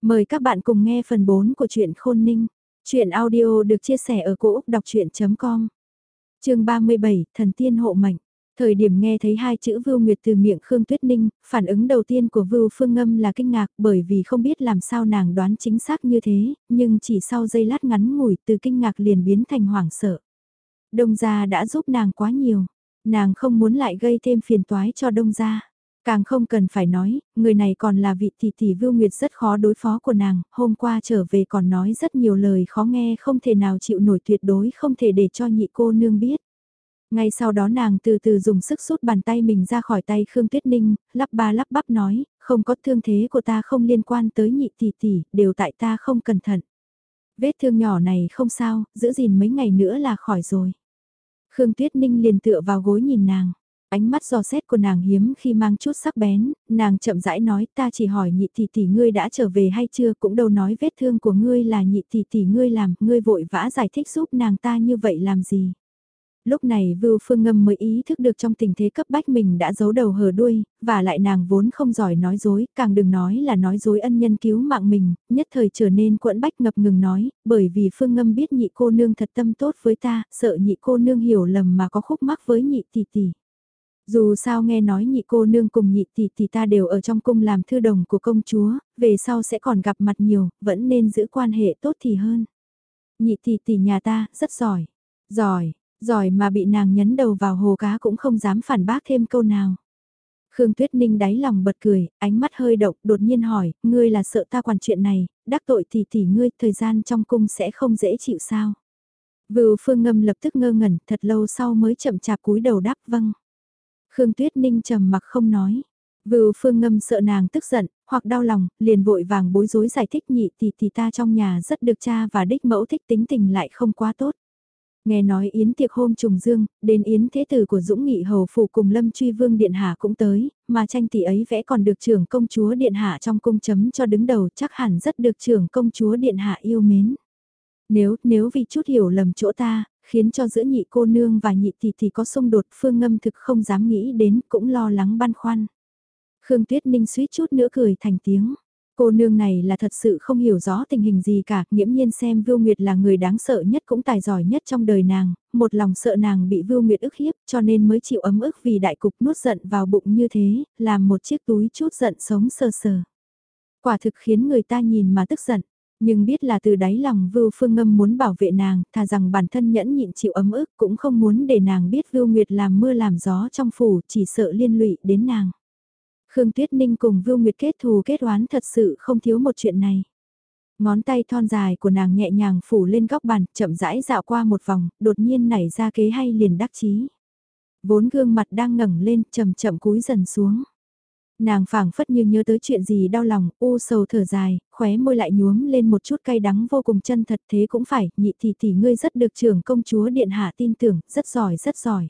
Mời các bạn cùng nghe phần 4 của truyện Khôn Ninh. Truyện audio được chia sẻ ở cỗ đọc chuyện.com. Chương 37, Thần Tiên hộ mệnh. Thời điểm nghe thấy hai chữ Vưu Nguyệt từ miệng Khương Tuyết Ninh, phản ứng đầu tiên của Vưu Phương Ngâm là kinh ngạc bởi vì không biết làm sao nàng đoán chính xác như thế, nhưng chỉ sau giây lát ngắn ngủi từ kinh ngạc liền biến thành hoảng sợ. Đông gia đã giúp nàng quá nhiều, nàng không muốn lại gây thêm phiền toái cho Đông gia. Càng không cần phải nói, người này còn là vị tỷ tỷ Vưu Nguyệt rất khó đối phó của nàng, hôm qua trở về còn nói rất nhiều lời khó nghe không thể nào chịu nổi, tuyệt đối không thể để cho nhị cô nương biết. Ngay sau đó nàng từ từ dùng sức rút bàn tay mình ra khỏi tay Khương Tuyết Ninh, lắp ba lắp bắp nói, không có, thương thế của ta không liên quan tới nhị tỷ tỷ, đều tại ta không cẩn thận. Vết thương nhỏ này không sao, giữ gìn mấy ngày nữa là khỏi rồi. Khương Tuyết Ninh liền tựa vào gối nhìn nàng. Ánh mắt dò xét của nàng hiếm khi mang chút sắc bén, nàng chậm rãi nói, ta chỉ hỏi nhị tỷ tỷ ngươi đã trở về hay chưa, cũng đâu nói vết thương của ngươi là nhị tỷ tỷ ngươi làm, ngươi vội vã giải thích giúp nàng ta như vậy làm gì. Lúc này Vưu Phương Ngâm mới ý thức được trong tình thế cấp bách mình đã giấu đầu hở đuôi, và lại nàng vốn không giỏi nói dối, càng đừng nói là nói dối ân nhân cứu mạng mình, nhất thời trở nên quẫn bách ngập ngừng nói, bởi vì Phương Ngâm biết nhị cô nương thật tâm tốt với ta, sợ nhị cô nương hiểu lầm mà có khúc mắc với nhị tỷ tỷ. Dù sao nghe nói nhị cô nương cùng nhị tỷ tỷ ta đều ở trong cung làm thư đồng của công chúa, về sau sẽ còn gặp mặt nhiều, vẫn nên giữ quan hệ tốt thì hơn. Nhị tỷ tỷ nhà ta, rất giỏi. Giỏi, giỏi mà bị nàng nhấn đầu vào hồ cá cũng không dám phản bác thêm câu nào. Khương Tuyết Ninh đáy lòng bật cười, ánh mắt hơi động, đột nhiên hỏi, ngươi là sợ ta quản chuyện này, đắc tội tỷ tỷ ngươi, thời gian trong cung sẽ không dễ chịu sao? Vưu Phương Ngâm lập tức ngơ ngẩn, thật lâu sau mới chậm chạp cúi đầu đáp vâng. Khương Tuyết Ninh trầm mặc không nói. Vưu Phương Ngâm sợ nàng tức giận, hoặc đau lòng, liền vội vàng bối rối giải thích nhị tỷ ta trong nhà rất được cha và đích mẫu thích, tính tình lại không quá tốt. Nghe nói yến tiệc hôm trùng dương, đến yến thế tử của Dũng Nghị hầu phủ cùng Lâm Truy Vương điện hạ cũng tới, mà tranh tỷ ấy vẽ còn được trưởng công chúa điện hạ trong cung chấm cho đứng đầu, chắc hẳn rất được trưởng công chúa điện hạ yêu mến. Nếu vì chút hiểu lầm chỗ ta, khiến cho giữa nhị cô nương và nhị tỷ tỷ có xung đột, Phương Ngâm thực không dám nghĩ đến, cũng lo lắng băn khoăn. Khương Tuyết Ninh suýt chút nữa cười thành tiếng. Cô nương này là thật sự không hiểu rõ tình hình gì cả, nghiễm nhiên xem Vưu Nguyệt là người đáng sợ nhất cũng tài giỏi nhất trong đời nàng, một lòng sợ nàng bị Vưu Nguyệt ức hiếp cho nên mới chịu ấm ức vì đại cục nuốt giận vào bụng như thế, làm một chiếc túi chút giận sống sờ sờ. Quả thực khiến người ta nhìn mà tức giận. Nhưng biết là từ đáy lòng Vưu Phương Ngâm muốn bảo vệ nàng, thà rằng bản thân nhẫn nhịn chịu ấm ức cũng không muốn để nàng biết Vưu Nguyệt làm mưa làm gió trong phủ, chỉ sợ liên lụy đến nàng. Khương Tuyết Ninh cùng Vưu Nguyệt kết thù kết oán thật sự không thiếu một chuyện này. Ngón tay thon dài của nàng nhẹ nhàng phủ lên góc bàn, chậm rãi dạo qua một vòng, đột nhiên nảy ra kế hay liền đắc chí. Vốn gương mặt đang ngẩng lên, chậm chậm cúi dần xuống. Nàng phảng phất như nhớ tới chuyện gì đau lòng, u sầu thở dài, khóe môi lại nhuốm lên một chút cay đắng vô cùng chân thật, thế cũng phải, nhị tỷ ngươi rất được trưởng công chúa điện hạ tin tưởng, rất giỏi rất giỏi.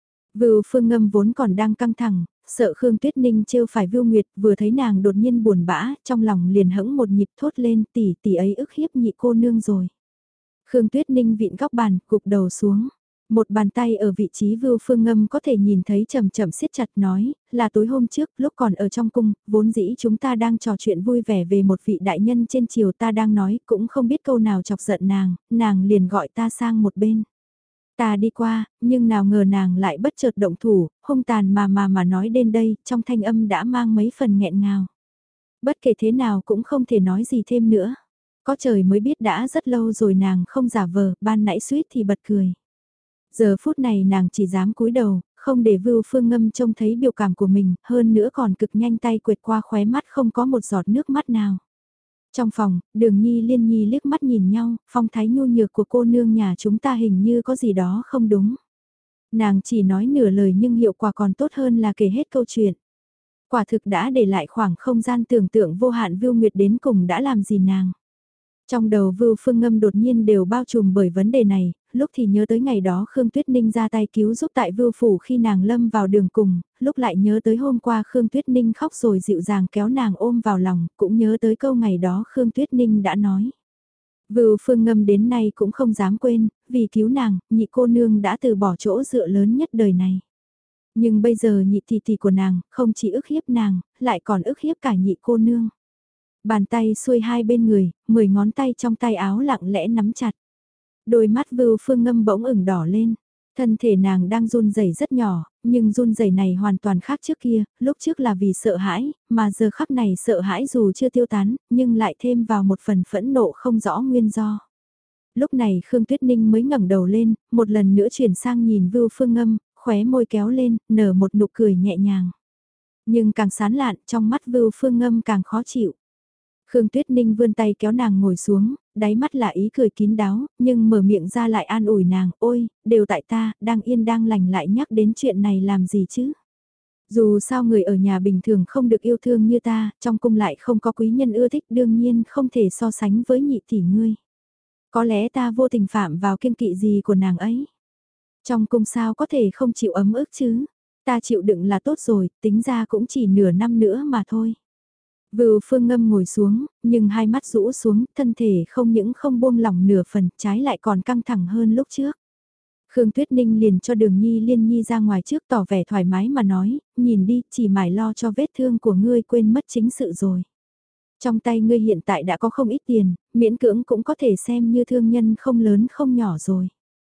Vưu Phương Ngâm vốn còn đang căng thẳng, sợ Khương Tuyết Ninh trêu phải Vưu Nguyệt, vừa thấy nàng đột nhiên buồn bã, trong lòng liền hững một nhịp thốt lên, tỷ ấy ức hiếp nhị cô nương rồi. Khương Tuyết Ninh vịn góc bàn, gục đầu xuống. Một bàn tay ở vị trí Vưu Phương Ngâm có thể nhìn thấy chậm chậm siết chặt, nói, là tối hôm trước, lúc còn ở trong cung, vốn dĩ chúng ta đang trò chuyện vui vẻ về một vị đại nhân trên triều, ta đang nói, cũng không biết câu nào chọc giận nàng liền gọi ta sang một bên. Ta đi qua, nhưng nào ngờ nàng lại bất chợt động thủ, hung tàn mà nói đến đây, trong thanh âm đã mang mấy phần nghẹn ngào. Bất kể thế nào cũng không thể nói gì thêm nữa. Có trời mới biết đã rất lâu rồi nàng không giả vờ, ban nãy suýt thì bật cười. Giờ phút này nàng chỉ dám cúi đầu, không để Vưu Phương Ngâm trông thấy biểu cảm của mình, hơn nữa còn cực nhanh tay quệt qua khóe mắt không có một giọt nước mắt nào. Trong phòng, Đường Nhi Liên Nhi liếc mắt nhìn nhau, phong thái nhu nhược của cô nương nhà chúng ta hình như có gì đó không đúng. Nàng chỉ nói nửa lời nhưng hiệu quả còn tốt hơn là kể hết câu chuyện. Quả thực đã để lại khoảng không gian tưởng tượng vô hạn. Vưu Nguyệt đến cùng đã làm gì nàng. Trong đầu Vưu Phương Ngâm đột nhiên đều bao trùm bởi vấn đề này, lúc thì nhớ tới ngày đó Khương Tuyết Ninh ra tay cứu giúp tại Vưu Phủ khi nàng lâm vào đường cùng, lúc lại nhớ tới hôm qua Khương Tuyết Ninh khóc rồi dịu dàng kéo nàng ôm vào lòng, cũng nhớ tới câu ngày đó Khương Tuyết Ninh đã nói. Vưu Phương Ngâm đến nay cũng không dám quên, vì cứu nàng, nhị cô nương đã từ bỏ chỗ dựa lớn nhất đời này. Nhưng bây giờ nhị tỷ tỷ của nàng, không chỉ ức hiếp nàng, lại còn ức hiếp cả nhị cô nương. Bàn tay xuôi hai bên người, 10 ngón tay trong tay áo lặng lẽ nắm chặt. Đôi mắt Vưu Phương Ngâm bỗng ửng đỏ lên. Thân thể nàng đang run rẩy rất nhỏ, nhưng run rẩy này hoàn toàn khác trước kia, lúc trước là vì sợ hãi, mà giờ khắc này sợ hãi dù chưa tiêu tán, nhưng lại thêm vào một phần phẫn nộ không rõ nguyên do. Lúc này Khương Tuyết Ninh mới ngẩng đầu lên, một lần nữa chuyển sang nhìn Vưu Phương Ngâm, khóe môi kéo lên, nở một nụ cười nhẹ nhàng. Nhưng càng sán lạn, trong mắt Vưu Phương Ngâm càng khó chịu. Khương Tuyết Ninh vươn tay kéo nàng ngồi xuống, đáy mắt là ý cười kín đáo, nhưng mở miệng ra lại an ủi nàng, ôi, đều tại ta, đang yên đang lành lại nhắc đến chuyện này làm gì chứ. Dù sao người ở nhà bình thường không được yêu thương như ta, trong cung lại không có quý nhân ưa thích đương nhiên không thể so sánh với nhị tỷ ngươi. Có lẽ ta vô tình phạm vào kiêng kỵ gì của nàng ấy. Trong cung sao có thể không chịu ấm ức chứ, ta chịu đựng là tốt rồi, tính ra cũng chỉ nửa năm nữa mà thôi. Vưu Phương Ngâm ngồi xuống, nhưng hai mắt rũ xuống, thân thể không những không buông lỏng nửa phần, trái lại còn căng thẳng hơn lúc trước. Khương Tuyết Ninh liền cho Đường Nhi Liên Nhi ra ngoài trước tỏ vẻ thoải mái mà nói, nhìn đi, chỉ mải lo cho vết thương của ngươi quên mất chính sự rồi. Trong tay ngươi hiện tại đã có không ít tiền, miễn cưỡng cũng có thể xem như thương nhân không lớn không nhỏ rồi.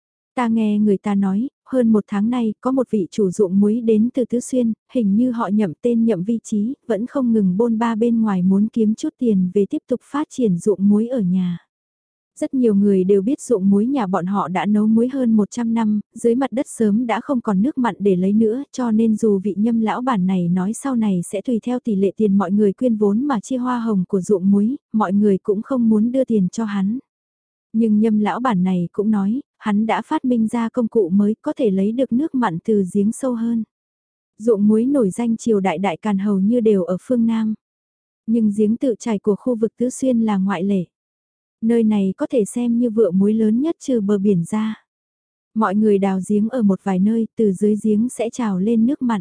Ta nghe người ta nói, hơn một tháng nay có một vị chủ ruộng muối đến từ Tứ Xuyên, hình như họ nhậm tên nhậm vi trí, vẫn không ngừng bôn ba bên ngoài muốn kiếm chút tiền về tiếp tục phát triển ruộng muối ở nhà. Rất nhiều người đều biết ruộng muối nhà bọn họ đã nấu muối hơn 100 năm, dưới mặt đất sớm đã không còn nước mặn để lấy nữa, cho nên dù vị nhâm lão bản này nói sau này sẽ tùy theo tỷ lệ tiền mọi người quyên vốn mà chia hoa hồng của ruộng muối, mọi người cũng không muốn đưa tiền cho hắn. Nhưng nhâm lão bản này cũng nói, hắn đã phát minh ra công cụ mới có thể lấy được nước mặn từ giếng sâu hơn. Ruộng muối nổi danh triều đại đại càn hầu như đều ở phương Nam. Nhưng giếng tự chảy của khu vực Tứ Xuyên là ngoại lệ. Nơi này có thể xem như vựa muối lớn nhất trừ bờ biển ra. Mọi người đào giếng ở một vài nơi, từ dưới giếng sẽ trào lên nước mặn.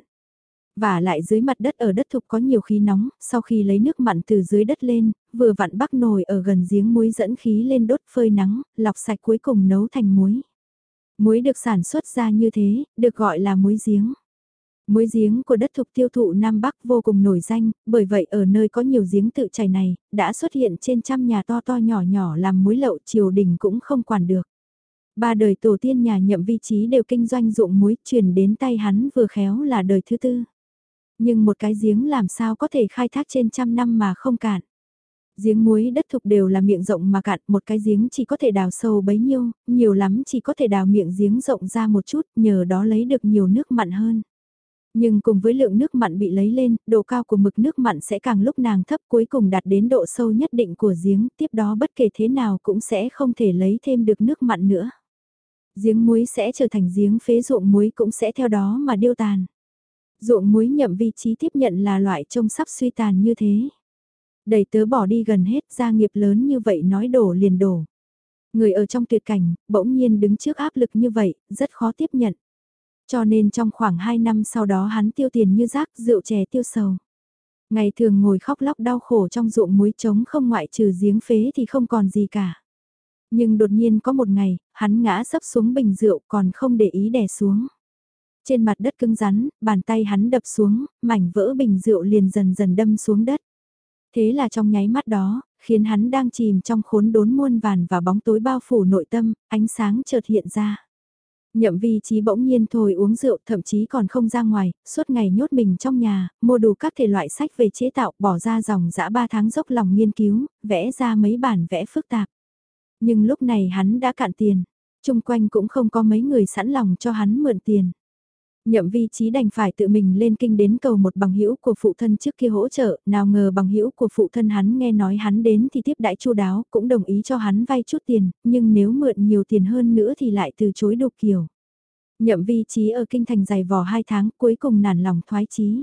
Và lại dưới mặt đất ở đất thục có nhiều khí nóng, sau khi lấy nước mặn từ dưới đất lên, vừa vặn bắc nồi ở gần giếng muối dẫn khí lên đốt phơi nắng, lọc sạch cuối cùng nấu thành muối. Muối được sản xuất ra như thế, được gọi là muối giếng. Muối giếng của đất thục tiêu thụ Nam Bắc vô cùng nổi danh, bởi vậy ở nơi có nhiều giếng tự chảy này, đã xuất hiện trên trăm nhà to to nhỏ nhỏ làm muối lậu triều đình cũng không quản được. Ba đời tổ tiên nhà nhậm vi trí đều kinh doanh ruộng muối truyền đến tay hắn vừa khéo là đời thứ tư. Nhưng một cái giếng làm sao có thể khai thác trên trăm năm mà không cạn. Giếng muối đất thục đều là miệng rộng mà cạn, một cái giếng chỉ có thể đào sâu bấy nhiêu, nhiều lắm chỉ có thể đào miệng giếng rộng ra một chút, nhờ đó lấy được nhiều nước mặn hơn. Nhưng cùng với lượng nước mặn bị lấy lên, độ cao của mực nước mặn sẽ càng lúc nàng thấp cuối cùng đạt đến độ sâu nhất định của giếng, tiếp đó bất kể thế nào cũng sẽ không thể lấy thêm được nước mặn nữa. Giếng muối sẽ trở thành giếng phế, ruộng muối cũng sẽ theo đó mà điêu tàn. Ruộng muối nhậm vi trí tiếp nhận là loại trông sắp suy tàn như thế. Đầy tớ bỏ đi gần hết, gia nghiệp lớn như vậy nói đổ liền đổ. Người ở trong tuyệt cảnh, bỗng nhiên đứng trước áp lực như vậy, rất khó tiếp nhận. Cho nên trong khoảng 2 năm sau đó hắn tiêu tiền như rác, rượu chè tiêu sầu. Ngày thường ngồi khóc lóc đau khổ trong ruộng muối trống không ngoại trừ giếng phế thì không còn gì cả. Nhưng đột nhiên có một ngày, hắn ngã sấp xuống bình rượu còn không để ý đè xuống. Trên mặt đất cứng rắn, bàn tay hắn đập xuống, mảnh vỡ bình rượu liền dần dần đâm xuống đất. Thế là trong nháy mắt đó, khiến hắn đang chìm trong khốn đốn muôn vàn và bóng tối bao phủ nội tâm, ánh sáng chợt hiện ra. Nhậm vi trí bỗng nhiên thôi uống rượu, thậm chí còn không ra ngoài, suốt ngày nhốt mình trong nhà, mua đủ các thể loại sách về chế tạo, bỏ ra dòng dã 3 tháng dốc lòng nghiên cứu, vẽ ra mấy bản vẽ phức tạp. Nhưng lúc này hắn đã cạn tiền, chung quanh cũng không có mấy người sẵn lòng cho hắn mượn tiền. Nhậm vi trí đành phải tự mình lên kinh đến cầu một bằng hữu của phụ thân trước kia hỗ trợ, nào ngờ bằng hữu của phụ thân hắn nghe nói hắn đến thì tiếp đãi chu đáo, cũng đồng ý cho hắn vay chút tiền, nhưng nếu mượn nhiều tiền hơn nữa thì lại từ chối đục kiểu. Nhậm vi trí ở kinh thành dày vò 2 tháng cuối cùng nản lòng thoái chí.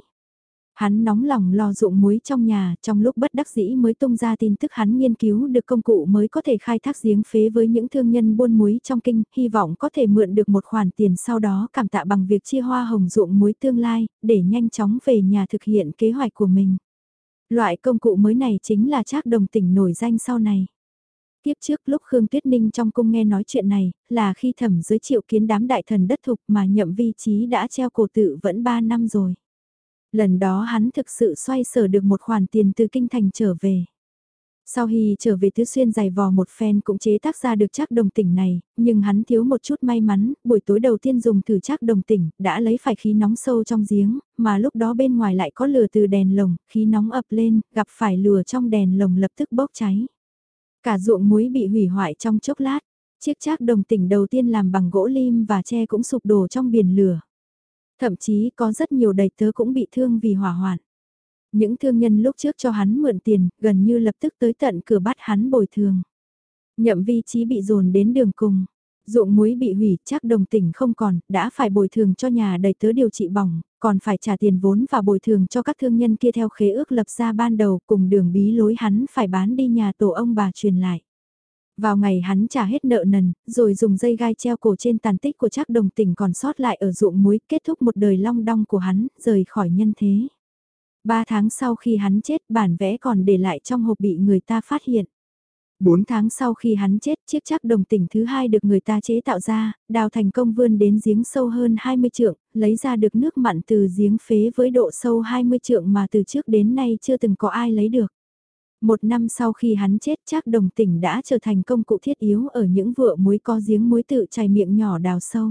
Hắn nóng lòng lo ruộng muối trong nhà, trong lúc bất đắc dĩ mới tung ra tin tức hắn nghiên cứu được công cụ mới có thể khai thác giếng phế với những thương nhân buôn muối trong kinh, hy vọng có thể mượn được một khoản tiền sau đó cảm tạ bằng việc chia hoa hồng ruộng muối tương lai, để nhanh chóng về nhà thực hiện kế hoạch của mình. Loại công cụ mới này chính là Trác Đồng Tỉnh nổi danh sau này. Tiếp trước lúc Khương Tuyết Ninh trong cung nghe nói chuyện này, là khi thẩm giới triệu kiến đám đại thần đất thục mà nhậm vi trí đã treo cổ tự vẫn 3 năm rồi. Lần đó hắn thực sự xoay sở được một khoản tiền từ kinh thành trở về. Sau khi trở về Tứ Xuyên giày vò một phen cũng chế tác ra được trác đồng tỉnh này, nhưng hắn thiếu một chút may mắn, buổi tối đầu tiên dùng thử trác đồng tỉnh, đã lấy phải khí nóng sâu trong giếng, mà lúc đó bên ngoài lại có lửa từ đèn lồng, khí nóng ập lên, gặp phải lửa trong đèn lồng lập tức bốc cháy. Cả ruộng muối bị hủy hoại trong chốc lát, chiếc trác đồng tỉnh đầu tiên làm bằng gỗ lim và tre cũng sụp đổ trong biển lửa. Thậm chí có rất nhiều đầy tớ cũng bị thương vì hỏa hoạn. Những thương nhân lúc trước cho hắn mượn tiền, gần như lập tức tới tận cửa bắt hắn bồi thường. Nhậm Vi Chí bị dồn đến đường cùng. Ruộng muối bị hủy, chắc đồng tỉnh không còn, đã phải bồi thường cho nhà đầy tớ điều trị bỏng, còn phải trả tiền vốn và bồi thường cho các thương nhân kia theo khế ước lập ra ban đầu, cùng đường bí lối hắn phải bán đi nhà tổ ông bà truyền lại. Vào ngày hắn trả hết nợ nần, rồi dùng dây gai treo cổ trên tàn tích của Trác Đồng Tỉnh còn sót lại ở ruộng muối, kết thúc một đời long đong của hắn, rời khỏi nhân thế. 3 tháng sau khi hắn chết, bản vẽ còn để lại trong hộp bị người ta phát hiện. 4 tháng sau khi hắn chết, chiếc Trác Đồng Tỉnh thứ hai được người ta chế tạo ra, đào thành công vươn đến giếng sâu hơn 20 trượng, lấy ra được nước mặn từ giếng phế với độ sâu 20 trượng mà từ trước đến nay chưa từng có ai lấy được. 1 năm sau khi hắn chết, Trác Đồng Tỉnh đã trở thành công cụ thiết yếu ở những vựa muối có giếng muối tự chảy miệng nhỏ đào sâu.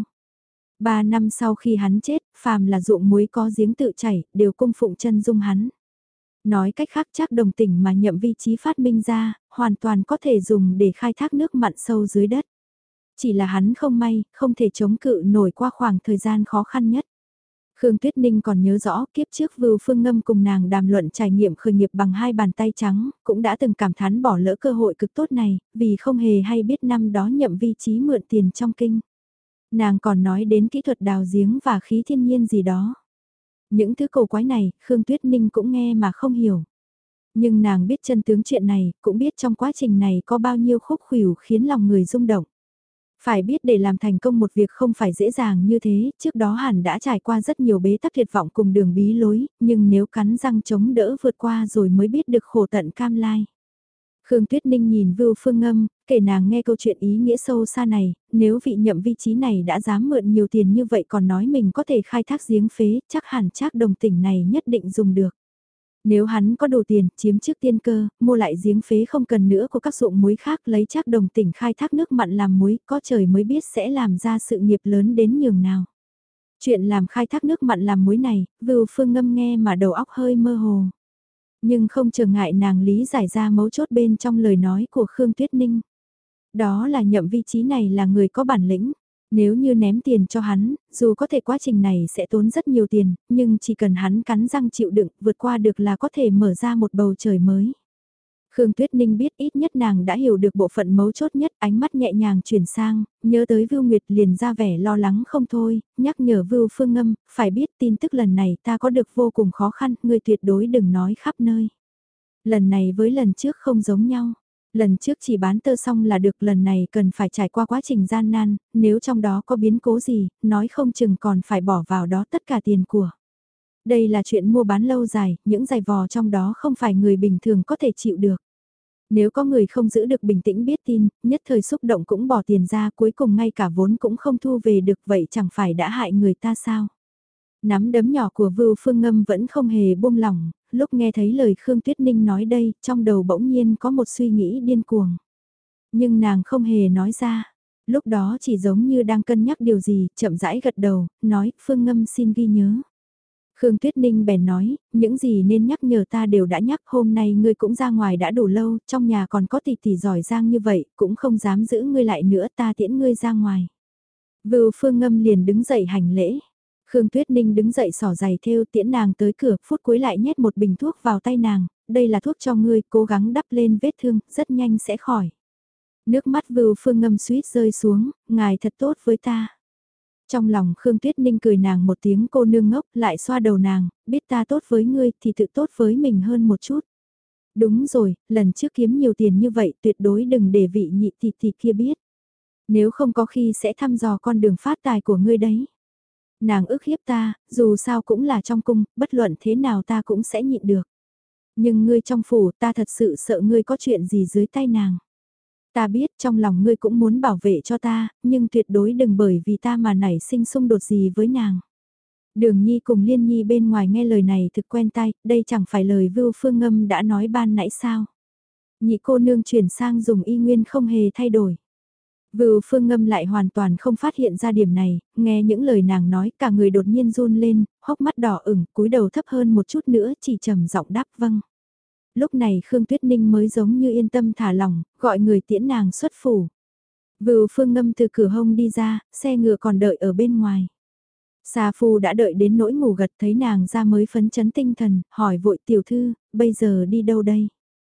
3 năm sau khi hắn chết, phàm là ruộng muối có giếng tự chảy, đều cung phụng chân dung hắn. Nói cách khác, Trác Đồng Tỉnh mà Nhậm Vi Chí phát minh ra, hoàn toàn có thể dùng để khai thác nước mặn sâu dưới đất. Chỉ là hắn không may, không thể chống cự nổi qua khoảng thời gian khó khăn nhất. Khương Tuyết Ninh còn nhớ rõ kiếp trước Vưu Phương Ngâm cùng nàng đàm luận trải nghiệm khởi nghiệp bằng 2 bàn tay trắng, cũng đã từng cảm thán bỏ lỡ cơ hội cực tốt này, vì không hề hay biết năm đó Nhậm Vi Chí mượn tiền trong kinh. Nàng còn nói đến kỹ thuật đào giếng và khí thiên nhiên gì đó. Những thứ cổ quái này, Khương Tuyết Ninh cũng nghe mà không hiểu. Nhưng nàng biết chân tướng chuyện này, cũng biết trong quá trình này có bao nhiêu khúc khuỷu khiến lòng người rung động. Phải biết để làm thành công một việc không phải dễ dàng như thế, trước đó hẳn đã trải qua rất nhiều bế tắc tuyệt vọng cùng đường bí lối, nhưng nếu cắn răng chống đỡ vượt qua rồi mới biết được khổ tận cam lai. Khương Tuyết Ninh nhìn Vưu Phương Ngâm, kể nàng nghe câu chuyện ý nghĩa sâu xa này, nếu vị Nhậm Vi Chí này đã dám mượn nhiều tiền như vậy còn nói mình có thể khai thác giếng phế, chắc hẳn Trác Đồng Tỉnh này nhất định dùng được. Nếu hắn có đủ tiền, chiếm trước tiên cơ, mua lại giếng phế không cần nữa của các ruộng muối khác lấy Trác Đồng Tỉnh khai thác nước mặn làm muối, có trời mới biết sẽ làm ra sự nghiệp lớn đến nhường nào. Chuyện làm khai thác nước mặn làm muối này, Vưu Phương Ngâm nghe mà đầu óc hơi mơ hồ. Nhưng không trở ngại nàng lý giải ra mấu chốt bên trong lời nói của Khương Tuyết Ninh. Đó là Nhậm Vi Chí này là người có bản lĩnh. Nếu như ném tiền cho hắn, dù có thể quá trình này sẽ tốn rất nhiều tiền, nhưng chỉ cần hắn cắn răng chịu đựng, vượt qua được là có thể mở ra một bầu trời mới. Khương Tuyết Ninh biết ít nhất nàng đã hiểu được bộ phận mấu chốt nhất, ánh mắt nhẹ nhàng chuyển sang, nhớ tới Vưu Nguyệt liền ra vẻ lo lắng không thôi, nhắc nhở Vưu Phương Ngâm, phải biết tin tức lần này ta có được vô cùng khó khăn, ngươi tuyệt đối đừng nói khắp nơi. Lần này với lần trước không giống nhau. Lần trước chỉ bán tơ xong là được, lần này cần phải trải qua quá trình gian nan, nếu trong đó có biến cố gì, nói không chừng còn phải bỏ vào đó tất cả tiền của. Đây là chuyện mua bán lâu dài, những giày vò trong đó không phải người bình thường có thể chịu được. Nếu có người không giữ được bình tĩnh biết tin, nhất thời xúc động cũng bỏ tiền ra cuối cùng ngay cả vốn cũng không thu về được, vậy chẳng phải đã hại người ta sao? Nắm đấm nhỏ của Vưu Phương Ngâm vẫn không hề buông lỏng, lúc nghe thấy lời Khương Tuyết Ninh nói đây, trong đầu bỗng nhiên có một suy nghĩ điên cuồng. Nhưng nàng không hề nói ra, lúc đó chỉ giống như đang cân nhắc điều gì, chậm rãi gật đầu, nói, Phương Ngâm xin ghi nhớ. Khương Tuyết Ninh bèn nói, những gì nên nhắc nhở ta đều đã nhắc, hôm nay ngươi cũng ra ngoài đã đủ lâu, trong nhà còn có tỷ tỷ giỏi giang như vậy, cũng không dám giữ ngươi lại nữa, ta tiễn ngươi ra ngoài. Vưu Phương Ngâm liền đứng dậy hành lễ. Khương Tuyết Ninh đứng dậy xỏ giày thêu tiễn nàng tới cửa, phút cuối lại nhét một bình thuốc vào tay nàng, đây là thuốc cho ngươi, cố gắng đắp lên vết thương, rất nhanh sẽ khỏi. Nước mắt Vưu Phương Ngâm suýt rơi xuống, ngài thật tốt với ta. Trong lòng Khương Tuyết Ninh cười nàng một tiếng cô nương ngốc, lại xoa đầu nàng, biết ta tốt với ngươi thì tự tốt với mình hơn một chút. Đúng rồi, lần trước kiếm nhiều tiền như vậy tuyệt đối đừng để vị nhị tỷ kia biết. Nếu không có khi sẽ thăm dò con đường phát tài của ngươi đấy. Nàng ức hiếp ta, dù sao cũng là trong cung, bất luận thế nào ta cũng sẽ nhịn được. Nhưng ngươi trong phủ ta thật sự sợ ngươi có chuyện gì dưới tay nàng. Ta biết trong lòng ngươi cũng muốn bảo vệ cho ta, nhưng tuyệt đối đừng bởi vì ta mà nảy sinh xung đột gì với nàng. Đường Nhi cùng Liên Nhi bên ngoài nghe lời này thực quen tai, đây chẳng phải lời Vưu Phương Ngâm đã nói ban nãy sao. Nhị cô nương chuyển sang dùng y nguyên không hề thay đổi. Vưu Phương Ngâm lại hoàn toàn không phát hiện ra điểm này, nghe những lời nàng nói cả người đột nhiên run lên, hốc mắt đỏ ửng, cúi đầu thấp hơn một chút nữa chỉ trầm giọng đáp vâng. Lúc này Khương Tuyết Ninh mới giống như yên tâm thả lỏng, gọi người tiễn nàng xuất phủ. Vưu Phương Ngâm từ cửa hông đi ra, xe ngựa còn đợi ở bên ngoài. Sa Phu đã đợi đến nỗi ngủ gật thấy nàng ra mới phấn chấn tinh thần, hỏi vội tiểu thư, bây giờ đi đâu đây?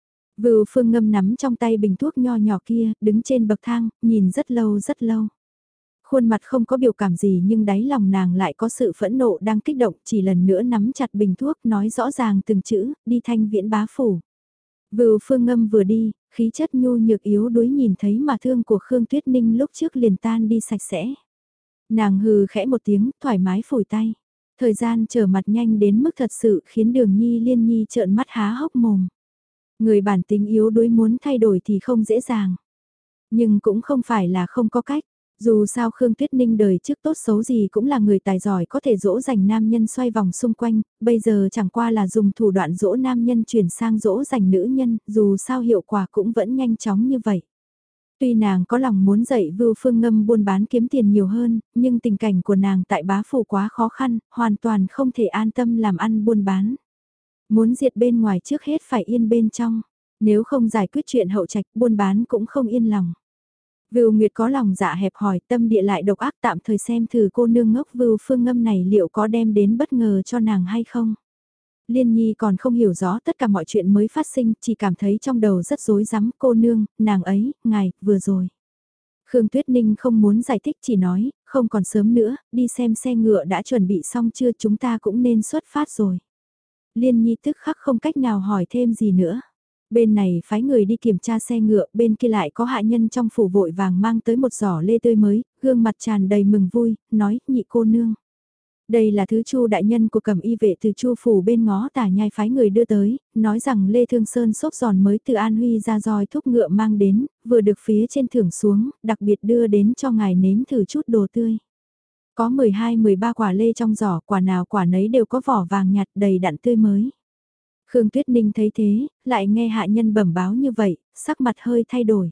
Vưu Phương Ngâm nắm trong tay bình thuốc nho nhỏ kia, đứng trên bậc thang, nhìn rất lâu rất lâu. Khuôn mặt không có biểu cảm gì nhưng đáy lòng nàng lại có sự phẫn nộ đang kích động, chỉ lần nữa nắm chặt bình thuốc nói rõ ràng từng chữ, đi Thanh Viễn bá phủ. Vưu Phương Ngâm vừa đi, khí chất nhu nhược yếu đuối nhìn thấy mà thương của Khương Tuyết Ninh lúc trước liền tan đi sạch sẽ. Nàng hừ khẽ một tiếng, thoải mái phủi tay. Thời gian trở mặt nhanh đến mức thật sự khiến Đường Nhi Liên Nhi trợn mắt há hốc mồm. Người bản tính yếu đuối muốn thay đổi thì không dễ dàng. Nhưng cũng không phải là không có cách. Dù sao Khương Tuyết Ninh đời trước tốt xấu gì cũng là người tài giỏi có thể dỗ dành nam nhân xoay vòng xung quanh, bây giờ chẳng qua là dùng thủ đoạn dỗ nam nhân chuyển sang dỗ dành nữ nhân, dù sao hiệu quả cũng vẫn nhanh chóng như vậy. Tuy nàng có lòng muốn dạy Vưu Phương Ngâm buôn bán kiếm tiền nhiều hơn, nhưng tình cảnh của nàng tại bá phủ quá khó khăn, hoàn toàn không thể an tâm làm ăn buôn bán. Muốn diệt bên ngoài trước hết phải yên bên trong, nếu không giải quyết chuyện hậu trạch buôn bán cũng không yên lòng. Vưu Nguyệt có lòng dạ hẹp hòi tâm địa lại độc ác tạm thời xem thử cô nương ngốc Vưu Phương Ngâm này liệu có đem đến bất ngờ cho nàng hay không. Liên Nhi còn không hiểu rõ tất cả mọi chuyện mới phát sinh, chỉ cảm thấy trong đầu rất rối rắm cô nương, nàng ấy, ngài, vừa rồi. Khương Tuyết Ninh không muốn giải thích chỉ nói, không còn sớm nữa, đi xem xe ngựa đã chuẩn bị xong chưa chúng ta cũng nên xuất phát rồi. Liên Nhi tức khắc không cách nào hỏi thêm gì nữa. Bên này phái người đi kiểm tra xe ngựa, bên kia lại có hạ nhân trong phủ vội vàng mang tới một giỏ lê tươi mới, gương mặt tràn đầy mừng vui, nói, nhị cô nương. Đây là thứ Chu đại nhân của Cẩm Y vệ từ Chu phủ bên ngó Tả Nhai phái người đưa tới, nói rằng Lê Thương Sơn xốp giòn mới từ An Huy ra roi thúc ngựa mang đến, vừa được phía trên thưởng xuống, đặc biệt đưa đến cho ngài nếm thử chút đồ tươi. Có 12-13 quả lê trong giỏ, quả nào quả nấy đều có vỏ vàng nhạt đầy đặn tươi mới. Khương Tuyết Ninh thấy thế, lại nghe hạ nhân bẩm báo như vậy, sắc mặt hơi thay đổi.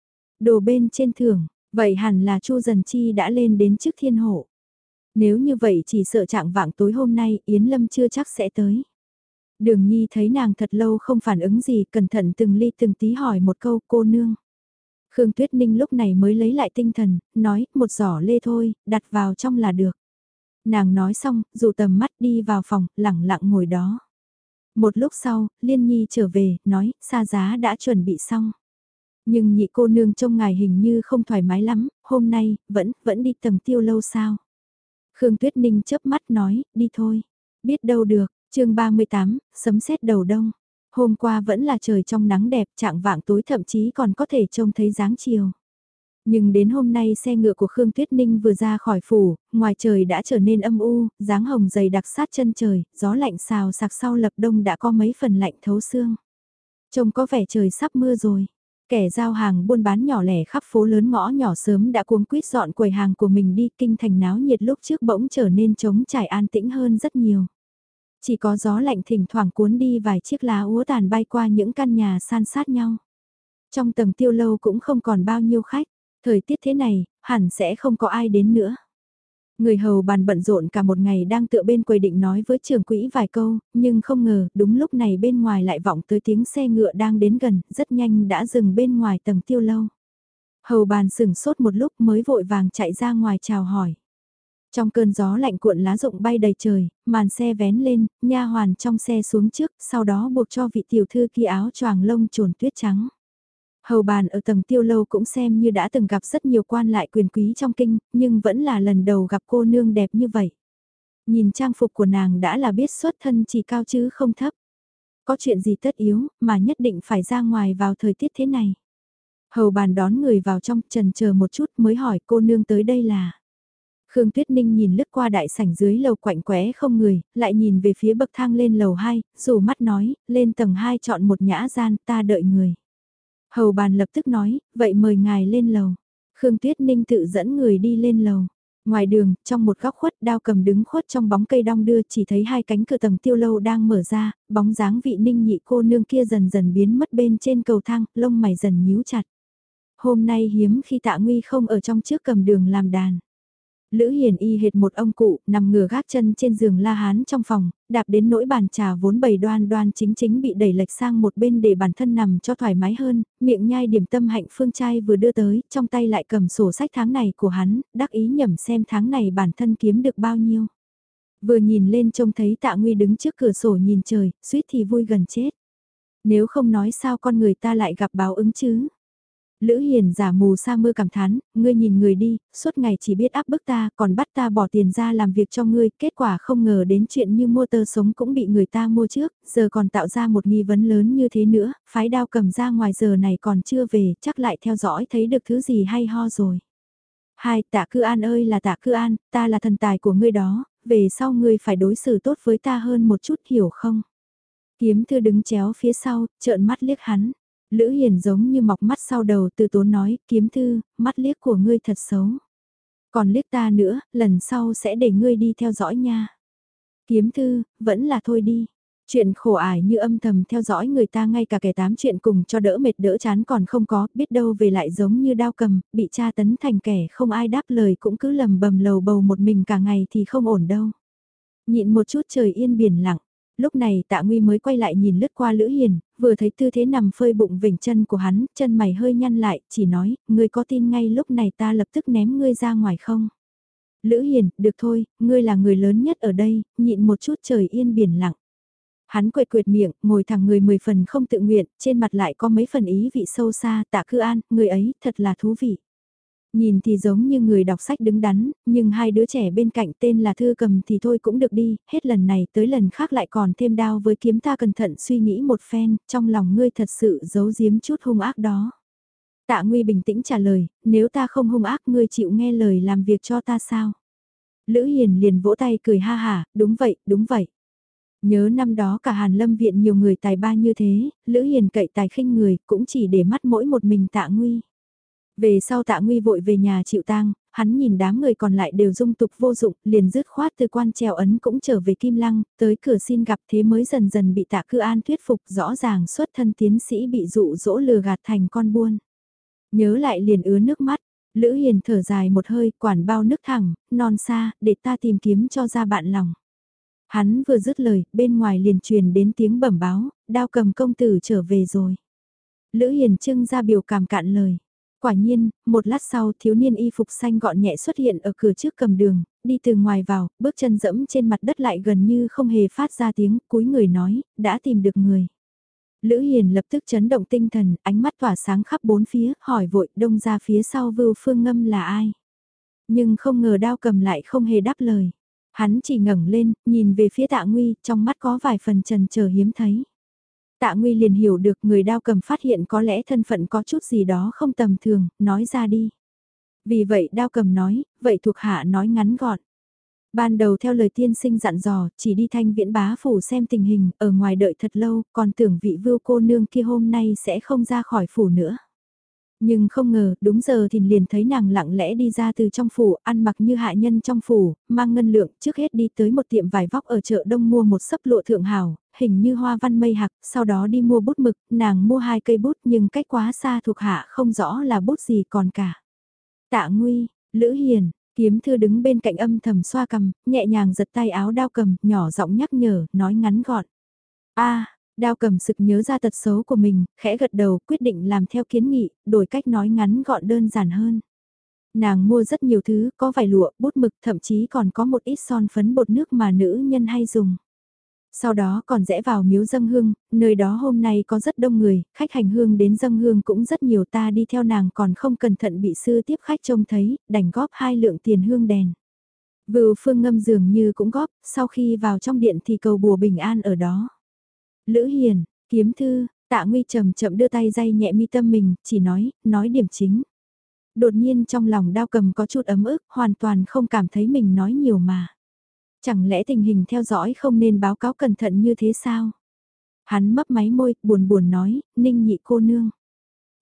Đồ bên trên thưởng, vậy hẳn là Chu Dần Chi đã lên đến trước thiên hộ. Nếu như vậy chỉ sợ trạng vạng tối hôm nay Yến Lâm chưa chắc sẽ tới. Đường Nhi thấy nàng thật lâu không phản ứng gì, cẩn thận từng ly từng tí hỏi một câu cô nương. Khương Tuyết Ninh lúc này mới lấy lại tinh thần, nói một giỏ lê thôi, đặt vào trong là được. Nàng nói xong, dụ tầm mắt đi vào phòng, lẳng lặng ngồi đó. Một lúc sau, Liên Nhi trở về, nói, xa giá đã chuẩn bị xong. Nhưng nhị cô nương trông ngài hình như không thoải mái lắm, hôm nay, vẫn đi tầng tiêu lâu sao. Khương Tuyết Ninh chớp mắt nói, đi thôi. Biết đâu được, chương 38, sấm sét đầu đông. Hôm qua vẫn là trời trong nắng đẹp, trạng vạng tối thậm chí còn có thể trông thấy dáng chiều. Nhưng đến hôm nay xe ngựa của Khương Tuyết Ninh vừa ra khỏi phủ, ngoài trời đã trở nên âm u, dáng hồng dày đặc sát chân trời, gió lạnh xào sạc sau lập đông đã có mấy phần lạnh thấu xương. Trông có vẻ trời sắp mưa rồi. Kẻ giao hàng buôn bán nhỏ lẻ khắp phố lớn ngõ nhỏ sớm đã cuống quýt dọn quầy hàng của mình đi, kinh thành náo nhiệt lúc trước bỗng trở nên trống trải an tĩnh hơn rất nhiều. Chỉ có gió lạnh thỉnh thoảng cuốn đi vài chiếc lá úa tàn bay qua những căn nhà san sát nhau. Trong tầng tiêu lâu cũng không còn bao nhiêu khách, thời tiết thế này, hẳn sẽ không có ai đến nữa. Người hầu bàn bận rộn cả một ngày đang tựa bên quầy định nói với trưởng quỹ vài câu, nhưng không ngờ đúng lúc này bên ngoài lại vọng tới tiếng xe ngựa đang đến gần, rất nhanh đã dừng bên ngoài tầng tiêu lâu. Hầu bàn sửng sốt một lúc mới vội vàng chạy ra ngoài chào hỏi. Trong cơn gió lạnh cuộn lá rụng bay đầy trời, màn xe vén lên, nha hoàn trong xe xuống trước, sau đó buộc cho vị tiểu thư kia áo choàng lông trồn tuyết trắng. Hầu bàn ở tầng tiêu lâu cũng xem như đã từng gặp rất nhiều quan lại quyền quý trong kinh, nhưng vẫn là lần đầu gặp cô nương đẹp như vậy. Nhìn trang phục của nàng đã là biết xuất thân chỉ cao chứ không thấp. Có chuyện gì tất yếu mà nhất định phải ra ngoài vào thời tiết thế này. Hầu bàn đón người vào trong, chần chờ một chút mới hỏi cô nương tới đây là. Khương Tuyết Ninh nhìn lướt qua đại sảnh dưới lầu quạnh quẽ không người, lại nhìn về phía bậc thang lên lầu 2, rủ mắt nói, lên tầng 2 chọn một nhã gian, ta đợi người. Hầu bàn lập tức nói, vậy mời ngài lên lầu. Khương Tuyết Ninh tự dẫn người đi lên lầu. Ngoài đường, trong một góc khuất Đao Cầm đứng khuất trong bóng cây đong đưa chỉ thấy hai cánh cửa tầng tiêu lâu đang mở ra, bóng dáng vị Ninh nhị cô nương kia dần dần biến mất bên trên cầu thang, lông mày dần nhíu chặt. Hôm nay hiếm khi Tạ Nguy không ở trong trước cầm đường làm đàn. Lữ Hiền y hệt một ông cụ, nằm ngửa gác chân trên giường La Hán trong phòng, đạp đến nỗi bàn trà vốn bày đoan đoan chính chính bị đẩy lệch sang một bên để bản thân nằm cho thoải mái hơn, miệng nhai điểm tâm hạnh phương trai vừa đưa tới, trong tay lại cầm sổ sách tháng này của hắn, đắc ý nhẩm xem tháng này bản thân kiếm được bao nhiêu. Vừa nhìn lên trông thấy Tạ Nguy đứng trước cửa sổ nhìn trời, suýt thì vui gần chết. Nếu không nói sao con người ta lại gặp báo ứng chứ. Lữ Hiền giả mù sa mưa cảm thán, ngươi nhìn người đi, suốt ngày chỉ biết áp bức ta, còn bắt ta bỏ tiền ra làm việc cho ngươi, kết quả không ngờ đến chuyện như mua tơ sống cũng bị người ta mua trước, giờ còn tạo ra một nghi vấn lớn như thế nữa, phái Đao Cầm ra ngoài giờ này còn chưa về, chắc lại theo dõi thấy được thứ gì hay ho rồi. Hai, Tạ Cư An ơi là Tạ Cư An, ta là thần tài của ngươi đó, về sau ngươi phải đối xử tốt với ta hơn một chút hiểu không? Kiếm Thư đứng chéo phía sau, trợn mắt liếc hắn. Lữ Hiền giống như mọc mắt sau đầu từ tốn nói, Kiếm Thư, mắt liếc của ngươi thật xấu. Còn liếc ta nữa, lần sau sẽ để ngươi đi theo dõi nha. Kiếm Thư, vẫn là thôi đi. Chuyện khổ ải như âm thầm theo dõi người ta ngay cả kẻ tám chuyện cùng cho đỡ mệt đỡ chán còn không có, biết đâu về lại giống như Đao Cầm, bị tra tấn thành kẻ không ai đáp lời cũng cứ lầm bầm lầu bầu một mình cả ngày thì không ổn đâu. Nhịn một chút trời yên biển lặng. Lúc này Tạ Nguy mới quay lại nhìn lướt qua Lữ Hiền, vừa thấy tư thế nằm phơi bụng vểnh chân của hắn, chân mày hơi nhăn lại, chỉ nói, ngươi có tin ngay lúc này ta lập tức ném ngươi ra ngoài không? Lữ Hiền, được thôi, ngươi là người lớn nhất ở đây, nhịn một chút trời yên biển lặng. Hắn quệt quệt miệng, ngồi thẳng người 10 phần không tự nguyện, trên mặt lại có mấy phần ý vị sâu xa, Tạ Cư An, người ấy, thật là thú vị. Nhìn thì giống như người đọc sách đứng đắn, nhưng hai đứa trẻ bên cạnh tên là Thư Cầm thì thôi cũng được đi, hết lần này tới lần khác lại còn thêm đao với kiếm ta cẩn thận suy nghĩ một phen, trong lòng ngươi thật sự giấu giếm chút hung ác đó. Tạ Nguy bình tĩnh trả lời, nếu ta không hung ác ngươi chịu nghe lời làm việc cho ta sao? Lữ Hiền liền vỗ tay cười ha hả, đúng vậy, đúng vậy. Nhớ năm đó cả Hàn Lâm viện nhiều người tài ba như thế, Lữ Hiền cậy tài khinh người cũng chỉ để mắt mỗi một mình Tạ Nguy. Về sau Tạ Nguy vội về nhà chịu tang, hắn nhìn đám người còn lại đều dung tục vô dụng, liền dứt khoát từ quan treo ấn cũng trở về Kim Lăng, tới cửa xin gặp thế mới dần dần bị Tạ Cư An thuyết phục rõ ràng xuất thân tiến sĩ bị dụ dỗ lừa gạt thành con buôn. Nhớ lại liền ứa nước mắt, Lữ Hiền thở dài một hơi, quản bao nước thẳng, non xa, để ta tìm kiếm cho ra bạn lòng. Hắn vừa dứt lời, bên ngoài liền truyền đến tiếng bẩm báo, Đao Cầm công tử trở về rồi. Lữ Hiền trưng ra biểu cảm cạn lời. Quả nhiên, một lát sau thiếu niên y phục xanh gọn nhẹ xuất hiện ở cửa trước cầm đường, đi từ ngoài vào, bước chân dẫm trên mặt đất lại gần như không hề phát ra tiếng, cúi người nói, đã tìm được người. Lữ Hiền lập tức chấn động tinh thần, ánh mắt tỏa sáng khắp bốn phía, hỏi vội đông ra phía sau Vưu Phương Ngâm là ai. Nhưng không ngờ Đao Cầm lại không hề đáp lời. Hắn chỉ ngẩng lên, nhìn về phía Tạ Nguy, trong mắt có vài phần trần chờ hiếm thấy. Tạ Nguy liền hiểu được người Đao Cầm phát hiện có lẽ thân phận có chút gì đó không tầm thường, nói ra đi. Vì vậy Đao Cầm nói, vậy thuộc hạ nói ngắn gọn. Ban đầu theo lời tiên sinh dặn dò, chỉ đi Thanh Viễn bá phủ xem tình hình, ở ngoài đợi thật lâu, còn tưởng vị Vưu cô nương kia hôm nay sẽ không ra khỏi phủ nữa. Nhưng không ngờ, đúng giờ thì liền thấy nàng lặng lẽ đi ra từ trong phủ, ăn mặc như hạ nhân trong phủ, mang ngân lượng, trước hết đi tới một tiệm vải vóc ở chợ đông mua một sấp lụa thượng hảo, hình như hoa văn mây hạc, sau đó đi mua bút mực, nàng mua 2 cây bút nhưng cách quá xa thuộc hạ không rõ là bút gì còn cả. Tạ Nguy, Lữ Hiền, Kiếm Thư đứng bên cạnh âm thầm xoa cằm, nhẹ nhàng giật tay áo Đao Cầm, nhỏ giọng nhắc nhở, nói ngắn gọn. A, Đao Cầm sực nhớ ra tật xấu của mình, khẽ gật đầu quyết định làm theo kiến nghị, đổi cách nói ngắn gọn đơn giản hơn. Nàng mua rất nhiều thứ, có vải lụa, bút mực, thậm chí còn có một ít son phấn bột nước mà nữ nhân hay dùng. Sau đó còn rẽ vào miếu dâng hương, nơi đó hôm nay có rất đông người, khách hành hương đến dâng hương cũng rất nhiều, ta đi theo nàng còn không cẩn thận bị sư tiếp khách trông thấy, đành góp 2 lượng tiền hương đèn. Vưu Phương Ngâm dường như cũng góp, sau khi vào trong điện thì cầu bùa bình an ở đó. Lữ Hiền, Kiếm Thư, Tạ Nguy chậm chậm đưa tay day nhẹ mi tâm mình, chỉ nói điểm chính. Đột nhiên trong lòng Đao Cầm có chút ấm ức, hoàn toàn không cảm thấy mình nói nhiều mà. Chẳng lẽ tình hình theo dõi không nên báo cáo cẩn thận như thế sao? Hắn mấp máy môi, buồn buồn nói, Ninh nhị cô nương.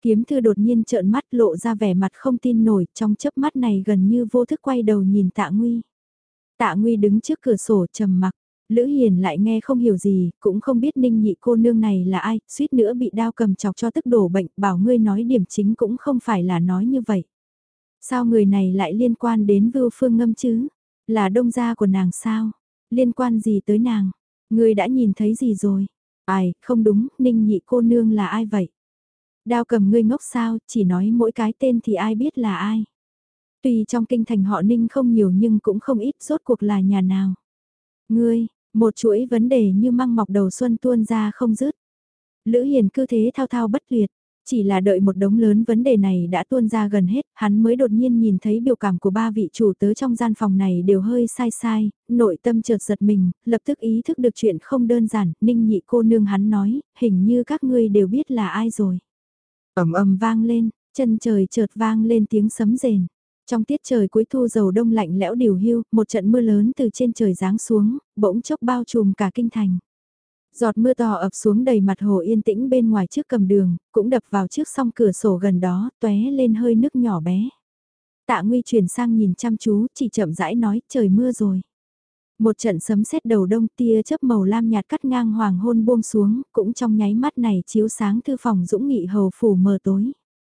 Kiếm thư đột nhiên trợn mắt lộ ra vẻ mặt không tin nổi, trong chớp mắt này gần như vô thức quay đầu nhìn Tạ Nguy. Tạ Nguy đứng trước cửa sổ trầm mặc, Lữ Hiền lại nghe không hiểu gì, cũng không biết Ninh nhị cô nương này là ai, suýt nữa bị đao cầm chọc cho tức đổ bệnh, bảo ngươi nói điểm chính cũng không phải là nói như vậy. Sao người này lại liên quan đến Vưu Phương Ngâm chứ? Là đông gia của nàng sao? Liên quan gì tới nàng? Ngươi đã nhìn thấy gì rồi? Ai, không đúng, Ninh nhị cô nương là ai vậy? Đao cầm ngươi ngốc sao, chỉ nói mỗi cái tên thì ai biết là ai? Tuy trong kinh thành họ Ninh không nhiều nhưng cũng không ít, rốt cuộc là nhà nào? Ngươi, một chuỗi vấn đề như măng mọc đầu xuân tuôn ra không dứt. Lữ Hiền cứ thế thao thao bất tuyệt, chỉ là đợi một đống lớn vấn đề này đã tuôn ra gần hết, hắn mới đột nhiên nhìn thấy biểu cảm của ba vị chủ tớ trong gian phòng này đều hơi sai sai, nội tâm chợt giật mình, lập tức ý thức được chuyện không đơn giản, Ninh nhị cô nương hắn nói, hình như các ngươi đều biết là ai rồi. Ầm ầm vang lên, chân trời chợt vang lên tiếng sấm rền. Trong tiết trời cuối thu dầu đông lạnh lẽo điều hưu, một trận mưa lớn từ trên trời giáng xuống, bỗng chốc bao trùm cả kinh thành. Giọt mưa to ập xuống đầy mặt hồ yên tĩnh bên ngoài trước cầm đường, cũng đập vào trước song cửa sổ gần đó, tóe lên hơi nước nhỏ bé. Tạ Nguy chuyển sang nhìn chăm chú, chỉ chậm rãi nói, trời mưa rồi. Một trận sấm sét đầu đông tia chớp màu lam nhạt cắt ngang hoàng hôn buông xuống, cũng trong nháy mắt này chiếu sáng thư phòng Dũng Nghị hầu phủ mờ tối.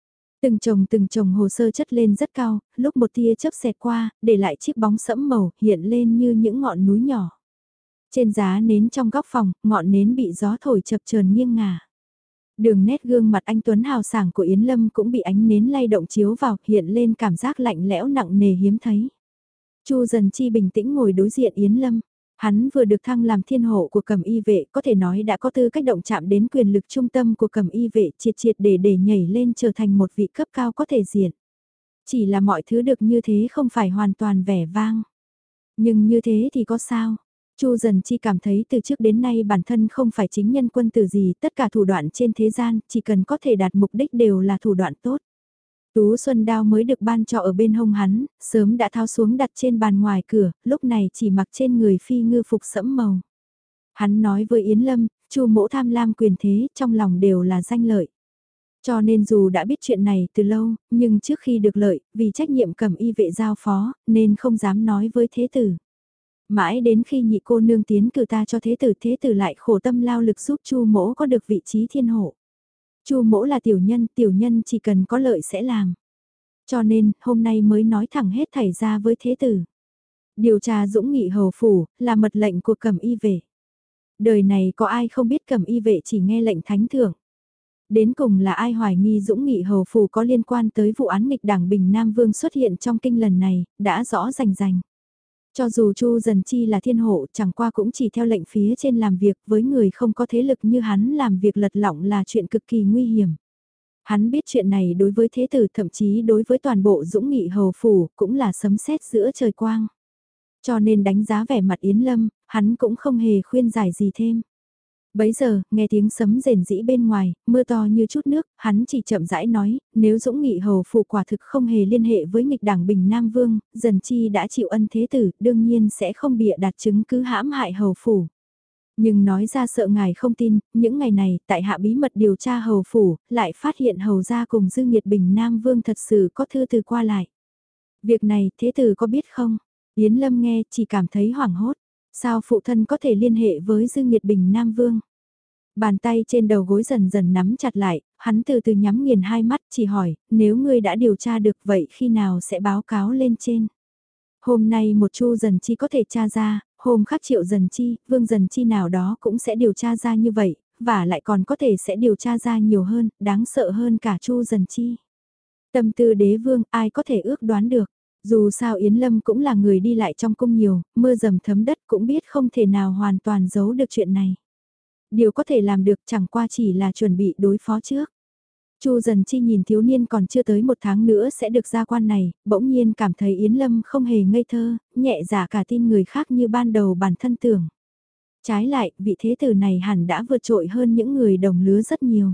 Từng chồng hồ sơ chất lên rất cao, lúc một tia chớp xẹt qua, để lại chiếc bóng sẫm màu hiện lên như những ngọn núi nhỏ. Trên giá nến trong góc phòng, ngọn nến bị gió thổi chập chờn nghiêng ngả. Đường nét gương mặt anh Tuấn hào sảng của Yến Lâm cũng bị ánh nến lay động chiếu vào, hiện lên cảm giác lạnh lẽo nặng nề hiếm thấy. Chu Dần Chi bình tĩnh ngồi đối diện Yến Lâm. Hắn vừa được thăng làm thiên hộ của Cẩm Y vệ, có thể nói đã có tư cách động chạm đến quyền lực trung tâm của Cẩm Y vệ, triệt triệt để nhảy lên trở thành một vị cấp cao có thể diện. Chỉ là mọi thứ được như thế không phải hoàn toàn vẻ vang. Nhưng như thế thì có sao? Chu Dần Chi cảm thấy từ trước đến nay bản thân không phải chính nhân quân tử gì, tất cả thủ đoạn trên thế gian, chỉ cần có thể đạt mục đích đều là thủ đoạn tốt. Tú Xuân Đao mới được ban cho ở bên hông hắn, sớm đã tháo xuống đặt trên bàn ngoài cửa, lúc này chỉ mặc trên người phi ngư phục sẫm màu. Hắn nói với Yến Lâm, Chu mỗ tham lam quyền thế, trong lòng đều là danh lợi. Cho nên dù đã biết chuyện này từ lâu, nhưng trước khi được lợi, vì trách nhiệm Cẩm Y vệ giao phó, nên không dám nói với thế tử. Mãi đến khi nhị cô nương tiến cử ta cho thế tử lại khổ tâm lao lực giúp Chu mỗ có được vị trí thiên hộ. Chu mỗ là tiểu nhân chỉ cần có lợi sẽ làm. Cho nên, hôm nay mới nói thẳng hết thảy ra với thế tử. Điều tra Dũng Nghị hầu phủ, là mật lệnh của Cẩm Y vệ. Đời này có ai không biết Cẩm Y vệ chỉ nghe lệnh thánh thượng. Đến cùng là ai hoài nghi Dũng Nghị hầu phủ có liên quan tới vụ án nghịch đảng Bình Nam Vương xuất hiện trong kinh lần này, đã rõ rành rành. Cho dù Chu Dần Chi là thiên hộ, chẳng qua cũng chỉ theo lệnh phía trên làm việc, với người không có thế lực như hắn làm việc lật lọng là chuyện cực kỳ nguy hiểm. Hắn biết chuyện này đối với thế tử, thậm chí đối với toàn bộ Dũng Nghị hầu phủ cũng là sấm sét giữa trời quang. Cho nên đánh giá vẻ mặt Yến Lâm, hắn cũng không hề khuyên giải gì thêm. Bấy giờ, nghe tiếng sấm rền rĩ bên ngoài, mưa to như chút nước, hắn chỉ chậm rãi nói, nếu Dũng Nghị hầu phủ quả thực không hề liên hệ với nghịch đảng Bình Nam Vương, Dần Chi đã chịu ân thế tử, đương nhiên sẽ không bịa đặt chứng cứ hãm hại hầu phủ. Nhưng nói ra sợ ngài không tin, những ngày này, tại hạ bí mật điều tra hầu phủ, lại phát hiện hầu gia cùng Dư Nghiệt Bình Nam Vương thật sự có thư từ qua lại. Việc này, thế tử có biết không? Yến Lâm nghe, chỉ cảm thấy hoảng hốt. Sao phụ thân có thể liên hệ với Dư Nghiệt Bình Nam Vương? Bàn tay trên đầu gối dần dần nắm chặt lại, hắn từ từ nhắm nghiền hai mắt, chỉ hỏi, nếu ngươi đã điều tra được vậy khi nào sẽ báo cáo lên trên? Hôm nay một Chu Dần Chi có thể tra ra, hôm khác Triệu Dần Chi, Vương Dần Chi nào đó cũng sẽ điều tra ra như vậy, và lại còn có thể sẽ điều tra ra nhiều hơn, đáng sợ hơn cả Chu Dần Chi. Tâm tư đế vương, ai có thể ước đoán được. Dù sao Yến Lâm cũng là người đi lại trong cung nhiều, mưa dầm thấm đất cũng biết không thể nào hoàn toàn giấu được chuyện này. Điều có thể làm được chẳng qua chỉ là chuẩn bị đối phó trước. Chu Dần Chi nhìn thiếu niên còn chưa tới một tháng nữa sẽ được ra quan này, bỗng nhiên cảm thấy Yến Lâm không hề ngây thơ, nhẹ dạ cả tin người khác như ban đầu bản thân tưởng. Trái lại, vị thế tử này hẳn đã vượt trội hơn những người đồng lứa rất nhiều.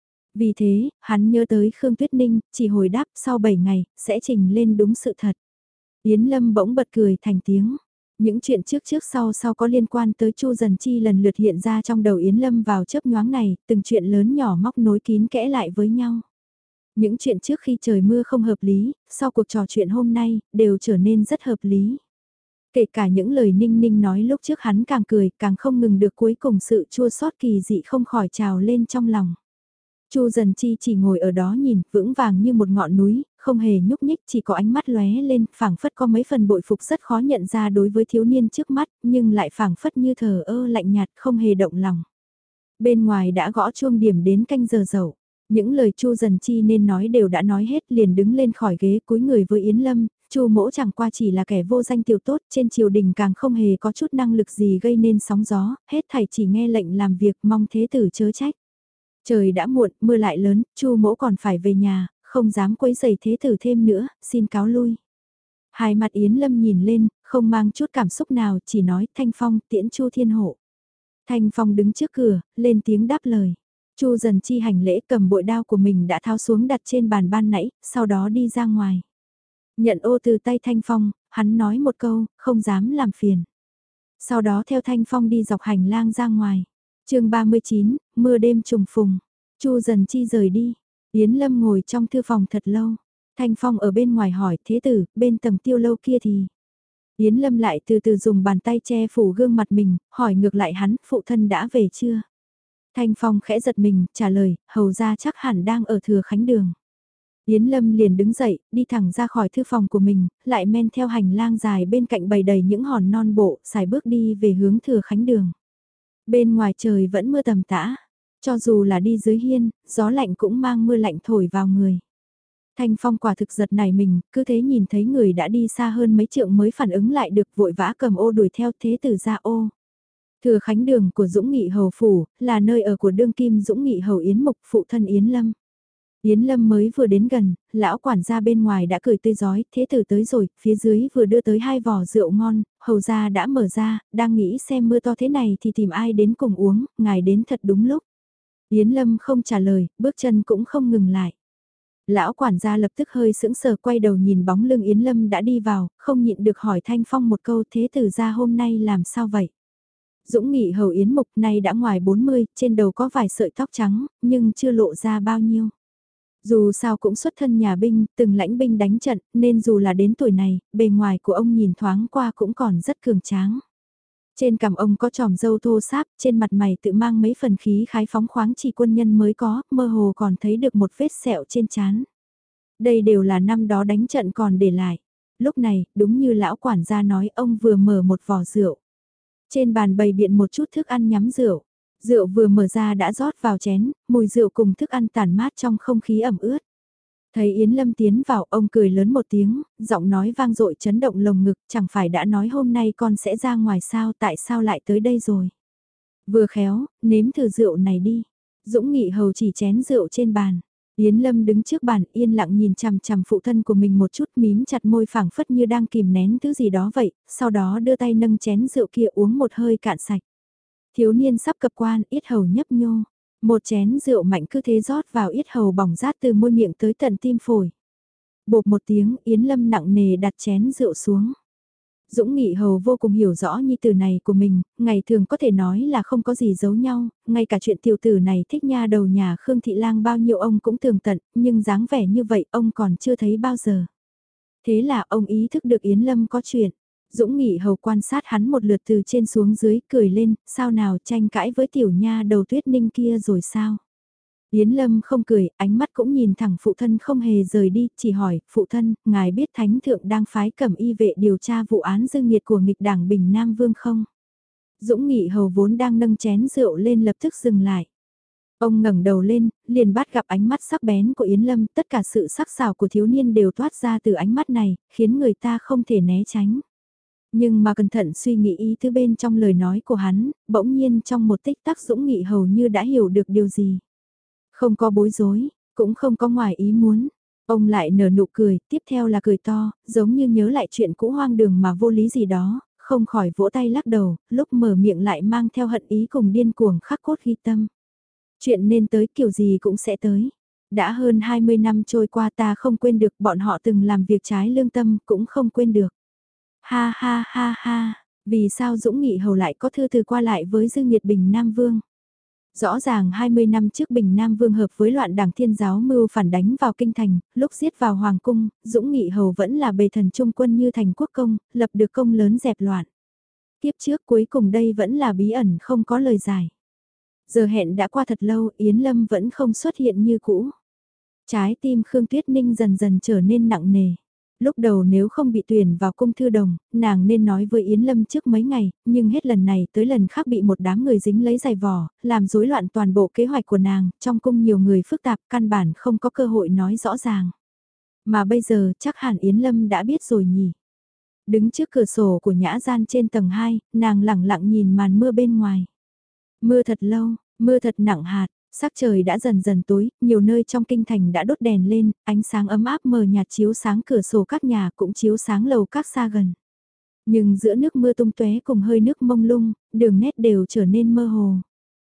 Vì thế, hắn nhớ tới Khương Tuyết Ninh, chỉ hồi đáp sau 7 ngày, sẽ trình lên đúng sự thật. Yến Lâm bỗng bật cười thành tiếng. Những chuyện trước trước sau sau có liên quan tới Chu Dần Chi lần lượt hiện ra trong đầu Yến Lâm vào chớp nhoáng này, từng chuyện lớn nhỏ móc nối kín kẽ lại với nhau. Những chuyện trước khi trời mưa không hợp lý, sau cuộc trò chuyện hôm nay, đều trở nên rất hợp lý. Kể cả những lời Ninh Ninh nói lúc trước hắn càng cười, càng không ngừng được, cuối cùng sự chua xót kỳ dị không khỏi trào lên trong lòng. Chu Dần Chi chỉ ngồi ở đó nhìn, vững vàng như một ngọn núi, không hề nhúc nhích, chỉ có ánh mắt lóe lên, phảng phất có mấy phần bội phục rất khó nhận ra đối với thiếu niên trước mắt, nhưng lại phảng phất như thờ ơ lạnh nhạt, không hề động lòng. Bên ngoài đã gõ chuông điểm đến canh giờ dậu. Những lời Chu Dần Chi nên nói đều đã nói hết, liền đứng lên khỏi ghế cúi người với Yến Lâm. Chu Mỗ chẳng qua chỉ là kẻ vô danh tiểu tốt, trên triều đình càng không hề có chút năng lực gì gây nên sóng gió, hết thảy chỉ nghe lệnh làm việc, mong thế tử chớ trách. Trời đã muộn, mưa lại lớn, Chu Mỗ còn phải về nhà, không dám quấy rầy thế tử thêm nữa, xin cáo lui. Hai mặt Yến Lâm nhìn lên, không mang chút cảm xúc nào, chỉ nói Thanh Phong tiễn Chu Thiên Hộ. Thanh Phong đứng trước cửa, lên tiếng đáp lời. Chu Dần Chi hành lễ, cầm bội đao của mình đã tháo xuống đặt trên bàn ban nãy, sau đó đi ra ngoài. Nhận ô từ tay Thanh Phong, hắn nói một câu, không dám làm phiền. Sau đó theo Thanh Phong đi dọc hành lang ra ngoài. chương 39, mưa đêm trùng phùng. Chu Dần Chi rời đi. Yến Lâm ngồi trong thư phòng thật lâu. Thanh Phong ở bên ngoài hỏi thế tử, bên tầng tiêu lâu kia thì... Yến Lâm lại từ từ dùng bàn tay che phủ gương mặt mình, hỏi ngược lại hắn, phụ thân đã về chưa? Thanh Phong khẽ giật mình, trả lời, hầu ra chắc hẳn đang ở Thừa Khánh Đường. Yến Lâm liền đứng dậy, đi thẳng ra khỏi thư phòng của mình, lại men theo hành lang dài bên cạnh bày đầy những hòn non bộ, xài bước đi về hướng Thừa Khánh Đường. Bên ngoài trời vẫn mưa tầm tã, cho dù là đi dưới hiên, gió lạnh cũng mang mưa lạnh thổi vào người. Thanh Phong quả thực giật nảy mình, cứ thế nhìn thấy người đã đi xa hơn mấy trượng mới phản ứng lại được, vội vã cầm ô đuổi theo, thế tử ra ô. Thừa Khánh Đường của Dũng Nghị Hầu Phủ, là nơi ở của đương kim Dũng Nghị Hầu Yến Mục, phụ thân Yến Lâm. Yến Lâm mới vừa đến gần, lão quản gia bên ngoài đã cười tươi rói, thế tử tới rồi, phía dưới vừa đưa tới 2 vò rượu ngon, hầu gia đã mở ra, đang nghĩ xem mưa to thế này thì tìm ai đến cùng uống, ngài đến thật đúng lúc. Yến Lâm không trả lời, bước chân cũng không ngừng lại. Lão quản gia lập tức hơi sững sờ, quay đầu nhìn bóng lưng Yến Lâm đã đi vào, không nhịn được hỏi Thanh Phong một câu, thế tử gia hôm nay làm sao vậy? Dũng Nghị Hầu Yến Mục nay đã ngoài 40, trên đầu có vài sợi tóc trắng, nhưng chưa lộ ra bao nhiêu. Dù sao cũng xuất thân nhà binh, từng lãnh binh đánh trận, nên dù là đến tuổi này, bề ngoài của ông nhìn thoáng qua cũng còn rất cường tráng. Trên cằm ông có tròm râu thô sáp, trên mặt mày tự mang mấy phần khí khái phóng khoáng chỉ quân nhân mới có, mơ hồ còn thấy được một vết sẹo trên trán. Đây đều là năm đó đánh trận còn để lại. Lúc này, đúng như lão quản gia nói, ông vừa mở một vò rượu. Trên bàn bày biện một chút thức ăn nhắm rượu. Rượu vừa mở ra đã rót vào chén, mùi rượu cùng thức ăn tản mát trong không khí ẩm ướt. Thấy Yến Lâm tiến vào, ông cười lớn một tiếng, giọng nói vang dội chấn động lồng ngực, chẳng phải đã nói hôm nay con sẽ ra ngoài sao, tại sao lại tới đây rồi. Vừa khéo, nếm thử rượu này đi. Dũng Nghị Hầu chỉ chén rượu trên bàn. Yến Lâm đứng trước bàn yên lặng nhìn chằm chằm phụ thân của mình một chút, mím chặt môi phảng phất như đang kìm nén thứ gì đó vậy, sau đó đưa tay nâng chén rượu kia uống một hơi cạn sạch. Thiếu niên sắp cập quan, yết hầu nhấp nhô. Một chén rượu mạnh cứ thế rót vào yết hầu bỏng rát từ môi miệng tới tận tim phổi. Bột một tiếng, Yến Lâm nặng nề đặt chén rượu xuống. Dũng Nghị Hầu vô cùng hiểu rõ nhi tử này của mình, ngày thường có thể nói là không có gì giấu nhau, ngay cả chuyện tiểu tử này thích nha đầu nhà Khương Thị Lang bao nhiêu ông cũng tường tận, nhưng dáng vẻ như vậy ông còn chưa thấy bao giờ. Thế là ông ý thức được Yến Lâm có chuyện. Dũng Nghị Hầu quan sát hắn một lượt từ trên xuống dưới, cười lên, sao nào tranh cãi với tiểu nha đầu Tuyết Ninh kia rồi sao? Yến Lâm không cười, ánh mắt cũng nhìn thẳng phụ thân không hề rời đi, chỉ hỏi, phụ thân, ngài biết Thánh Thượng đang phái cẩm y vệ điều tra vụ án dư nghiệt của nghịch đảng Bình Nam Vương không? Dũng Nghị Hầu vốn đang nâng chén rượu lên lập tức dừng lại. Ông ngẩng đầu lên, liền bắt gặp ánh mắt sắc bén của Yến Lâm, tất cả sự sắc sảo của thiếu niên đều toát ra từ ánh mắt này, khiến người ta không thể né tránh. Nhưng mà cẩn thận suy nghĩ ý thứ bên trong lời nói của hắn, bỗng nhiên trong một tích tắc Dũng Nghị hầu như đã hiểu được điều gì. Không có bối rối, cũng không có ngoài ý muốn. Ông lại nở nụ cười, tiếp theo là cười to, giống như nhớ lại chuyện cũ hoang đường mà vô lý gì đó, không khỏi vỗ tay lắc đầu, lúc mở miệng lại mang theo hận ý cùng điên cuồng khắc cốt ghi tâm. Chuyện nên tới kiểu gì cũng sẽ tới. Đã hơn 20 năm trôi qua ta không quên được bọn họ từng làm việc trái lương tâm cũng không quên được. Ha ha ha ha, vì sao Dũng Nghị Hầu lại có thư từ qua lại với Dư Nghiệt Bình Nam Vương? Rõ ràng 20 năm trước Bình Nam Vương hợp với loạn đảng Thiên giáo mưu phản đánh vào kinh thành, lúc giết vào Hoàng cung, Dũng Nghị Hầu vẫn là bề thần trung quân như thành quốc công, lập được công lớn dẹp loạn. Tiếp trước cuối cùng đây vẫn là bí ẩn không có lời giải. Giờ hẹn đã qua thật lâu, Yến Lâm vẫn không xuất hiện như cũ. Trái tim Khương Tuyết Ninh dần dần trở nên nặng nề. Lúc đầu nếu không bị tuyển vào cung thư đồng, nàng nên nói với Yến Lâm trước mấy ngày, nhưng hết lần này tới lần khác bị một đám người dính lấy giày vò, làm rối loạn toàn bộ kế hoạch của nàng, trong cung nhiều người phức tạp căn bản không có cơ hội nói rõ ràng. Mà bây giờ chắc hẳn Yến Lâm đã biết rồi nhỉ. Đứng trước cửa sổ của nhã gian trên tầng 2, nàng lẳng lặng nhìn màn mưa bên ngoài. Mưa thật lâu, mưa thật nặng hạt, sắc trời đã dần dần tối, nhiều nơi trong kinh thành đã đốt đèn lên, ánh sáng ấm áp mờ nhạt chiếu sáng cửa sổ các nhà cũng chiếu sáng lầu các xa gần. Nhưng giữa nước mưa tung tóe cùng hơi nước mông lung, đường nét đều trở nên mơ hồ.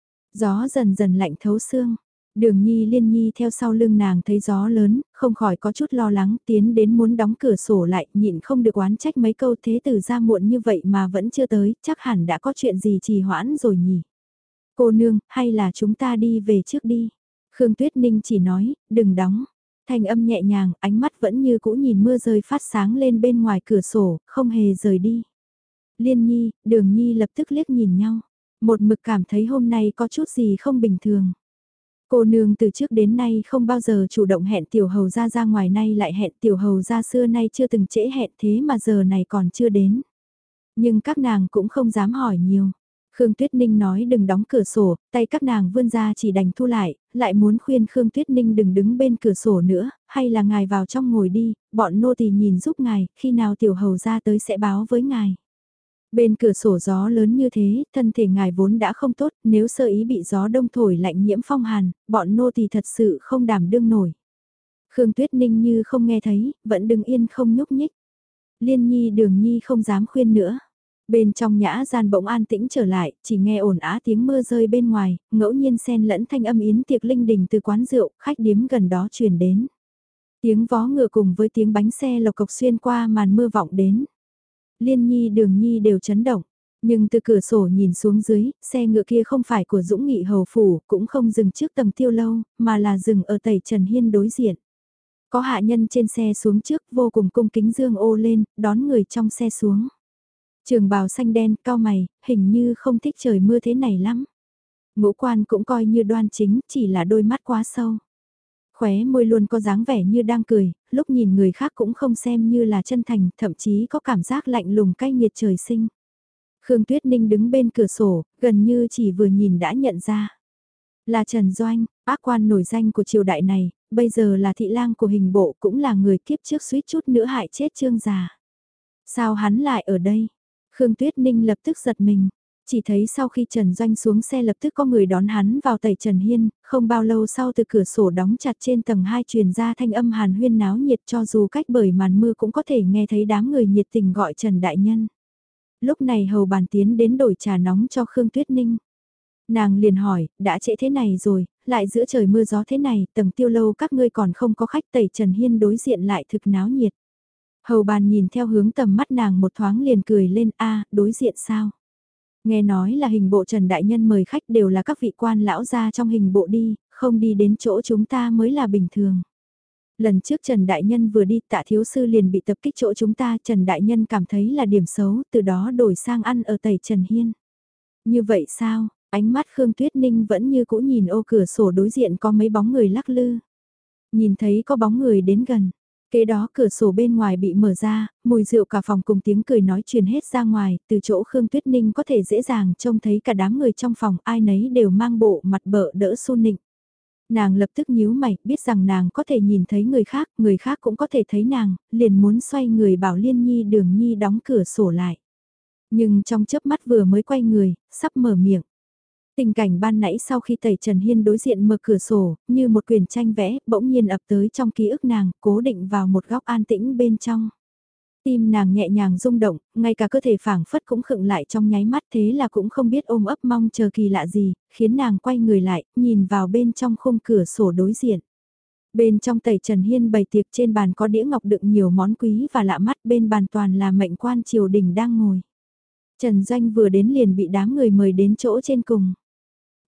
Gió dần dần lạnh thấu xương. Đường Nhi Liên Nhi theo sau lưng nàng thấy gió lớn, không khỏi có chút lo lắng, tiến đến muốn đóng cửa sổ lại, nhịn không được oán trách mấy câu thế tử ra muộn như vậy mà vẫn chưa tới, chắc hẳn đã có chuyện gì trì hoãn rồi nhỉ. Cô nương, hay là chúng ta đi về trước đi. Khương Tuyết Ninh chỉ nói, đừng đóng. Thanh âm nhẹ nhàng, ánh mắt vẫn như cũ nhìn mưa rơi phát sáng lên bên ngoài cửa sổ, không hề rời đi. Liên Nhi, Đường Nhi lập tức liếc nhìn nhau. Một mực cảm thấy hôm nay có chút gì không bình thường. Cô nương từ trước đến nay không bao giờ chủ động hẹn tiểu hầu ra ngoài nay lại hẹn tiểu hầu ra xưa nay chưa từng trễ hẹn thế mà giờ này còn chưa đến. Nhưng các nàng cũng không dám hỏi nhiều. Khương Tuyết Ninh nói đừng đóng cửa sổ, tay các nàng vươn ra chỉ đành thu lại muốn khuyên Khương Tuyết Ninh đừng đứng bên cửa sổ nữa, hay là ngài vào trong ngồi đi, bọn nô tỳ nhìn giúp ngài, khi nào tiểu hầu ra tới sẽ báo với ngài. Bên cửa sổ gió lớn như thế, thân thể ngài vốn đã không tốt, nếu sơ ý bị gió đông thổi lạnh nhiễm phong hàn, bọn nô tỳ thật sự không đảm đương nổi. Khương Tuyết Ninh như không nghe thấy, vẫn đứng yên không nhúc nhích. Liên Nhi Đường Nhi không dám khuyên nữa. Bên trong nhã gian bỗng an tĩnh trở lại, chỉ nghe ồn á tiếng mưa rơi bên ngoài, ngẫu nhiên xen lẫn thanh âm yến tiệc linh đình từ quán rượu, khách điếm gần đó truyền đến. Tiếng vó ngựa cùng với tiếng bánh xe lộc cộc xuyên qua màn mưa vọng đến. Liên Nhi Đường Nhi đều chấn động, nhưng từ cửa sổ nhìn xuống dưới, xe ngựa kia không phải của Dũng Nghị hầu phủ, cũng không dừng trước tầng tiêu lâu, mà là dừng ở tẩy Trần Hiên đối diện. Có hạ nhân trên xe xuống trước vô cùng cung kính dương ô lên, đón người trong xe xuống. Trường bào xanh đen, cao mày, hình như không thích trời mưa thế này lắm. Ngũ quan cũng coi như đoan chính, chỉ là đôi mắt quá sâu. Khóe môi luôn có dáng vẻ như đang cười, lúc nhìn người khác cũng không xem như là chân thành, thậm chí có cảm giác lạnh lùng cay nghiệt trời sinh. Khương Tuyết Ninh đứng bên cửa sổ, gần như chỉ vừa nhìn đã nhận ra. Là Trần Doanh, ác quan nổi danh của triều đại này, bây giờ là thị lang của hình bộ cũng là người kiếp trước suýt chút nữa hại chết Trương già. Sao hắn lại ở đây? Khương Tuyết Ninh lập tức giật mình, chỉ thấy sau khi Trần Doanh xuống xe lập tức có người đón hắn vào tẩy Trần Hiên, không bao lâu sau từ cửa sổ đóng chặt trên tầng 2 truyền ra thanh âm hàn huyên náo nhiệt cho dù cách bởi màn mưa cũng có thể nghe thấy đám người nhiệt tình gọi Trần Đại Nhân. Lúc này hầu bàn tiến đến đổi trà nóng cho Khương Tuyết Ninh. Nàng liền hỏi, đã trễ thế này rồi, lại giữa trời mưa gió thế này, tầng tiêu lâu các ngươi còn không có khách tẩy Trần Hiên đối diện lại thực náo nhiệt. Hầu bàn nhìn theo hướng tầm mắt nàng một thoáng liền cười lên a đối diện sao. Nghe nói là hình bộ Trần Đại Nhân mời khách đều là các vị quan lão gia trong hình bộ đi, không đi đến chỗ chúng ta mới là bình thường. Lần trước Trần Đại Nhân vừa đi Tạ Thiếu Sư liền bị tập kích chỗ chúng ta, Trần Đại Nhân cảm thấy là điểm xấu, từ đó đổi sang ăn ở tẩy Trần Hiên. Như vậy sao, ánh mắt Khương Tuyết Ninh vẫn như cũ nhìn ô cửa sổ đối diện có mấy bóng người lắc lư. Nhìn thấy có bóng người đến gần. Kế đó cửa sổ bên ngoài bị mở ra, mùi rượu cả phòng cùng tiếng cười nói truyền hết ra ngoài, từ chỗ Khương Tuyết Ninh có thể dễ dàng trông thấy cả đám người trong phòng ai nấy đều mang bộ mặt bợ đỡ su nịnh. Nàng lập tức nhíu mày, biết rằng nàng có thể nhìn thấy người khác cũng có thể thấy nàng, liền muốn xoay người bảo Liên Nhi Đường Nhi đóng cửa sổ lại. Nhưng trong chớp mắt vừa mới quay người, sắp mở miệng. Tình cảnh ban nãy sau khi tẩy Trần Hiên đối diện mở cửa sổ, như một quyển tranh vẽ, bỗng nhiên ập tới trong ký ức nàng, cố định vào một góc an tĩnh bên trong. Tim nàng nhẹ nhàng rung động, ngay cả cơ thể phảng phất cũng khựng lại trong nháy mắt thế là cũng không biết ôm ấp mong chờ kỳ lạ gì, khiến nàng quay người lại, nhìn vào bên trong khung cửa sổ đối diện. Bên trong tẩy Trần Hiên bày tiệc trên bàn có đĩa ngọc đựng nhiều món quý và lạ mắt bên bàn toàn là mệnh quan triều đình đang ngồi. Trần Doanh vừa đến liền bị đám người mời đến chỗ trên cùng.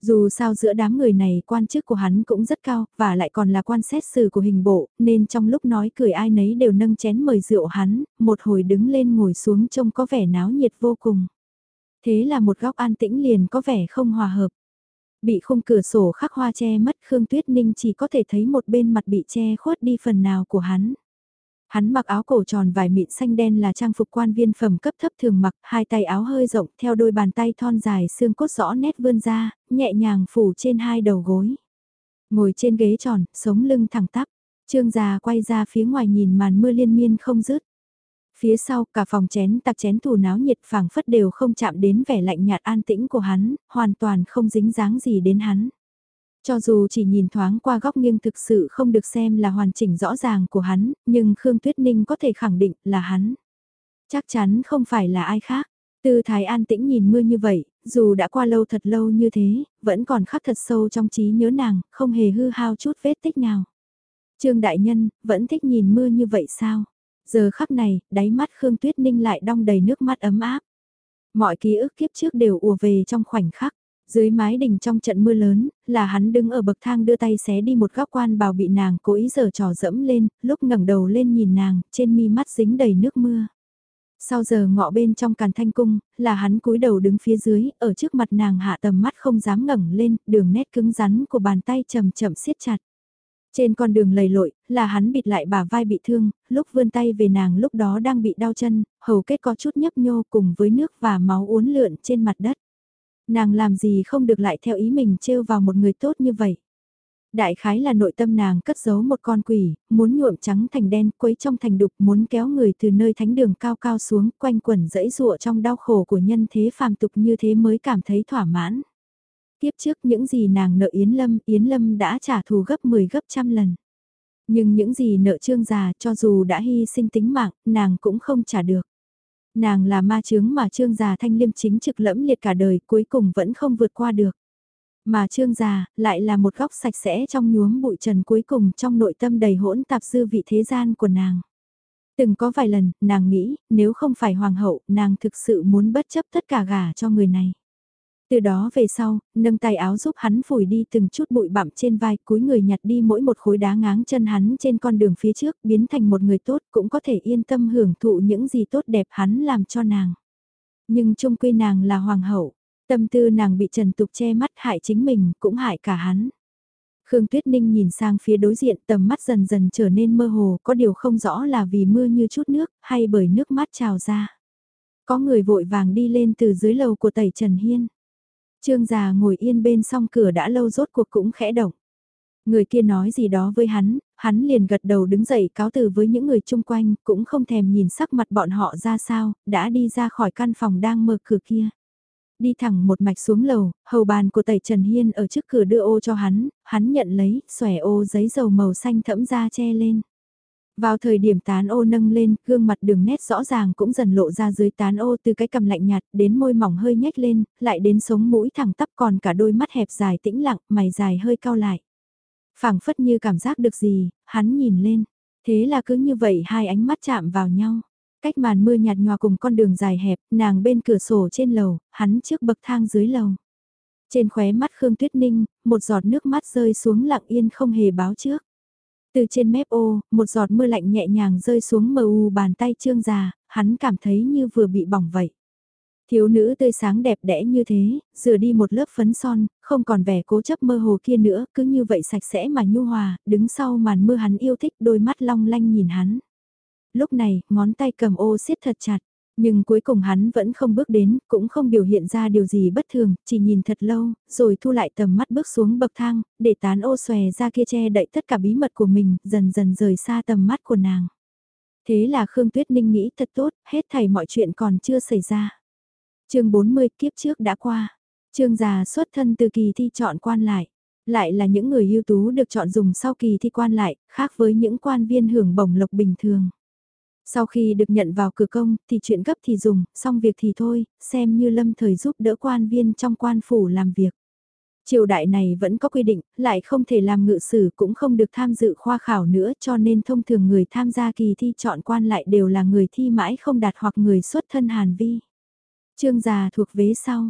Dù sao giữa đám người này quan chức của hắn cũng rất cao, và lại còn là quan xét xử của hình bộ, nên trong lúc nói cười ai nấy đều nâng chén mời rượu hắn, một hồi đứng lên ngồi xuống trông có vẻ náo nhiệt vô cùng. Thế là một góc an tĩnh liền có vẻ không hòa hợp. Bị khung cửa sổ khắc hoa che mất, Khương Tuyết Ninh chỉ có thể thấy một bên mặt bị che khuất đi phần nào của hắn. Hắn mặc áo cổ tròn vải mịn xanh đen là trang phục quan viên phẩm cấp thấp thường mặc, hai tay áo hơi rộng theo đôi bàn tay thon dài xương cốt rõ nét vươn ra, nhẹ nhàng phủ trên hai đầu gối. Ngồi trên ghế tròn, sống lưng thẳng tắp, Trương già quay ra phía ngoài nhìn màn mưa liên miên không dứt. Phía sau, cả phòng chén tặc chén thù náo nhiệt phảng phất đều không chạm đến vẻ lạnh nhạt an tĩnh của hắn, hoàn toàn không dính dáng gì đến hắn. Cho dù chỉ nhìn thoáng qua góc nghiêng thực sự không được xem là hoàn chỉnh rõ ràng của hắn, nhưng Khương Tuyết Ninh có thể khẳng định là hắn. Chắc chắn không phải là ai khác. Tư thái an tĩnh nhìn mưa như vậy, dù đã qua lâu thật lâu như thế, vẫn còn khắc thật sâu trong trí nhớ nàng, không hề hư hao chút vết tích nào. Trương Đại Nhân, vẫn thích nhìn mưa như vậy sao? Giờ khắc này, đáy mắt Khương Tuyết Ninh lại đong đầy nước mắt ấm áp. Mọi ký ức kiếp trước đều ùa về trong khoảnh khắc. Dưới mái đình trong trận mưa lớn, là hắn đứng ở bậc thang đưa tay xé đi một góc quan bào bị nàng cố ý giở trò dẫm lên, lúc ngẩng đầu lên nhìn nàng, trên mi mắt dính đầy nước mưa. Sau giờ ngọ bên trong Càn Thanh Cung, là hắn cúi đầu đứng phía dưới, ở trước mặt nàng hạ tầm mắt không dám ngẩng lên, đường nét cứng rắn của bàn tay chậm chậm siết chặt. Trên con đường lầy lội, là hắn bịt lại bả vai bị thương, lúc vươn tay về nàng lúc đó đang bị đau chân, hầu kết có chút nhấp nhô cùng với nước và máu uốn lượn trên mặt đất. Nàng làm gì không được lại theo ý mình trêu vào một người tốt như vậy. Đại khái là nội tâm nàng cất giấu một con quỷ, muốn nhuộm trắng thành đen quấy trong thành đục, muốn kéo người từ nơi thánh đường cao cao xuống, quanh quẩn dẫy dụa trong đau khổ của nhân thế phàm tục như thế mới cảm thấy thỏa mãn. Tiếp trước những gì nàng nợ Yến Lâm đã trả thù gấp 10 gấp trăm lần. Nhưng những gì nợ Trương già cho dù đã hy sinh tính mạng, nàng cũng không trả được. Nàng là ma chướng mà Trương già thanh liêm chính trực lẫm liệt cả đời cuối cùng vẫn không vượt qua được. Mà Trương già lại là một góc sạch sẽ trong nhuốm bụi trần cuối cùng trong nội tâm đầy hỗn tạp dư vị thế gian của nàng. Từng có vài lần, nàng nghĩ, nếu không phải hoàng hậu, nàng thực sự muốn bất chấp tất cả gả cho người này. Từ đó về sau, nâng tay áo giúp hắn phủi đi từng chút bụi bặm trên vai, cúi người nhặt đi mỗi một khối đá ngáng chân hắn trên con đường phía trước, biến thành một người tốt, cũng có thể yên tâm hưởng thụ những gì tốt đẹp hắn làm cho nàng. Nhưng chung quy nàng là hoàng hậu, tâm tư nàng bị Trần Tục che mắt hại chính mình, cũng hại cả hắn. Khương Tuyết Ninh nhìn sang phía đối diện, tầm mắt dần dần trở nên mơ hồ, có điều không rõ là vì mưa như chút nước, hay bởi nước mắt trào ra. Có người vội vàng đi lên từ dưới lầu của Tẩy Trần Hiên. Trương già ngồi yên bên song cửa đã lâu rốt cuộc cũng khẽ động. Người kia nói gì đó với hắn liền gật đầu đứng dậy cáo từ với những người chung quanh, cũng không thèm nhìn sắc mặt bọn họ ra sao, đã đi ra khỏi căn phòng đang mở cửa kia. Đi thẳng một mạch xuống lầu, hầu bàn của Tẩy Trần Hiên ở trước cửa đưa ô cho hắn nhận lấy, xòe ô giấy dầu màu xanh thẫm ra che lên. Vào thời điểm tán ô nâng lên, gương mặt đường nét rõ ràng cũng dần lộ ra dưới tán ô từ cái cằm lạnh nhạt đến môi mỏng hơi nhếch lên, lại đến sống mũi thẳng tắp còn cả đôi mắt hẹp dài tĩnh lặng, mày dài hơi cau lại. Phảng phất như cảm giác được gì, hắn nhìn lên. Thế là cứ như vậy hai ánh mắt chạm vào nhau. Cách màn mưa nhạt nhòa cùng con đường dài hẹp, nàng bên cửa sổ trên lầu, hắn trước bậc thang dưới lầu. Trên khóe mắt Khương Tuyết Ninh, một giọt nước mắt rơi xuống lặng yên không hề báo trước. Từ trên mép ô, một giọt mưa lạnh nhẹ nhàng rơi xuống mờ u bàn tay Trương già, hắn cảm thấy như vừa bị bỏng vậy. Thiếu nữ tươi sáng đẹp đẽ như thế, rửa đi một lớp phấn son, không còn vẻ cố chấp mơ hồ kia nữa, cứ như vậy sạch sẽ mà nhu hòa, đứng sau màn mưa hắn yêu thích đôi mắt long lanh nhìn hắn. Lúc này, ngón tay cầm ô siết thật chặt, nhưng cuối cùng hắn vẫn không bước đến, cũng không biểu hiện ra điều gì bất thường, chỉ nhìn thật lâu, rồi thu lại tầm mắt bước xuống bậc thang, để tán ô xòe ra kia che đậy tất cả bí mật của mình, dần dần rời xa tầm mắt của nàng. Thế là Khương Tuyết Ninh nghĩ thật tốt, hết thảy mọi chuyện còn chưa xảy ra. Chương 40 kiếp trước đã qua. Trương già xuất thân từ kỳ thi chọn quan lại là những người ưu tú được chọn dùng sau kỳ thi quan lại, khác với những quan viên hưởng bổng lộc bình thường. Sau khi được nhận vào cửa công thì chuyện gấp thì dùng, xong việc thì thôi, xem như lâm thời giúp đỡ quan viên trong quan phủ làm việc. Triều đại này vẫn có quy định, lại không thể làm ngự sử cũng không được tham dự khoa khảo nữa cho nên thông thường người tham gia kỳ thi chọn quan lại đều là người thi mãi không đạt hoặc người xuất thân Hàn Vi. Trương già thuộc vế sau.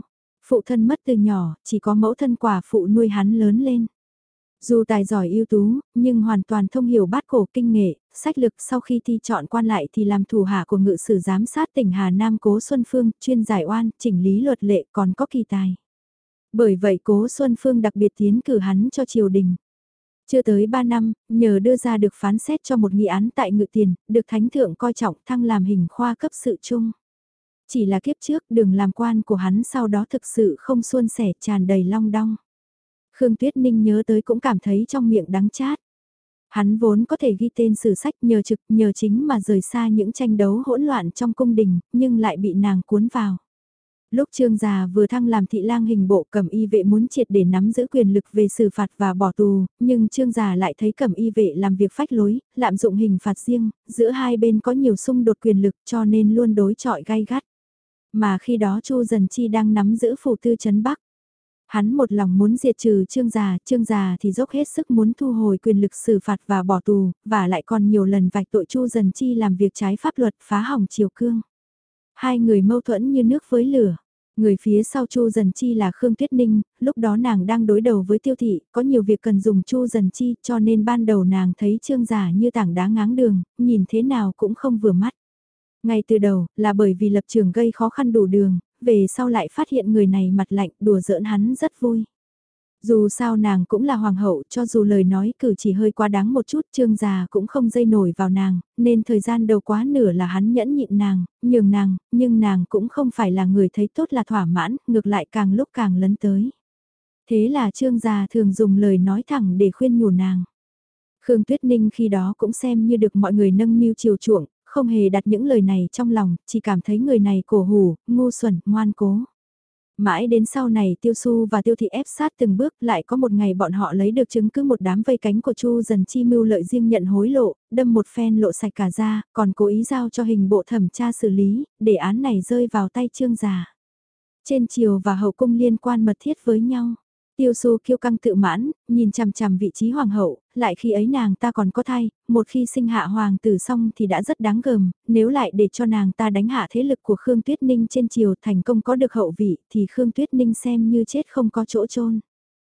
Phụ thân mất từ nhỏ, chỉ có mẫu thân quả phụ nuôi hắn lớn lên. Dù tài giỏi ưu tú, nhưng hoàn toàn thông hiểu bát cổ kinh nghệ, sách lực sau khi thi chọn quan lại thì làm thủ hạ của ngự sử giám sát tỉnh Hà Nam Cố Xuân Phương, chuyên giải oan, chỉnh lý luật lệ còn có kỳ tài. Bởi vậy Cố Xuân Phương đặc biệt tiến cử hắn cho triều đình. Chưa tới 3 năm, nhờ đưa ra được phán xét cho một nghị án tại Ngự Tiền, được Thánh Thượng coi trọng thăng làm hình khoa cấp sự trung. Chỉ là kiếp trước đường làm quan của hắn sau đó thực sự không suôn sẻ tràn đầy long đong. Khương Tuyết Ninh nhớ tới cũng cảm thấy trong miệng đắng chát. Hắn vốn có thể ghi tên sử sách nhờ trực nhờ chính mà rời xa những tranh đấu hỗn loạn trong cung đình, nhưng lại bị nàng cuốn vào. Lúc Trương Già vừa thăng làm thị lang hình bộ, Cẩm Y vệ muốn triệt để nắm giữ quyền lực về xử phạt và bỏ tù, nhưng Trương Già lại thấy Cẩm Y vệ làm việc phách lối, lạm dụng hình phạt riêng, giữa hai bên có nhiều xung đột quyền lực cho nên luôn đối chọi gay gắt. Mà khi đó Chu Dần Chi đang nắm giữ phủ tư trấn Bắc. Hắn một lòng muốn diệt trừ Trương Già thì dốc hết sức muốn thu hồi quyền lực xử phạt và bỏ tù, và lại còn nhiều lần vạch tội Chu Dần Chi làm việc trái pháp luật phá hỏng triều cương. Hai người mâu thuẫn như nước với lửa. Người phía sau Chu Dần Chi là Khương Tuyết Ninh, lúc đó nàng đang đối đầu với Tiêu Thị, có nhiều việc cần dùng Chu Dần Chi cho nên ban đầu nàng thấy Trương Già như tảng đá ngáng đường, nhìn thế nào cũng không vừa mắt. Ngay từ đầu, là bởi vì lập trường gây khó khăn đủ đường, về sau lại phát hiện người này mặt lạnh đùa giỡn hắn rất vui. Dù sao nàng cũng là hoàng hậu, cho dù lời nói cử chỉ hơi quá đáng một chút, Trương Già cũng không dây nổi vào nàng, nên thời gian đầu quá nửa là hắn nhẫn nhịn nàng, nhường nàng, nhưng nàng cũng không phải là người thấy tốt là thỏa mãn, ngược lại càng lúc càng lấn tới. Thế là Trương Già thường dùng lời nói thẳng để khuyên nhủ nàng. Khương Tuyết Ninh khi đó cũng xem như được mọi người nâng niu chiều chuộng, không hề đặt những lời này trong lòng, chỉ cảm thấy người này cổ hủ, ngu xuẩn, ngoan cố. Mãi đến sau này Tiêu Su và Tiêu Thị ép sát từng bước, lại có một ngày bọn họ lấy được chứng cứ một đám vây cánh của Chu Dần Chi mưu lợi riêng nhận hối lộ, đâm một phen lộ sạch cả ra, còn cố ý giao cho hình bộ thẩm tra xử lý, để án này rơi vào tay Trương Già. Trên triều và hậu cung liên quan mật thiết với nhau. Tiêu Su kiêu căng tự mãn, nhìn chằm chằm vị trí hoàng hậu, lại khi ấy nàng ta còn có thai, một khi sinh hạ hoàng tử xong thì đã rất đáng gờm, nếu lại để cho nàng ta đánh hạ thế lực của Khương Tuyết Ninh trên triều thành công có được hậu vị thì Khương Tuyết Ninh xem như chết không có chỗ chôn.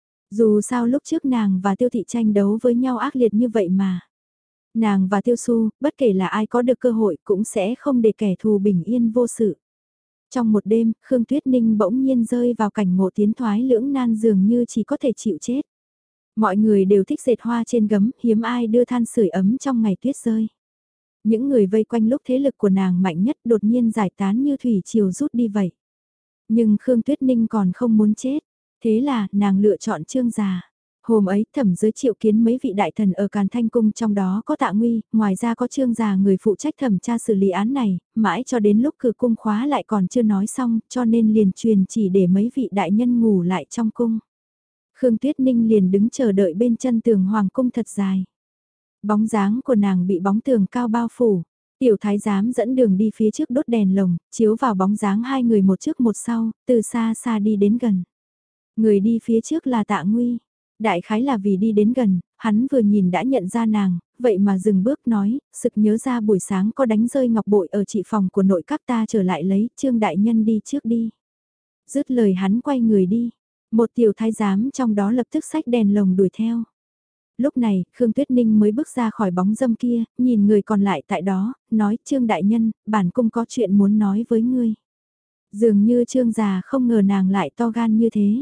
Dù sao lúc trước nàng và Tiêu Thị tranh đấu với nhau ác liệt như vậy mà. Nàng và Tiêu Su, bất kể là ai có được cơ hội cũng sẽ không để kẻ thù bình yên vô sự. Trong một đêm, Khương Tuyết Ninh bỗng nhiên rơi vào cảnh ngộ tiến thoái lưỡng nan dường như chỉ có thể chịu chết. Mọi người đều thích dệt hoa trên gấm, hiếm ai đưa than sưởi ấm trong ngày tuyết rơi. Những người vây quanh lúc thế lực của nàng mạnh nhất đột nhiên giải tán như thủy triều rút đi vậy. Nhưng Khương Tuyết Ninh còn không muốn chết, thế là nàng lựa chọn Trương Già. Hôm ấy thẩm giới triệu kiến mấy vị đại thần ở Càn Thanh Cung, trong đó có Tạ Nguy, ngoài ra có Trương Già người phụ trách thẩm tra xử lý án này, mãi cho đến lúc cửa cung khóa lại còn chưa nói xong, cho nên liền truyền chỉ để mấy vị đại nhân ngủ lại trong cung. Khương Tuyết Ninh liền đứng chờ đợi bên chân tường hoàng cung thật dài. Bóng dáng của nàng bị bóng tường cao bao phủ. Tiểu thái giám dẫn đường đi phía trước đốt đèn lồng, chiếu vào bóng dáng hai người một trước một sau, từ xa xa đi đến gần. Người đi phía trước là Tạ Nguy. Đại khái là vì đi đến gần, hắn vừa nhìn đã nhận ra nàng, vậy mà dừng bước nói, sực nhớ ra buổi sáng có đánh rơi ngọc bội ở chị phòng của nội các, ta trở lại lấy, Trương đại nhân đi trước đi. Dứt lời hắn quay người đi, một tiểu thái giám trong đó lập tức xách đèn lồng đuổi theo. Lúc này, Khương Tuyết Ninh mới bước ra khỏi bóng dâm kia, nhìn người còn lại tại đó, nói Trương đại nhân, bản cung có chuyện muốn nói với ngươi. Dường như Trương già không ngờ nàng lại to gan như thế.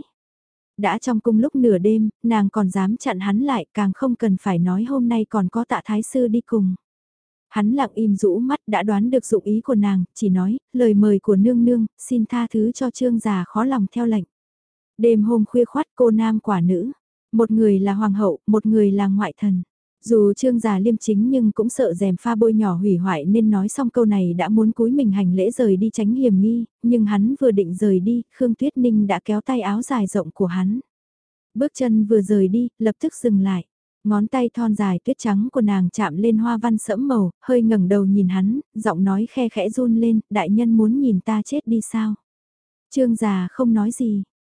Đã trong cung lúc nửa đêm, nàng còn dám chặn hắn lại, càng không cần phải nói hôm nay còn có Tạ thái sư đi cùng. Hắn lặng im rũ mắt đã đoán được dụng ý của nàng, chỉ nói, lời mời của nương nương, xin tha thứ cho Trương già khó lòng theo lệnh. Đêm hôm khuya khoắt cô nam quả nữ, một người là hoàng hậu, một người là ngoại thần. Dù Trương già liêm chính nhưng cũng sợ rèm pha bôi nhỏ hủy hoại nên nói xong câu này đã muốn cúi mình hành lễ rời đi tránh hiểm nghi, nhưng hắn vừa định rời đi, Khương Tuyết Ninh đã kéo tay áo dài rộng của hắn. Bước chân vừa rời đi, lập tức dừng lại. Ngón tay thon dài tuyết trắng của nàng chạm lên hoa văn sẫm màu, hơi ngẩng đầu nhìn hắn, giọng nói khe khẽ run lên, đại nhân muốn nhìn ta chết đi sao? Trương già không nói gì.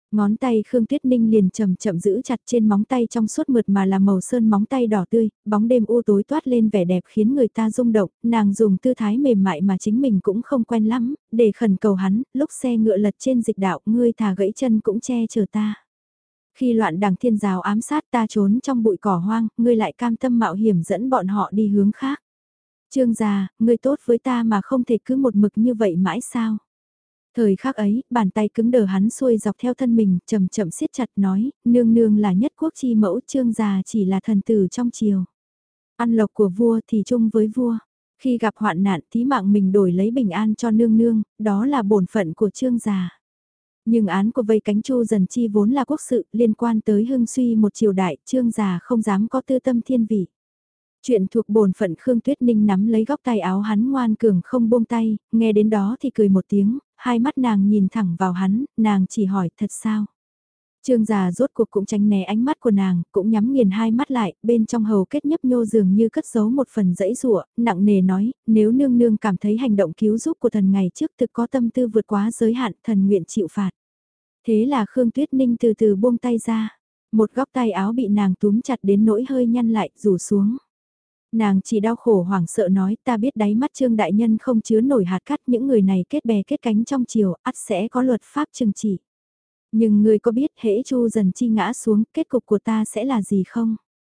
Ngón tay Khương Tuyết Ninh liền chậm chậm giữ chặt trên móng tay trong suốt mượt mà là màu sơn móng tay đỏ tươi, bóng đêm u tối toát lên vẻ đẹp khiến người ta rung động, nàng dùng tư thái mềm mại mà chính mình cũng không quen lắm, để khẩn cầu hắn, lúc xe ngựa lật trên dịch đạo, ngươi thà gãy chân cũng che chở ta. Khi loạn đằng thiên giáo ám sát ta trốn trong bụi cỏ hoang, ngươi lại cam tâm mạo hiểm dẫn bọn họ đi hướng khác. Trương già, ngươi tốt với ta mà không thể cứ một mực như vậy mãi sao? Thời khắc ấy, bàn tay cứng đờ hắn xuôi dọc theo thân mình, chậm chậm siết chặt nói, nương nương là nhất quốc chi mẫu, Trương già chỉ là thần tử trong triều. Ăn lộc của vua thì chung với vua. Khi gặp hoạn nạn thí mạng mình đổi lấy bình an cho nương nương, đó là bổn phận của Trương già. Nhưng án của vây cánh Chu Dần Chi vốn là quốc sự liên quan tới hưng suy một triều đại, Trương già không dám có tư tâm thiên vị. Chuyện thuộc bổn phận Khương Tuyết Ninh nắm lấy góc tay áo hắn ngoan cường không buông tay, nghe đến đó thì cười một tiếng, hai mắt nàng nhìn thẳng vào hắn, nàng chỉ hỏi thật sao. Trương già rốt cuộc cũng tránh né ánh mắt của nàng, cũng nhắm nghiền hai mắt lại, bên trong hầu kết nhấp nhô dường như cất giấu một phần dãy rụa, nặng nề nói, nếu nương nương cảm thấy hành động cứu giúp của thần ngày trước thực có tâm tư vượt quá giới hạn, thần nguyện chịu phạt. Thế là Khương Tuyết Ninh từ từ buông tay ra, một góc tay áo bị nàng túm chặt đến nỗi hơi nhăn lại, rủ xuống. Nàng chỉ đau khổ hoảng sợ nói ta biết đáy mắt Trương Đại Nhân không chứa nổi hạt cát những người này kết bè kết cánh trong chiều, ắt sẽ có luật pháp trừng trị. Nhưng người có biết hễ Chu Dần Chi ngã xuống, kết cục của ta sẽ là gì không?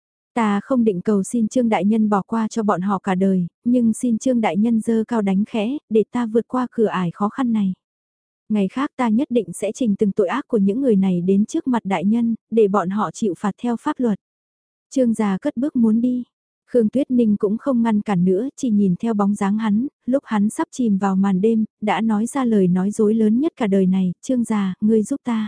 Ta không định cầu xin Trương Đại Nhân bỏ qua cho bọn họ cả đời, nhưng xin Trương Đại Nhân giơ cao đánh khẽ, để ta vượt qua cửa ải khó khăn này. Ngày khác ta nhất định sẽ trình từng tội ác của những người này đến trước mặt Đại Nhân, để bọn họ chịu phạt theo pháp luật. Trương già cất bước muốn đi. Khương Tuyết Ninh cũng không ngăn cản nữa, chỉ nhìn theo bóng dáng hắn, lúc hắn sắp chìm vào màn đêm, đã nói ra lời nói dối lớn nhất cả đời này, Trương già, ngươi giúp ta.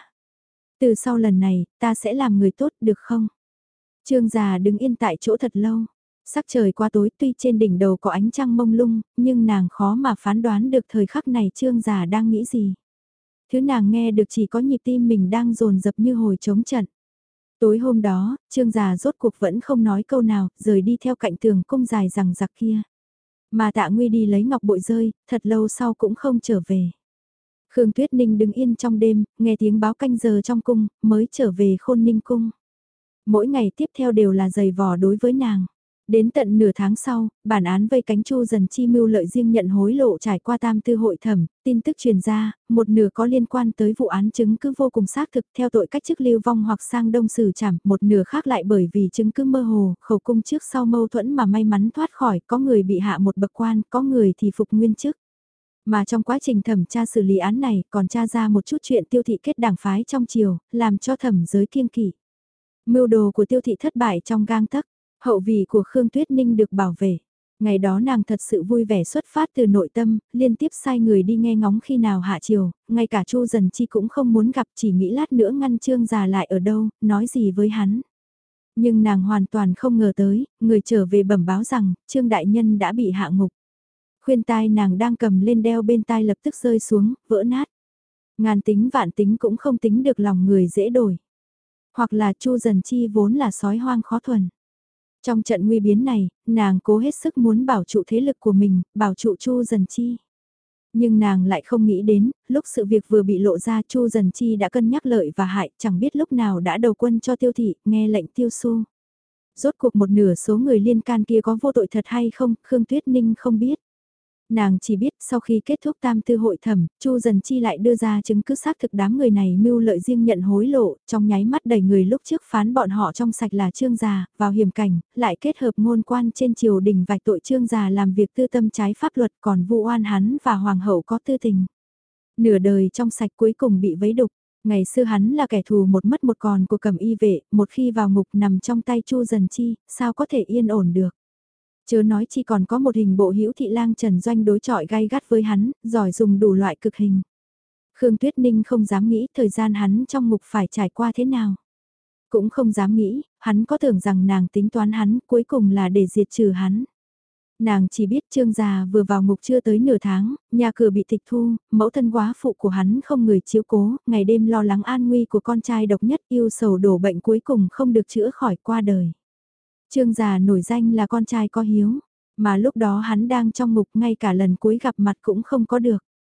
Từ sau lần này, ta sẽ làm người tốt được không? Trương già đứng yên tại chỗ thật lâu. Sắc trời qua tối tuy trên đỉnh đầu có ánh trăng mông lung, nhưng nàng khó mà phán đoán được thời khắc này Trương già đang nghĩ gì. Thứ nàng nghe được chỉ có nhịp tim mình đang dồn dập như hồi trống trận. Tối hôm đó, Trương già rốt cuộc vẫn không nói câu nào, rời đi theo cạnh tường cung dài rằng giặc kia. Mà Tạ Nguy đi lấy ngọc bội rơi, thật lâu sau cũng không trở về. Khương Tuyết Ninh đứng yên trong đêm, nghe tiếng báo canh giờ trong cung, mới trở về Khôn Ninh cung. Mỗi ngày tiếp theo đều là giày vò đối với nàng. Đến tận nửa tháng sau, bản án vây cánh Chu Dần Chi mưu lợi riêng nhận hối lộ trải qua tam tư hội thẩm, tin tức truyền ra, một nửa có liên quan tới vụ án chứng cứ vô cùng xác thực theo tội cách chức lưu vong hoặc sang đông xử trảm, một nửa khác lại bởi vì chứng cứ mơ hồ, khẩu cung trước sau mâu thuẫn mà may mắn thoát khỏi, có người bị hạ một bậc quan, có người thì phục nguyên chức. Mà trong quá trình thẩm tra xử lý án này còn tra ra một chút chuyện tiêu thị kết đảng phái trong triều, làm cho thẩm giới kiêng kỵ. Mưu đồ của tiêu thị thất bại trong gang tấc. Hậu vị của Khương Tuyết Ninh được bảo vệ. Ngày đó nàng thật sự vui vẻ xuất phát từ nội tâm, liên tiếp sai người đi nghe ngóng khi nào hạ chiều, ngay cả Chu Dần Chi cũng không muốn gặp, chỉ nghĩ lát nữa ngăn Trương già lại ở đâu, nói gì với hắn. Nhưng nàng hoàn toàn không ngờ tới, người trở về bẩm báo rằng, Trương Đại Nhân đã bị hạ ngục. Khuyên tai nàng đang cầm lên đeo bên tai lập tức rơi xuống, vỡ nát. Ngàn tính vạn tính cũng không tính được lòng người dễ đổi. Hoặc là Chu Dần Chi vốn là sói hoang khó thuần. Trong trận nguy biến này, nàng cố hết sức muốn bảo trụ thế lực của mình, bảo trụ Chu Dần Chi. Nhưng nàng lại không nghĩ đến, lúc sự việc vừa bị lộ ra Chu Dần Chi đã cân nhắc lợi và hại, chẳng biết lúc nào đã đầu quân cho tiêu thị, nghe lệnh tiêu su. Rốt cuộc một nửa số người liên can kia có vô tội thật hay không, Khương Tuyết Ninh không biết. Nàng chỉ biết sau khi kết thúc tam tư hội thẩm, Chu Dần Chi lại đưa ra chứng cứ xác thực đám người này mưu lợi riêng nhận hối lộ, trong nháy mắt đầy người lúc trước phán bọn họ trong sạch là Trương già, vào hiểm cảnh, lại kết hợp ngôn quan trên triều đình vạch tội Trương già làm việc tư tâm trái pháp luật còn vu oan hắn và hoàng hậu có tư tình. Nửa đời trong sạch cuối cùng bị vấy đục. Ngày xưa hắn là kẻ thù một mất một còn của Cẩm Y vệ, một khi vào ngục nằm trong tay Chu Dần Chi, sao có thể yên ổn được. Chớ nói chỉ còn có một hình bộ hữu thị lang Trần Doanh đối chọi gay gắt với hắn, giỏi dùng đủ loại cực hình. Khương Tuyết Ninh không dám nghĩ thời gian hắn trong ngục phải trải qua thế nào. Cũng không dám nghĩ, hắn có tưởng rằng nàng tính toán hắn cuối cùng là để diệt trừ hắn. Nàng chỉ biết Trương già vừa vào ngục chưa tới nửa tháng, nhà cửa bị tịch thu, mẫu thân quá phụ của hắn không người chiếu cố, ngày đêm lo lắng an nguy của con trai độc nhất yêu sầu đổ bệnh cuối cùng không được chữa khỏi qua đời. Trương già nổi danh là con trai có hiếu, mà lúc đó hắn đang trong ngục ngay cả lần cuối gặp mặt cũng không có được.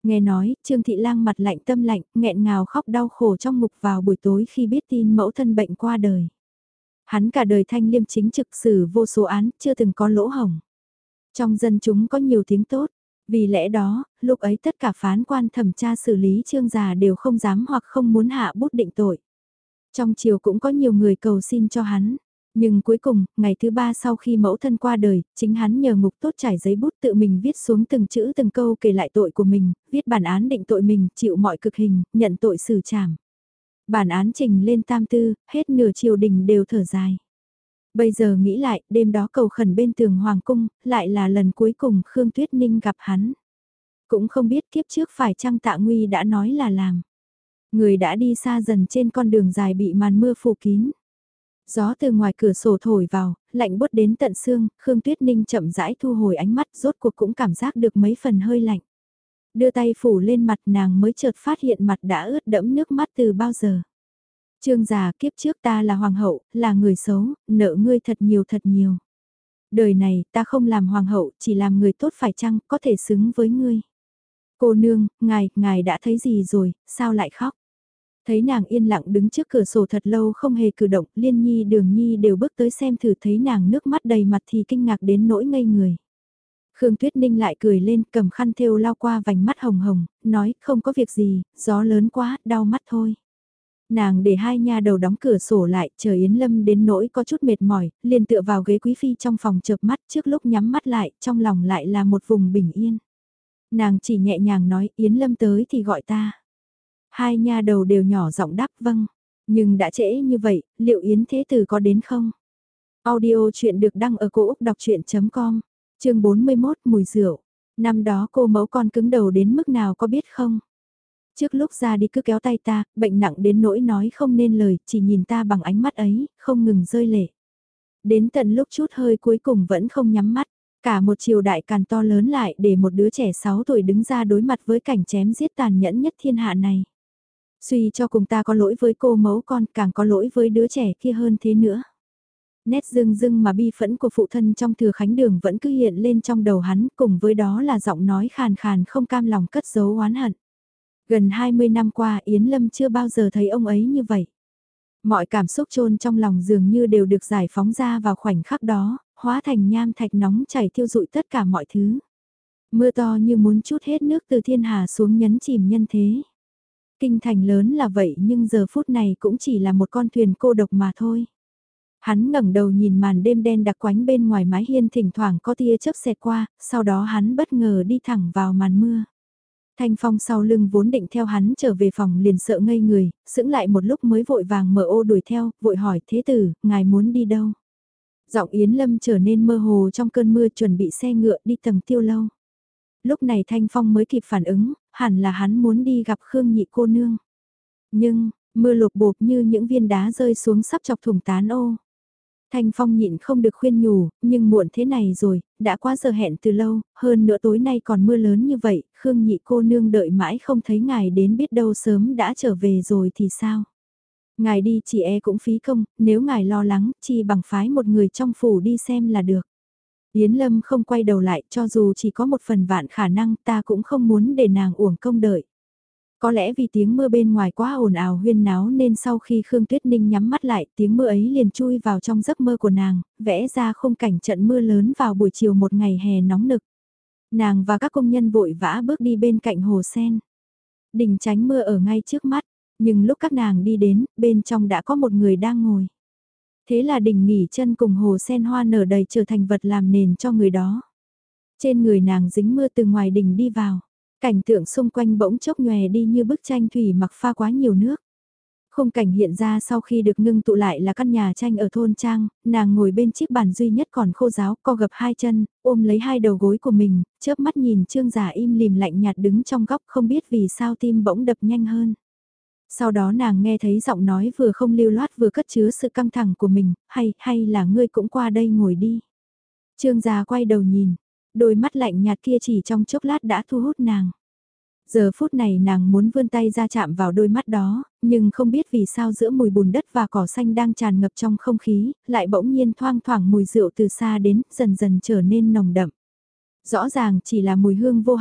Nghe nói, Trương Thị Lang mặt lạnh tâm lạnh, nghẹn ngào khóc đau khổ trong ngục vào buổi tối khi biết tin mẫu thân bệnh qua đời. Hắn cả đời thanh liêm chính trực xử vô số án, chưa từng có lỗ hổng. Trong dân chúng có nhiều tiếng tốt, vì lẽ đó, lúc ấy tất cả phán quan thẩm tra xử lý Trương già đều không dám hoặc không muốn hạ bút định tội. Trong triều cũng có nhiều người cầu xin cho hắn. Nhưng cuối cùng, ngày thứ 3 sau khi mẫu thân qua đời, chính hắn nhờ ngục tốt trải giấy bút tự mình viết xuống từng chữ từng câu kể lại tội của mình, viết bản án định tội mình, chịu mọi cực hình, nhận tội xử trảm. Bản án trình lên tam tư, hết nửa triều đình đều thở dài. Bây giờ nghĩ lại, đêm đó cầu khẩn bên tường Hoàng cung, lại là lần cuối cùng Khương Tuyết Ninh gặp hắn. Cũng không biết kiếp trước phải chăng Tạ Nguy đã nói là làm. Người đã đi xa dần trên con đường dài bị màn mưa phủ kín. Gió từ ngoài cửa sổ thổi vào, lạnh buốt đến tận xương, Khương Tuyết Ninh chậm rãi thu hồi ánh mắt, rốt cuộc cũng cảm giác được mấy phần hơi lạnh. Đưa tay phủ lên mặt nàng mới chợt phát hiện mặt đã ướt đẫm nước mắt từ bao giờ. Trương già, kiếp trước ta là hoàng hậu, là người xấu, nợ ngươi thật nhiều thật nhiều. Đời này ta không làm hoàng hậu, chỉ làm người tốt phải chăng, có thể xứng với ngươi. Cô nương, ngài đã thấy gì rồi, sao lại khóc? Thấy nàng yên lặng đứng trước cửa sổ thật lâu không hề cử động, Liên Nhi Đường Nhi đều bước tới xem thử, thấy nàng nước mắt đầy mặt thì kinh ngạc đến nỗi ngây người. Khương Tuyết Ninh lại cười lên, cầm khăn thêu lau qua vành mắt hồng hồng, nói không có việc gì, gió lớn quá, đau mắt thôi. Nàng để hai nha đầu đóng cửa sổ lại, chờ Yến Lâm đến nỗi có chút mệt mỏi, liền tựa vào ghế quý phi trong phòng chợp mắt, trước lúc nhắm mắt lại, trong lòng lại là một vùng bình yên. Nàng chỉ nhẹ nhàng nói, Yến Lâm tới thì gọi ta. Hai nha đầu đều nhỏ giọng đáp vâng, nhưng đã trễ như vậy, liệu Yến Thế Tử có đến không? Audio chuyện được đăng ở cổ Úc đọc chuyện.com, chương 41 mùi rượu. Năm đó cô mẫu con cứng đầu đến mức nào có biết không? Trước lúc ra đi cứ kéo tay ta, bệnh nặng đến nỗi nói không nên lời, chỉ nhìn ta bằng ánh mắt ấy, không ngừng rơi lệ. Đến tận lúc chút hơi cuối cùng vẫn không nhắm mắt, cả một triều đại càn to lớn lại để một đứa trẻ 6 tuổi đứng ra đối mặt với cảnh chém giết tàn nhẫn nhất thiên hạ này. Suy cho cùng ta có lỗi với cô mẫu con, càng có lỗi với đứa trẻ kia hơn thế nữa. Nét rưng rưng mà bi phẫn của phụ thân trong Thừa Khánh Đường vẫn cứ hiện lên trong đầu hắn, cùng với đó là giọng nói khàn khàn không cam lòng cất giấu oán hận. Gần 20 năm qua Yến Lâm chưa bao giờ thấy ông ấy như vậy. Mọi cảm xúc chôn trong lòng dường như đều được giải phóng ra vào khoảnh khắc đó, hóa thành nham thạch nóng chảy thiêu rụi tất cả mọi thứ. Mưa to như muốn trút hết nước từ thiên hà xuống nhấn chìm nhân thế. Kinh thành lớn là vậy nhưng giờ phút này cũng chỉ là một con thuyền cô độc mà thôi. Hắn ngẩng đầu nhìn màn đêm đen đặc quánh bên ngoài mái hiên, thỉnh thoảng có tia chớp xẹt qua, sau đó hắn bất ngờ đi thẳng vào màn mưa. Thanh Phong sau lưng vốn định theo hắn trở về phòng liền sợ ngây người, sững lại một lúc mới vội vàng mở ô đuổi theo, vội hỏi thế tử, ngài muốn đi đâu? Giọng Yến Lâm trở nên mơ hồ trong cơn mưa, chuẩn bị xe ngựa đi tầng Tiêu Lâu. Lúc này Thanh Phong mới kịp phản ứng, hẳn là hắn muốn đi gặp Khương Nhị cô nương. Nhưng, mưa lụp bộp như những viên đá rơi xuống sắp chọc thủng tán ô. Thanh Phong nhịn không được khuyên nhủ, nhưng muộn thế này rồi, đã quá giờ hẹn từ lâu, hơn nữa tối nay còn mưa lớn như vậy, Khương Nhị cô nương đợi mãi không thấy ngài đến, biết đâu sớm đã trở về rồi thì sao? Ngài đi chỉ e cũng phí công, nếu ngài lo lắng, chi bằng phái một người trong phủ đi xem là được. Yến Lâm không quay đầu lại, cho dù chỉ có một phần vạn khả năng, ta cũng không muốn để nàng uổng công đợi. Có lẽ vì tiếng mưa bên ngoài quá ồn ào huyên náo nên sau khi Khương Tuyết Ninh nhắm mắt lại, tiếng mưa ấy liền chui vào trong giấc mơ của nàng, vẽ ra khung cảnh trận mưa lớn vào buổi chiều một ngày hè nóng nực. Nàng và các công nhân vội vã bước đi bên cạnh hồ sen. Đình tránh mưa ở ngay trước mắt, nhưng lúc các nàng đi đến, bên trong đã có một người đang ngồi. Thế là Đình nghỉ chân cùng hồ sen hoa nở đầy trở thành vật làm nền cho người đó. Trên người nàng dính mưa từ ngoài đình đi vào. Cảnh tượng xung quanh bỗng chốc nhòe đi như bức tranh thủy mặc pha quá nhiều nước. Khung cảnh hiện ra sau khi được ngưng tụ lại là căn nhà tranh ở thôn trang, nàng ngồi bên chiếc bàn duy nhất còn khô ráo, co gập hai chân, ôm lấy hai đầu gối của mình, chớp mắt nhìn Trương Giả im lìm lạnh nhạt đứng trong góc, không biết vì sao tim bỗng đập nhanh hơn. Sau đó nàng nghe thấy giọng nói vừa không lưu loát vừa cất chứa sự căng thẳng của mình, hay là ngươi cũng qua đây ngồi đi. Trương Gia quay đầu nhìn, đôi mắt lạnh nhạt kia chỉ trong chốc lát đã thu hút nàng. Giờ phút này nàng muốn vươn tay ra chạm vào đôi mắt đó, nhưng không biết vì sao giữa mùi bùn đất và cỏ xanh đang tràn ngập trong không khí, lại bỗng nhiên thoang thoảng mùi rượu từ xa đến, dần dần trở nên nồng đậm. Rõ ràng chỉ là mùi hương vô hại,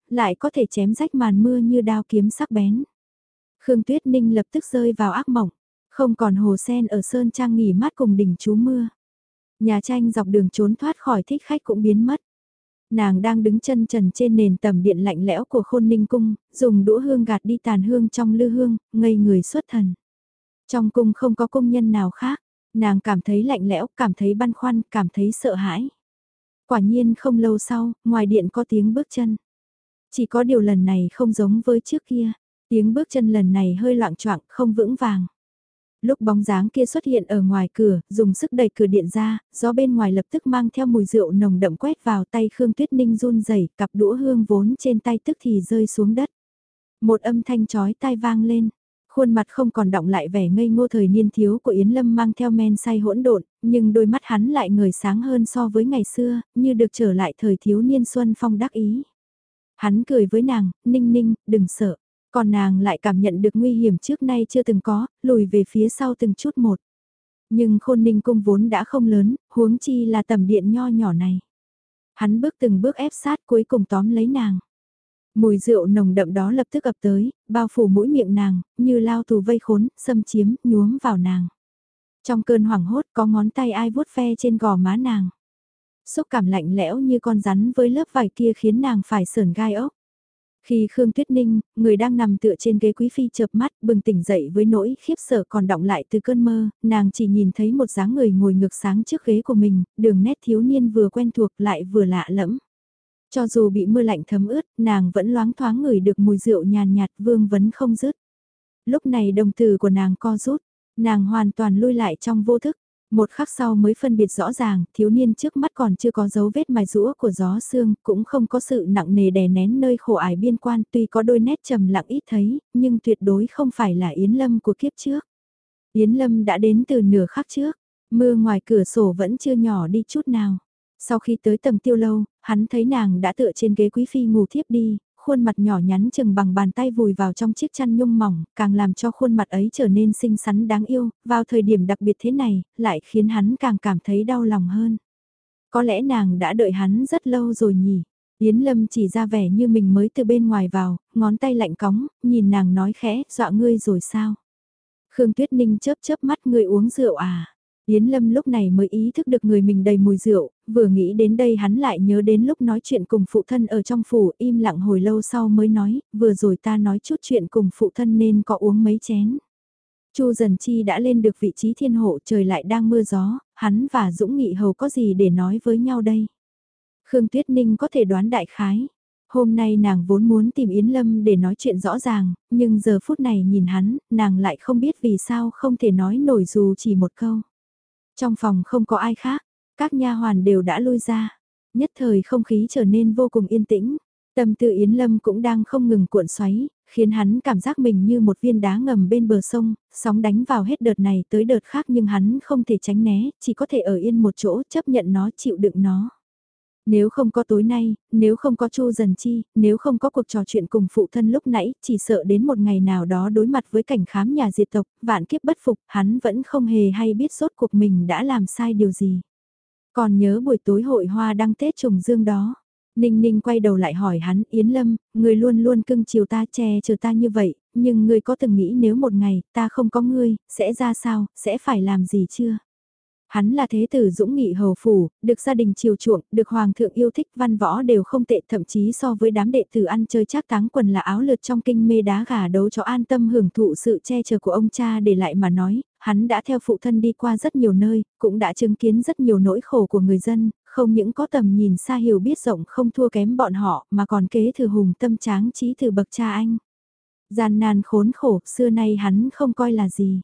lại có thể chém rách màn mưa như đao kiếm sắc bén. Khương Tuyết Ninh lập tức rơi vào ác mộng, không còn hồ sen ở Sơn Trang nghỉ mát cùng đỉnh trú mưa. Nhà tranh dọc đường trốn thoát khỏi thích khách cũng biến mất. Nàng đang đứng chân trần trên nền tầm điện lạnh lẽo của Khôn Ninh cung, dùng đũa hương gạt đi tàn hương trong lư hương, ngây người xuất thần. Trong cung không có công nhân nào khác, nàng cảm thấy lạnh lẽo, cảm thấy băn khoăn, cảm thấy sợ hãi. Quả nhiên không lâu sau, ngoài điện có tiếng bước chân. Chỉ có điều lần này không giống với trước kia, tiếng bước chân lần này hơi loạng choạng, không vững vàng. Lúc bóng dáng kia xuất hiện ở ngoài cửa, dùng sức đẩy cửa điện ra, gió bên ngoài lập tức mang theo mùi rượu nồng đậm quét vào tay Khương Tuyết Ninh run rẩy, cặp đũa hương vốn trên tay tức thì rơi xuống đất. Một âm thanh chói tai vang lên, khuôn mặt không còn đọng lại vẻ ngây ngô thời niên thiếu của Yến Lâm mang theo men say hỗn độn, nhưng đôi mắt hắn lại ngời sáng hơn so với ngày xưa, như được trở lại thời thiếu niên xuân phong đắc ý. Hắn cười với nàng, Ninh Ninh, đừng sợ. Còn nàng lại cảm nhận được nguy hiểm trước nay chưa từng có, lùi về phía sau từng chút một. Nhưng Khôn Ninh cung vốn đã không lớn, huống chi là tầm điện nho nhỏ này. Hắn bước từng bước ép sát cuối cùng tóm lấy nàng. Mùi rượu nồng đậm đó lập tức ập tới, bao phủ mũi miệng nàng, như lao tù vây khốn, xâm chiếm, nhuốm vào nàng. Trong cơn hoảng hốt có ngón tay ai vuốt ve trên gò má nàng. Xúc cảm lạnh lẽo như con rắn với lớp vải kia khiến nàng phải sởn gai ốc. Khi Khương Tuyết Ninh, người đang nằm tựa trên ghế quý phi chợp mắt, bừng tỉnh dậy với nỗi khiếp sợ còn đọng lại từ cơn mơ, nàng chỉ nhìn thấy một dáng người ngồi ngược sáng trước ghế của mình, đường nét thiếu niên vừa quen thuộc lại vừa lạ lẫm. Cho dù bị mưa lạnh thấm ướt, nàng vẫn loáng thoáng ngửi được mùi rượu nhàn nhạt vương vấn không dứt. Lúc này đồng tử của nàng co rút, nàng hoàn toàn lui lại trong vô thức. Một khắc sau mới phân biệt rõ ràng, thiếu niên trước mắt còn chưa có dấu vết mài rũa của gió sương, cũng không có sự nặng nề đè nén nơi khổ ải biên quan, tuy có đôi nét trầm lặng ít thấy, nhưng tuyệt đối không phải là Yến Lâm của kiếp trước. Yến Lâm đã đến từ nửa khắc trước, mưa ngoài cửa sổ vẫn chưa nhỏ đi chút nào. Sau khi tới tầng tiêu lâu, hắn thấy nàng đã tựa trên ghế quý phi ngủ thiếp đi, khuôn mặt nhỏ nhắn chừng bằng bàn tay vùi vào trong chiếc chăn nhung mỏng, càng làm cho khuôn mặt ấy trở nên xinh xắn đáng yêu, vào thời điểm đặc biệt thế này, lại khiến hắn càng cảm thấy đau lòng hơn. Có lẽ nàng đã đợi hắn rất lâu rồi nhỉ. Yến Lâm chỉ ra vẻ như mình mới từ bên ngoài vào, ngón tay lạnh cóng, nhìn nàng nói khẽ, dọa ngươi rồi sao? Khương Tuyết Ninh chớp chớp mắt, ngươi uống rượu à? Yến Lâm lúc này mới ý thức được người mình đầy mùi rượu, vừa nghĩ đến đây hắn lại nhớ đến lúc nói chuyện cùng phụ thân ở trong phủ, im lặng hồi lâu sau mới nói, vừa rồi ta nói chút chuyện cùng phụ thân nên có uống mấy chén. Chu Dần Chi đã lên được vị trí thiên hộ, trời lại đang mưa gió, hắn và Dũng Nghị Hầu có gì để nói với nhau đây? Khương Tuyết Ninh có thể đoán đại khái. Hôm nay nàng vốn muốn tìm Yến Lâm để nói chuyện rõ ràng, nhưng giờ phút này nhìn hắn, nàng lại không biết vì sao không thể nói nổi dù chỉ một câu. Trong phòng không có ai khác, các nha hoàn đều đã lui ra. Nhất thời không khí trở nên vô cùng yên tĩnh. Tâm tư Yến Lâm cũng đang không ngừng cuộn xoáy, khiến hắn cảm giác mình như một viên đá ngầm bên bờ sông, sóng đánh vào hết đợt này tới đợt khác nhưng hắn không thể tránh né, chỉ có thể ở yên một chỗ chấp nhận nó, chịu đựng nó. Nếu không có tối nay, nếu không có Chu Dần Chi, nếu không có cuộc trò chuyện cùng phụ thân lúc nãy, chỉ sợ đến một ngày nào đó đối mặt với cảnh khám nhà diệt tộc, vạn kiếp bất phục, hắn vẫn không hề hay biết rốt cuộc mình đã làm sai điều gì. Còn nhớ buổi tối hội hoa đăng Tết trùng dương đó. Ninh Ninh quay đầu lại hỏi hắn, Yến Lâm, người luôn luôn cưng chiều ta che chở ta như vậy, nhưng người có từng nghĩ nếu một ngày ta không có ngươi, sẽ ra sao, sẽ phải làm gì chưa? Hắn là thế tử Dũng Nghị hầu phủ, được gia đình chiều chuộng, được hoàng thượng yêu thích, văn võ đều không tệ, thậm chí so với đám đệ tử ăn chơi trác táng quần là áo lượt trong kinh mê đá gà đấu cho an tâm hưởng thụ sự che chở của ông cha để lại mà nói, hắn đã theo phụ thân đi qua rất nhiều nơi, cũng đã chứng kiến rất nhiều nỗi khổ của người dân, không những có tầm nhìn xa hiểu biết rộng không thua kém bọn họ mà còn kế thừa hùng tâm tráng trí từ bậc cha anh. Gian nan khốn khổ, xưa nay hắn không coi là gì.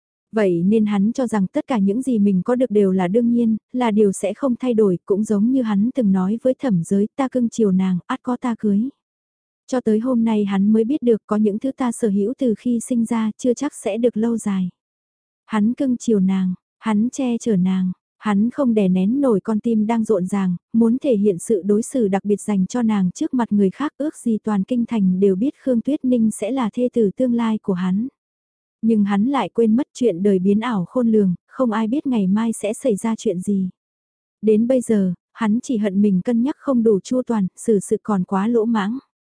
Vậy nên hắn cho rằng tất cả những gì mình có được đều là đương nhiên, là điều sẽ không thay đổi, cũng giống như hắn từng nói với Thẩm Giới, ta cưng chiều nàng, ắt có ta cưới. Cho tới hôm nay hắn mới biết được có những thứ ta sở hữu từ khi sinh ra chưa chắc sẽ được lâu dài. Hắn cưng chiều nàng, hắn che chở nàng, hắn không đè nén nổi con tim đang rộn ràng, muốn thể hiện sự đối xử đặc biệt dành cho nàng trước mặt người khác, ước gì toàn kinh thành đều biết Khương Tuyết Ninh sẽ là thê tử tương lai của hắn. Nhưng hắn lại quên mất chuyện đời biến ảo khôn lường, không ai biết ngày mai sẽ xảy ra chuyện gì. Đến bây giờ, hắn chỉ hận mình cân nhắc không đủ chu toàn, xử sự còn quá lỗ mãng.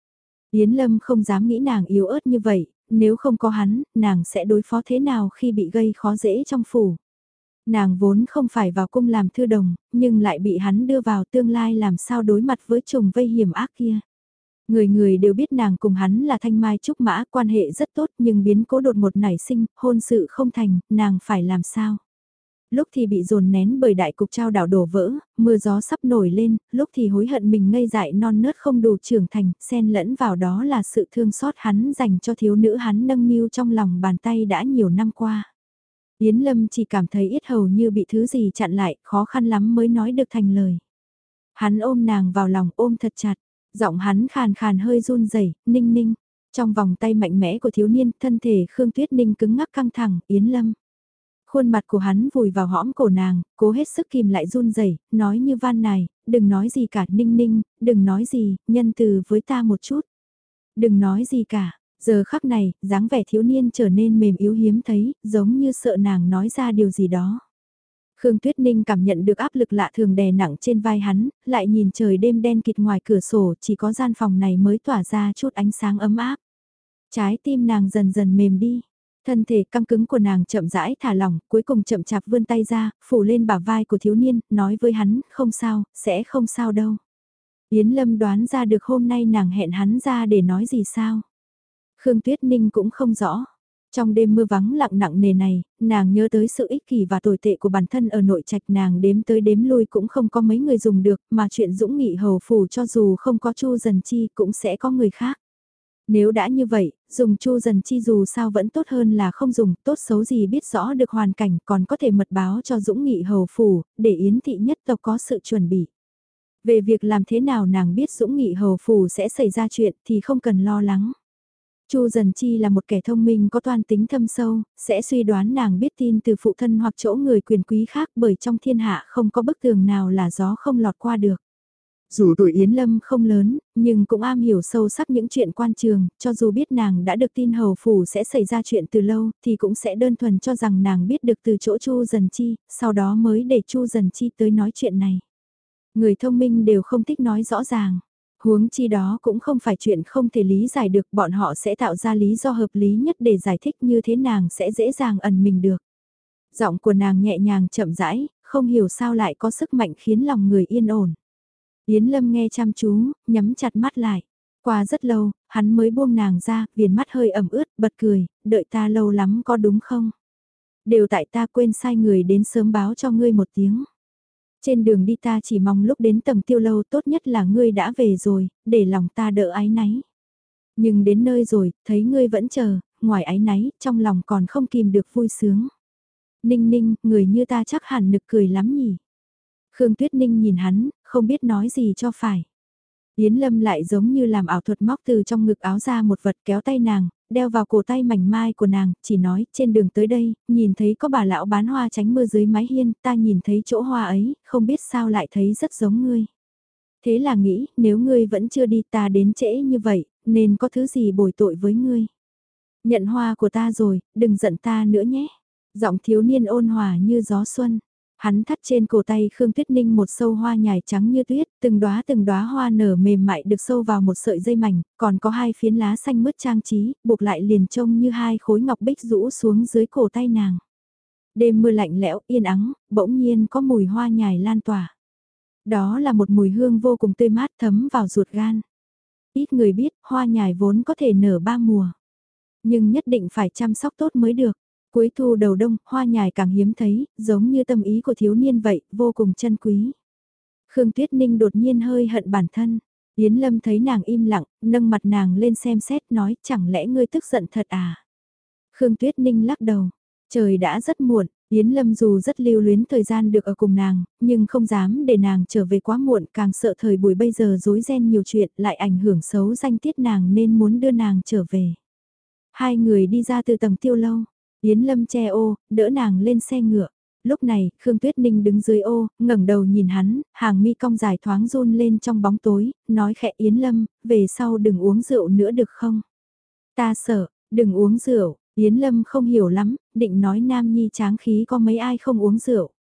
Yến Lâm không dám nghĩ nàng yếu ớt như vậy, nếu không có hắn, nàng sẽ đối phó thế nào khi bị gây khó dễ trong phủ. Nàng vốn không phải vào cung làm thư đồng, nhưng lại bị hắn đưa vào tương lai làm sao đối mặt với trùng vây hiểm ác kia. Người người đều biết nàng cùng hắn là thanh mai trúc mã, quan hệ rất tốt nhưng biến cố đột ngột nảy sinh, hôn sự không thành, nàng phải làm sao? Lúc thì bị dồn nén bởi đại cục trao đảo đổ vỡ, mưa gió sắp nổi lên, lúc thì hối hận mình ngây dại non nớt không đủ trưởng thành, xen lẫn vào đó là sự thương xót hắn dành cho thiếu nữ hắn nâng niu trong lòng bàn tay đã nhiều năm qua. Yến Lâm chỉ cảm thấy yết hầu như bị thứ gì chặn lại, khó khăn lắm mới nói được thành lời. Hắn ôm nàng vào lòng ôm thật chặt, giọng hắn khàn khàn hơi run rẩy, Ninh Ninh. Trong vòng tay mạnh mẽ của thiếu niên, thân thể Khương Tuyết Ninh cứng ngắc căng thẳng, Yến Lâm. Khuôn mặt của hắn vùi vào hõm cổ nàng, cố hết sức kìm lại run rẩy, nói như van nài, đừng nói gì cả Ninh Ninh, đừng nói gì, nhân từ với ta một chút. Đừng nói gì cả, giờ khắc này, dáng vẻ thiếu niên trở nên mềm yếu hiếm thấy, giống như sợ nàng nói ra điều gì đó. Khương Tuyết Ninh cảm nhận được áp lực lạ thường đè nặng trên vai hắn, lại nhìn trời đêm đen kịt ngoài cửa sổ, chỉ có gian phòng này mới tỏa ra chút ánh sáng ấm áp. Trái tim nàng dần dần mềm đi. Thân thể căng cứng của nàng chậm rãi thả lỏng, cuối cùng chậm chạp vươn tay ra, phủ lên bả vai của thiếu niên, nói với hắn, không sao, sẽ không sao đâu. Yến Lâm đoán ra được hôm nay nàng hẹn hắn ra để nói gì sao. Khương Tuyết Ninh cũng không rõ. Trong đêm mưa vắng lặng nặng nề này, nàng nhớ tới sự ích kỷ và tồi tệ của bản thân ở nội trạch, nàng đếm tới đếm lui cũng không có mấy người dùng được, mà chuyện dũng nghị hầu phủ cho dù không có Chu Dần Chi cũng sẽ có người khác. Nếu đã như vậy, dùng Chu Dần Chi dù sao vẫn tốt hơn là không dùng, tốt xấu gì biết rõ được hoàn cảnh, còn có thể mật báo cho Dũng Nghị hầu phủ, để Yến thị nhất tộc có sự chuẩn bị. Về việc làm thế nào nàng biết Dũng Nghị hầu phủ sẽ xảy ra chuyện thì không cần lo lắng. Chu Dần Chi là một kẻ thông minh có toan tính thâm sâu, sẽ suy đoán nàng biết tin từ phụ thân hoặc chỗ người quyền quý khác, bởi trong thiên hạ không có bức tường nào là gió không lọt qua được. Dù tuổi Yến Lâm không lớn, nhưng cũng am hiểu sâu sắc những chuyện quan trường, cho dù biết nàng đã được tin hầu phủ sẽ xảy ra chuyện từ lâu, thì cũng sẽ đơn thuần cho rằng nàng biết được từ chỗ Chu Dần Chi, sau đó mới để Chu Dần Chi tới nói chuyện này. Người thông minh đều không thích nói rõ ràng. Huống chi đó cũng không phải chuyện không thể lý giải được, bọn họ sẽ tạo ra lý do hợp lý nhất để giải thích như thế nàng sẽ dễ dàng ẩn mình được. Giọng của nàng nhẹ nhàng chậm rãi, không hiểu sao lại có sức mạnh khiến lòng người yên ổn. Yến Lâm nghe chăm chú, nhắm chặt mắt lại. Qua rất lâu, hắn mới buông nàng ra, viền mắt hơi ẩm ướt, bật cười, đợi ta lâu lắm có đúng không? Đều tại ta quên sai người đến sớm báo cho ngươi một tiếng. Trên đường đi ta chỉ mong lúc đến tầng tiêu lâu tốt nhất là ngươi đã về rồi, để lòng ta đỡ áy náy. Nhưng đến nơi rồi, thấy ngươi vẫn chờ, ngoài áy náy, trong lòng còn không kìm được vui sướng. Ninh ninh, người như ta chắc hẳn nực cười lắm nhỉ. Khương Tuyết Ninh nhìn hắn, không biết nói gì cho phải. Yến Lâm lại giống như làm ảo thuật móc từ trong ngực áo ra một vật kéo tay nàng, đeo vào cổ tay mảnh mai của nàng, chỉ nói trên đường tới đây, nhìn thấy có bà lão bán hoa tránh mưa dưới mái hiên, ta nhìn thấy chỗ hoa ấy, không biết sao lại thấy rất giống ngươi. Thế là nghĩ, nếu ngươi vẫn chưa đi ta đến trễ như vậy, nên có thứ gì bồi tội với ngươi. Nhận hoa của ta rồi, đừng giận ta nữa nhé. Giọng thiếu niên ôn hòa như gió xuân. Hắn thắt trên cổ tay Khương Tuyết Ninh một sâu hoa nhài trắng như tuyết, từng đóa hoa nở mềm mại được sâu vào một sợi dây mảnh, còn có hai phiến lá xanh mướt trang trí, buộc lại liền trông như hai khối ngọc bích rũ xuống dưới cổ tay nàng. Đêm mưa lạnh lẽo, yên ắng, bỗng nhiên có mùi hoa nhài lan tỏa. Đó là một mùi hương vô cùng tươi mát thấm vào ruột gan. Ít người biết, hoa nhài vốn có thể nở ba mùa. Nhưng nhất định phải chăm sóc tốt mới được. Cuối thu đầu đông, hoa nhài càng hiếm thấy, giống như tâm ý của thiếu niên vậy, vô cùng chân quý. Khương Tuyết Ninh đột nhiên hơi hận bản thân. Yến Lâm thấy nàng im lặng, nâng mặt nàng lên xem xét nói chẳng lẽ ngươi tức giận thật à? Khương Tuyết Ninh lắc đầu. Trời đã rất muộn, Yến Lâm dù rất lưu luyến thời gian được ở cùng nàng, nhưng không dám để nàng trở về quá muộn, càng sợ thời buổi bây giờ rối ren nhiều chuyện lại ảnh hưởng xấu danh tiết nàng nên muốn đưa nàng trở về. Hai người đi ra từ tầng tiêu lâu. Yến Lâm che ô, đỡ nàng lên xe ngựa. Lúc này, Khương Tuyết Ninh đứng dưới ô, ngẩng đầu nhìn hắn, hàng mi cong dài thoáng run lên trong bóng tối, nói khẽ Yến Lâm, về sau đừng uống rượu nữa được không? Ta sợ, đừng uống rượu, Yến Lâm không hiểu lắm, định nói nam nhi tráng khí có mấy ai không uống rượu.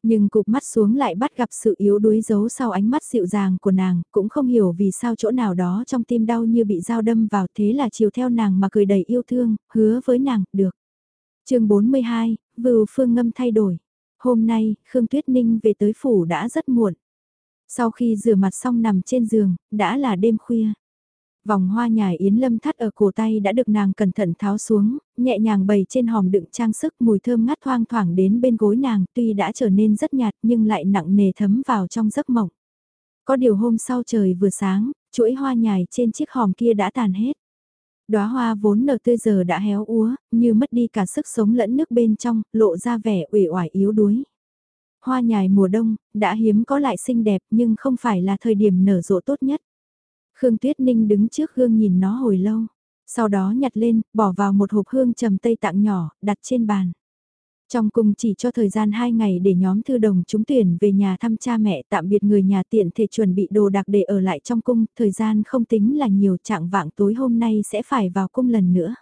Nhưng cụp mắt xuống lại bắt gặp sự yếu đuối giấu sau ánh mắt dịu dàng của nàng, cũng không hiểu vì sao chỗ nào đó trong tim đau như bị dao đâm vào, thế là chiều theo nàng mà cười đầy yêu thương, hứa với nàng, được. Chương 42, Vưu Phương Ngâm thay đổi. Hôm nay, Khương Tuyết Ninh về tới phủ đã rất muộn. Sau khi rửa mặt xong nằm trên giường, đã là đêm khuya. Vòng hoa nhài yến lâm thắt ở cổ tay đã được nàng cẩn thận tháo xuống, nhẹ nhàng bày trên hòm đựng trang sức, mùi thơm ngát thoang thoảng đến bên gối nàng, tuy đã trở nên rất nhạt nhưng lại nặng nề thấm vào trong giấc mộng. Có điều hôm sau trời vừa sáng, chuỗi hoa nhài trên chiếc hòm kia đã tàn hết. Đóa hoa vốn nở tươi giờ đã héo úa, như mất đi cả sức sống lẫn nước bên trong, lộ ra vẻ uể oải yếu đuối. Hoa nhài mùa đông, đã hiếm có lại xinh đẹp nhưng không phải là thời điểm nở rộ tốt nhất. Khương Tuyết Ninh đứng trước gương nhìn nó hồi lâu, sau đó nhặt lên, bỏ vào một hộp hương trầm Tây Tạng nhỏ, đặt trên bàn. Trong cung chỉ cho thời gian 2 ngày để nhóm thư đồng trúng tuyển về nhà thăm cha mẹ, tạm biệt người nhà, tiện thể chuẩn bị đồ đạc để ở lại trong cung, thời gian không tính là nhiều, trạng vạng tối hôm nay sẽ phải vào cung lần nữa.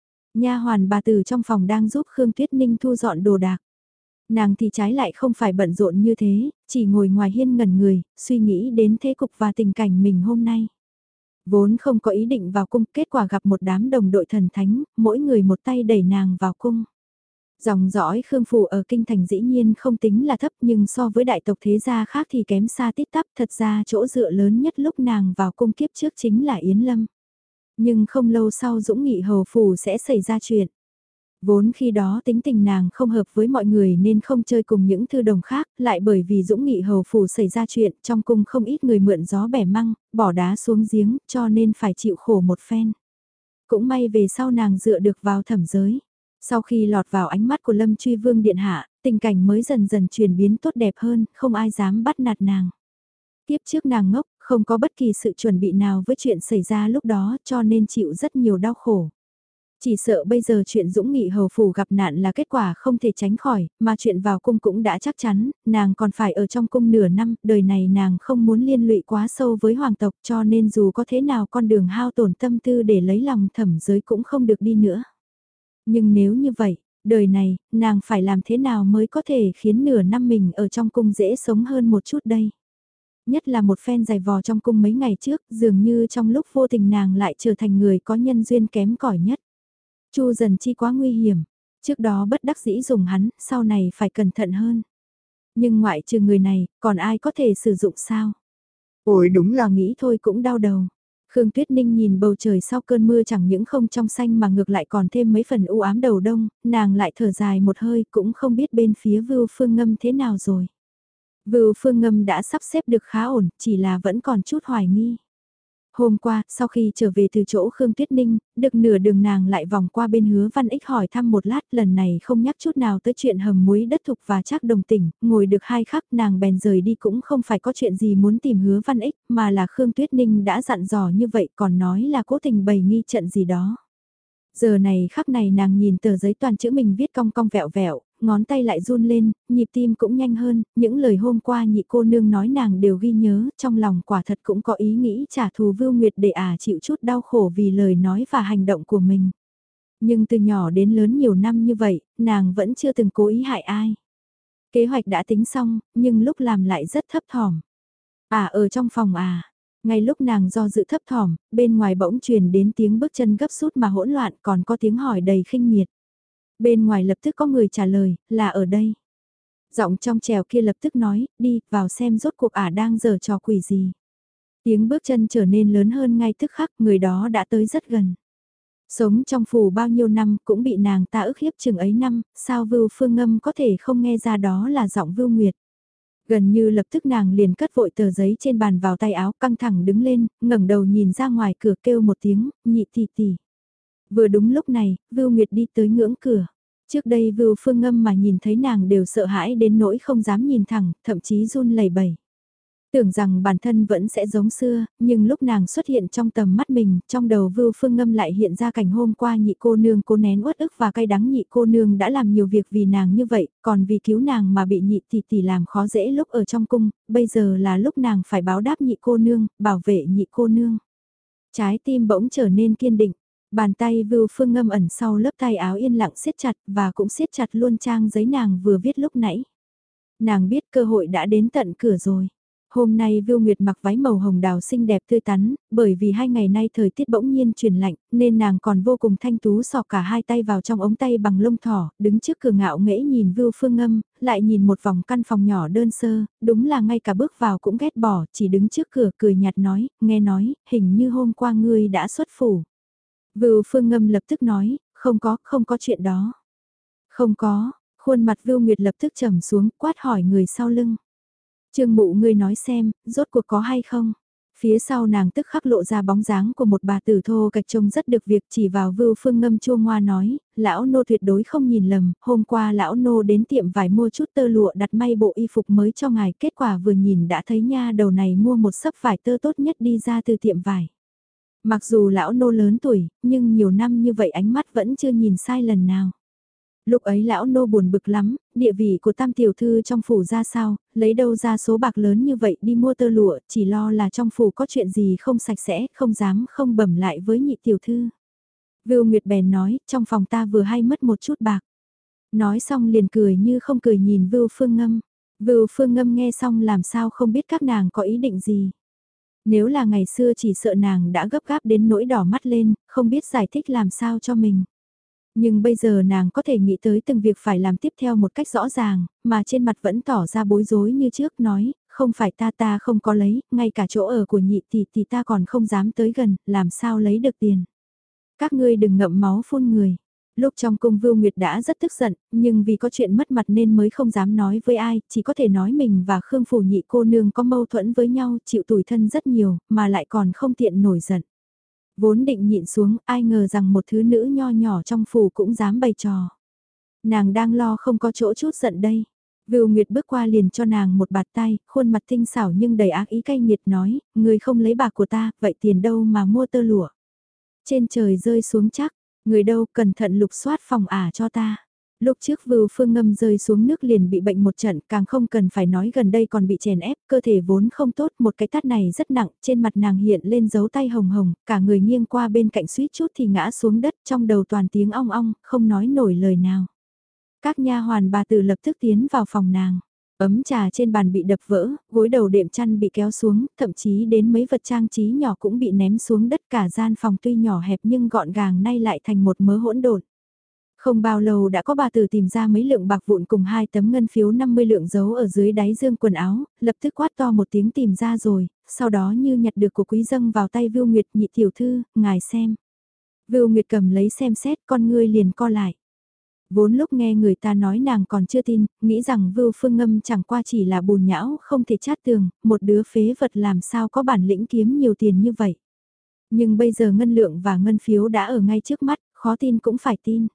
Nha hoàn bà Từ trong phòng đang giúp Khương Tuyết Ninh thu dọn đồ đạc. Nàng thì trái lại không phải bận rộn như thế, chỉ ngồi ngoài hiên ngẩn người, suy nghĩ đến thế cục và tình cảnh mình hôm nay. Vốn không có ý định vào cung, kết quả gặp một đám đồng đội thần thánh, mỗi người một tay đẩy nàng vào cung. Dòng dõi Khương Phủ ở kinh thành dĩ nhiên không tính là thấp, nhưng so với đại tộc thế gia khác thì kém xa tít tắp, thật ra chỗ dựa lớn nhất lúc nàng vào cung kiếp trước chính là Yến Lâm. Nhưng không lâu sau Dũng Nghị Hầu Phủ sẽ xảy ra chuyện. Vốn khi đó tính tình nàng không hợp với mọi người nên không chơi cùng những thư đồng khác, lại bởi vì Dũng Nghị Hầu Phủ xảy ra chuyện, trong cung không ít người mượn gió bẻ măng, bỏ đá xuống giếng, cho nên phải chịu khổ một phen. Cũng may về sau nàng dựa được vào thẩm giới. Sau khi lọt vào ánh mắt của Lâm Truy Vương Điện Hạ, tình cảnh mới dần dần chuyển biến tốt đẹp hơn, không ai dám bắt nạt nàng. Tiếp trước nàng ngốc, không có bất kỳ sự chuẩn bị nào với chuyện xảy ra lúc đó cho nên chịu rất nhiều đau khổ. Chỉ sợ bây giờ chuyện Dũng Nghị Hầu Phủ gặp nạn là kết quả không thể tránh khỏi, mà chuyện vào cung cũng đã chắc chắn, nàng còn phải ở trong cung nửa năm, đời này nàng không muốn liên lụy quá sâu với hoàng tộc cho nên dù có thế nào con đường hao tổn tâm tư để lấy lòng thẩm giới cũng không được đi nữa. Nhưng nếu như vậy, đời này, nàng phải làm thế nào mới có thể khiến nửa năm mình ở trong cung dễ sống hơn một chút đây? Nhất là một phen giày vò trong cung mấy ngày trước, dường như trong lúc vô tình nàng lại trở thành người có nhân duyên kém cỏi nhất. Chu Dần Chi quá nguy hiểm, trước đó bất đắc dĩ dùng hắn, sau này phải cẩn thận hơn. Nhưng ngoại trừ người này, còn ai có thể sử dụng sao? Ôi đúng là nghĩ thôi cũng đau đầu. Khương Tuyết Ninh nhìn bầu trời sau cơn mưa chẳng những không trong xanh mà ngược lại còn thêm mấy phần u ám đầu đông, nàng lại thở dài một hơi cũng không biết bên phía Vưu Phương Ngâm thế nào rồi. Vưu Phương Ngâm đã sắp xếp được khá ổn, chỉ là vẫn còn chút hoài nghi. Hôm qua, sau khi trở về từ chỗ Khương Tuyết Ninh, được nửa đường nàng lại vòng qua bên Hứa Văn Ích hỏi thăm một lát, lần này không nhắc chút nào tới chuyện hầm muối đất thục và Trác Đồng Tỉnh, ngồi được 2 khắc nàng bèn rời đi cũng không phải có chuyện gì muốn tìm Hứa Văn Ích, mà là Khương Tuyết Ninh đã dặn dò như vậy còn nói là cố tình bày nghi trận gì đó. Giờ này khắc này nàng nhìn tờ giấy toàn chữ mình viết cong cong vẹo vẹo, ngón tay lại run lên, nhịp tim cũng nhanh hơn, những lời hôm qua nhị cô nương nói nàng đều ghi nhớ, trong lòng quả thật cũng có ý nghĩ trả thù Vưu Nguyệt để chịu chút đau khổ vì lời nói và hành động của mình. Nhưng từ nhỏ đến lớn nhiều năm như vậy, nàng vẫn chưa từng cố ý hại ai. Kế hoạch đã tính xong, nhưng lúc làm lại rất thấp thỏm. Ở trong phòng ngay lúc nàng do dự thấp thỏm, bên ngoài bỗng truyền đến tiếng bước chân gấp rút mà hỗn loạn còn có tiếng hỏi đầy khinh miệt. Bên ngoài lập tức có người trả lời, là ở đây. Giọng trong trèo kia lập tức nói, đi, vào xem rốt cuộc đang giở trò quỷ gì. Tiếng bước chân trở nên lớn hơn ngay tức khắc, người đó đã tới rất gần. Sống trong phủ bao nhiêu năm cũng bị nàng ta ức hiếp chừng ấy năm, sao Vưu Phương Ngâm có thể không nghe ra đó là giọng Vưu Nguyệt. Gần như lập tức nàng liền cất vội tờ giấy trên bàn vào tay áo, căng thẳng đứng lên, ngẩng đầu nhìn ra ngoài cửa kêu một tiếng, nhị tỷ tỷ. Vừa đúng lúc này, Vưu Nguyệt đi tới ngưỡng cửa. Trước đây Vưu Phương Ngâm mà nhìn thấy nàng đều sợ hãi đến nỗi không dám nhìn thẳng, thậm chí run lẩy bẩy. Tưởng rằng bản thân vẫn sẽ giống xưa, nhưng lúc nàng xuất hiện trong tầm mắt mình, trong đầu Vưu Phương Ngâm lại hiện ra cảnh hôm qua nhị cô nương cố nén uất ức và cay đắng nhị cô nương đã làm nhiều việc vì nàng như vậy, còn vì cứu nàng mà bị nhị tỷ tỷ làm khó dễ lúc ở trong cung, bây giờ là lúc nàng phải báo đáp nhị cô nương, bảo vệ nhị cô nương. Trái tim bỗng trở nên kiên định, bàn tay Vưu Phương Ngâm ẩn sau lớp tay áo yên lặng siết chặt và cũng siết chặt luôn trang giấy nàng vừa viết lúc nãy. Nàng biết cơ hội đã đến tận cửa rồi. Hôm nay Vưu Nguyệt mặc váy màu hồng đào xinh đẹp tươi tắn, bởi vì 2 ngày nay thời tiết bỗng nhiên chuyển lạnh, nên nàng còn vô cùng thanh tú sò cả hai tay vào trong ống tay bằng lông thỏ, đứng trước cửa ngạo nghễ nhìn Vưu Phương Ngâm, lại nhìn một vòng căn phòng nhỏ đơn sơ, đúng là ngay cả bước vào cũng ghét bỏ, chỉ đứng trước cửa cười nhạt nói, nghe nói, hình như hôm qua ngươi đã xuất phủ. Vưu Phương Ngâm lập tức nói, không có chuyện đó. Không có, khuôn mặt Vưu Nguyệt lập tức trầm xuống, quát hỏi người sau lưng. Trương Mụ ngươi nói xem, rốt cuộc có hay không? Phía sau nàng tức khắc lộ ra bóng dáng của một bà tử thô kệch trông rất được việc, chỉ vào Vưu Phương Ngâm chua ngoa nói, lão nô tuyệt đối không nhìn lầm, hôm qua lão nô đến tiệm vải mua chút tơ lụa đặt may bộ y phục mới cho ngài, kết quả vừa nhìn đã thấy nha đầu này mua một sấp vải tơ tốt nhất đi ra từ tiệm vải. Mặc dù lão nô lớn tuổi, nhưng nhiều năm như vậy ánh mắt vẫn chưa nhìn sai lần nào. Lúc ấy lão nô buồn bực lắm, địa vị của tam tiểu thư trong phủ ra sao, lấy đâu ra số bạc lớn như vậy đi mua tơ lụa, chỉ lo là trong phủ có chuyện gì không sạch sẽ, không dám không bẩm lại với nhị tiểu thư. Vưu Nguyệt bèn nói, trong phòng ta vừa hay mất một chút bạc. Nói xong liền cười như không cười nhìn Vưu Phương Ngâm. Vưu Phương Ngâm nghe xong làm sao không biết các nàng có ý định gì. Nếu là ngày xưa chỉ sợ nàng đã gấp gáp đến nỗi đỏ mắt lên, không biết giải thích làm sao cho mình. Nhưng bây giờ nàng có thể nghĩ tới từng việc phải làm tiếp theo một cách rõ ràng, mà trên mặt vẫn tỏ ra bối rối như trước nói, không phải ta không có lấy, ngay cả chỗ ở của nhị tỷ ta còn không dám tới gần, làm sao lấy được tiền. Các ngươi đừng ngậm máu phun người. Lúc trong cung Vưu Nguyệt đã rất tức giận, nhưng vì có chuyện mất mặt nên mới không dám nói với ai, chỉ có thể nói mình và Khương Phủ nhị cô nương có mâu thuẫn với nhau, chịu tủi thân rất nhiều, mà lại còn không tiện nổi giận. Vốn định nhịn xuống, ai ngờ rằng một thứ nữ nho nhỏ trong phủ cũng dám bày trò. Nàng đang lo không có chỗ chút giận đây. Vưu Nguyệt bước qua liền cho nàng một bạt tay, khuôn mặt tinh xảo nhưng đầy ác ý cay nghiệt nói, người không lấy bạc của ta, vậy tiền đâu mà mua tơ lụa. Trên trời rơi xuống chắc, người đâu cẩn thận lục soát phòng ả cho ta. Lúc trước Vưu Phương Ngâm rơi xuống nước liền bị bệnh một trận, càng không cần phải nói gần đây còn bị chèn ép, cơ thể vốn không tốt, một cái tát này rất nặng, trên mặt nàng hiện lên dấu tay hồng hồng, cả người nghiêng qua bên cạnh suýt chút thì ngã xuống đất, trong đầu toàn tiếng ong ong, không nói nổi lời nào. Các nha hoàn bà tử lập tức tiến vào phòng nàng. Ấm trà trên bàn bị đập vỡ, gối đầu đệm chăn bị kéo xuống, thậm chí đến mấy vật trang trí nhỏ cũng bị ném xuống đất, cả gian phòng tuy nhỏ hẹp nhưng gọn gàng nay lại thành một mớ hỗn độn. Không bao lâu đã có bà tử tìm ra mấy lượng bạc vụn cùng 2 tấm ngân phiếu 50 lượng giấu ở dưới đáy dương quần áo, lập tức quát to một tiếng tìm ra rồi, sau đó như nhặt được của quý dâng vào tay Vưu Nguyệt, nhị tiểu thư, ngài xem. Vưu Nguyệt cầm lấy xem xét, con ngươi liền co lại. Vốn lúc nghe người ta nói nàng còn chưa tin, nghĩ rằng Vưu Phương Ngâm chẳng qua chỉ là bùn nhão không thể chát tường, một đứa phế vật làm sao có bản lĩnh kiếm nhiều tiền như vậy. Nhưng bây giờ ngân lượng và ngân phiếu đã ở ngay trước mắt, khó tin cũng phải tin.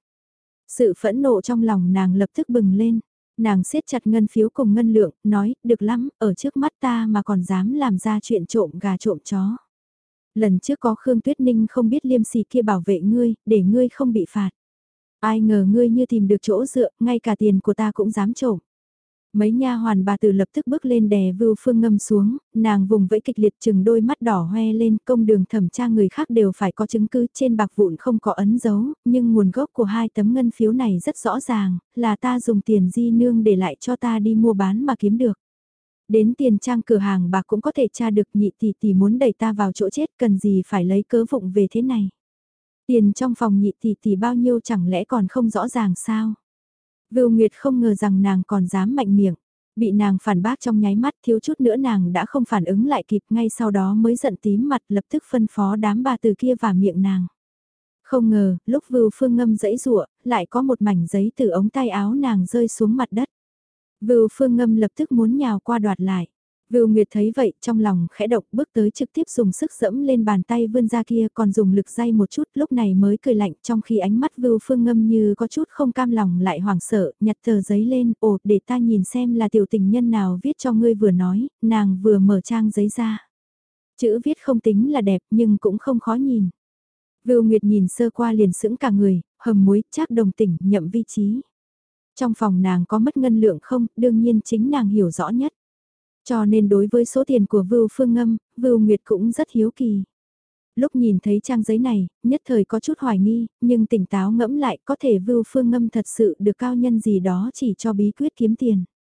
Sự phẫn nộ trong lòng nàng lập tức bừng lên. Nàng siết chặt ngân phiếu cùng ngân lượng, nói, được lắm, ở trước mắt ta mà còn dám làm ra chuyện trộm gà trộm chó. Lần trước có Khương Tuyết Ninh không biết liêm sỉ kia bảo vệ ngươi, để ngươi không bị phạt. Ai ngờ ngươi như tìm được chỗ dựa, ngay cả tiền của ta cũng dám trộm. Mấy nha hoàn bà tử lập tức bước lên đè Vưu Phương Ngâm xuống, nàng vùng vẫy kịch liệt chừng đôi mắt đỏ hoe lên, công đường thẩm tra người khác đều phải có chứng cứ, trên bạc vụn không có ấn dấu, nhưng nguồn gốc của 2 tấm ngân phiếu này rất rõ ràng, là ta dùng tiền di nương để lại cho ta đi mua bán mà kiếm được. Đến tiền trang cửa hàng bạc cũng có thể tra được, nhị tỷ muốn đẩy ta vào chỗ chết, cần gì phải lấy cớ vụng về thế này. Tiền trong phòng nhị tỷ bao nhiêu chẳng lẽ còn không rõ ràng sao? Vưu Nguyệt không ngờ rằng nàng còn dám mạnh miệng. Bị nàng phản bác trong nháy mắt, thiếu chút nữa nàng đã không phản ứng lại kịp, ngay sau đó mới giận tím mặt, lập tức phân phó đám bà từ kia vào miệng nàng. Không ngờ, lúc Vưu Phương Ngâm giãy giụa, lại có một mảnh giấy từ ống tay áo nàng rơi xuống mặt đất. Vưu Phương Ngâm lập tức muốn nhào qua đoạt lại. Vưu Nguyệt thấy vậy, trong lòng khẽ động, bước tới trực tiếp dùng sức dẫm lên bàn tay vươn ra kia, còn dùng lực day một chút, lúc này mới cười lạnh, trong khi ánh mắt Vưu Phương Ngâm như có chút không cam lòng lại hoảng sợ, nhặt tờ giấy lên, ồ, để ta nhìn xem là tiểu tình nhân nào viết cho ngươi vừa nói, nàng vừa mở trang giấy ra. Chữ viết không tính là đẹp nhưng cũng không khó nhìn. Vưu Nguyệt nhìn sơ qua liền sững cả người, hầm muối, Trác Đồng tỉnh, nhậm vi trí. Trong phòng nàng có mất ngân lượng không, đương nhiên chính nàng hiểu rõ nhất. Cho nên đối với số tiền của Vưu Phương Ngâm, Vưu Nguyệt cũng rất hiếu kỳ. Lúc nhìn thấy trang giấy này, nhất thời có chút hoài nghi, nhưng tỉnh táo ngẫm lại có thể Vưu Phương Ngâm thật sự được cao nhân gì đó chỉ cho bí quyết kiếm tiền.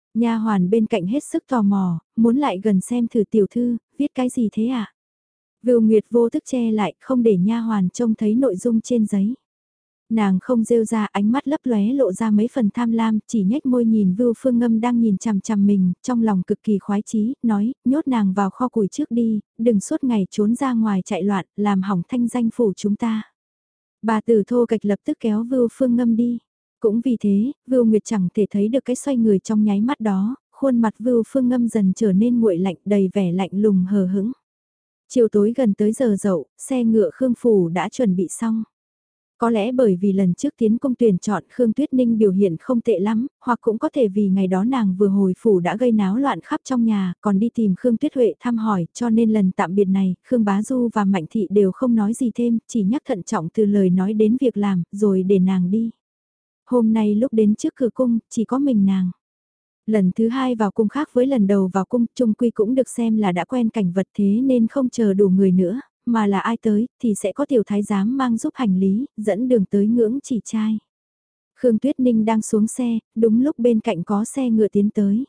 Nha hoàn bên cạnh hết sức tò mò, muốn lại gần xem thử tiểu thư, viết cái gì thế ạ? Vưu Nguyệt vô thức che lại, không để nha hoàn trông thấy nội dung trên giấy. Nàng không rêu ra, ánh mắt lấp lóe lộ ra mấy phần tham lam, chỉ nhếch môi nhìn Vưu Phương Ngâm đang nhìn chằm chằm mình, trong lòng cực kỳ khoái chí, nói, nhốt nàng vào kho củi trước đi, đừng suốt ngày trốn ra ngoài chạy loạn, làm hỏng thanh danh phủ chúng ta. Bà tử thô kịch lập tức kéo Vưu Phương Ngâm đi. Cũng vì thế, Vưu Nguyệt chẳng thể thấy được cái xoay người trong nháy mắt đó, khuôn mặt Vưu Phương Ngâm dần trở nên nguội lạnh đầy vẻ lạnh lùng hờ hững. Chiều tối gần tới giờ dậu, xe ngựa Khương Phủ đã chuẩn bị xong. Có lẽ bởi vì lần trước tiến công tuyển chọn Khương Tuyết Ninh biểu hiện không tệ lắm, hoặc cũng có thể vì ngày đó nàng vừa hồi phủ đã gây náo loạn khắp trong nhà, còn đi tìm Khương Tuyết Huệ thăm hỏi, cho nên lần tạm biệt này, Khương Bá Du và Mạnh Thị đều không nói gì thêm, chỉ nhắc thận trọng từ lời nói đến việc làm, rồi để nàng đi. Hôm nay lúc đến trước cửa cung, chỉ có mình nàng. Lần thứ hai vào cung khác với lần đầu vào cung, trung quy cũng được xem là đã quen cảnh vật thế nên không chờ đủ người nữa, mà là ai tới thì sẽ có tiểu thái giám mang giúp hành lý, dẫn đường tới ngưỡng chỉ trai. Khương Tuyết Ninh đang xuống xe, đúng lúc bên cạnh có xe ngựa tiến tới.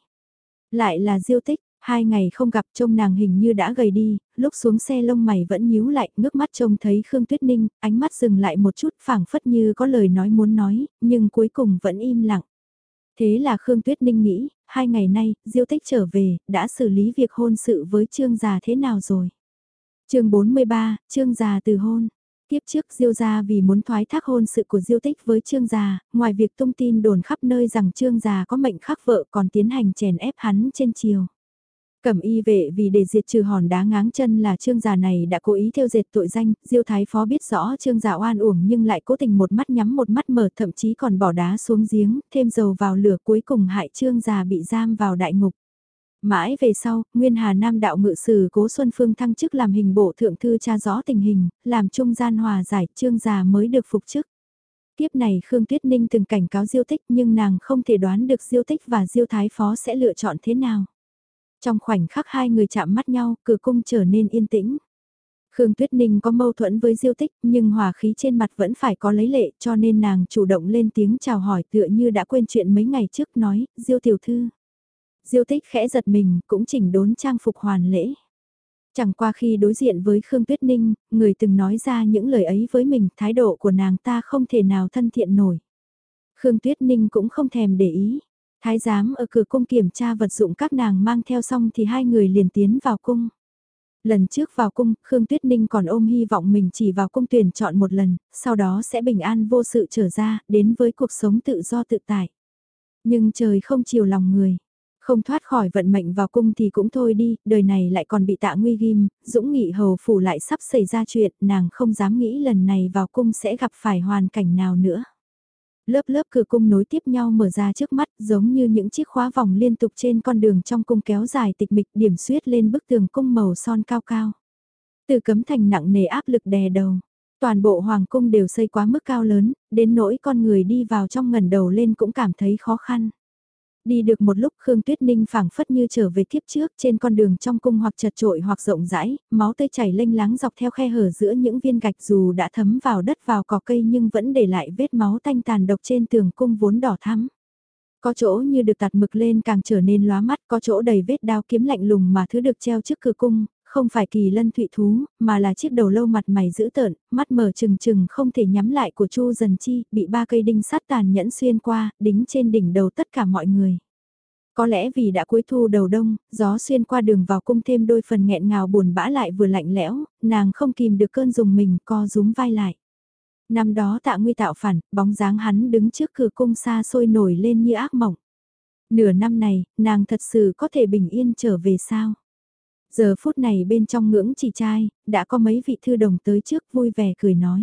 Lại là Diêu Tích, 2 ngày không gặp trông nàng hình như đã gầy đi, lúc xuống xe lông mày vẫn nhíu lại, ngước mắt trông thấy Khương Tuyết Ninh, ánh mắt dừng lại một chút phảng phất như có lời nói muốn nói, nhưng cuối cùng vẫn im lặng. Thế là Khương Tuyết Ninh nghĩ, 2 ngày nay, Diêu Tích trở về, đã xử lý việc hôn sự với Trương Già thế nào rồi? Chương 43, Trương Già từ hôn. Tiếp trước Diêu gia vì muốn thoái thác hôn sự của Diêu Tích với Trương Già, ngoài việc tung tin đồn khắp nơi rằng Trương Già có mệnh khắc vợ còn tiến hành chèn ép hắn trên triều. Cẩm y vệ vì để diệt trừ hòn đá ngáng chân là Trương Già này đã cố ý theo dệt tội danh, Diêu Thái Phó biết rõ Trương Già oan uổng nhưng lại cố tình một mắt nhắm một mắt mở, thậm chí còn bỏ đá xuống giếng, thêm dầu vào lửa, cuối cùng hại Trương Già bị giam vào đại ngục. Mãi về sau, Nguyên Hà Nam đạo ngự sử Cố Xuân Phương thăng chức làm hình bộ thượng thư tra rõ tình hình, làm trung gian hòa giải, Trương Già mới được phục chức. Tiếp này Khương Tuyết Ninh từng cảnh cáo Diêu Tích nhưng nàng không thể đoán được Diêu Tích và Diêu Thái Phó sẽ lựa chọn thế nào. Trong khoảnh khắc hai người chạm mắt nhau, cửa cung trở nên yên tĩnh. Khương Tuyết Ninh có mâu thuẫn với Diêu Tích nhưng hòa khí trên mặt vẫn phải có lấy lệ, cho nên nàng chủ động lên tiếng chào hỏi tựa như đã quên chuyện mấy ngày trước, nói, Diêu tiểu thư. Diêu Tích khẽ giật mình, cũng chỉnh đốn trang phục hoàn lễ. Chẳng qua khi đối diện với Khương Tuyết Ninh, người từng nói ra những lời ấy với mình, thái độ của nàng ta không thể nào thân thiện nổi. Khương Tuyết Ninh cũng không thèm để ý. Thái giám ở cửa cung kiểm tra vật dụng các nàng mang theo xong thì hai người liền tiến vào cung. Lần trước vào cung, Khương Tuyết Ninh còn ôm hy vọng mình chỉ vào cung tuyển chọn một lần, sau đó sẽ bình an vô sự trở ra, đến với cuộc sống tự do tự tại. Nhưng trời không chiều lòng người. Không thoát khỏi vận mệnh vào cung thì cũng thôi đi, đời này lại còn bị Tạ Nguy ghim, Dũng Nghị hầu phủ lại sắp xảy ra chuyện, nàng không dám nghĩ lần này vào cung sẽ gặp phải hoàn cảnh nào nữa. Lớp lớp cửa cung nối tiếp nhau mở ra trước mắt, giống như những chiếc khóa vòng liên tục trên con đường trong cung kéo dài tịch mịch, điểm xuyết lên bức tường cung màu son cao cao. Từ cấm thành nặng nề áp lực đè đầu. Toàn bộ hoàng cung đều xây quá mức cao lớn, đến nỗi con người đi vào trong ngẩng đầu lên cũng cảm thấy khó khăn. Đi được một lúc Khương Tuyết Ninh phảng phất như trở về kiếp trước, trên con đường trong cung hoặc chật trội hoặc rộng rãi, máu tươi chảy lênh láng dọc theo khe hở giữa những viên gạch, dù đã thấm vào đất vào cỏ cây nhưng vẫn để lại vết máu tanh tàn độc trên tường cung vốn đỏ thắm. Có chỗ như được tạt mực lên càng trở nên lóa mắt, có chỗ đầy vết đao kiếm lạnh lùng mà thứ được treo trước cửa cung, không phải kỳ lân thụy thú, mà là chiếc đầu lâu mặt mày dữ tợn, mắt mở trừng trừng không thể nhắm lại của Chu Dần Chi, bị 3 cây đinh sắt tàn nhẫn xuyên qua, đính trên đỉnh đầu tất cả mọi người. Có lẽ vì đã cuối thu đầu đông, gió xuyên qua đường vào cung thêm đôi phần nghẹn ngào buồn bã lại vừa lạnh lẽo, nàng không kìm được cơn dùng mình co rúm vai lại. Năm đó Tạ Nguy tạo phản, bóng dáng hắn đứng trước cửa cung xa xôi nổi lên như ác mộng. Nửa năm này, nàng thật sự có thể bình yên trở về sao? Giờ phút này bên trong ngưỡng chỉ trai, đã có mấy vị thư đồng tới trước vui vẻ cười nói.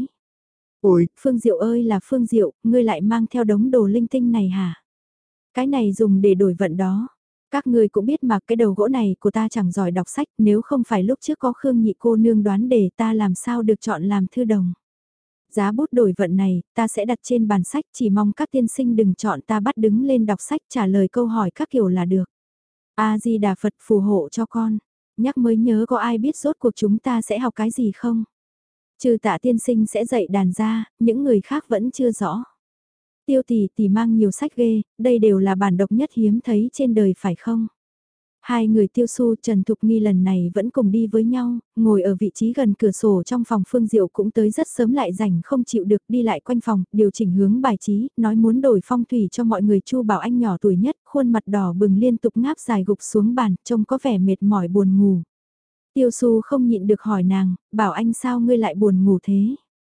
Ôi, Phương Diệu ơi là Phương Diệu, ngươi lại mang theo đống đồ linh tinh này hả? Cái này dùng để đổi vận đó. Các ngươi cũng biết mà cái đầu gỗ này của ta chẳng giỏi đọc sách, nếu không phải lúc trước có Khương Nhị cô nương đoán đề ta làm sao được chọn làm thư đồng. Giá bút đổi vận này, ta sẽ đặt trên bàn sách, chỉ mong các tiên sinh đừng chọn ta bắt đứng lên đọc sách trả lời câu hỏi các kiểu là được. A-di-đà Phật phù hộ cho con. Nhắc mới nhớ có ai biết rốt cuộc chúng ta sẽ học cái gì không? Trừ Tạ tiên sinh sẽ dạy đàn ra, những người khác vẫn chưa rõ. Tiêu tỷ tỷ mang nhiều sách ghê, đây đều là bản độc nhất hiếm thấy trên đời phải không? Hai người Tiêu Xu Trần Thục Nghi lần này vẫn cùng đi với nhau, ngồi ở vị trí gần cửa sổ trong phòng. Phương Diệu cũng tới rất sớm, lại rảnh không chịu được đi lại quanh phòng, điều chỉnh hướng bài trí, nói muốn đổi phong thủy cho mọi người. Chu Bảo Anh nhỏ tuổi nhất, khuôn mặt đỏ bừng liên tục ngáp dài gục xuống bàn, trông có vẻ mệt mỏi buồn ngủ. Tiêu Xu không nhịn được hỏi nàng, Bảo Anh sao ngươi lại buồn ngủ thế?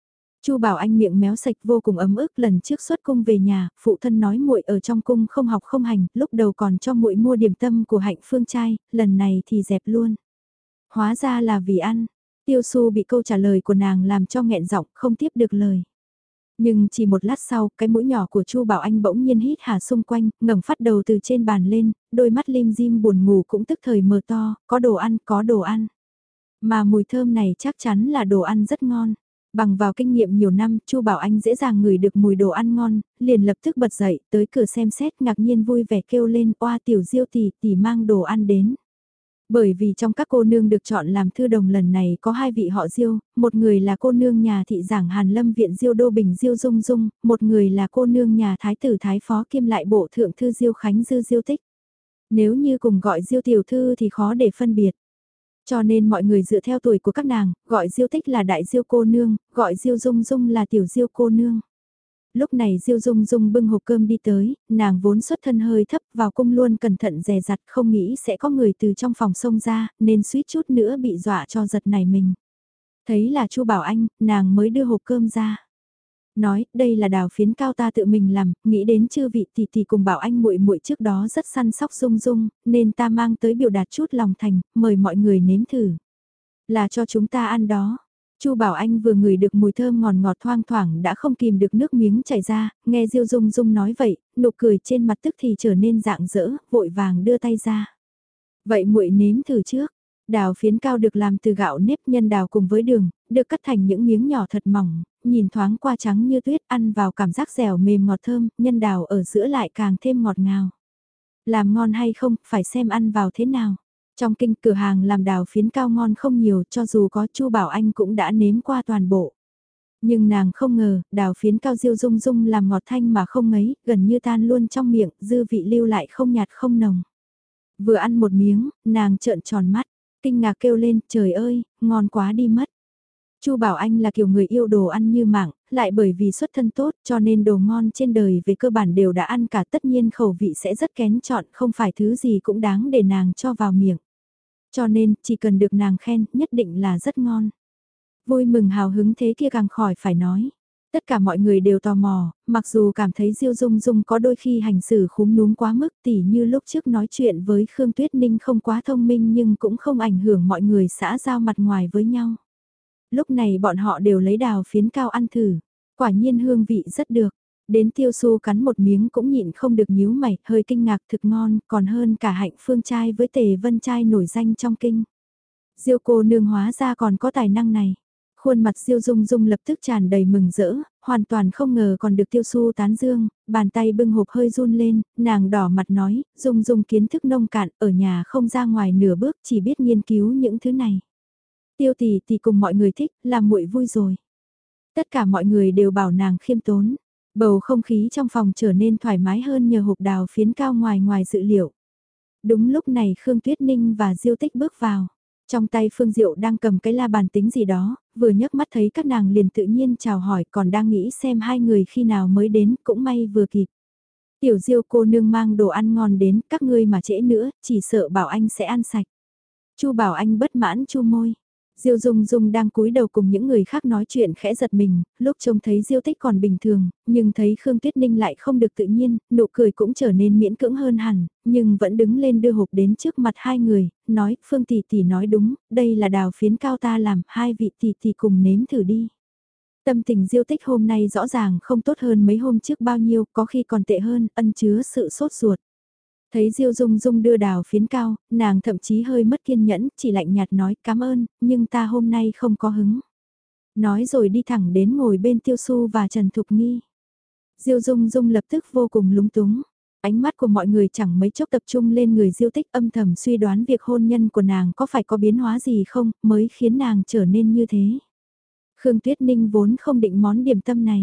Chu Bảo Anh miệng méo sạch vô cùng ấm ức, lần trước xuất cung về nhà, phụ thân nói muội ở trong cung không học không hành, lúc đầu còn cho muội mua điểm tâm của Hạnh Phương trai, lần này thì dẹp luôn. Hóa ra là vì ăn. Tiêu Xu bị câu trả lời của nàng làm cho nghẹn giọng, không tiếp được lời. Nhưng chỉ một lát sau, cái mũi nhỏ của Chu Bảo Anh bỗng nhiên hít hà xung quanh, ngẩng phát đầu từ trên bàn lên, đôi mắt lim dim buồn ngủ cũng tức thời mở to, có đồ ăn, có đồ ăn. Mà mùi thơm này chắc chắn là đồ ăn rất ngon. Bằng vào kinh nghiệm nhiều năm, Chu Bảo Anh dễ dàng ngửi được mùi đồ ăn ngon, liền lập tức bật dậy, tới cửa xem xét, ngạc nhiên vui vẻ kêu lên, oa tiểu Diêu tỷ tỷ mang đồ ăn đến. Bởi vì trong các cô nương được chọn làm thư đồng lần này có hai vị họ Diêu, một người là cô nương nhà thị giảng Hàn Lâm viện Diêu Đô Bình Diêu Dung Dung, một người là cô nương nhà thái tử thái phó kiêm lại bộ thượng thư Diêu Khánh Dư Diêu Tích. Nếu như cùng gọi Diêu tiểu thư thì khó để phân biệt. Cho nên mọi người dựa theo tuổi của các nàng, gọi Diêu Tích là đại Diêu cô nương, gọi Diêu Dung Dung là tiểu Diêu cô nương. Lúc này Diêu Dung Dung bưng hộp cơm đi tới, nàng vốn xuất thân hơi thấp, vào cung luôn cẩn thận dè dặt, không nghĩ sẽ có người từ trong phòng xông ra, nên suýt chút nữa bị dọa cho giật nảy mình. Thấy là Chu Bảo Anh, nàng mới đưa hộp cơm ra. Nói, đây là đào phiến cao ta tự mình làm, nghĩ đến chư vị tỷ tỷ cùng Bảo Anh muội muội trước đó rất săn sóc Dung Dung, nên ta mang tới biểu đạt chút lòng thành, mời mọi người nếm thử. Là cho chúng ta ăn đó. Chu Bảo Anh vừa ngửi được mùi thơm ngọt ngọt thoang thoảng đã không kìm được nước miếng chảy ra, nghe Diêu Dung Dung nói vậy, nụ cười trên mặt tức thì trở nên rạng rỡ, vội vàng đưa tay ra. Vậy muội nếm thử trước. Đào phiến cao được làm từ gạo nếp nhân đào cùng với đường, được cắt thành những miếng nhỏ thật mỏng, nhìn thoáng qua trắng như tuyết, ăn vào cảm giác dẻo mềm ngọt thơm, nhân đào ở giữa lại càng thêm ngọt ngào. Làm ngon hay không, phải xem ăn vào thế nào. Trong kinh cửa hàng làm đào phiến cao ngon không nhiều, cho dù có Chu Bảo Anh cũng đã nếm qua toàn bộ. Nhưng nàng không ngờ, đào phiến cao Diêu Dung Dung làm ngọt thanh mà không ngấy, gần như tan luôn trong miệng, dư vị lưu lại không nhạt không nồng. Vừa ăn một miếng, nàng trợn tròn mắt, kinh ngạc kêu lên, trời ơi, ngon quá đi mất. Chu Bảo Anh là kiểu người yêu đồ ăn như mạng, lại bởi vì xuất thân tốt cho nên đồ ngon trên đời về cơ bản đều đã ăn cả, tất nhiên khẩu vị sẽ rất kén chọn, không phải thứ gì cũng đáng để nàng cho vào miệng. Cho nên, chỉ cần được nàng khen, nhất định là rất ngon. Vui mừng hào hứng thế kia càng khỏi phải nói. Tất cả mọi người đều tò mò, mặc dù cảm thấy Diêu Dung Dung có đôi khi hành xử khúm núm quá mức, tỉ như lúc trước nói chuyện với Khương Tuyết Ninh không quá thông minh nhưng cũng không ảnh hưởng mọi người xã giao mặt ngoài với nhau. Lúc này bọn họ đều lấy đào phiến cao ăn thử, quả nhiên hương vị rất được. Đến Tiêu Xu cắn một miếng cũng nhịn không được nhíu mày, hơi kinh ngạc, thực ngon, còn hơn cả Hạnh Phương trai với Tề Vân trai nổi danh trong kinh. Diêu cô nương hóa ra còn có tài năng này. Khuôn mặt Diêu Dung Dung lập tức tràn đầy mừng rỡ, hoàn toàn không ngờ còn được Tiêu Xu tán dương, bàn tay bưng hộp hơi run lên, nàng đỏ mặt nói, Dung Dung kiến thức nông cạn, ở nhà không ra ngoài nửa bước, chỉ biết nghiên cứu những thứ này. Tiêu tỷ tỷ cùng mọi người thích, làm muội vui rồi. Tất cả mọi người đều bảo nàng khiêm tốn. Bầu không khí trong phòng trở nên thoải mái hơn nhờ hộp đào phiến cao ngoài dự liệu. Đúng lúc này Khương Tuyết Ninh và Diêu Tích bước vào. Trong tay Phương Diệu đang cầm cái la bàn tính gì đó, vừa nhấc mắt thấy các nàng liền tự nhiên chào hỏi, còn đang nghĩ xem hai người khi nào mới đến, cũng may vừa kịp. Tiểu Diêu cô nương mang đồ ăn ngon đến, các ngươi mà trễ nữa, chỉ sợ Bảo Anh sẽ ăn sạch. Chu Bảo Anh bất mãn chu môi. Diêu Dung Dung đang cúi đầu cùng những người khác nói chuyện khẽ giật mình, lúc trông thấy Diêu Tích còn bình thường, nhưng thấy Khương Tuyết Ninh lại không được tự nhiên, nụ cười cũng trở nên miễn cưỡng hơn hẳn, nhưng vẫn đứng lên đưa hộp đến trước mặt hai người, nói, Phương tỷ tỷ nói đúng, đây là đào phiến cao ta làm, hai vị tỷ tỷ cùng nếm thử đi. Tâm tình Diêu Tích hôm nay rõ ràng không tốt hơn mấy hôm trước bao nhiêu, có khi còn tệ hơn, ẩn chứa sự sốt ruột. Thấy Diêu Dung Dung đưa đào phiến cao, nàng thậm chí hơi mất kiên nhẫn, chỉ lạnh nhạt nói cảm ơn, nhưng ta hôm nay không có hứng. Nói rồi đi thẳng đến ngồi bên Tiêu Xu và Trần Thục Nghi. Diêu Dung Dung lập tức vô cùng lúng túng. Ánh mắt của mọi người chẳng mấy chốc tập trung lên người Diêu Tích, âm thầm suy đoán việc hôn nhân của nàng có phải có biến hóa gì không, mới khiến nàng trở nên như thế. Khương Tuyết Ninh vốn không định món điểm tâm này.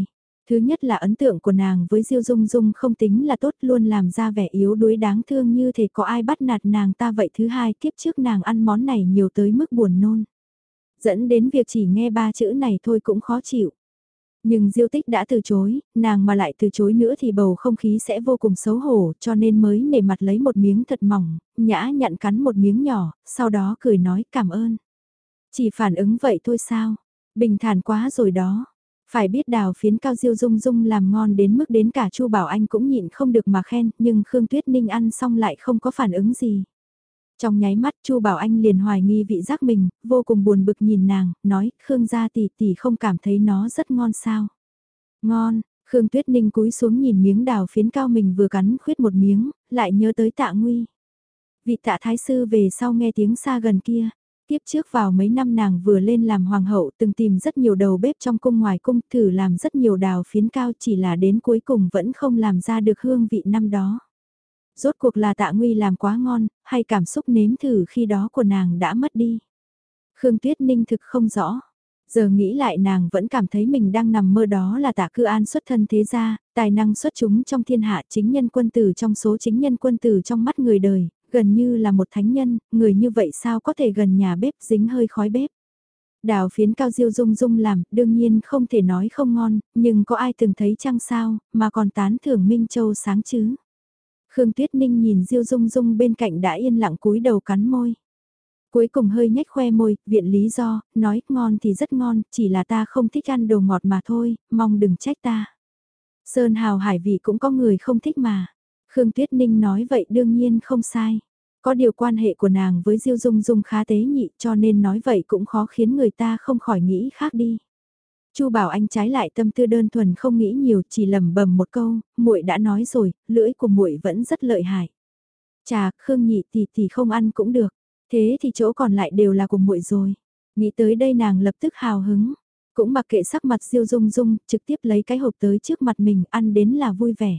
Thứ nhất là ấn tượng của nàng với Diêu Dung Dung không tính là tốt, luôn làm ra vẻ yếu đuối đáng thương như thể có ai bắt nạt nàng ta vậy. Thứ hai, kiếp trước nàng ăn món này nhiều tới mức buồn nôn. Dẫn đến việc chỉ nghe ba chữ này thôi cũng khó chịu. Nhưng Diêu Tích đã từ chối, nàng mà lại từ chối nữa thì bầu không khí sẽ vô cùng xấu hổ, cho nên mới nể mặt lấy một miếng thật mỏng, nhã nhặn cắn một miếng nhỏ, sau đó cười nói cảm ơn. Chỉ phản ứng vậy thôi sao? Bình thản quá rồi đó. Phải biết đào phiến cao Diêu Dung Dung làm ngon đến mức đến cả Chu Bảo Anh cũng nhịn không được mà khen, nhưng Khương Tuyết Ninh ăn xong lại không có phản ứng gì. Trong nháy mắt Chu Bảo Anh liền hoài nghi vị giác mình, vô cùng buồn bực nhìn nàng, nói, Khương gia tỷ tỷ không cảm thấy nó rất ngon sao? Ngon, Khương Tuyết Ninh cúi xuống nhìn miếng đào phiến cao mình vừa cắn khuyết một miếng, lại nhớ tới Tạ Nguy. Vị Tạ Thái Sư về sau nghe tiếng xa gần kia. Tiếp trước vào mấy năm nàng vừa lên làm hoàng hậu từng tìm rất nhiều đầu bếp trong cung ngoài cung thử làm rất nhiều đào phiến cao chỉ là đến cuối cùng vẫn không làm ra được hương vị năm đó. Rốt cuộc là Tạ Nguy làm quá ngon, hay cảm xúc nếm thử khi đó của nàng đã mất đi. Khương Tuyết Ninh thực không rõ. Giờ nghĩ lại nàng vẫn cảm thấy mình đang nằm mơ, đó là Tạ Cư An xuất thân thế gia, tài năng xuất chúng trong thiên hạ, chính nhân quân tử trong số chính nhân quân tử trong mắt người đời, gần như là một thánh nhân, người như vậy sao có thể gần nhà bếp dính hơi khói bếp. Đào phiến cao Diêu Dung Dung làm, đương nhiên không thể nói không ngon, nhưng có ai từng thấy chăng sao, mà còn tán thưởng Minh Châu sáng chứ. Khương Tuyết Ninh nhìn Diêu Dung Dung bên cạnh đã yên lặng cúi đầu cắn môi. Cuối cùng hơi nhếch khoe môi, viện lý do, nói ngon thì rất ngon, chỉ là ta không thích ăn đồ ngọt mà thôi, mong đừng trách ta. Sơn hào hải vị cũng có người không thích mà. Khương Tuyết Ninh nói vậy đương nhiên không sai. Có điều quan hệ của nàng với Diêu Dung Dung khá tế nhị cho nên nói vậy cũng khó khiến người ta không khỏi nghĩ khác đi. Chu Bảo Anh trái lại tâm tư đơn thuần không nghĩ nhiều, chỉ lẩm bẩm một câu, muội đã nói rồi, lưỡi của muội vẫn rất lợi hại. Chà, Khương nhị tỷ không ăn cũng được, thế thì chỗ còn lại đều là của muội rồi. Nghĩ tới đây nàng lập tức hào hứng, cũng mặc kệ sắc mặt Diêu Dung Dung, trực tiếp lấy cái hộp tới trước mặt mình, ăn đến là vui vẻ.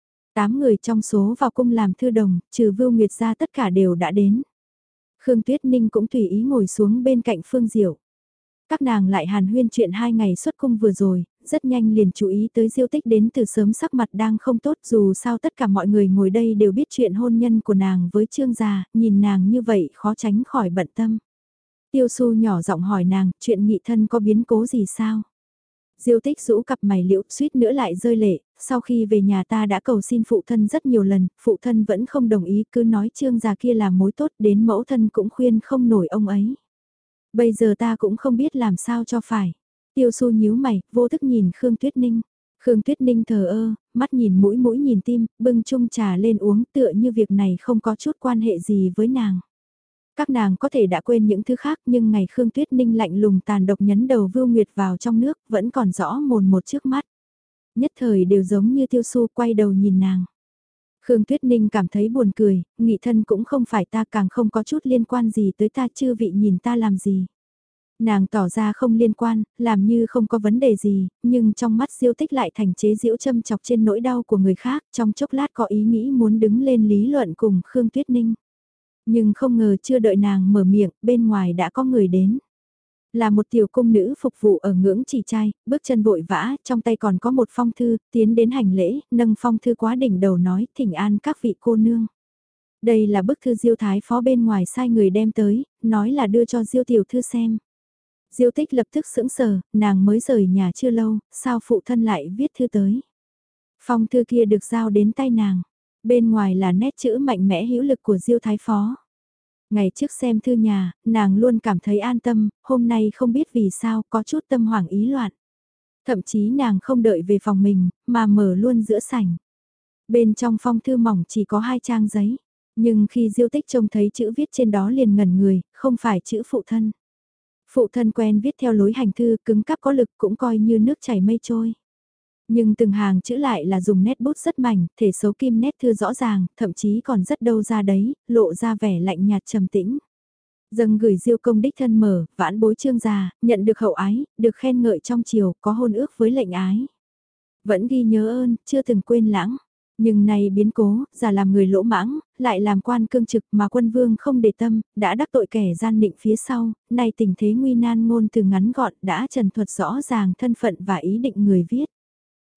8 người trong số vào cung làm thư đồng, trừ Vưu Nguyệt ra tất cả đều đã đến. Khương Tuyết Ninh cũng tùy ý ngồi xuống bên cạnh Phương Diệu. Các nàng lại hàn huyên chuyện 2 ngày xuất cung vừa rồi, rất nhanh liền chú ý tới Diêu Tích đến từ sớm, sắc mặt đang không tốt, dù sao tất cả mọi người ngồi đây đều biết chuyện hôn nhân của nàng với Trương gia, nhìn nàng như vậy khó tránh khỏi bận tâm. Tiêu Su nhỏ giọng hỏi nàng, chuyện nghị thân có biến cố gì sao? Diêu Tích rũ cặp mày liễu, suýt nữa lại rơi lệ, sau khi về nhà ta đã cầu xin phụ thân rất nhiều lần, phụ thân vẫn không đồng ý, cứ nói Trương gia kia là mối tốt, đến mẫu thân cũng khuyên không nổi ông ấy. Bây giờ ta cũng không biết làm sao cho phải. Tiêu Su nhíu mày, vô thức nhìn Khương Tuyết Ninh. Khương Tuyết Ninh thờ ơ, mắt nhìn mũi mũi nhìn tim, bưng chung trà lên uống, tựa như việc này không có chút quan hệ gì với nàng. Các nàng có thể đã quên những thứ khác, nhưng ngày Khương Tuyết Ninh lạnh lùng tàn độc nhấn đầu Vưu Nguyệt vào trong nước vẫn còn rõ mồn một trước mắt. Nhất thời đều giống như Tiêu Su quay đầu nhìn nàng. Khương Tuyết Ninh cảm thấy buồn cười, nghị thân cũng không phải ta, càng không có chút liên quan gì tới ta, chư vị nhìn ta làm gì. Nàng tỏ ra không liên quan, làm như không có vấn đề gì, nhưng trong mắt Diêu Tích lại thành chế giễu châm chọc trên nỗi đau của người khác, trong chốc lát có ý nghĩ muốn đứng lên lý luận cùng Khương Tuyết Ninh. Nhưng không ngờ chưa đợi nàng mở miệng, bên ngoài đã có người đến. Là một tiểu cung nữ phục vụ ở ngưỡng chỉ trai, bước chân vội vã, trong tay còn có một phong thư, tiến đến hành lễ, nâng phong thư quá đỉnh đầu nói, thỉnh an các vị cô nương. Đây là bức thư Diêu Thái Phó bên ngoài sai người đem tới, nói là đưa cho Diêu tiểu thư xem. Diêu Tích lập tức sững sờ, nàng mới rời nhà chưa lâu, sao phụ thân lại viết thư tới. Phong thư kia được giao đến tay nàng, bên ngoài là nét chữ mạnh mẽ hữu lực của Diêu Thái Phó. Ngày trước xem thư nhà, nàng luôn cảm thấy an tâm, hôm nay không biết vì sao có chút tâm hoảng ý loạn. Thậm chí nàng không đợi về phòng mình, mà mở luôn giữa sảnh. Bên trong phong thư mỏng chỉ có 2 trang giấy, nhưng khi Diêu Tích trông thấy chữ viết trên đó liền ngẩn người, không phải chữ phụ thân. Phụ thân quen viết theo lối hành thư cứng cáp có lực cũng coi như nước chảy mây trôi. Nhưng từng hàng chữ lại là dùng nét bút rất mảnh, thể số kim nét thư rõ ràng, thậm chí còn rất đâu ra đấy, lộ ra vẻ lạnh nhạt trầm tĩnh. Dâng gửi Diêu công đích thân mở, vãn bối Trương già, nhận được hậu ái, được khen ngợi trong triều, có hôn ước với lệnh ái. Vẫn ghi nhớ ơn, chưa từng quên lãng. Nhưng này biến cố, giả làm người lỗ mãng, lại làm quan cương trực mà quân vương không để tâm, đã đắc tội kẻ gian định phía sau, nay tình thế nguy nan ngôn từ ngắn gọn đã trần thuật rõ ràng thân phận và ý định người viết.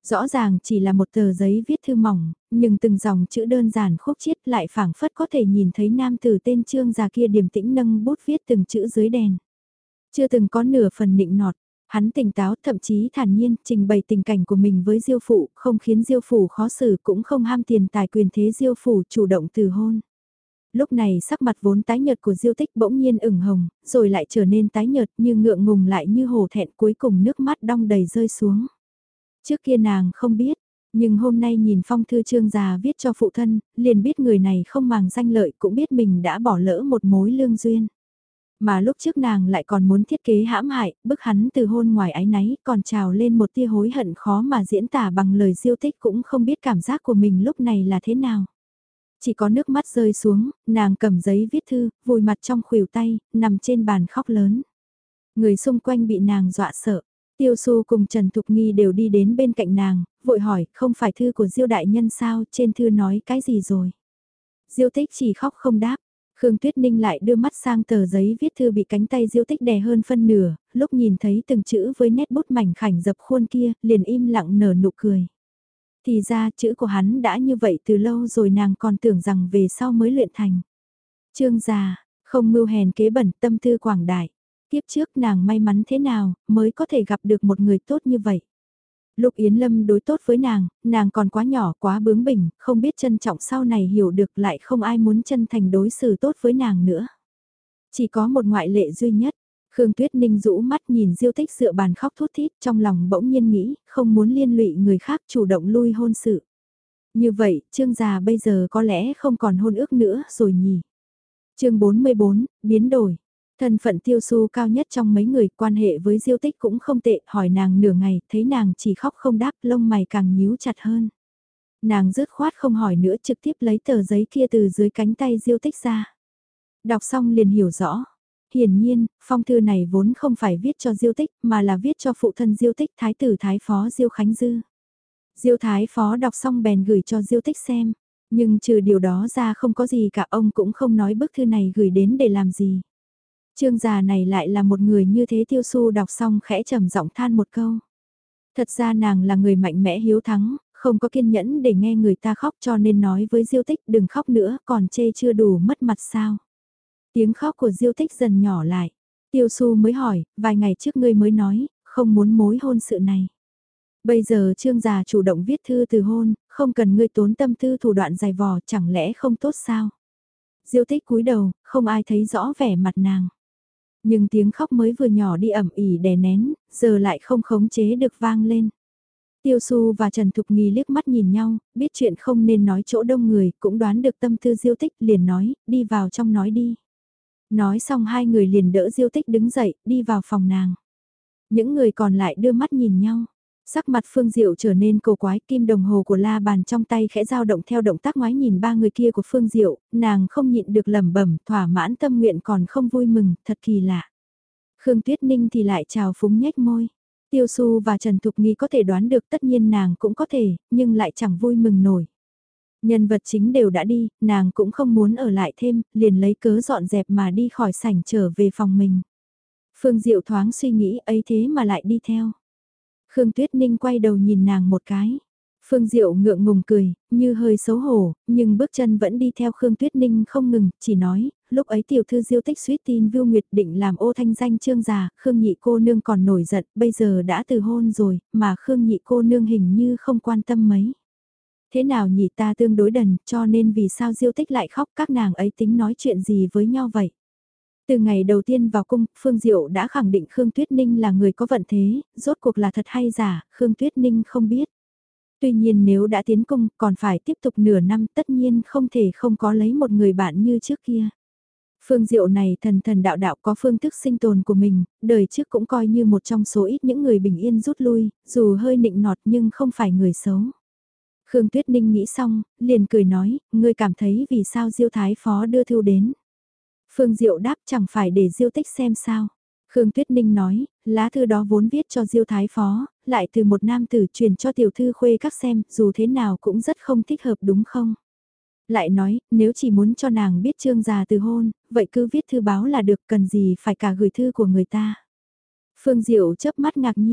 Rõ ràng chỉ là một tờ giấy viết thư mỏng, nhưng từng dòng chữ đơn giản khúc chiết lại phảng phất có thể nhìn thấy nam tử tên Trương già kia điềm tĩnh nâng bút viết từng chữ dưới đèn. Chưa từng có nửa phần nịnh nọt, hắn tỉnh táo thậm chí thản nhiên trình bày tình cảnh của mình với Diêu Phụ, không khiến Diêu Phủ khó xử cũng không ham tiền tài quyền thế Diêu Phủ chủ động từ hôn. Lúc này sắc mặt vốn tái nhợt của Diêu Tích bỗng nhiên ửng hồng, rồi lại trở nên tái nhợt như ngượng ngùng lại như hổ thẹn, cuối cùng nước mắt đong đầy rơi xuống. Trước kia nàng không biết, nhưng hôm nay nhìn phong thư Trương già viết cho phụ thân, liền biết người này không màng danh lợi, cũng biết mình đã bỏ lỡ một mối lương duyên. Mà lúc trước nàng lại còn muốn thiết kế hãm hại, bức hắn từ hôn ngoài áy náy, còn trào lên một tia hối hận khó mà diễn tả bằng lời Diêu Tích, cũng không biết cảm giác của mình lúc này là thế nào. Chỉ có nước mắt rơi xuống, nàng cầm giấy viết thư, vùi mặt trong khuỷu tay, nằm trên bàn khóc lớn. Người xung quanh bị nàng dọa sợ. Tiêu Xu cùng Trần Thục Nghi đều đi đến bên cạnh nàng, vội hỏi, không phải thư của Diêu đại nhân sao, trên thư nói cái gì rồi? Diêu Tích chỉ khóc không đáp. Khương Tuyết Ninh lại đưa mắt sang tờ giấy viết thư bị cánh tay Diêu Tích đè hơn phân nửa, lúc nhìn thấy từng chữ với nét bút mảnh khảnh dập khuôn kia, liền im lặng nở nụ cười. Thì ra chữ của hắn đã như vậy từ lâu rồi, nàng còn tưởng rằng về sau mới luyện thành. Trương già, không mưu hèn kế bẩn, tâm tư quảng đại. Tiếp trước nàng may mắn thế nào mới có thể gặp được một người tốt như vậy. Lúc Yến Lâm đối tốt với nàng còn quá nhỏ quá bướng bỉnh, không biết trân trọng, sau này hiểu được lại không ai muốn chân thành đối xử tốt với nàng nữa. Chỉ có một ngoại lệ duy nhất. Khương Tuyết Ninh rũ mắt nhìn Diêu Tích dựa bàn khóc thút thít, trong lòng bỗng nhiên nghĩ, không muốn liên lụy người khác, chủ động lui hôn sự. Như vậy, Trương già bây giờ có lẽ không còn hôn ước nữa rồi nhỉ. Chương 44, biến đổi. Thân phận Tiêu Xu cao nhất trong mấy người, quan hệ với Diêu Tích cũng không tệ, hỏi nàng nửa ngày, thấy nàng chỉ khóc không đáp, lông mày càng nhíu chặt hơn. Nàng dứt khoát không hỏi nữa, trực tiếp lấy tờ giấy kia từ dưới cánh tay Diêu Tích ra. Đọc xong liền hiểu rõ. Hiển nhiên, phong thư này vốn không phải viết cho Diêu Tích, mà là viết cho phụ thân Diêu Tích, thái tử thái phó Diêu Khánh Dư. Diêu thái phó đọc xong bèn gửi cho Diêu Tích xem, nhưng trừ điều đó ra không có gì cả, ông cũng không nói bức thư này gửi đến để làm gì. Trương già này lại là một người như thế. Tiêu Xu đọc xong khẽ trầm giọng than một câu. Thật ra nàng là người mạnh mẽ hiếu thắng, không có kiên nhẫn để nghe người ta khóc, cho nên nói với Diêu Tích đừng khóc nữa, còn chê chưa đủ mất mặt sao. Tiếng khóc của Diêu Tích dần nhỏ lại. Tiêu Xu mới hỏi, vài ngày trước ngươi mới nói, không muốn mối hôn sự này. Bây giờ Trương già chủ động viết thư từ hôn, không cần ngươi tốn tâm tư thủ đoạn dài vò, chẳng lẽ không tốt sao? Diêu Tích cúi đầu, không ai thấy rõ vẻ mặt nàng. Nhưng tiếng khóc mới vừa nhỏ đi ẩm ỉ đè nén, giờ lại không khống chế được vang lên. Tiêu Xu và Trần Thục Nghi liếc mắt nhìn nhau, biết chuyện không nên nói chỗ đông người, cũng đoán được tâm tư Diêu Tích, liền nói, đi vào trong nói đi. Nói xong hai người liền đỡ Diêu Tích đứng dậy, đi vào phòng nàng. Những người còn lại đưa mắt nhìn nhau. Sắc mặt Phương Diệu trở nên cổ quái, kim đồng hồ của la bàn trong tay khẽ dao động theo động tác ngoái nhìn ba người kia của Phương Diệu, nàng không nhịn được lẩm bẩm, thỏa mãn tâm nguyện còn không vui mừng, thật kỳ lạ. Khương Tuyết Ninh thì lại trào phúng nhếch môi. Tiêu Xu và Trần Thục Nghi có thể đoán được, tất nhiên nàng cũng có thể, nhưng lại chẳng vui mừng nổi. Nhân vật chính đều đã đi, nàng cũng không muốn ở lại thêm, liền lấy cớ dọn dẹp mà đi khỏi sảnh trở về phòng mình. Phương Diệu thoáng suy nghĩ ấy thế mà lại đi theo. Khương Tuyết Ninh quay đầu nhìn nàng một cái. Phương Diệu ngượng ngùng cười, như hơi xấu hổ, nhưng bước chân vẫn đi theo Khương Tuyết Ninh không ngừng, chỉ nói, lúc ấy tiểu thư Diêu Tích suýt tin Vưu Nguyệt định làm ô thanh danh Trương già, Khương nhị cô nương còn nổi giận, bây giờ đã từ hôn rồi, mà Khương nhị cô nương hình như không quan tâm mấy. Thế nào nhị, ta tương đối đần, cho nên vì sao Diêu Tích lại khóc, các nàng ấy tính nói chuyện gì với nhau vậy? Từ ngày đầu tiên vào cung, Phương Diệu đã khẳng định Khương Tuyết Ninh là người có vận thế, rốt cuộc là thật hay giả, Khương Tuyết Ninh không biết. Tuy nhiên nếu đã tiến cung, còn phải tiếp tục nửa năm, tất nhiên không thể không có lấy một người bạn như trước kia. Phương Diệu này thần thần đạo đạo có phương thức sinh tồn của mình, đời trước cũng coi như một trong số ít những người bình yên rút lui, dù hơi nịnh nọt nhưng không phải người xấu. Khương Tuyết Ninh nghĩ xong, liền cười nói, ngươi cảm thấy vì sao Diêu Thái Phó đưa thư đến. Phương Diệu đáp, chẳng phải để Diêu Tích xem sao. Khương Tuyết Ninh nói, lá thư đó vốn viết cho Diêu Thái Phó, lại từ một nam tử truyền cho tiểu thư khuê các xem, dù thế nào cũng rất không thích hợp đúng không? Lại nói, nếu chỉ muốn cho nàng biết Trương già từ hôn, vậy cứ viết thư báo là được, cần gì phải cả gửi thư của người ta. Phương Diệu chớp mắt ngạc nhiên,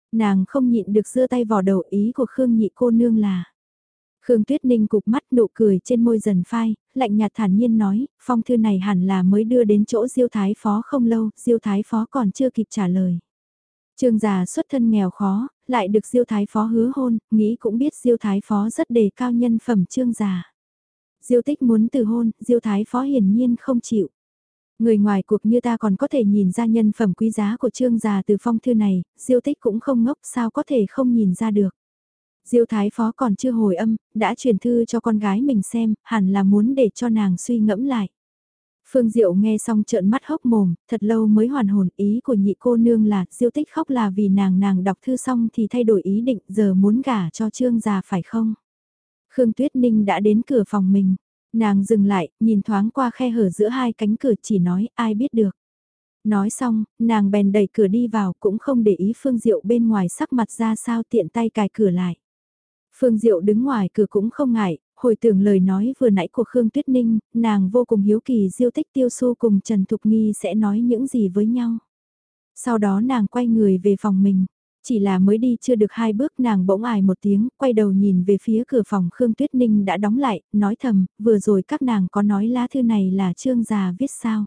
Nàng không nhịn được giơ tay vò đầu, ý của Khương nhị cô nương là. Khương Tuyết Ninh cụp mắt, nụ cười trên môi dần phai, lạnh nhạt thản nhiên nói, phong thư này hẳn là mới đưa đến chỗ Diêu Thái Phó không lâu, Diêu Thái Phó còn chưa kịp trả lời. Trương già xuất thân nghèo khó, lại được Diêu Thái Phó hứa hôn, nghĩ cũng biết Diêu Thái Phó rất đề cao nhân phẩm Trương già. Diêu Tích muốn từ hôn, Diêu Thái Phó hiển nhiên không chịu. Người ngoài cuộc như ta còn có thể nhìn ra nhân phẩm quý giá của Trương già từ phong thư này, Diêu Tích cũng không ngốc, sao có thể không nhìn ra được. Diêu Thái Phó còn chưa hồi âm, đã truyền thư cho con gái mình xem, hẳn là muốn để cho nàng suy ngẫm lại. Phương Diệu nghe xong trợn mắt hốc mồm, thật lâu mới hoàn hồn, ý của nhị cô nương là Diêu Tích khóc là vì nàng đọc thư xong thì thay đổi ý định, giờ muốn gả cho Trương già phải không? Khương Tuyết Ninh đã đến cửa phòng mình, nàng dừng lại, nhìn thoáng qua khe hở giữa hai cánh cửa, chỉ nói ai biết được. Nói xong, nàng bèn đẩy cửa đi vào, cũng không để ý Phương Diệu bên ngoài sắc mặt ra sao, tiện tay cài cửa lại. Phương Diệu đứng ngoài cửa cũng không ngại, hồi tưởng lời nói vừa nãy của Khương Tuyết Ninh, nàng vô cùng hiếu kỳ Diêu Tích, Tiêu Xu cùng Trần Thục Nghi sẽ nói những gì với nhau. Sau đó nàng quay người về phòng mình, chỉ là mới đi chưa được 2 bước nàng bỗng ài một tiếng, quay đầu nhìn về phía cửa phòng Khương Tuyết Ninh đã đóng lại, nói thầm, vừa rồi các nàng có nói lá thư này là Trương già viết sao?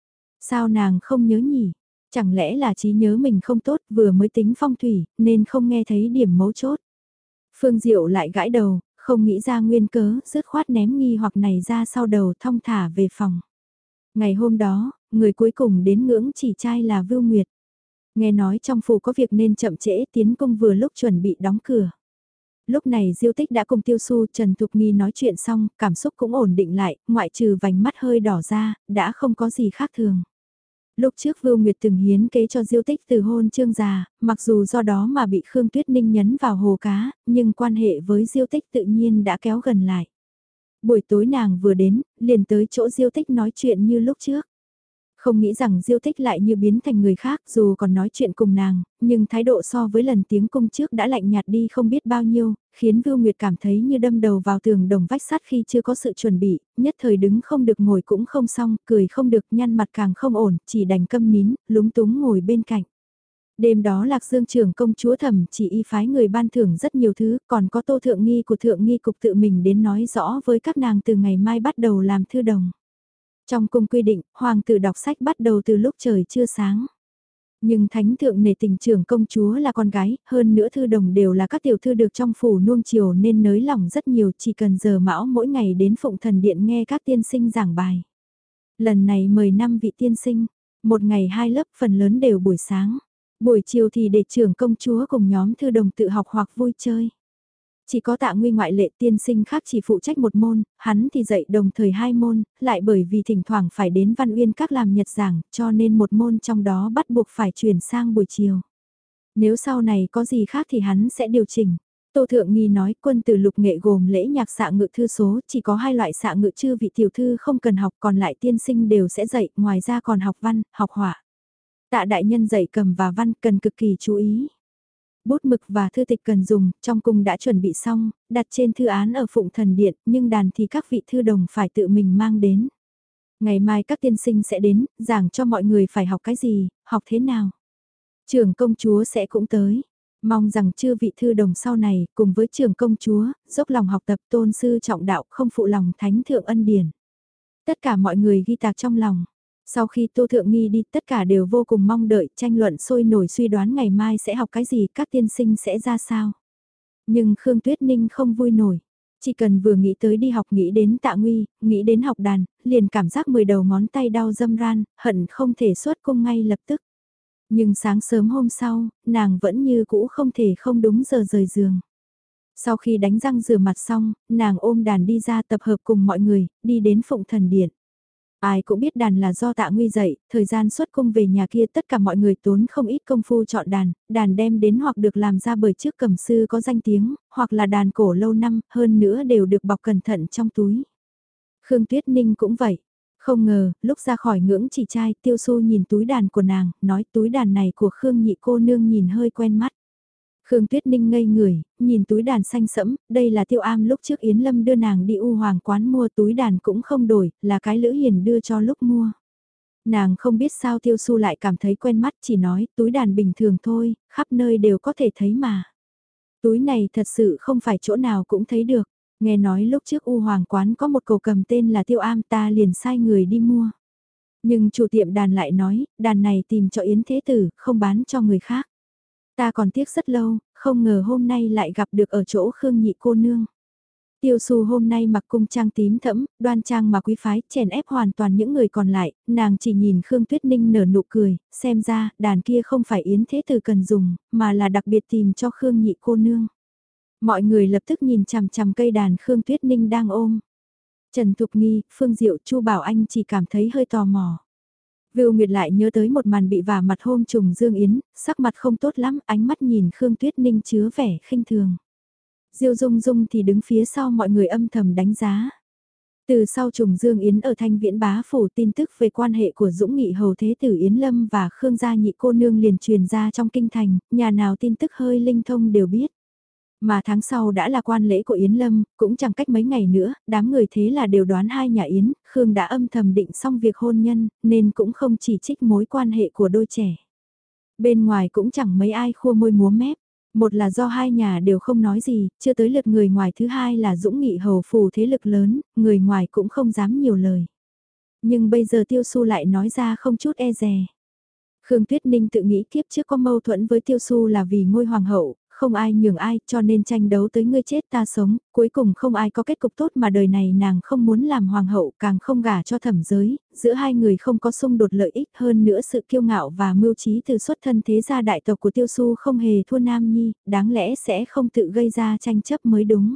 Sao nàng không nhớ nhỉ? Chẳng lẽ là trí nhớ mình không tốt, vừa mới tính phong thủy, nên không nghe thấy điểm mấu chốt. Phương Diệu lại gãi đầu, không nghĩ ra nguyên cớ, dứt khoát ném nghi hoặc này ra sau đầu, thong thả về phòng. Ngày hôm đó, người cuối cùng đến ngưỡng chỉ trai là Vưu Nguyệt. Nghe nói trong phủ có việc nên chậm trễ, tiến cung vừa lúc chuẩn bị đóng cửa. Lúc này Diêu Tích đã cùng Tiêu Xu, Trần Thục Nghi nói chuyện xong, cảm xúc cũng ổn định lại, ngoại trừ vành mắt hơi đỏ ra, đã không có gì khác thường. Lúc trước Vưu Nguyệt từng hiến kế cho Diêu Tích từ hôn Trương già, mặc dù do đó mà bị Khương Tuyết Ninh nhấn vào hồ cá, nhưng quan hệ với Diêu Tích tự nhiên đã kéo gần lại. Buổi tối nàng vừa đến, liền tới chỗ Diêu Tích nói chuyện như lúc trước. Không nghĩ rằng Diêu Tích lại như biến thành người khác, dù còn nói chuyện cùng nàng, nhưng thái độ so với lần tiếng cung trước đã lạnh nhạt đi không biết bao nhiêu, khiến Vưu Nguyệt cảm thấy như đâm đầu vào tường đồng vách sắt khi chưa có sự chuẩn bị, nhất thời đứng không được ngồi cũng không xong, cười không được, nhăn mặt càng không ổn, chỉ đành câm nín, lúng túng ngồi bên cạnh. Đêm đó Lạc Dương trưởng công chúa Thẩm chỉ y phái người ban thưởng rất nhiều thứ, còn có Tô Thượng Nghi của Thượng Nghi cục tự mình đến nói rõ với các nàng từ ngày mai bắt đầu làm thư đồng. Trong cung quy định, hoàng tử đọc sách bắt đầu từ lúc trời chưa sáng. Nhưng thánh thượng nể tình trưởng công chúa là con gái, hơn nữa thư đồng đều là các tiểu thư được trong phủ nuông chiều nên nới lỏng rất nhiều, chỉ cần giờ mão mỗi ngày đến Phụng Thần Điện nghe các tiên sinh giảng bài. Lần này mời 5 vị tiên sinh, một ngày 2 lớp, phần lớn đều buổi sáng. Buổi chiều thì để trưởng công chúa cùng nhóm thư đồng tự học hoặc vui chơi. Chỉ có Tạ Nguy ngoại lệ, tiên sinh khác chỉ phụ trách một môn, hắn thì dạy đồng thời 2 môn, lại bởi vì thỉnh thoảng phải đến Văn Uyên các làm nhật giảng, cho nên một môn trong đó bắt buộc phải chuyển sang buổi chiều. Nếu sau này có gì khác thì hắn sẽ điều chỉnh. Tô Thượng Nghi nói quân tử lục nghệ gồm lễ nhạc xạ ngự thư số, chỉ có 2 loại xạ ngự chư vị tiểu thư không cần học, còn lại tiên sinh đều sẽ dạy, ngoài ra còn học văn, học họa. Tạ đại nhân dạy cầm và văn cần cực kỳ chú ý. Bút mực và thư tịch cần dùng, trong cung đã chuẩn bị xong, đặt trên thư án ở Phụng Thần Điện, nhưng đàn thì các vị thư đồng phải tự mình mang đến. Ngày mai các tiên sinh sẽ đến, giảng cho mọi người phải học cái gì, học thế nào. Trưởng công chúa sẽ cũng tới. Mong rằng chư vị thư đồng sau này, cùng với trưởng công chúa, dốc lòng học tập tôn sư trọng đạo, không phụ lòng thánh thượng ân điển. Tất cả mọi người ghi tạc trong lòng. Sau khi Tô Thượng Nghi đi, tất cả đều vô cùng mong đợi, tranh luận sôi nổi suy đoán ngày mai sẽ học cái gì, các tiên sinh sẽ ra sao. Nhưng Khương Tuyết Ninh không vui nổi. Chỉ cần vừa nghĩ tới đi học, nghĩ đến Tạ Nguy, nghĩ đến học đàn, liền cảm giác 10 đầu ngón tay đau dâm ran, hận không thể xuất cung ngay lập tức. Nhưng sáng sớm hôm sau, nàng vẫn như cũ không thể không đúng giờ rời giường. Sau khi đánh răng rửa mặt xong, nàng ôm đàn đi ra tập hợp cùng mọi người, đi đến Phụng Thần Điện. Ai cũng biết đàn là do Tạ Nguy dạy, thời gian xuất cung về nhà kia tất cả mọi người tốn không ít công phu chọn đàn đem đến hoặc được làm ra bởi trước cẩm sư có danh tiếng, hoặc là đàn cổ lâu năm, hơn nữa đều được bọc cẩn thận trong túi. Khương Tuyết Ninh cũng vậy. Không ngờ, lúc ra khỏi ngưỡng chỉ trai, Tiêu Xu nhìn túi đàn của nàng, nói túi đàn này của Khương nhị cô nương nhìn hơi quen mắt. Khương Tuyết Ninh ngây người, nhìn túi đàn xanh sẫm, đây là Tiêu Am lúc trước Yến Lâm đưa nàng đi U Hoàng quán mua, túi đàn cũng không đổi, là cái Lữ Hiền đưa cho lúc mua. Nàng không biết sao Tiêu Su lại cảm thấy quen mắt, chỉ nói túi đàn bình thường thôi, khắp nơi đều có thể thấy mà. Túi này thật sự không phải chỗ nào cũng thấy được. Nghe nói lúc trước U Hoàng quán có một cầu cầm tên là Tiêu Am, ta liền sai người đi mua. Nhưng chủ tiệm đàn lại nói, đàn này tìm cho Yến Thế Tử, không bán cho người khác. Ta còn tiếc rất lâu, không ngờ hôm nay lại gặp được ở chỗ Khương Nhị cô nương. Tiêu Su hôm nay mặc cung trang tím thẫm, đoan trang mà quý phái, chèn ép hoàn toàn những người còn lại, nàng chỉ nhìn Khương Tuyết Ninh nở nụ cười, xem ra, đàn kia không phải Yến Thế Tử cần dùng, mà là đặc biệt tìm cho Khương Nhị cô nương. Mọi người lập tức nhìn chằm chằm cây đàn Khương Tuyết Ninh đang ôm. Trần Thục Nghi, Phương Diệu, Chu Bảo Anh chỉ cảm thấy hơi tò mò. Vưu Nguyệt lại nhớ tới một màn bị vả mặt hôm trùng Dương Yến, sắc mặt không tốt lắm, ánh mắt nhìn Khương Tuyết Ninh chứa vẻ khinh thường. Diêu Dung Dung thì đứng phía sau mọi người âm thầm đánh giá. Từ sau trùng Dương Yến ở Thanh Viễn Bá Phủ, tin tức về quan hệ của Dũng Nghị Hầu Thế Tử Yến Lâm và Khương gia nhị cô nương liền truyền ra trong kinh thành, nhà nào tin tức hơi linh thông đều biết. Mà tháng sau đã là quan lễ của Yến Lâm, cũng chẳng cách mấy ngày nữa, đám người thế là đều đoán hai nhà Yến, Khương đã âm thầm định xong việc hôn nhân, nên cũng không chỉ trích mối quan hệ của đôi trẻ. Bên ngoài cũng chẳng mấy ai khua môi múa mép. Một là do hai nhà đều không nói gì, chưa tới lượt người ngoài, thứ hai là Dũng Nghị Hầu phù thế lực lớn, người ngoài cũng không dám nhiều lời. Nhưng bây giờ Tiêu Su lại nói ra không chút e dè. Khương Tuyết Ninh tự nghĩ kiếp trước có mâu thuẫn với Tiêu Su là vì ngôi hoàng hậu, không ai nhường ai cho nên tranh đấu tới ngươi chết ta sống, cuối cùng không ai có kết cục tốt mà đời này nàng không muốn làm hoàng hậu càng không gả cho Thẩm Giới, giữa hai người không có xung đột lợi ích, hơn nữa sự kiêu ngạo và mưu trí từ xuất thân thế gia đại tộc của Tiêu Su không hề thua Nam Nhi, đáng lẽ sẽ không tự gây ra tranh chấp mới đúng.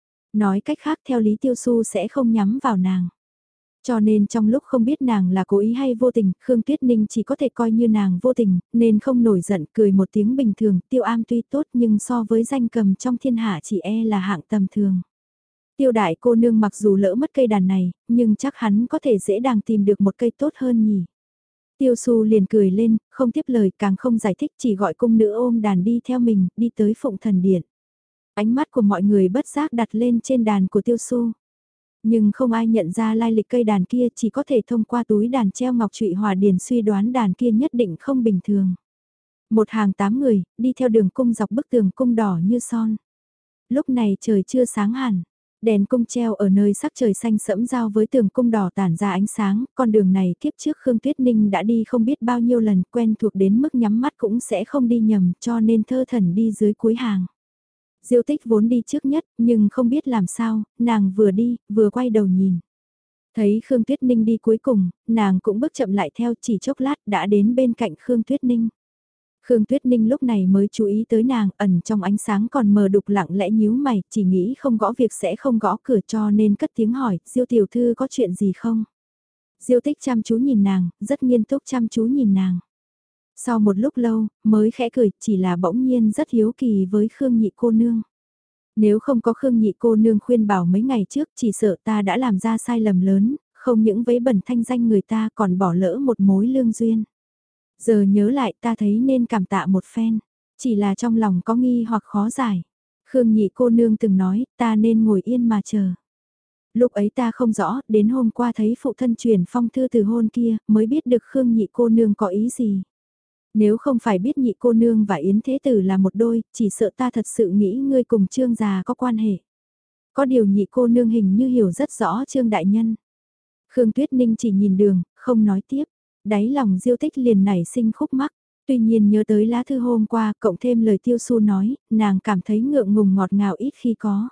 Nói cách khác theo lý Tiêu Su sẽ không nhắm vào nàng. Cho nên trong lúc không biết nàng là cố ý hay vô tình, Khương Tuyết Ninh chỉ có thể coi như nàng vô tình, nên không nổi giận, cười một tiếng bình thường, Tiêu Am tuy tốt nhưng so với danh cầm trong thiên hạ chỉ e là hạng tầm thường. Tiêu đại cô nương mặc dù lỡ mất cây đàn này, nhưng chắc hắn có thể dễ dàng tìm được một cây tốt hơn nhỉ. Tiêu Su liền cười lên, không tiếp lời càng không giải thích, chỉ gọi cung nữ ôm đàn đi theo mình, đi tới Phụng Thần Điện. Ánh mắt của mọi người bất giác đặt lên trên đàn của Tiêu Su. Nhưng không ai nhận ra lai lịch cây đàn kia, chỉ có thể thông qua túi đàn treo ngọc trụy hòa điền suy đoán đàn kia nhất định không bình thường. Một hàng 8 người, đi theo đường cung dọc bức tường cung đỏ như son. Lúc này trời chưa sáng hẳn, đèn cung treo ở nơi sắc trời xanh sẫm giao với tường cung đỏ tản ra ánh sáng, con đường này kiếp trước Khương Tuyết Ninh đã đi không biết bao nhiêu lần, quen thuộc đến mức nhắm mắt cũng sẽ không đi nhầm, cho nên thơ thẩn đi dưới cuối hàng. Diêu Tích vốn đi trước nhất, nhưng không biết làm sao, nàng vừa đi, vừa quay đầu nhìn. Thấy Khương Tuyết Ninh đi cuối cùng, nàng cũng bước chậm lại theo, chỉ chốc lát đã đến bên cạnh Khương Tuyết Ninh. Khương Tuyết Ninh lúc này mới chú ý tới nàng, ẩn trong ánh sáng còn mờ đục lặng lẽ nhíu mày, chỉ nghĩ không gõ việc sẽ không gõ cửa cho nên cất tiếng hỏi, Diêu tiểu thư có chuyện gì không? Diêu Tích chăm chú nhìn nàng, rất nghiêm túc chăm chú nhìn nàng. Sau một lúc lâu, mới khẽ cười, chỉ là bỗng nhiên rất hiếu kỳ với Khương Nhị cô nương. Nếu không có Khương Nhị cô nương khuyên bảo mấy ngày trước, chỉ sợ ta đã làm ra sai lầm lớn, không những vấy bẩn thanh danh người ta còn bỏ lỡ một mối lương duyên. Giờ nhớ lại ta thấy nên cảm tạ một phen, chỉ là trong lòng có nghi hoặc khó giải. Khương Nhị cô nương từng nói, ta nên ngồi yên mà chờ. Lúc ấy ta không rõ, đến hôm qua thấy phụ thân truyền phong thư từ hôn kia, mới biết được Khương Nhị cô nương có ý gì. Nếu không phải biết Nhị cô nương và Yến Thế Tử là một đôi, chỉ sợ ta thật sự nghĩ ngươi cùng Trương già có quan hệ. Có điều Nhị cô nương hình như hiểu rất rõ Trương đại nhân. Khương Tuyết Ninh chỉ nhìn đường, không nói tiếp. Đáy lòng Diêu Tích liền nảy sinh khúc mắc. Tuy nhiên nhớ tới lá thư hôm qua, cộng thêm lời Tiêu Su nói, nàng cảm thấy ngượng ngùng ngọt ngào ít khi có.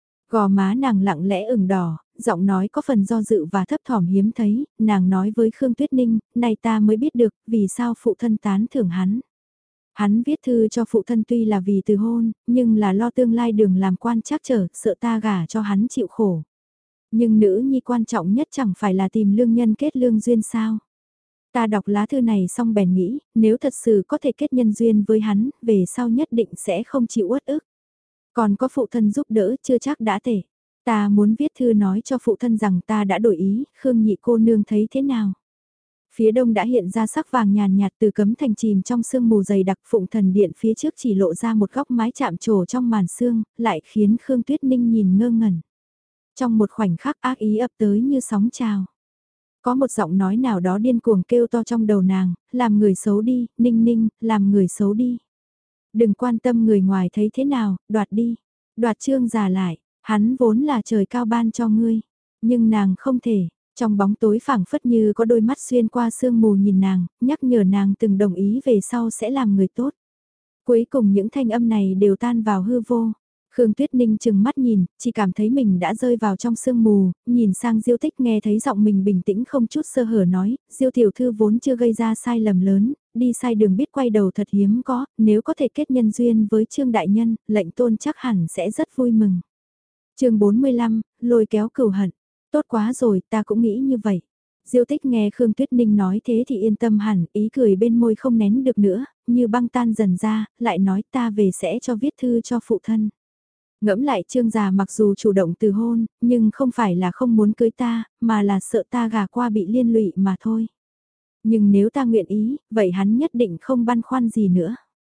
Gò má nàng lặng lẽ ửng đỏ, giọng nói có phần do dự và thấp thỏm hiếm thấy, nàng nói với Khương Tuyết Ninh, này ta mới biết được, vì sao phụ thân tán thưởng hắn. Hắn viết thư cho phụ thân tuy là vì từ hôn, nhưng là lo tương lai đường làm quan trắc trở, sợ ta gả cho hắn chịu khổ. Nhưng nữ nhi quan trọng nhất chẳng phải là tìm lương nhân kết lương duyên sao. Ta đọc lá thư này xong bèn nghĩ, nếu thật sự có thể kết nhân duyên với hắn, về sau nhất định sẽ không chịu uất ức. Còn có phụ thân giúp đỡ chưa chắc đã thể. Ta muốn viết thư nói cho phụ thân rằng ta đã đổi ý, Khương Nhị cô nương thấy thế nào. Phía đông đã hiện ra sắc vàng nhàn nhạt từ cấm thành chìm trong sương mù dày đặc, Phụng Thần Điện phía trước chỉ lộ ra một góc mái chạm trổ trong màn sương, lại khiến Khương Tuyết Ninh nhìn ngơ ngẩn. Trong một khoảnh khắc ác ý ập tới như sóng trào. Có một giọng nói nào đó điên cuồng kêu to trong đầu nàng, làm người xấu đi, Ninh Ninh, làm người xấu đi. Đừng quan tâm người ngoài thấy thế nào, đoạt đi. Đoạt Trương già lại, hắn vốn là trời cao ban cho ngươi. Nhưng nàng không thể, trong bóng tối phảng phất như có đôi mắt xuyên qua sương mù nhìn nàng, nhắc nhở nàng từng đồng ý về sau sẽ làm người tốt. Cuối cùng những thanh âm này đều tan vào hư vô. Khương Tuyết Ninh chừng mắt nhìn, chỉ cảm thấy mình đã rơi vào trong sương mù, nhìn sang Diêu Tích nghe thấy giọng mình bình tĩnh không chút sơ hở nói, Diêu tiểu thư vốn chưa gây ra sai lầm lớn, đi sai đường biết quay đầu thật hiếm có, nếu có thể kết nhân duyên với Trương Đại Nhân, lệnh tôn chắc hẳn sẽ rất vui mừng. Chương 45, lôi kéo cừu hận. Tốt quá rồi, ta cũng nghĩ như vậy. Diêu Tích nghe Khương Tuyết Ninh nói thế thì yên tâm hẳn, ý cười bên môi không nén được nữa, như băng tan dần ra, lại nói ta về sẽ cho viết thư cho phụ thân. Ngẫm lại Trương già mặc dù chủ động từ hôn, nhưng không phải là không muốn cưới ta, mà là sợ ta gả qua bị liên lụy mà thôi. Nhưng nếu ta nguyện ý, vậy hắn nhất định không băn khoăn gì nữa.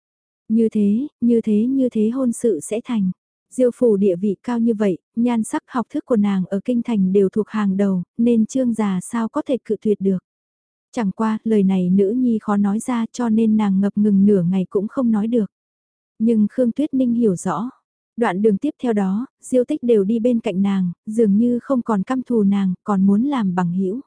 Như thế hôn sự sẽ thành. Diêu phủ địa vị cao như vậy, nhan sắc học thức của nàng ở kinh thành đều thuộc hàng đầu, nên Trương già sao có thể cự tuyệt được. Chẳng qua, lời này nữ nhi khó nói ra cho nên nàng ngập ngừng nửa ngày cũng không nói được. Nhưng Khương Tuyết Ninh hiểu rõ. Đoạn đường tiếp theo đó, Diêu Tích đều đi bên cạnh nàng, dường như không còn căm thù nàng, còn muốn làm bằng hữu.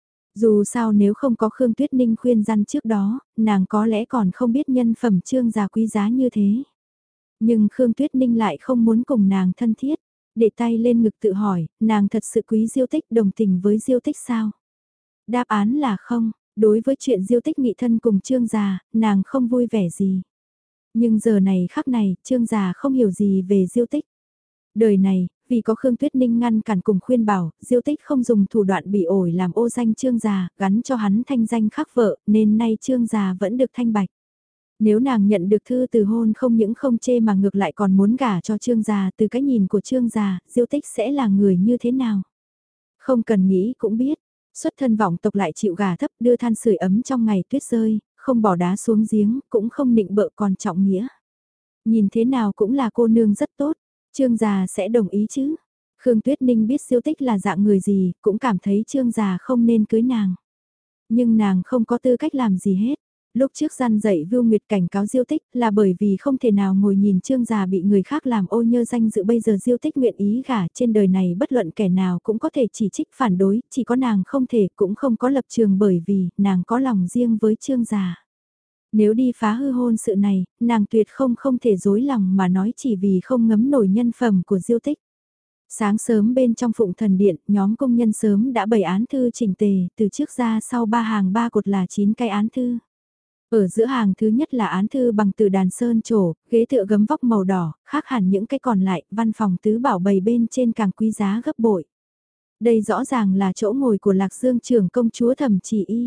Dù sao nếu không có Khương Tuyết Ninh khuyên răn trước đó, nàng có lẽ còn không biết nhân phẩm Trương già quý giá như thế. Nhưng Khương Tuyết Ninh lại không muốn cùng nàng thân thiết, để tay lên ngực tự hỏi, nàng thật sự quý Diêu Tích đồng tình với Diêu Tích sao? Đáp án là không, đối với chuyện Diêu Tích nghị thân cùng Trương già, nàng không vui vẻ gì. Nhưng giờ này khắc này, Trương già không hiểu gì về Diêu Tích. Đời này, vì có Khương Tuyết Ninh ngăn cản cùng khuyên bảo, Diêu Tích không dùng thủ đoạn bị ổi làm ô danh Trương già, gắn cho hắn thanh danh khắc vợ, nên nay Trương già vẫn được thanh bạch. Nếu nàng nhận được thư từ hôn không những không chê mà ngược lại còn muốn gả cho Trương già, từ cái nhìn của Trương già, Diêu Tích sẽ là người như thế nào? Không cần nghĩ cũng biết, xuất thân vọng tộc lại chịu gà thấp đưa than sưởi ấm trong ngày tuyết rơi, không bỏ đá xuống giếng, cũng không nịnh bợ còn trọng nghĩa. Nhìn thế nào cũng là cô nương rất tốt, Trương già sẽ đồng ý chứ. Khương Tuyết Ninh biết Diêu Tích là dạng người gì, cũng cảm thấy Trương già không nên cưới nàng. Nhưng nàng không có tư cách làm gì hết. Lúc trước gian dạy Vưu Nguyệt cảnh cáo Diêu Tích là bởi vì không thể nào ngồi nhìn Trương già bị người khác làm ô nhơ danh dự, bây giờ Diêu Tích nguyện ý gả, trên đời này bất luận kẻ nào cũng có thể chỉ trích phản đối, chỉ có nàng không thể, cũng không có lập trường bởi vì nàng có lòng riêng với Trương già. Nếu đi phá hư hôn sự này, nàng tuyệt không thể dối lòng mà nói chỉ vì không ngấm nổi nhân phẩm của Diêu Tích. Sáng sớm bên trong Phụng Thần Điện, nhóm công nhân sớm đã bày án thư chỉnh tề, từ trước ra sau 3 hàng 3 cột là 9 cái án thư. Ở giữa hàng thứ nhất là án thư bằng từ đàn sơn trổ, ghế tựa gấm vóc màu đỏ, khác hẳn những cái còn lại, văn phòng tứ bảo bày bên trên càng quý giá gấp bội. Đây rõ ràng là chỗ ngồi của Lạc Dương trưởng công chúa Thẩm Chỉ Y.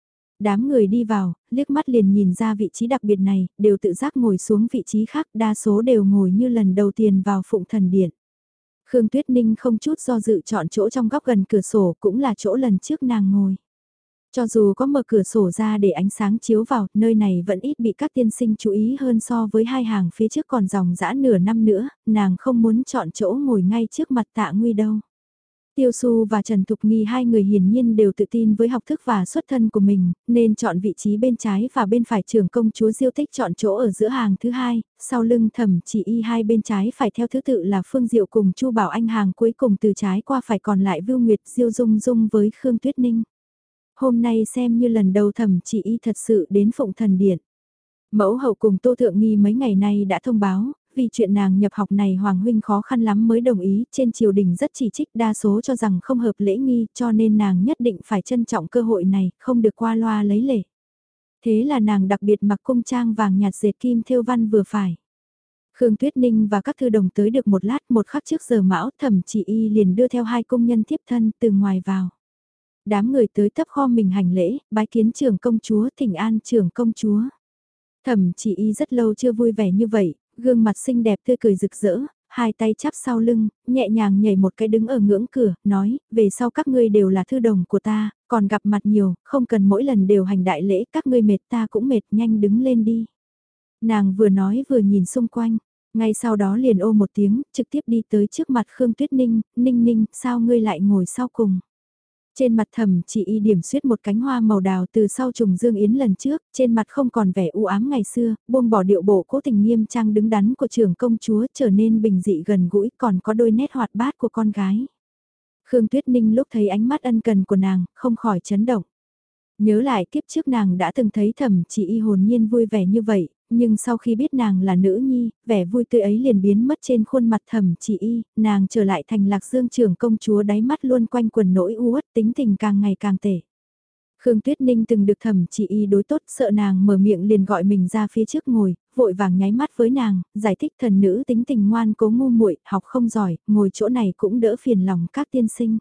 Đám người đi vào, liếc mắt liền nhìn ra vị trí đặc biệt này, đều tự giác ngồi xuống vị trí khác, đa số đều ngồi như lần đầu tiên vào Phụng Thần Điện. Khương Tuyết Ninh không chút do dự chọn chỗ trong góc gần cửa sổ, cũng là chỗ lần trước nàng ngồi. Cho dù có mở cửa sổ ra để ánh sáng chiếu vào, nơi này vẫn ít bị các tiên sinh chú ý hơn so với hai hàng phía trước còn dòng dã nửa năm nữa, nàng không muốn chọn chỗ ngồi ngay trước mặt Tạ Nguy đâu. Tiêu Xu và Trần Thục Nghi hai người hiển nhiên đều tự tin với học thức và xuất thân của mình, nên chọn vị trí bên trái và bên phải. Trưởng công chúa Diêu Tích chọn chỗ ở giữa hàng thứ hai, sau lưng Thẩm Chỉ Y hai bên trái phải theo thứ tự là Phương Diệu cùng Chu Bảo Anh, hàng cuối cùng từ trái qua phải còn lại Vưu Nguyệt, Diêu Dung Dung với Khương Tuyết Ninh. Hôm nay xem như lần đầu Thẩm Chỉ Y thật sự đến Phụng Thần Điện. Mẫu hậu cùng Tô Thượng Nghi mấy ngày nay đã thông báo, vì chuyện nàng nhập học này Hoàng huynh khó khăn lắm mới đồng ý, trên triều đình rất chỉ trích, đa số cho rằng không hợp lễ nghi, cho nên nàng nhất định phải trân trọng cơ hội này, không được qua loa lấy lễ. Thế là nàng đặc biệt mặc cung trang vàng nhạt dệt kim thêu văn vừa phải. Khương Tuyết Ninh và các thư đồng tới được một lát, một khắc trước giờ mão, Thẩm Chỉ Y liền đưa theo hai công nhân tiếp thân từ ngoài vào. Đám người tới thấp kho mình hành lễ, bái kiến trưởng công chúa, thỉnh an trưởng công chúa. Thẩm Chỉ Y rất lâu chưa vui vẻ như vậy, gương mặt xinh đẹp tươi cười rực rỡ, hai tay chắp sau lưng, nhẹ nhàng nhảy một cái đứng ở ngưỡng cửa, nói, về sau các ngươi đều là thư đồng của ta, còn gặp mặt nhiều, không cần mỗi lần đều hành đại lễ, các ngươi mệt ta cũng mệt, nhanh đứng lên đi. Nàng vừa nói vừa nhìn xung quanh, ngay sau đó liền ô một tiếng, trực tiếp đi tới trước mặt Khương Tuyết Ninh, Ninh Ninh, sao ngươi lại ngồi sau cùng. Trên mặt Thẩm Chỉ Y điểm xuyết một cánh hoa màu đào từ sau trùng dương yến lần trước, trên mặt không còn vẻ u ám ngày xưa, buông bỏ điệu bộ cố tình nghiêm trang đứng đắn của trưởng công chúa trở nên bình dị gần gũi, còn có đôi nét hoạt bát của con gái. Khương Tuyết Ninh lúc thấy ánh mắt ân cần của nàng, không khỏi chấn động. Nhớ lại kiếp trước nàng đã từng thấy Thẩm Chỉ Y hồn nhiên vui vẻ như vậy, nhưng sau khi biết nàng là nữ nhi, vẻ vui tươi ấy liền biến mất trên khuôn mặt Thẩm Chỉ Y, nàng trở lại thành Lạc Dương trưởng công chúa đáy mắt luôn quanh quần nỗi u uất, tính tình càng ngày càng tệ. Khương Tuyết Ninh từng được Thẩm Chỉ Y đối tốt, sợ nàng mở miệng liền gọi mình ra phía trước ngồi, vội vàng nháy mắt với nàng, giải thích thần nữ tính tình ngoan cố ngu muội, học không giỏi, ngồi chỗ này cũng đỡ phiền lòng các tiên sinh.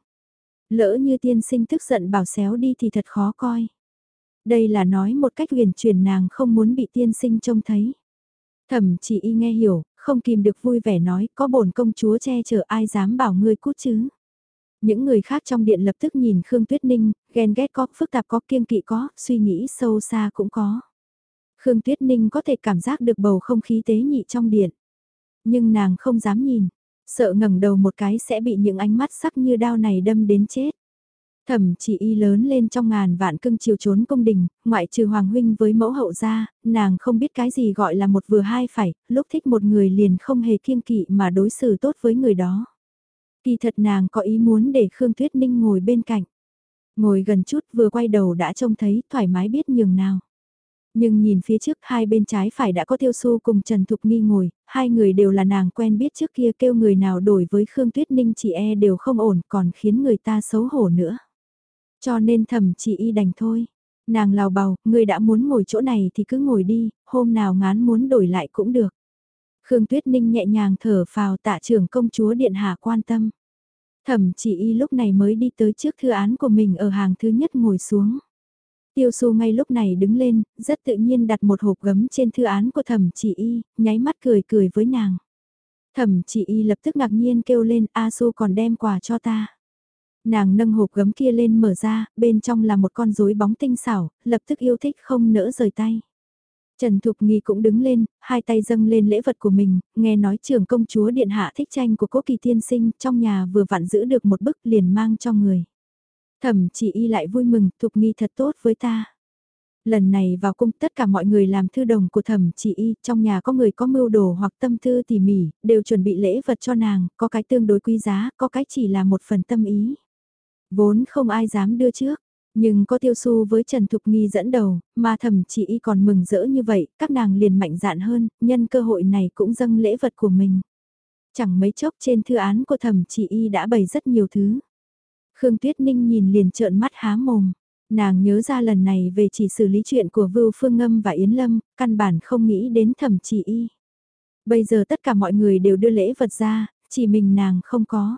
Lỡ như tiên sinh tức giận bảo xéo đi thì thật khó coi. Đây là nói một cách huyền chuyển nàng không muốn bị tiên sinh trông thấy. Thẩm Chỉ Y nghe hiểu, không kìm được vui vẻ nói, có bổn công chúa che chở ai dám bảo ngươi cút chứ. Những người khác trong điện lập tức nhìn Khương Tuyết Ninh, ghen ghét có, phức tạp có, kiêng kỵ có, suy nghĩ sâu xa cũng có. Khương Tuyết Ninh có thể cảm giác được bầu không khí tế nhị trong điện. Nhưng nàng không dám nhìn, sợ ngẩng đầu một cái sẽ bị những ánh mắt sắc như đao này đâm đến chết. Thẩm Chỉ Y lớn lên trong ngàn vạn cưng chiều trốn cung đình, ngoại trừ Hoàng Huynh với mẫu hậu ra, nàng không biết cái gì gọi là một vừa hai phải, lúc thích một người liền không hề kiêng kỵ mà đối xử tốt với người đó. Kỳ thật nàng có ý muốn để Khương Tuyết Ninh ngồi bên cạnh. Ngồi gần chút vừa quay đầu đã trông thấy thoải mái biết nhường nào. Nhưng nhìn phía trước hai bên trái phải đã có Tiêu Xu cùng Trần Thục Nghi ngồi, hai người đều là nàng quen biết trước kia, kêu người nào đổi với Khương Tuyết Ninh chỉ e đều không ổn, còn khiến người ta xấu hổ nữa. Cho nên Thẩm Chỉ Y đành thôi. Nàng lào bào, ngươi đã muốn ngồi chỗ này thì cứ ngồi đi, hôm nào ngán muốn đổi lại cũng được. Khương Tuyết Ninh nhẹ nhàng thở phào, tạ trưởng công chúa điện hạ quan tâm. Thẩm Chỉ Y lúc này mới đi tới trước thư án của mình ở hàng thứ nhất ngồi xuống. Tiêu Xu ngay lúc này đứng lên, rất tự nhiên đặt một hộp gấm trên thư án của Thẩm Chỉ Y, nháy mắt cười cười với nàng. Thẩm Chỉ Y lập tức ngạc nhiên kêu lên, A Xu còn đem quà cho ta. Nàng nâng hộp gấm kia lên mở ra, bên trong là một con rối bóng tinh xảo, lập tức yêu thích không nỡ rời tay. Trần Thục Nghi cũng đứng lên, hai tay dâng lên lễ vật của mình, nghe nói trưởng công chúa điện hạ thích tranh của Cố Kỳ tiên sinh, trong nhà vừa vặn giữ được một bức liền mang cho người. Thẩm Chỉ Y lại vui mừng, Thục Nghi thật tốt với ta. Lần này vào cung tất cả mọi người làm thư đồng của Thẩm Chỉ Y, trong nhà có người có mưu đồ hoặc tâm tư tỉ mỉ, đều chuẩn bị lễ vật cho nàng, có cái tương đối quý giá, có cái chỉ là một phần tâm ý. Vốn không ai dám đưa trước, nhưng có Tiêu Xu với Trần Thục Nghi dẫn đầu, mà Thẩm Chỉ Y còn mừng rỡ như vậy, các nàng liền mạnh dạn hơn, nhân cơ hội này cũng dâng lễ vật của mình. Chẳng mấy chốc trên thư án của Thẩm Chỉ Y đã bày rất nhiều thứ. Khương Tuyết Ninh nhìn liền trợn mắt há mồm. Nàng nhớ ra lần này về chỉ xử lý chuyện của Vưu Phương Ngâm và Yến Lâm, căn bản không nghĩ đến Thẩm Chỉ Y. Bây giờ tất cả mọi người đều đưa lễ vật ra, chỉ mình nàng không có.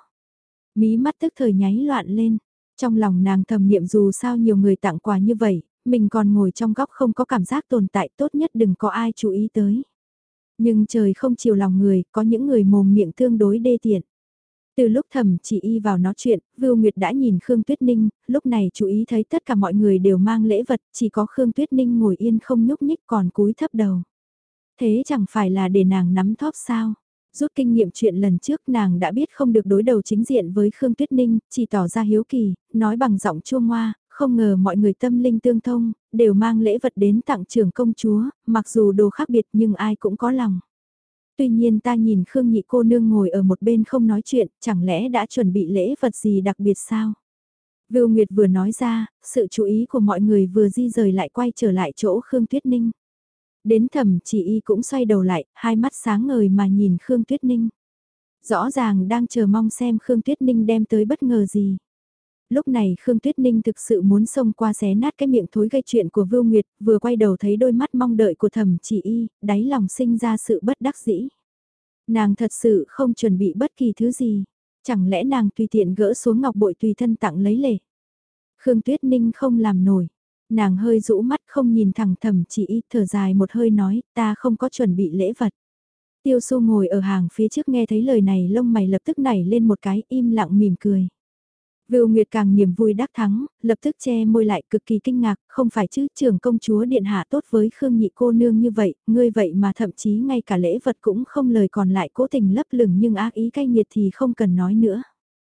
Mí mắt tức thời nháy loạn lên. Trong lòng nàng thầm niệm dù sao nhiều người tặng quà như vậy, mình còn ngồi trong góc không có cảm giác tồn tại, tốt nhất đừng có ai chú ý tới. Nhưng trời không chiều lòng người, có những người mồm miệng tương đối đê tiện. Từ lúc Thẩm Chỉ Y vào nói chuyện, Vưu Nguyệt đã nhìn Khương Tuyết Ninh, lúc này chú ý thấy tất cả mọi người đều mang lễ vật, chỉ có Khương Tuyết Ninh ngồi yên không nhúc nhích còn cúi thấp đầu. Thế chẳng phải là để nàng nắm thóp sao? Rút kinh nghiệm chuyện lần trước nàng đã biết không được đối đầu chính diện với Khương Tuyết Ninh, chỉ tỏ ra hiếu kỳ, nói bằng giọng chua ngoa, không ngờ mọi người tâm linh tương thông, đều mang lễ vật đến tặng trưởng công chúa, mặc dù đồ khác biệt nhưng ai cũng có lòng. Tuy nhiên ta nhìn Khương nhị cô nương ngồi ở một bên không nói chuyện, chẳng lẽ đã chuẩn bị lễ vật gì đặc biệt sao? Vưu Nguyệt vừa nói ra, sự chú ý của mọi người vừa di rời lại quay trở lại chỗ Khương Tuyết Ninh. Đến Thẩm Chỉ Y cũng xoay đầu lại, hai mắt sáng ngời mà nhìn Khương Tuyết Ninh. Rõ ràng đang chờ mong xem Khương Tuyết Ninh đem tới bất ngờ gì. Lúc này Khương Tuyết Ninh thực sự muốn xông qua xé nát cái miệng thối gây chuyện của Vưu Nguyệt, vừa quay đầu thấy đôi mắt mong đợi của Thẩm Chỉ Y, đáy lòng sinh ra sự bất đắc dĩ. Nàng thật sự không chuẩn bị bất kỳ thứ gì, chẳng lẽ nàng tùy tiện gỡ xuống ngọc bội tùy thân tặng lấy lễ. Khương Tuyết Ninh không làm nổi, nàng hơi rũ mắt không nhìn thẳng Thẩm Chỉ Y, thở dài một hơi nói, ta không có chuẩn bị lễ vật. Tiêu Xu ngồi ở hàng phía trước nghe thấy lời này lông mày lập tức nảy lên một cái, im lặng mỉm cười. Vưu Nguyệt càng niềm vui đắc thắng, lập tức che môi lại cực kỳ kinh ngạc, không phải chứ, trưởng công chúa điện hạ tốt với Khương nhị cô nương như vậy, ngươi vậy mà thậm chí ngay cả lễ vật cũng không lời còn lại cố tình lấp lửng nhưng ác ý cay nghiệt thì không cần nói nữa.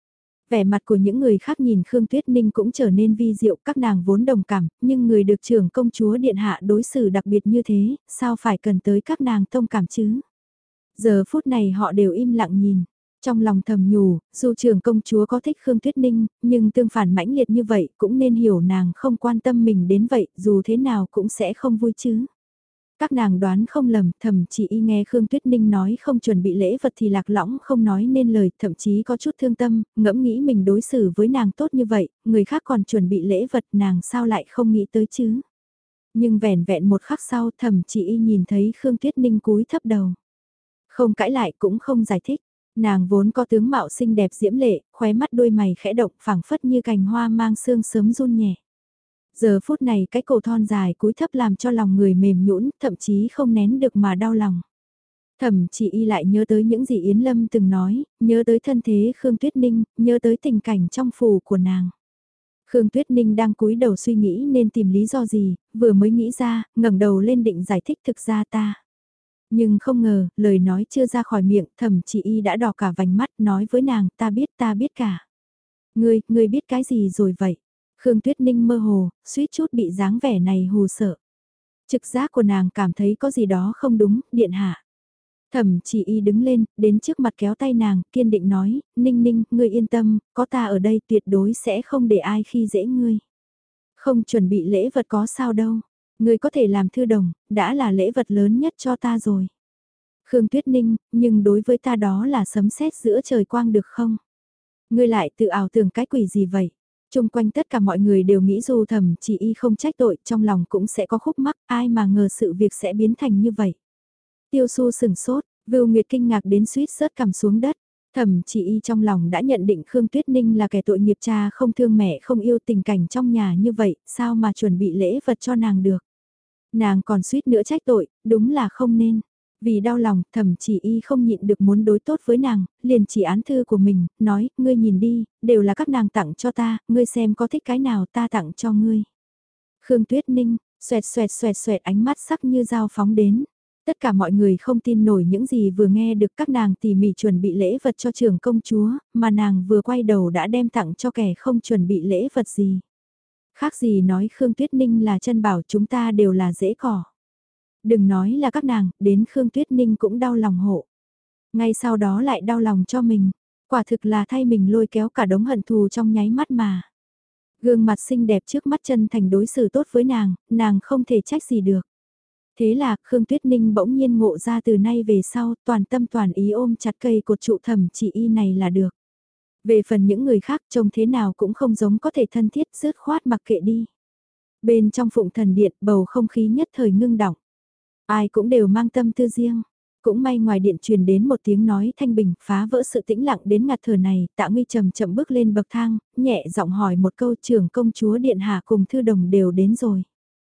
Vẻ mặt của những người khác nhìn Khương Tuyết Ninh cũng trở nên vi diệu, các nàng vốn đồng cảm, nhưng người được trưởng công chúa điện hạ đối xử đặc biệt như thế, sao phải cần tới các nàng thông cảm chứ? Giờ phút này họ đều im lặng nhìn. Trong lòng thầm nhủ, dù trưởng công chúa có thích Khương Tuyết Ninh, nhưng tương phản mãnh liệt như vậy cũng nên hiểu nàng không quan tâm mình đến vậy, dù thế nào cũng sẽ không vui chứ. Các nàng đoán không lầm, thậm chí y nghe Khương Tuyết Ninh nói không chuẩn bị lễ vật thì lạc lõng không nói nên lời, thậm chí có chút thương tâm, ngẫm nghĩ mình đối xử với nàng tốt như vậy, người khác còn chuẩn bị lễ vật nàng sao lại không nghĩ tới chứ. Nhưng vẻn vẹn một khắc sau thậm chí y nhìn thấy Khương Tuyết Ninh cúi thấp đầu. Không cãi lại cũng không giải thích, nàng vốn có tướng mạo xinh đẹp diễm lệ, khóe mắt đôi mày khẽ động phảng phất như cành hoa mang sương sớm run nhẹ. Giờ phút này cái cổ thon dài cúi thấp làm cho lòng người mềm nhũn, thậm chí không nén được mà đau lòng. Thẩm chỉ y lại nhớ tới những gì Yến Lâm từng nói, nhớ tới thân thế Khương Tuyết Ninh, nhớ tới tình cảnh trong phủ của nàng. Khương Tuyết Ninh đang cúi đầu suy nghĩ nên tìm lý do gì, vừa mới nghĩ ra, ngẩng đầu lên định giải thích thực ra ta. Nhưng không ngờ, lời nói chưa ra khỏi miệng, thẩm chỉ y đã đỏ cả vành mắt nói với nàng, ta biết cả. Ngươi biết cái gì rồi vậy? Khương Tuyết Ninh mơ hồ, suýt chút bị dáng vẻ này hù sợ. Trực giác của nàng cảm thấy có gì đó không đúng, điện hạ. Thẩm chỉ y đứng lên, đến trước mặt kéo tay nàng, kiên định nói, Ninh Ninh, ngươi yên tâm, có ta ở đây tuyệt đối sẽ không để ai khi dễ ngươi. Không chuẩn bị lễ vật có sao đâu, ngươi có thể làm thư đồng, đã là lễ vật lớn nhất cho ta rồi. Khương Tuyết Ninh, nhưng đối với ta đó là sấm sét giữa trời quang được không? Ngươi lại tự ảo tưởng cái quỷ gì vậy? Trung quanh tất cả mọi người đều nghĩ dù thẩm chỉ y không trách tội, trong lòng cũng sẽ có khúc mắc, ai mà ngờ sự việc sẽ biến thành như vậy. Tiêu Su sừng sốt, Vưu Nguyệt kinh ngạc đến suýt rớt cằm xuống đất. Thẩm chỉ y trong lòng đã nhận định Khương Tuyết Ninh là kẻ tội nghiệp cha không thương mẹ không yêu tình cảnh trong nhà như vậy, sao mà chuẩn bị lễ vật cho nàng được. Nàng còn suýt nữa trách tội, đúng là không nên. Vì đau lòng, thẩm chỉ y không nhịn được muốn đối tốt với nàng, liền chỉ án thư của mình, nói, ngươi nhìn đi, đều là các nàng tặng cho ta, ngươi xem có thích cái nào ta tặng cho ngươi. Khương Tuyết Ninh, xoẹt xoẹt ánh mắt sắc như dao phóng đến. Tất cả mọi người không tin nổi những gì vừa nghe được các nàng tỉ mỉ chuẩn bị lễ vật cho trưởng công chúa, mà nàng vừa quay đầu đã đem tặng cho kẻ không chuẩn bị lễ vật gì. Khác gì nói Khương Tuyết Ninh là chân bảo chúng ta đều là dễ cỏ. Đừng nói là các nàng, đến Khương Tuyết Ninh cũng đau lòng hộ. Ngay sau đó lại đau lòng cho mình, quả thực là thay mình lôi kéo cả đống hận thù trong nháy mắt mà. Gương mặt xinh đẹp trước mắt chân thành đối xử tốt với nàng không thể trách gì được. Thế là Khương Tuyết Ninh bỗng nhiên ngộ ra từ nay về sau toàn tâm toàn ý ôm chặt cây cột trụ thẩm chỉ y này là được. Về phần những người khác trông thế nào cũng không giống có thể thân thiết dứt khoát mặc kệ đi. Bên trong phụng thần điện bầu không khí nhất thời ngưng đọng. Ai cũng đều mang tâm tư riêng. Cũng may ngoài điện truyền đến một tiếng nói thanh bình phá vỡ sự tĩnh lặng đến ngạt thở này. Tạ Nguy chậm chậm bước lên bậc thang, nhẹ giọng hỏi một câu trưởng công chúa điện hạ cùng thư đồng đều đến rồi.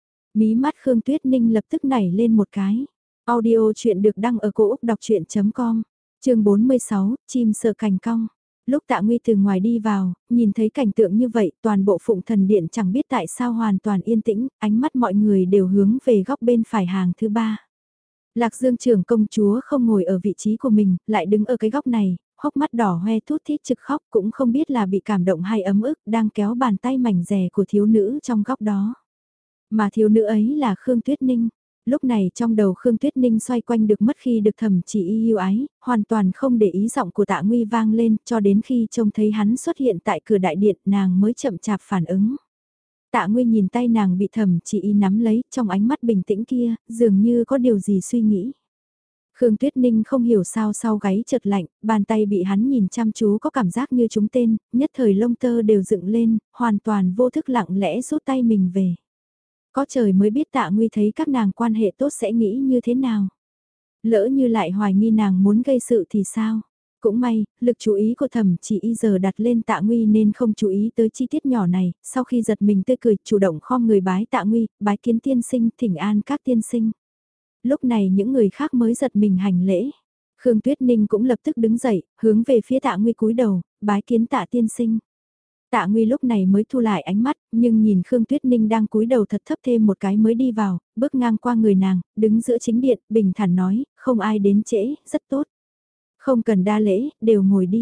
Mí mắt Khương Tuyết Ninh lập tức nảy lên một cái. Audio chuyện được đăng ở cổ Úc đọc chuyện.com, chương 46, chim sợ cành cong. Lúc Tạ Nguy từ ngoài đi vào, nhìn thấy cảnh tượng như vậy, toàn bộ phụng thần điện chẳng biết tại sao hoàn toàn yên tĩnh, ánh mắt mọi người đều hướng về góc bên phải hàng thứ ba. Lạc Dương trưởng công chúa không ngồi ở vị trí của mình, lại đứng ở cái góc này, hốc mắt đỏ hoe thút thít trực khóc cũng không biết là bị cảm động hay ấm ức đang kéo bàn tay mảnh rẻ của thiếu nữ trong góc đó. Mà thiếu nữ ấy là Khương Tuyết Ninh. Lúc này trong đầu Khương Tuyết Ninh xoay quanh được mất khi được thẩm chỉ y yêu ái, hoàn toàn không để ý giọng của Tạ Nguy vang lên cho đến khi trông thấy hắn xuất hiện tại cửa đại điện nàng mới chậm chạp phản ứng. Tạ Nguy nhìn tay nàng bị thẩm chỉ y nắm lấy trong ánh mắt bình tĩnh kia, dường như có điều gì suy nghĩ. Khương Tuyết Ninh không hiểu sao sau gáy chợt lạnh, bàn tay bị hắn nhìn chăm chú có cảm giác như trúng tên, nhất thời lông tơ đều dựng lên, hoàn toàn vô thức lặng lẽ rút tay mình về. Có trời mới biết Tạ Nguy thấy các nàng quan hệ tốt sẽ nghĩ như thế nào. Lỡ như lại hoài nghi nàng muốn gây sự thì sao? Cũng may, lực chú ý của thẩm chỉ y giờ đặt lên Tạ Nguy nên không chú ý tới chi tiết nhỏ này, sau khi giật mình tươi cười chủ động khom người bái Tạ Nguy, bái kiến tiên sinh, thỉnh an các tiên sinh. Lúc này những người khác mới giật mình hành lễ. Khương Tuyết Ninh cũng lập tức đứng dậy, hướng về phía Tạ Nguy cúi đầu, bái kiến Tạ tiên sinh. Tạ Nguy lúc này mới thu lại ánh mắt, nhưng nhìn Khương Tuyết Ninh đang cúi đầu thật thấp thêm một cái mới đi vào, bước ngang qua người nàng, đứng giữa chính điện, bình thản nói, không ai đến trễ, rất tốt. Không cần đa lễ, đều ngồi đi.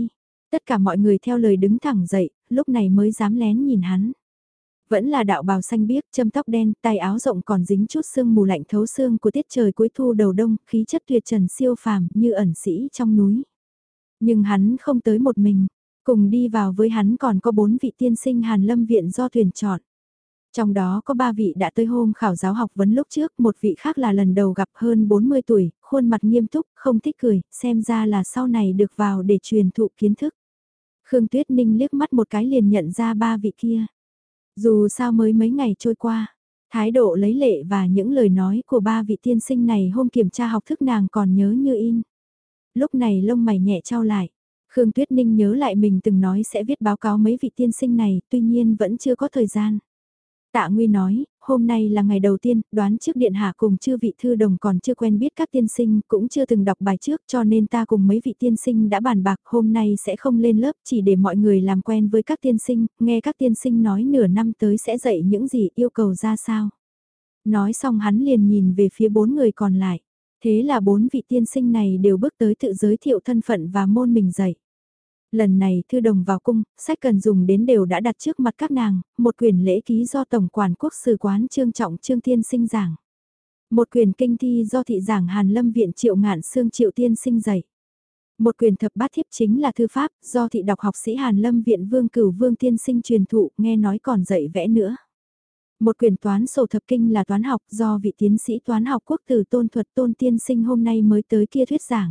Tất cả mọi người theo lời đứng thẳng dậy, lúc này mới dám lén nhìn hắn. Vẫn là đạo bào xanh biếc, châm tóc đen, tay áo rộng còn dính chút sương mù lạnh thấu xương của tiết trời cuối thu đầu đông, khí chất tuyệt trần siêu phàm như ẩn sĩ trong núi. Nhưng hắn không tới một mình, cùng đi vào với hắn còn có 4 vị tiên sinh Hàn Lâm viện do thuyền chọn. Trong đó có 3 vị đã tới hôm khảo giáo học vấn lúc trước, một vị khác là lần đầu gặp hơn 40 tuổi, khuôn mặt nghiêm túc, không thích cười, xem ra là sau này được vào để truyền thụ kiến thức. Khương Tuyết Ninh liếc mắt một cái liền nhận ra 3 vị kia. Dù sao mới mấy ngày trôi qua, thái độ lấy lệ và những lời nói của 3 vị tiên sinh này hôm kiểm tra học thức nàng còn nhớ như in. Lúc này lông mày nhẹ trao lại. Khương Tuyết Ninh nhớ lại mình từng nói sẽ viết báo cáo mấy vị tiên sinh này, tuy nhiên vẫn chưa có thời gian. Tạ Nguy nói, hôm nay là ngày đầu tiên, đoán trước điện hạ cùng chư vị thư đồng còn chưa quen biết các tiên sinh, cũng chưa từng đọc bài trước cho nên ta cùng mấy vị tiên sinh đã bàn bạc hôm nay sẽ không lên lớp chỉ để mọi người làm quen với các tiên sinh, nghe các tiên sinh nói nửa năm tới sẽ dạy những gì yêu cầu ra sao. Nói xong hắn liền nhìn về phía 4 người còn lại. Thế là 4 vị tiên sinh này đều bước tới tự giới thiệu thân phận và môn mình dạy. Lần này thư đồng vào cung, sách cần dùng đến đều đã đặt trước mặt các nàng, một quyển lễ ký do Tổng quản quốc sử quán Trương Trọng Trương Tiên sinh giảng. Một quyển kinh thi do thị giảng Hàn Lâm viện Triệu Ngạn Sương Triệu Tiên sinh dạy. Một quyển thập bát thiếp chính là thư pháp do thị đọc học sĩ Hàn Lâm viện Vương Cửu Vương Tiên sinh truyền thụ, nghe nói còn dạy vẽ nữa. Một quyển toán sổ thập kinh là toán học do vị tiến sĩ toán học quốc tử Tôn Thuật Tôn Tiên sinh hôm nay mới tới kia thuyết giảng.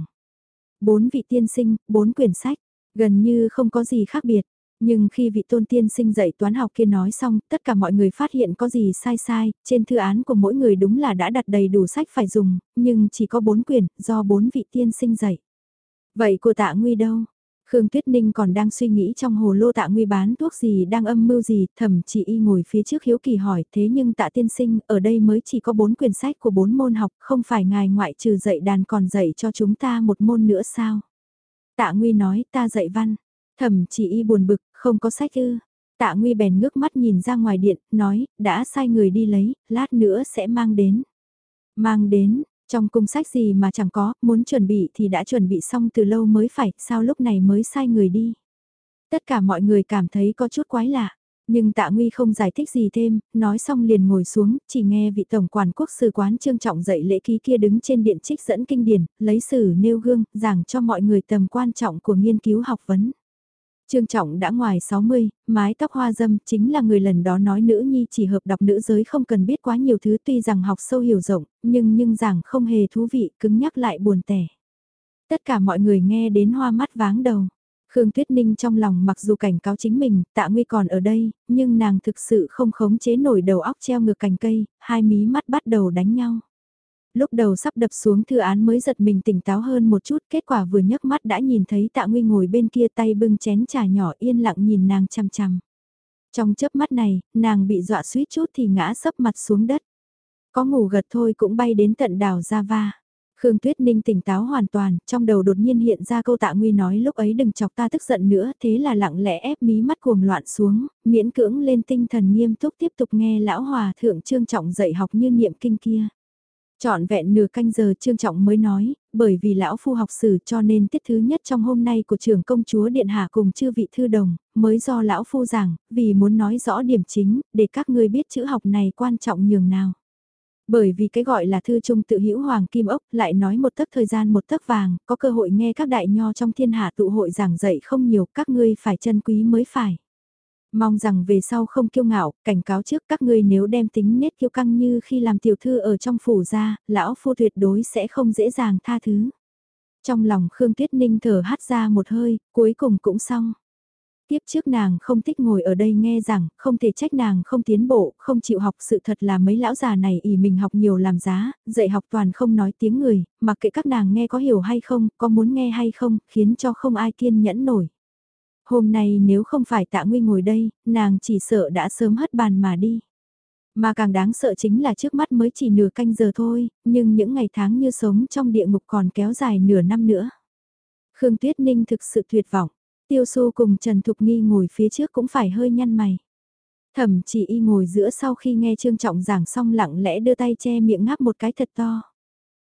4 vị tiên sinh, 4 quyển sách. Gần như không có gì khác biệt, nhưng khi vị tôn tiên sinh dạy toán học kia nói xong, tất cả mọi người phát hiện có gì sai sai, trên thư án của mỗi người đúng là đã đặt đầy đủ sách phải dùng, nhưng chỉ có 4 quyển, do 4 vị tiên sinh dạy. Vậy của Tạ Nguy đâu? Khương Tuyết Ninh còn đang suy nghĩ trong hồ lô Tạ Nguy bán thuốc gì đang âm mưu gì, thậm chí y ngồi phía trước hiếu kỳ hỏi, thế nhưng Tạ tiên sinh, ở đây mới chỉ có 4 quyển sách của 4 môn học, không phải ngài ngoại trừ dạy đàn còn dạy cho chúng ta một môn nữa sao? Tạ Nguy nói ta dạy văn, thẩm chỉ y buồn bực, không có sách ư. Tạ Nguy bèn ngước mắt nhìn ra ngoài điện, nói, đã sai người đi lấy, lát nữa sẽ mang đến. Mang đến, trong cung sách gì mà chẳng có, muốn chuẩn bị thì đã chuẩn bị xong từ lâu mới phải, sao lúc này mới sai người đi. Tất cả mọi người cảm thấy có chút quái lạ. Nhưng Tạ Nguy không giải thích gì thêm, nói xong liền ngồi xuống, chỉ nghe vị tổng quản quốc sử quán Trương Trọng dạy lễ ký kia đứng trên điện trích dẫn kinh điển, lấy sử nêu gương, giảng cho mọi người tầm quan trọng của nghiên cứu học vấn. Trương Trọng đã ngoài 60, mái tóc hoa dâm, chính là người lần đó nói nữ nhi chỉ hợp đọc nữ giới không cần biết quá nhiều thứ tuy rằng học sâu hiểu rộng, nhưng giảng không hề thú vị, cứng nhắc lại buồn tẻ. Tất cả mọi người nghe đến hoa mắt váng đầu. Khương Tuyết Ninh trong lòng mặc dù cảnh cáo chính mình, Tạ Nguy còn ở đây, nhưng nàng thực sự không khống chế nổi đầu óc treo ngược cành cây, hai mí mắt bắt đầu đánh nhau. Lúc đầu sắp đập xuống thư án mới giật mình tỉnh táo hơn một chút, kết quả vừa nhấc mắt đã nhìn thấy Tạ Nguy ngồi bên kia tay bưng chén trà nhỏ yên lặng nhìn nàng chằm chằm. Trong chớp mắt này, nàng bị dọa suýt chút thì ngã sấp mặt xuống đất. Có ngủ gật thôi cũng bay đến tận đảo Java. Khương Tuyết Ninh tỉnh táo hoàn toàn, trong đầu đột nhiên hiện ra câu Tạ Nguy nói lúc ấy đừng chọc ta tức giận nữa, thế là lặng lẽ ép mí mắt cuồng loạn xuống, miễn cưỡng lên tinh thần nghiêm túc tiếp tục nghe lão hòa thượng Trương Trọng dạy học như niệm kinh kia. Trọn vẹn nửa canh giờ Trương Trọng mới nói, bởi vì lão phu học sử cho nên tiết thứ nhất trong hôm nay của trưởng công chúa Điện Hạ cùng chư vị thư đồng, mới do lão phu giảng, vì muốn nói rõ điểm chính, để các ngươi biết chữ học này quan trọng nhường nào. Bởi vì cái gọi là thư trung tự hữu hoàng kim ốc, lại nói một tấc thời gian một tấc vàng, có cơ hội nghe các đại nho trong thiên hạ tụ hội giảng dạy không nhiều, các ngươi phải trân quý mới phải. Mong rằng về sau không kiêu ngạo, cảnh cáo trước các ngươi nếu đem tính nết kiêu căng như khi làm tiểu thư ở trong phủ ra, lão phu tuyệt đối sẽ không dễ dàng tha thứ. Trong lòng Khương Tuyết Ninh thở hắt ra một hơi, cuối cùng cũng xong. Tiếp trước nàng không thích ngồi ở đây nghe rằng, không thể trách nàng không tiến bộ, không chịu học, sự thật là mấy lão già này ỷ mình học nhiều làm giá, dạy học toàn không nói tiếng người, mặc kệ các nàng nghe có hiểu hay không, có muốn nghe hay không, khiến cho không ai kiên nhẫn nổi. Hôm nay nếu không phải Tạ Nguy ngồi đây, nàng chỉ sợ đã sớm hất bàn mà đi. Mà càng đáng sợ chính là trước mắt mới chỉ nửa canh giờ thôi, nhưng những ngày tháng như sống trong địa ngục còn kéo dài nửa năm nữa. Khương Tuyết Ninh thực sự tuyệt vọng. Tiêu Xu cùng Trần Thục Nghi ngồi phía trước cũng phải hơi nhăn mày. Thẩm chỉ y ngồi giữa sau khi nghe Trương Trọng giảng xong lặng lẽ đưa tay che miệng ngáp một cái thật to.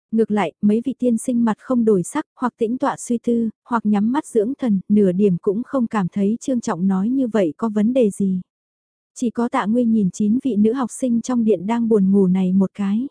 Ngược lại, mấy vị tiên sinh mặt không đổi sắc, hoặc tĩnh tọa suy tư, hoặc nhắm mắt dưỡng thần, nửa điểm cũng không cảm thấy Trương Trọng nói như vậy có vấn đề gì. Chỉ có Tạ Nguy nhìn 9 vị nữ học sinh trong điện đang buồn ngủ này một cái.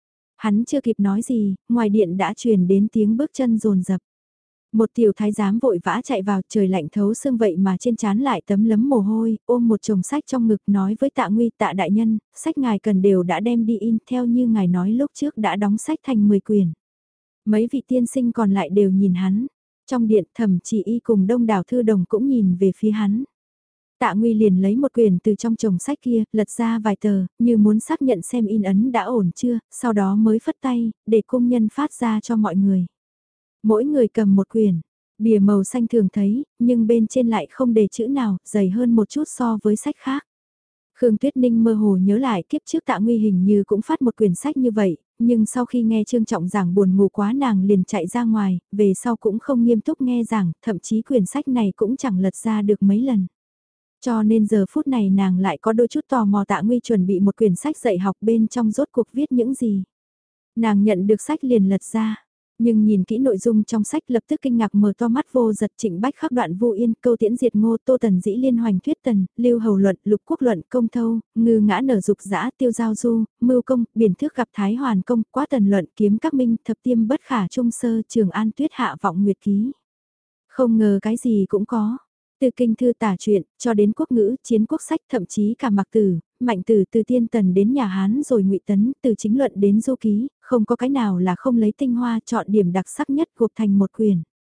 Hắn chưa kịp nói gì, ngoài điện đã truyền đến tiếng bước chân rồn rập. Một tiểu thái giám vội vã chạy vào, trời lạnh thấu xương vậy mà trên trán lại tấm lấm mồ hôi, ôm một chồng sách trong ngực nói với Tạ Nguy: Tạ đại nhân, sách ngài cần đều đã đem đi in theo như ngài nói lúc trước đã đóng sách thành 10 quyển. Mấy vị tiên sinh còn lại đều nhìn hắn. Trong điện Thẩm Chỉ Y cùng đông đảo thư đồng cũng nhìn về phía hắn. Tạ Nguy liền lấy một quyển từ trong chồng sách kia, lật ra vài tờ, như muốn xác nhận xem in ấn đã ổn chưa, sau đó mới phất tay, để cung nhân phát ra cho mọi người. Mỗi người cầm một quyển, bìa màu xanh thường thấy, nhưng bên trên lại không đề chữ nào, dày hơn một chút so với sách khác. Khương Tuyết Ninh mơ hồ nhớ lại kiếp trước Tạ Nguy hình như cũng phát một quyển sách như vậy, nhưng sau khi nghe Trương Trọng giảng buồn ngủ quá nàng liền chạy ra ngoài, về sau cũng không nghiêm túc nghe giảng, thậm chí quyển sách này cũng chẳng lật ra được mấy lần. Cho nên giờ phút này nàng lại có đôi chút tò mò Tạ Nguy chuẩn bị một quyển sách dạy học bên trong rốt cuộc viết những gì. Nàng nhận được sách liền lật ra, nhưng nhìn kỹ nội dung trong sách lập tức kinh ngạc mở to mắt vô giật Trịnh Bách khắc đoạn Vu Yên, Câu Tiễn diệt Ngô, Tô Tần dĩ liên hoành thuyết tần, Lưu Hầu luận, Lục Quốc luận, Công Thâu, Ngư ngã nở dục dã, Tiêu giao du, Mưu công, Biển thước gặp Thái Hoàn công, Quá tần luận, Kiếm các minh, Thập tiêm bất khả trung sơ, Trường An tuyết hạ vọng nguyệt ký. Không ngờ cái gì cũng có. Từ kinh thư tả truyện, cho đến quốc ngữ, chiến quốc sách, thậm chí cả mặc tử, mạnh tử từ tiên tần đến nhà Hán rồi ngụy tấn, từ chính luận đến du ký, không có cái nào là không lấy tinh hoa chọn điểm đặc sắc nhất gộp thành một quyền.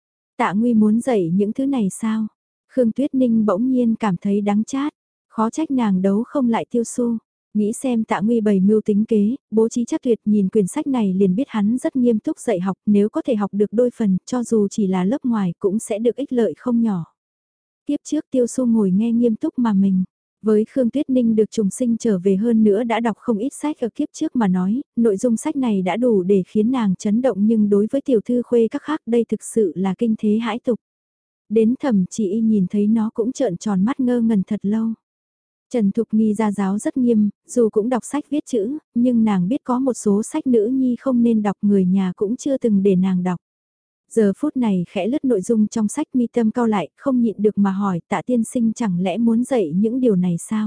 Tạ Nguy muốn dạy những thứ này sao? Khương Tuyết Ninh bỗng nhiên cảm thấy đắng chát, khó trách nàng đấu không lại Tiêu Xu. Nghĩ xem Tạ Nguy bày mưu tính kế, bố trí chắc tuyệt, nhìn quyển sách này liền biết hắn rất nghiêm túc dạy học, nếu có thể học được đôi phần, cho dù chỉ là lớp ngoài cũng sẽ được ích lợi không nhỏ. Tiếp trước Tiêu Xu ngồi nghe nghiêm túc mà mình. Với Khương Tuyết Ninh được trùng sinh trở về hơn nữa đã đọc không ít sách ở kiếp trước mà nói, nội dung sách này đã đủ để khiến nàng chấn động, nhưng đối với tiểu thư khuê các khác đây thực sự là kinh thế hãi tục. Đến Thẩm Chỉ Y nhìn thấy nó cũng trợn tròn mắt ngơ ngẩn thật lâu. Trần Thục Nghi gia giáo rất nghiêm, dù cũng đọc sách viết chữ, nhưng nàng biết có một số sách nữ nhi không nên đọc, người nhà cũng chưa từng để nàng đọc. Giờ phút này khẽ lướt nội dung trong sách, mi tâm cau lại, không nhịn được mà hỏi Tạ tiên sinh chẳng lẽ muốn dạy những điều này sao?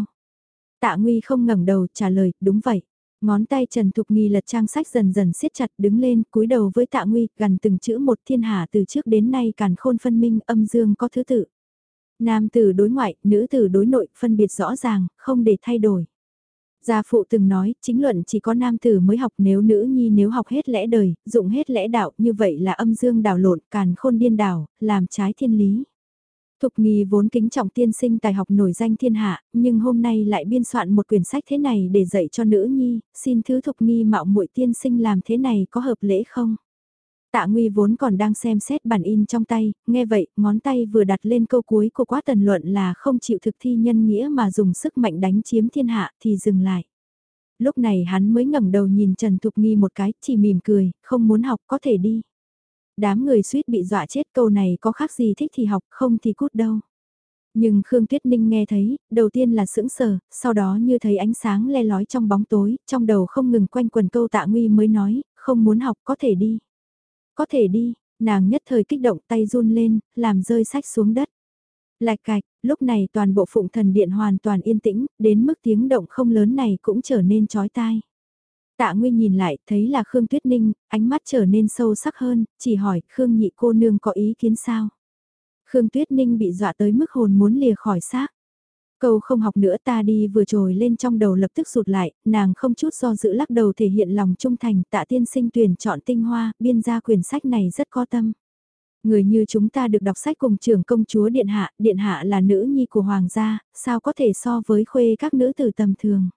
Tạ Nguy không ngẩng đầu trả lời, đúng vậy. Ngón tay Trần Thục Nghi lật trang sách dần dần siết chặt, đứng lên, cúi đầu với Tạ Nguy, gần từng chữ một: thiên hạ từ trước đến nay càn khôn phân minh, âm dương có thứ tự. Nam tử đối ngoại, nữ tử đối nội, phân biệt rõ ràng, không để thay đổi. Gia phụ từng nói, chính luận chỉ có nam tử mới học, nếu học hết lẽ đời, dụng hết lẽ đạo, như vậy là âm dương đảo lộn, càn khôn điên đảo, làm trái thiên lý. Thục Nghi vốn kính trọng tiên sinh tài học nổi danh thiên hạ, nhưng hôm nay lại biên soạn một quyển sách thế này để dạy cho nữ nhi, xin thứ Thục Nghi mạo muội tiên sinh làm thế này có hợp lễ không? Tạ Nguy vốn còn đang xem xét bản in trong tay, nghe vậy, ngón tay vừa đặt lên câu cuối của Quá tần luận là không chịu thực thi nhân nghĩa mà dùng sức mạnh đánh chiếm thiên hạ thì dừng lại. Lúc này hắn mới ngẩng đầu nhìn Trần Thục Nghi một cái, chỉ mỉm cười, không muốn học có thể đi. Đám người suýt bị dọa chết, câu này có khác gì thích thì học, không thì cút đâu. Nhưng Khương Tuyết Ninh nghe thấy, đầu tiên là sững sờ, sau đó như thấy ánh sáng le lói trong bóng tối, trong đầu không ngừng quanh quần câu Tạ Nguy mới nói, không muốn học có thể đi. Có thể đi, nàng nhất thời kích động tay run lên, làm rơi sách xuống đất. Lạch cạch, lúc này toàn bộ Phụng Thần Điện hoàn toàn yên tĩnh, đến mức tiếng động không lớn này cũng trở nên chói tai. Tạ Nguy nhìn lại, thấy là Khương Tuyết Ninh, ánh mắt trở nên sâu sắc hơn, chỉ hỏi, Khương nhị cô nương có ý kiến sao? Khương Tuyết Ninh bị dọa tới mức hồn muốn lìa khỏi xác. Câu không học nữa ta đi vừa trồi lên trong đầu lập tức rụt lại, nàng không chút do dự lắc đầu thể hiện lòng trung thành. Tạ tiên sinh tuyển chọn tinh hoa, biên ra quyển sách này rất có tâm. Người như chúng ta được đọc sách cùng trưởng công chúa Điện Hạ là nữ nhi của hoàng gia, sao có thể so với khuê các nữ tử tầm thường.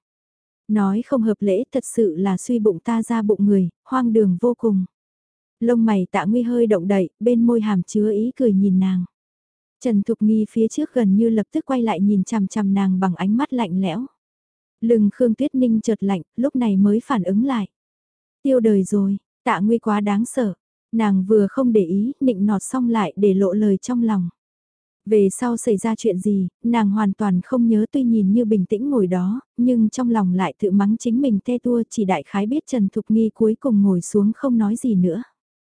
Nói không hợp lễ thật sự là suy bụng ta ra bụng người, hoang đường vô cùng. Lông mày Tạ Nguy hơi động đậy, bên môi hàm chứa ý cười nhìn nàng. Trần Thục Nghi phía trước gần như lập tức quay lại nhìn chằm chằm nàng bằng ánh mắt lạnh lẽo. Lưng Khương Tuyết Ninh chợt lạnh, lúc này mới phản ứng lại. Tiêu đời rồi, Tạ Nguy quá đáng sợ. Nàng vừa không để ý, nịnh nọt xong lại để lộ lời trong lòng. Về sau xảy ra chuyện gì, nàng hoàn toàn không nhớ, tuy nhìn như bình tĩnh ngồi đó, nhưng trong lòng lại tự mắng chính mình te tua, chỉ đại khái biết Trần Thục Nghi cuối cùng ngồi xuống không nói gì nữa.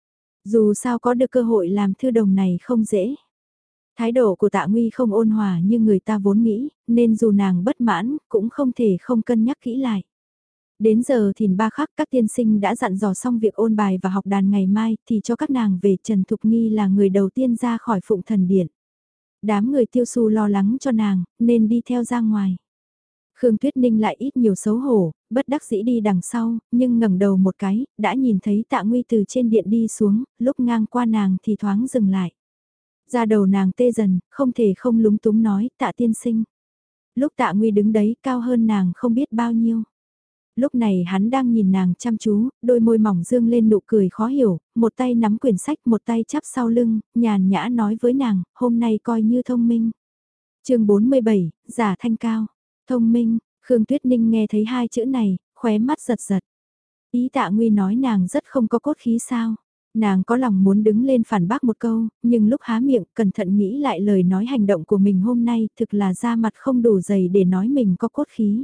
Dù sao có được cơ hội làm thư đồng này không dễ. Thái độ của Tạ Nguy không ôn hòa như người ta vốn nghĩ, nên dù nàng bất mãn, cũng không thể không cân nhắc kỹ lại. Đến giờ thìn ba khắc các tiên sinh đã dặn dò xong việc ôn bài và học đàn ngày mai thì cho các nàng về. Trần Thục Nghi là người đầu tiên ra khỏi Phụng Thần Điện. Đám người Tiêu Xu lo lắng cho nàng, nên đi theo ra ngoài. Khương Tuyết Ninh lại ít nhiều xấu hổ, bất đắc dĩ đi đằng sau, nhưng ngẩng đầu một cái, đã nhìn thấy Tạ Nguy từ trên điện đi xuống, lúc ngang qua nàng thì thoáng dừng lại. Da đầu nàng tê dần, không thể không lúng túng nói, Tạ tiên sinh. Lúc Tạ Nguy đứng đấy cao hơn nàng không biết bao nhiêu. Lúc này hắn đang nhìn nàng chăm chú, đôi môi mỏng dương lên nụ cười khó hiểu, một tay nắm quyển sách, một tay chắp sau lưng, nhàn nhã nói với nàng, hôm nay coi như thông minh. Chương 47, giả thanh cao. Thông minh, Khương Tuyết Ninh nghe thấy hai chữ này, khóe mắt giật giật. Ý Tạ Nguy nói nàng rất không có cốt khí sao? Nàng có lòng muốn đứng lên phản bác một câu, nhưng lúc há miệng cẩn thận nghĩ lại lời nói hành động của mình hôm nay thực là da mặt không đủ dày để nói mình có cốt khí.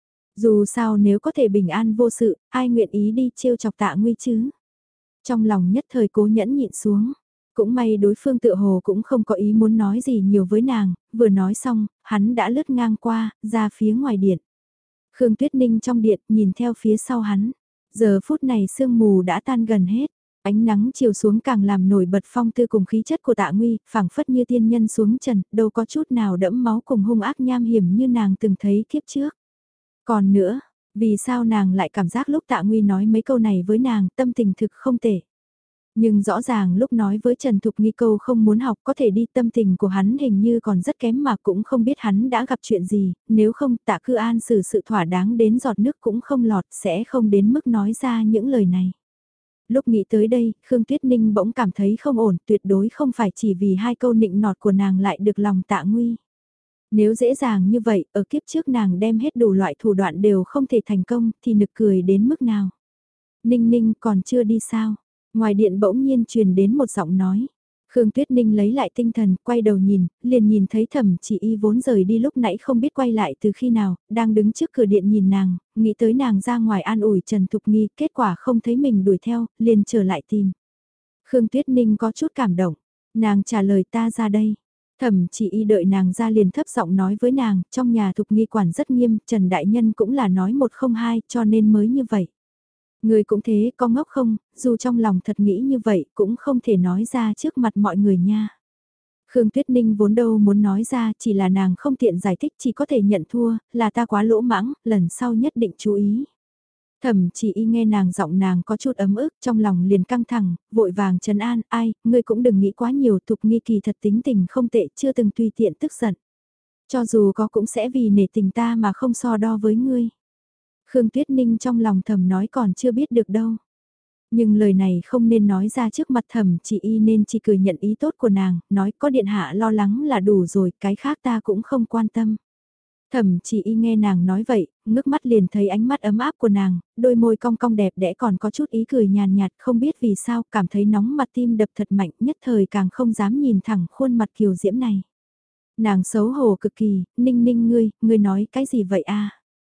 Dù sao nếu có thể bình an vô sự, ai nguyện ý đi trêu chọc Tạ Nguy chứ? Trong lòng nhất thời cố nhẫn nhịn xuống. Cũng may đối phương tựa hồ cũng không có ý muốn nói gì nhiều với nàng, vừa nói xong, hắn đã lướt ngang qua, ra phía ngoài điện. Khương Tuyết Ninh trong điện nhìn theo phía sau hắn. Giờ phút này sương mù đã tan gần hết. Ánh nắng chiều xuống càng làm nổi bật phong tư cùng khí chất của Tạ Nguy, phảng phất như tiên nhân xuống trần, đâu có chút nào đẫm máu cùng hung ác nham hiểm như nàng từng thấy kiếp trước. Còn nữa, vì sao nàng lại cảm giác lúc Tạ Nguy nói mấy câu này với nàng tâm tình thực không tệ. Nhưng rõ ràng lúc nói với Trần Thục Nghi câu không muốn học có thể đi, tâm tình của hắn hình như còn rất kém mà cũng không biết hắn đã gặp chuyện gì, nếu không Tạ Cư An xử sự thỏa đáng đến giọt nước cũng không lọt sẽ không đến mức nói ra những lời này. Lúc nghĩ tới đây, Khương Tuyết Ninh bỗng cảm thấy không ổn, tuyệt đối không phải chỉ vì hai câu nịnh nọt của nàng lại được lòng Tạ Nguy. Nếu dễ dàng như vậy, ở kiếp trước nàng đem hết đủ loại thủ đoạn đều không thể thành công, thì nực cười đến mức nào. Ninh Ninh còn chưa đi sao? Ngoài điện bỗng nhiên truyền đến một giọng nói. Khương Tuyết Ninh lấy lại tinh thần, quay đầu nhìn, liền nhìn thấy Thẩm Chỉ Y vốn rời đi lúc nãy không biết quay lại từ khi nào, đang đứng trước cửa điện nhìn nàng, nghĩ tới nàng ra ngoài an ủi Trần Thục Nghi, kết quả không thấy mình đuổi theo, liền trở lại tìm. Khương Tuyết Ninh có chút cảm động, nàng trả lời ta ra đây. Thẩm Chỉ Y đợi nàng ra liền thấp giọng nói với nàng, trong nhà Thục Nghi quản rất nghiêm, Trần Đại Nhân cũng là nói một không hai cho nên mới như vậy. Người cũng thế, có ngốc không, dù trong lòng thật nghĩ như vậy cũng không thể nói ra trước mặt mọi người nha. Khương Tuyết Ninh vốn đâu muốn nói ra, chỉ là nàng không tiện giải thích, chỉ có thể nhận thua, là ta quá lỗ mãng, lần sau nhất định chú ý. Thẩm Chỉ Y nghe nàng giọng nàng có chút ấm ức, trong lòng liền căng thẳng, vội vàng trấn an, ai, ngươi cũng đừng nghĩ quá nhiều, Thục Nghi kỳ thật tính tình không tệ, chưa từng tùy tiện tức giận. Cho dù có cũng sẽ vì nể tình ta mà không so đo với ngươi. Khương Tuyết Ninh trong lòng thầm nói còn chưa biết được đâu. Nhưng lời này không nên nói ra trước mặt Thẩm Chỉ Y nên chỉ cười nhận ý tốt của nàng, nói có điện hạ lo lắng là đủ rồi, cái khác ta cũng không quan tâm. Thẩm Chỉ Y nghe nàng nói vậy, ngước mắt liền thấy ánh mắt ấm áp của nàng, đôi môi cong cong đẹp đẽ còn có chút ý cười nhàn nhạt, không biết vì sao, cảm thấy nóng mặt tim đập thật mạnh, nhất thời càng không dám nhìn thẳng khuôn mặt kiều diễm này. Nàng xấu hổ cực kỳ, Ninh Ninh ngươi nói cái gì vậy a?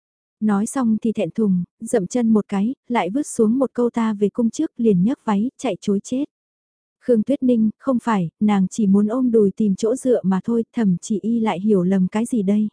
Nói xong thì thẹn thùng, dậm chân một cái, lại vứt xuống một câu ta về cung trước liền nhấc váy, chạy chối chết. Khương Tuyết Ninh, không phải, nàng chỉ muốn ôm đùi tìm chỗ dựa mà thôi, Thẩm Chỉ Y lại hiểu lầm cái gì đây.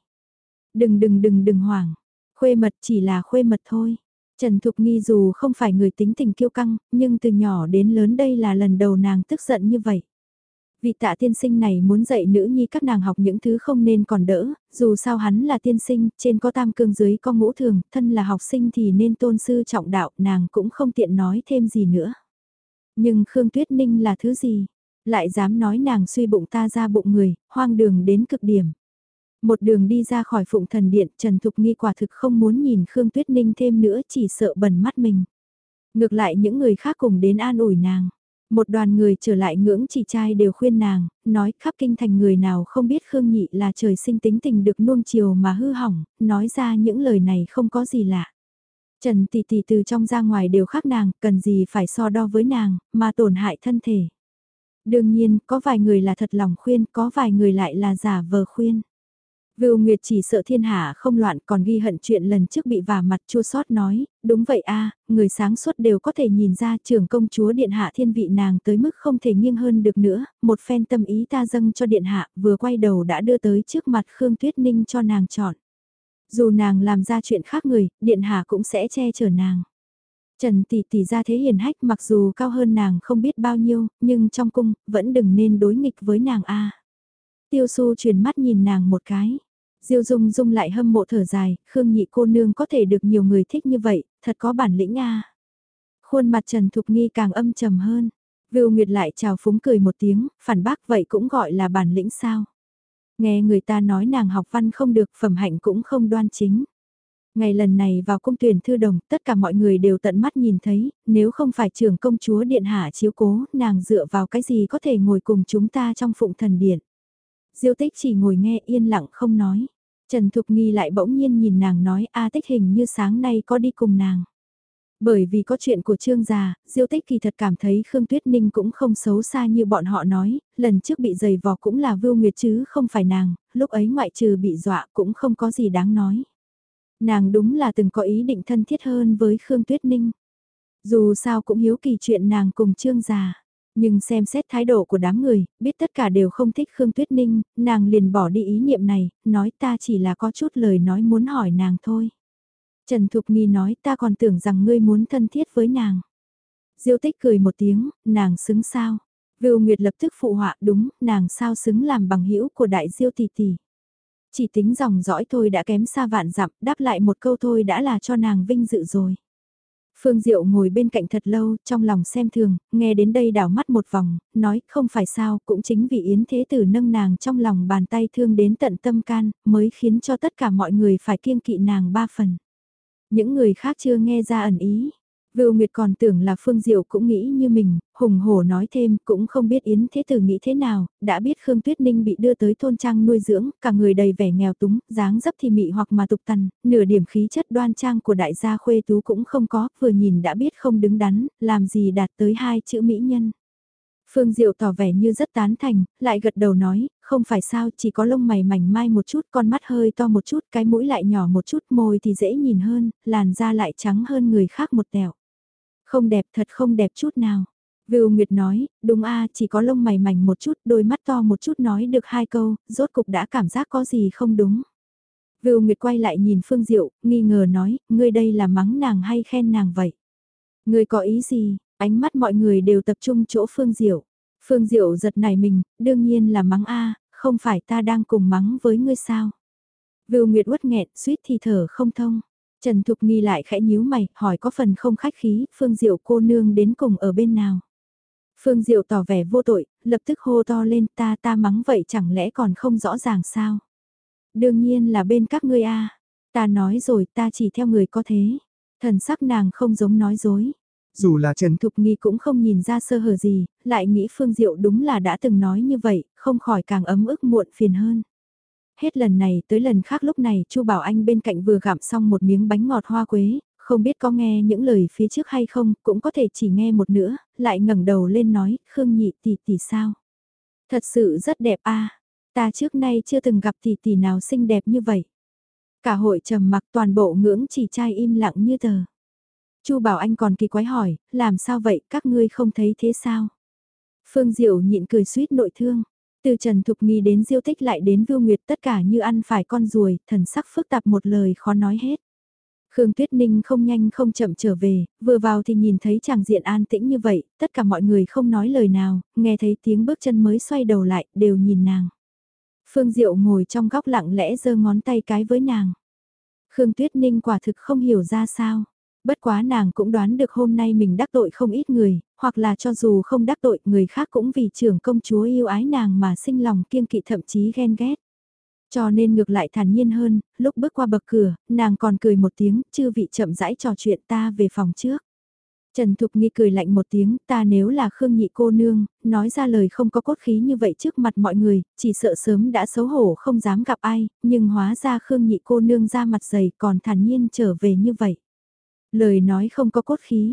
Đừng hoảng, khuê mật chỉ là khuê mật thôi. Trần Thục Nghi dù không phải người tính tình kiêu căng, nhưng từ nhỏ đến lớn đây là lần đầu nàng tức giận như vậy. Vị Tạ tiên sinh này muốn dạy nữ nhi các nàng học những thứ không nên còn đỡ, dù sao hắn là tiên sinh, trên có tam cương dưới có ngũ thường, thân là học sinh thì nên tôn sư trọng đạo, nàng cũng không tiện nói thêm gì nữa. Nhưng Khương Tuyết Ninh là thứ gì? Lại dám nói nàng suy bụng ta ra bụng người, hoang đường đến cực điểm. Một đường đi ra khỏi Phụng Thần Điện, Trần Thục Nghi quả thực không muốn nhìn Khương Tuyết Ninh thêm nữa, chỉ sợ bẩn mắt mình. Ngược lại những người khác cùng đến an ủi nàng. Một đoàn người trở lại ngưỡng chỉ trai đều khuyên nàng, nói khắp kinh thành người nào không biết Khương Nhị là trời sinh tính tình được nuông chiều mà hư hỏng, nói ra những lời này không có gì lạ. Trần tỷ tỷ từ trong ra ngoài đều khác nàng, cần gì phải so đo với nàng, mà tổn hại thân thể. Đương nhiên, có vài người là thật lòng khuyên, có vài người lại là giả vờ khuyên. Vưu Nguyệt chỉ sợ thiên hạ không loạn, còn ghi hận chuyện lần trước bị vả mặt, chua xót nói, đúng vậy a, người sáng suốt đều có thể nhìn ra trưởng công chúa điện hạ thiên vị nàng tới mức không thể nghiêng hơn được nữa, một phen tâm ý ta dâng cho điện hạ, vừa quay đầu đã đưa tới trước mặt Khương Tuyết Ninh cho nàng chọn. Dù nàng làm ra chuyện khác người, điện hạ cũng sẽ che chở nàng. Trần tỷ tỷ ra thế hiền hách, mặc dù cao hơn nàng không biết bao nhiêu, nhưng trong cung, vẫn đừng nên đối nghịch với nàng a. Tiêu Su chuyển mắt nhìn nàng một cái. Diêu Dung Dung lại hâm mộ thở dài, Khương nhị cô nương có thể được nhiều người thích như vậy, thật có bản lĩnh a. Khuôn mặt Trần Thục Nghi càng âm trầm hơn. Vưu Nguyệt lại chào phúng cười một tiếng, phản bác vậy cũng gọi là bản lĩnh sao. Nghe người ta nói nàng học văn không được, phẩm hạnh cũng không đoan chính. Ngày lần này vào cung tuyển thư đồng, tất cả mọi người đều tận mắt nhìn thấy, nếu không phải trưởng công chúa điện hạ chiếu cố, nàng dựa vào cái gì có thể ngồi cùng chúng ta trong phụng thần điện. Diêu Tích chỉ ngồi nghe yên lặng không nói. Trần Thục Nghi lại bỗng nhiên nhìn nàng nói a Tích hình như sáng nay có đi cùng nàng. Bởi vì có chuyện của Trương gia, Diêu Tích kỳ thật cảm thấy Khương Tuyết Ninh cũng không xấu xa như bọn họ nói, lần trước bị giày vò cũng là Vưu Nguyệt chứ không phải nàng, lúc ấy ngoại trừ bị dọa cũng không có gì đáng nói. Nàng đúng là từng có ý định thân thiết hơn với Khương Tuyết Ninh. Dù sao cũng hiếu kỳ chuyện nàng cùng Trương gia. Nhưng xem xét thái độ của đám người, biết tất cả đều không thích Khương Tuyết Ninh, nàng liền bỏ đi ý niệm này, nói ta chỉ là có chút lời nói muốn hỏi nàng thôi. Trần Thục Nghi nói ta còn tưởng rằng ngươi muốn thân thiết với nàng. Diêu Tích cười một tiếng, nàng xứng sao. Vưu Nguyệt lập tức phụ họa đúng, nàng sao xứng làm bằng hữu của đại Diêu tỷ tỷ. Chỉ tính dòng dõi thôi đã kém xa vạn dặm, đáp lại một câu thôi đã là cho nàng vinh dự rồi. Phương Diệu ngồi bên cạnh thật lâu, trong lòng xem thường, nghe đến đây đảo mắt một vòng, nói không phải sao, cũng chính vì Yến Thế Tử nâng nàng trong lòng bàn tay thương đến tận tâm can, mới khiến cho tất cả mọi người phải kiêng kỵ nàng ba phần. Những người khác chưa nghe ra ẩn ý. Vưu Nguyệt còn tưởng là Phương Diệu cũng nghĩ như mình, hùng hổ nói thêm cũng không biết Yến Thế Tử nghĩ thế nào, đã biết Khương Tuyết Ninh bị đưa tới thôn trang nuôi dưỡng, cả người đầy vẻ nghèo túng, dáng dấp thì mị hoặc mà tục tằn, nửa điểm khí chất đoan trang của đại gia khuê tú cũng không có, vừa nhìn đã biết không đứng đắn, làm gì đạt tới hai chữ mỹ nhân. Phương Diệu tỏ vẻ như rất tán thành, lại gật đầu nói, không phải sao, chỉ có lông mày mảnh mai một chút, con mắt hơi to một chút, cái mũi lại nhỏ một chút, môi thì dễ nhìn hơn, làn da lại trắng hơn người khác một tẹo. Không đẹp, thật không đẹp chút nào. Vưu Nguyệt nói, đúng a, chỉ có lông mày mảnh một chút, đôi mắt to một chút nói được hai câu, rốt cục đã cảm giác có gì không đúng. Vưu Nguyệt quay lại nhìn Phương Diệu, nghi ngờ nói, ngươi đây là mắng nàng hay khen nàng vậy? Ngươi có ý gì? Ánh mắt mọi người đều tập trung chỗ Phương Diệu. Phương Diệu giật nảy mình, đương nhiên là mắng a, không phải ta đang cùng mắng với ngươi sao? Vưu Nguyệt uất nghẹn, suýt thì thở không thông. Trần Thục Nghi lại khẽ nhíu mày, hỏi có phần không khách khí, Phương Diệu cô nương đến cùng ở bên nào? Phương Diệu tỏ vẻ vô tội, lập tức hô to lên ta mắng vậy chẳng lẽ còn không rõ ràng sao? Đương nhiên là bên các ngươi a. Ta nói rồi ta chỉ theo người có thế. Thần sắc nàng không giống nói dối. Dù là Trần Thục Nghi cũng không nhìn ra sơ hở gì, lại nghĩ Phương Diệu đúng là đã từng nói như vậy, không khỏi càng ấm ức muộn phiền hơn. Hết lần này tới lần khác lúc này Chu Bảo Anh bên cạnh vừa gặm xong một miếng bánh ngọt hoa quế, không biết có nghe những lời phía trước hay không, cũng có thể chỉ nghe một nữa, lại ngẩng đầu lên nói, Khương nhị tỷ tỷ sao? Thật sự rất đẹp a, ta trước nay chưa từng gặp tỷ tỷ nào xinh đẹp như vậy. Cả hội trầm mặc toàn bộ ngưỡng chỉ trai im lặng như tờ. Chu Bảo Anh còn kỳ quái hỏi, làm sao vậy, các ngươi không thấy thế sao? Phương Diệu nhịn cười suýt nội thương. Từ Trần Thục Nghi đến Diêu Tích lại đến Vưu Nguyệt tất cả như ăn phải con ruồi, thần sắc phức tạp một lời khó nói hết. Khương Tuyết Ninh không nhanh không chậm trở về, vừa vào thì nhìn thấy chàng diện an tĩnh như vậy, tất cả mọi người không nói lời nào, nghe thấy tiếng bước chân mới xoay đầu lại, đều nhìn nàng. Phương Diệu ngồi trong góc lặng lẽ giơ ngón tay cái với nàng. Khương Tuyết Ninh quả thực không hiểu ra sao. Bất quá nàng cũng đoán được hôm nay mình đắc tội không ít người, hoặc là cho dù không đắc tội người khác cũng vì trưởng công chúa yêu ái nàng mà sinh lòng kiêng kỵ thậm chí ghen ghét. Cho nên ngược lại thản nhiên hơn, lúc bước qua bậc cửa, nàng còn cười một tiếng, chư vị chậm rãi trò chuyện ta về phòng trước. Trần Thục Nghi cười lạnh một tiếng, ta nếu là Khương nhị cô nương, nói ra lời không có cốt khí như vậy trước mặt mọi người, chỉ sợ sớm đã xấu hổ không dám gặp ai, nhưng hóa ra Khương nhị cô nương ra mặt dày còn thản nhiên trở về như vậy. Lời nói không có cốt khí.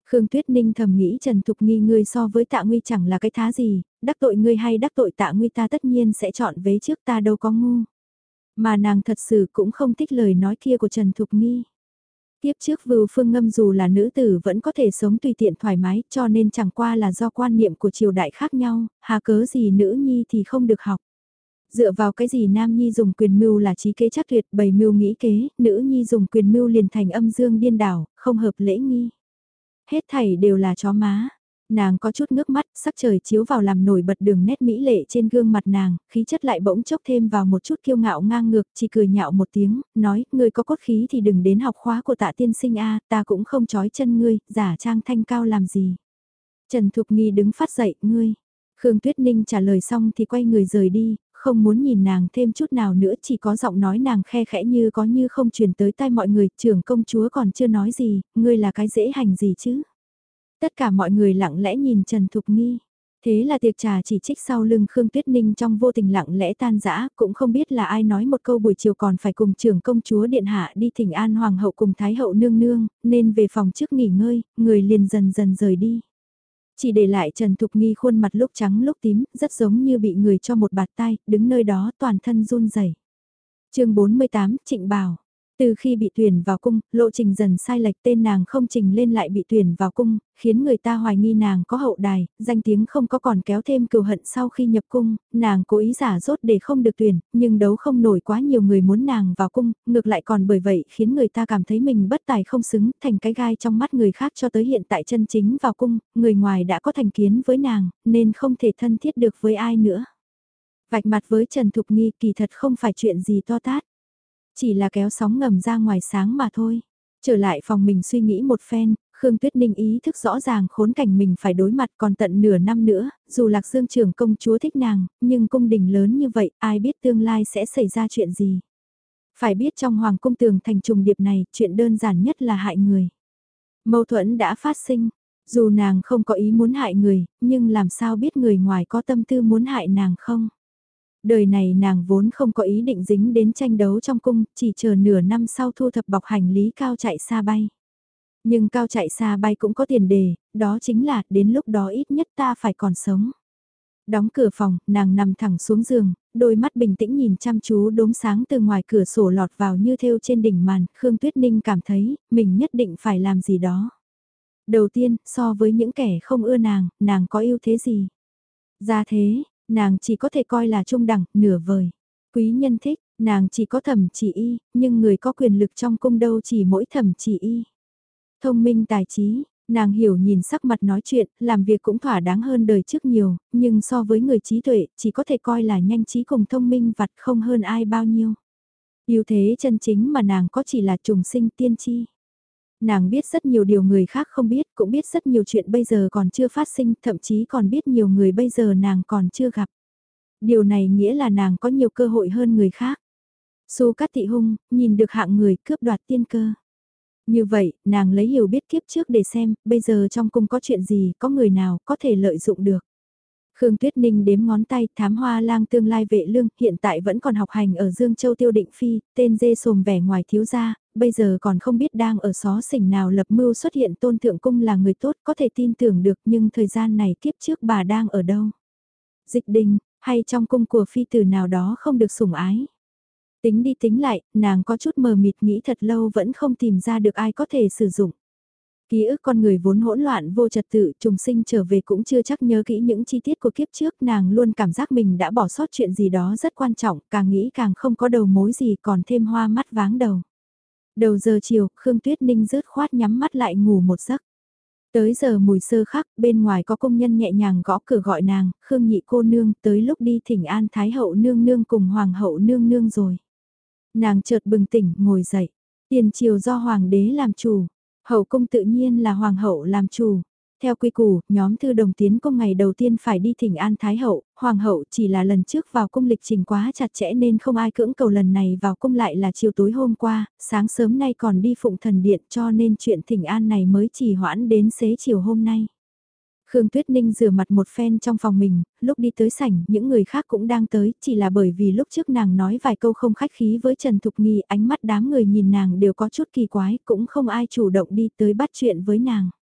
Khương Tuyết Ninh thầm nghĩ Trần Thục Nghi ngươi so với Tạ Nguy chẳng là cái thá gì, đắc tội ngươi hay đắc tội Tạ Nguy ta tất nhiên sẽ chọn vế trước ta đâu có ngu. Mà nàng thật sự cũng không thích lời nói kia của Trần Thục Nghi. Tiếp trước Vưu Phương Ngâm dù là nữ tử vẫn có thể sống tùy tiện thoải mái cho nên chẳng qua là do quan niệm của triều đại khác nhau, hà cớ gì nữ nhi thì không được học. Dựa vào cái gì nam nhi dùng quyền mưu là trí kế chắc tuyệt bày mưu nghĩ kế, nữ nhi dùng quyền mưu liền thành âm dương điên đảo, không hợp lễ nghi. Hết thảy đều là chó má. Nàng có chút ngước mắt, sắc trời chiếu vào làm nổi bật đường nét mỹ lệ trên gương mặt nàng, khí chất lại bỗng chốc thêm vào một chút kiêu ngạo ngang ngược, chỉ cười nhạo một tiếng, nói, ngươi có cốt khí thì đừng đến học khóa của Tạ tiên sinh a, ta cũng không chói chân ngươi, giả trang thanh cao làm gì. Trần Thục Nghi đứng phát dậy, ngươi. Khương Tuyết Ninh trả lời xong thì quay người rời đi, không muốn nhìn nàng thêm chút nào nữa, chỉ có giọng nói nàng khe khẽ như có như không truyền tới tai mọi người, trưởng công chúa còn chưa nói gì, ngươi là cái dễ hành gì chứ. Tất cả mọi người lặng lẽ nhìn Trần Thục Nghi. Thế là tiệc trà chỉ trích sau lưng Khương Tuyết Ninh trong vô tình lặng lẽ tan rã, cũng không biết là ai nói một câu buổi chiều còn phải cùng trưởng công chúa điện hạ đi thỉnh an hoàng hậu cùng thái hậu nương nương, nên về phòng trước nghỉ ngơi, người liền dần dần rời đi. Chỉ để lại Trần Thục Nghi khuôn mặt lúc trắng lúc tím, rất giống như bị người cho một bạt tay, đứng nơi đó toàn thân run rẩy. Chương 48, Trịnh Bảo. Từ khi bị tuyển vào cung, lộ trình dần sai lệch, tên nàng không trình lên lại bị tuyển vào cung, khiến người ta hoài nghi nàng có hậu đài, danh tiếng không có còn kéo thêm cừu hận sau khi nhập cung, nàng cố ý giả dốt để không được tuyển, nhưng đấu không nổi quá nhiều người muốn nàng vào cung, ngược lại còn bởi vậy khiến người ta cảm thấy mình bất tài không xứng, thành cái gai trong mắt người khác cho tới hiện tại chân chính vào cung, người ngoài đã có thành kiến với nàng, nên không thể thân thiết được với ai nữa. Vạch mặt với Trần Thục Nghi kỳ thật không phải chuyện gì to tát. Chỉ là kéo sóng ngầm ra ngoài sáng mà thôi. Trở lại phòng mình suy nghĩ một phen, Khương Tuyết Ninh ý thức rõ ràng khốn cảnh mình phải đối mặt còn tận nửa năm nữa, dù Lạc Dương trưởng công chúa thích nàng, nhưng cung đình lớn như vậy, ai biết tương lai sẽ xảy ra chuyện gì. Phải biết trong hoàng cung tường thành trùng điệp này, chuyện đơn giản nhất là hại người. Mâu thuẫn đã phát sinh, dù nàng không có ý muốn hại người, nhưng làm sao biết người ngoài có tâm tư muốn hại nàng không? Đời này nàng vốn không có ý định dính đến tranh đấu trong cung, chỉ chờ nửa năm sau thu thập bọc hành lý cao chạy xa bay. Nhưng cao chạy xa bay cũng có tiền đề, đó chính là đến lúc đó ít nhất ta phải còn sống. Đóng cửa phòng, nàng nằm thẳng xuống giường, đôi mắt bình tĩnh nhìn chăm chú đốm sáng từ ngoài cửa sổ lọt vào như thêu trên đỉnh màn, Khương Tuyết Ninh cảm thấy mình nhất định phải làm gì đó. Đầu tiên, so với những kẻ không ưa nàng có ưu thế gì? Ra thế, nàng chỉ có thể coi là trung đẳng, nửa vời. Quý nhân thích, nàng chỉ có thẩm chỉ y, nhưng người có quyền lực trong cung đâu chỉ mỗi thẩm chỉ y. Thông minh tài trí, nàng hiểu nhìn sắc mặt nói chuyện, làm việc cũng thỏa đáng hơn đời trước nhiều, nhưng so với người trí tuệ, chỉ có thể coi là nhanh trí cùng thông minh vặt không hơn ai bao nhiêu. Ưu thế chân chính mà nàng có chỉ là trùng sinh tiên tri. Nàng biết rất nhiều điều người khác không biết, cũng biết rất nhiều chuyện bây giờ còn chưa phát sinh, thậm chí còn biết nhiều người bây giờ nàng còn chưa gặp. Điều này nghĩa là nàng có nhiều cơ hội hơn người khác. Xu Cát Thị Hung, nhìn được hạng người cướp đoạt tiên cơ. Như vậy, nàng lấy hiểu biết kiếp trước để xem, bây giờ trong cung có chuyện gì, có người nào có thể lợi dụng được. Khương Tuyết Ninh đếm ngón tay, thám hoa lang tương lai vệ lương, hiện tại vẫn còn học hành ở Dương Châu Tiêu Định Phi, tên dê sồm vẻ ngoài thiếu gia, bây giờ còn không biết đang ở xó xỉnh nào lập mưu xuất hiện Tôn Thượng Cung là người tốt có thể tin tưởng được, nhưng thời gian này kiếp trước bà đang ở đâu? Dịch đình, hay trong cung của phi tử nào đó không được sủng ái? Tính đi tính lại, nàng có chút mờ mịt nghĩ thật lâu vẫn không tìm ra được ai có thể sử dụng. Ký ức con người vốn hỗn loạn vô trật tự, trùng sinh trở về cũng chưa chắc nhớ kỹ những chi tiết của kiếp trước, nàng luôn cảm giác mình đã bỏ sót chuyện gì đó rất quan trọng, càng nghĩ càng không có đầu mối gì còn thêm hoa mắt váng đầu. Đầu giờ chiều, Khương Tuyết Ninh rớt khoát nhắm mắt lại ngủ một giấc. Tới giờ mùi sơ khắc, bên ngoài có công nhân nhẹ nhàng gõ cửa gọi nàng, Khương nhị cô nương, tới lúc đi thỉnh an Thái hậu nương nương cùng Hoàng hậu nương nương rồi. Nàng chợt bừng tỉnh, ngồi dậy. Tiền triều do Hoàng đế làm chủ. Hậu cung tự nhiên là Hoàng hậu làm chủ. Theo quy củ, nhóm thư đồng tiến cung ngày đầu tiên phải đi thỉnh an Thái hậu, Hoàng hậu chỉ là lần trước vào cung lịch trình quá chặt chẽ nên không ai cưỡng cầu lần này vào cung lại là chiều tối hôm qua, sáng sớm nay còn đi phụng thần điện cho nên chuyện thỉnh an này mới chỉ hoãn đến xế chiều hôm nay. Khương Tuyết Ninh rửa mặt một phen trong phòng mình, lúc đi tới sảnh, những người khác cũng đang tới, chỉ là bởi vì lúc trước nàng nói vài câu không khách khí với Trần Thục Nghi, ánh mắt đám người nhìn nàng đều có chút kỳ quái, cũng không ai chủ động đi tới bắt chuyện với nàng.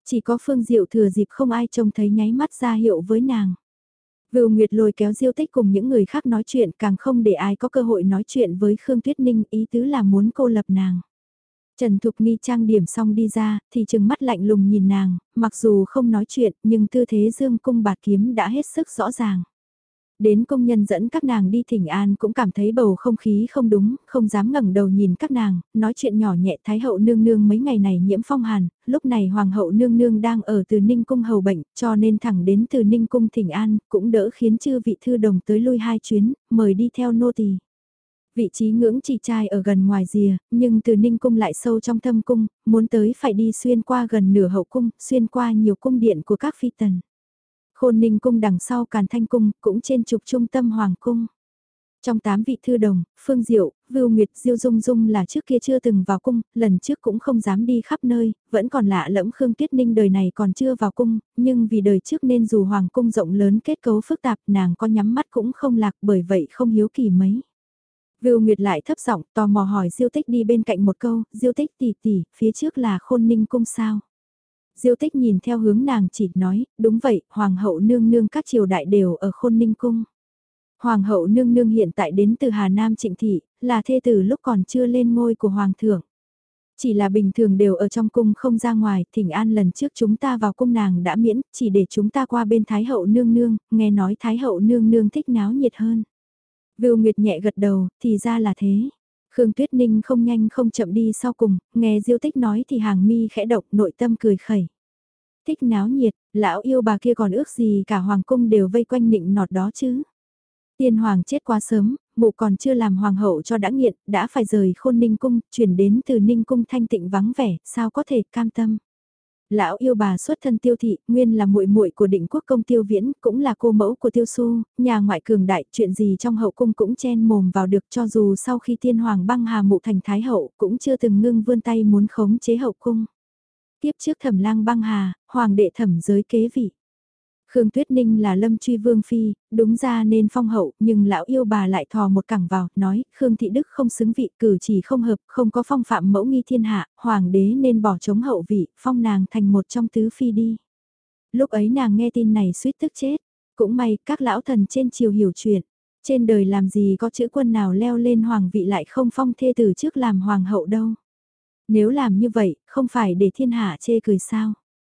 Chỉ có Phương Diệu thừa dịp không ai trông thấy nháy mắt ra hiệu với nàng. Vưu Nguyệt lôi kéo Diêu Tích cùng những người khác nói chuyện, càng không để ai có cơ hội nói chuyện với Khương Tuyết Ninh, ý tứ là muốn cô lập nàng. Trần Thục Nghi trang điểm xong đi ra, thì trừng mắt lạnh lùng nhìn nàng, mặc dù không nói chuyện, nhưng tư thế dương cung bạt kiếm đã hết sức rõ ràng. Đến công nhân dẫn các nàng đi thỉnh an cũng cảm thấy bầu không khí không đúng, không dám ngẩng đầu nhìn các nàng, nói chuyện nhỏ nhẹ. Thái hậu nương nương mấy ngày này nhiễm phong hàn, lúc này hoàng hậu nương nương đang ở Từ Ninh cung hầu bệnh, cho nên thẳng đến Từ Ninh cung thỉnh an, cũng đỡ khiến chư vị thư đồng tới lui 2 chuyến, mời đi theo nô tỳ. Vị trí ngưỡng chỉ trai ở gần ngoài rìa, nhưng Từ Ninh cung lại sâu trong thâm cung, muốn tới phải đi xuyên qua gần nửa hậu cung, xuyên qua nhiều cung điện của các phi tần. Khôn Ninh cung đằng sau Càn Thanh cung, cũng trên trục trung tâm hoàng cung. Trong 8 vị thư đồng, Phương Diệu, Vưu Nguyệt, Diêu Dung Dung là trước kia chưa từng vào cung, lần trước cũng không dám đi khắp nơi, vẫn còn lạ lẫm. Khương Tuyết Ninh đời này còn chưa vào cung, nhưng vì đời trước nên dù hoàng cung rộng lớn kết cấu phức tạp, nàng có nhắm mắt cũng không lạc, bởi vậy không hiếu kỳ mấy. Vưu Nguyệt lại thấp giọng tò mò hỏi Diêu Tích đi bên cạnh một câu, Diêu Tích tỷ tỷ, phía trước là Khôn Ninh cung sao? Diêu Tích nhìn theo hướng nàng chỉ nói, đúng vậy, hoàng hậu nương nương các triều đại đều ở Khôn Ninh cung. Hoàng hậu nương nương hiện tại đến từ Hà Nam Trịnh thị, là thê tử lúc còn chưa lên ngôi của hoàng thượng. Chỉ là bình thường đều ở trong cung không ra ngoài, thỉnh an lần trước chúng ta vào cung nàng đã miễn, chỉ để chúng ta qua bên Thái hậu nương nương, nghe nói Thái hậu nương nương thích náo nhiệt hơn. Vưu Nguyệt nhẹ gật đầu, thì ra là thế. Khương Tuyết Ninh không nhanh không chậm đi sau cùng, nghe Diêu Tích nói thì hàng mi khẽ động, nội tâm cười khẩy. Thích náo nhiệt, lão yêu bà kia còn ước gì cả hoàng cung đều vây quanh nịnh nọt đó chứ. Tiên hoàng chết quá sớm, mụ còn chưa làm hoàng hậu cho đã nghiện, đã phải rời Khôn Ninh cung, chuyển đến Từ Ninh cung thanh tịnh vắng vẻ, sao có thể cam tâm. Lão yêu bà xuất thân Tiêu thị, nguyên là muội muội của Định Quốc công Tiêu Viễn, cũng là cô mẫu của Tiêu Xu, nhà ngoại cường đại, chuyện gì trong hậu cung cũng chen mồm vào được, cho dù sau khi tiên hoàng băng hà mụ thành thái hậu, cũng chưa từng ngưng vươn tay muốn khống chế hậu cung. Tiếp trước Thẩm Lang băng hà, hoàng đệ Thẩm giới kế vị. Khương Tuyết Ninh là Lâm Truy Vương phi, đúng ra nên phong hậu, nhưng lão yêu bà lại thò một cẳng vào, nói, Khương Thị Đức không xứng vị, cử chỉ không hợp, không có phong phạm mẫu nghi thiên hạ, hoàng đế nên bỏ chống hậu vị, phong nàng thành một trong tứ phi đi. Lúc ấy nàng nghe tin này suýt tức chết, cũng may các lão thần trên triều hiểu chuyện, trên đời làm gì có chữ quân nào leo lên hoàng vị lại không phong thê tử trước làm hoàng hậu đâu. Nếu làm như vậy, không phải để thiên hạ chê cười sao?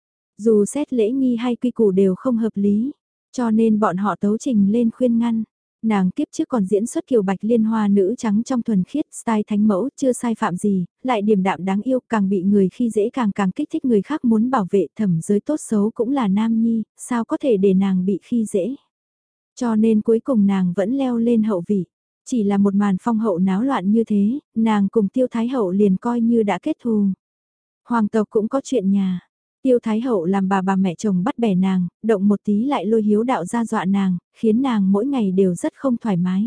Dù xét lễ nghi hay quy củ đều không hợp lý, cho nên bọn họ tấu trình lên khuyên ngăn. Nàng kiếp trước còn diễn xuất kiều bạch liên hoa nữ trắng trong thuần khiết, style thánh mẫu, chưa sai phạm gì, lại điềm đạm đáng yêu, càng bị người khi dễ càng càng kích thích người khác muốn bảo vệ. Thẩm giới tốt xấu cũng là nam nhi, sao có thể để nàng bị khi dễ. Cho nên cuối cùng nàng vẫn leo lên hậu vị. Chỉ là một màn phong hậu náo loạn như thế, nàng cùng Tiêu Thái Hậu liền coi như đã kết thù. Hoàng tộc cũng có chuyện nhà. Tiêu Thái Hậu làm bà mẹ chồng bắt bẻ nàng, động một tí lại lôi hiếu đạo ra dọa nàng, khiến nàng mỗi ngày đều rất không thoải mái.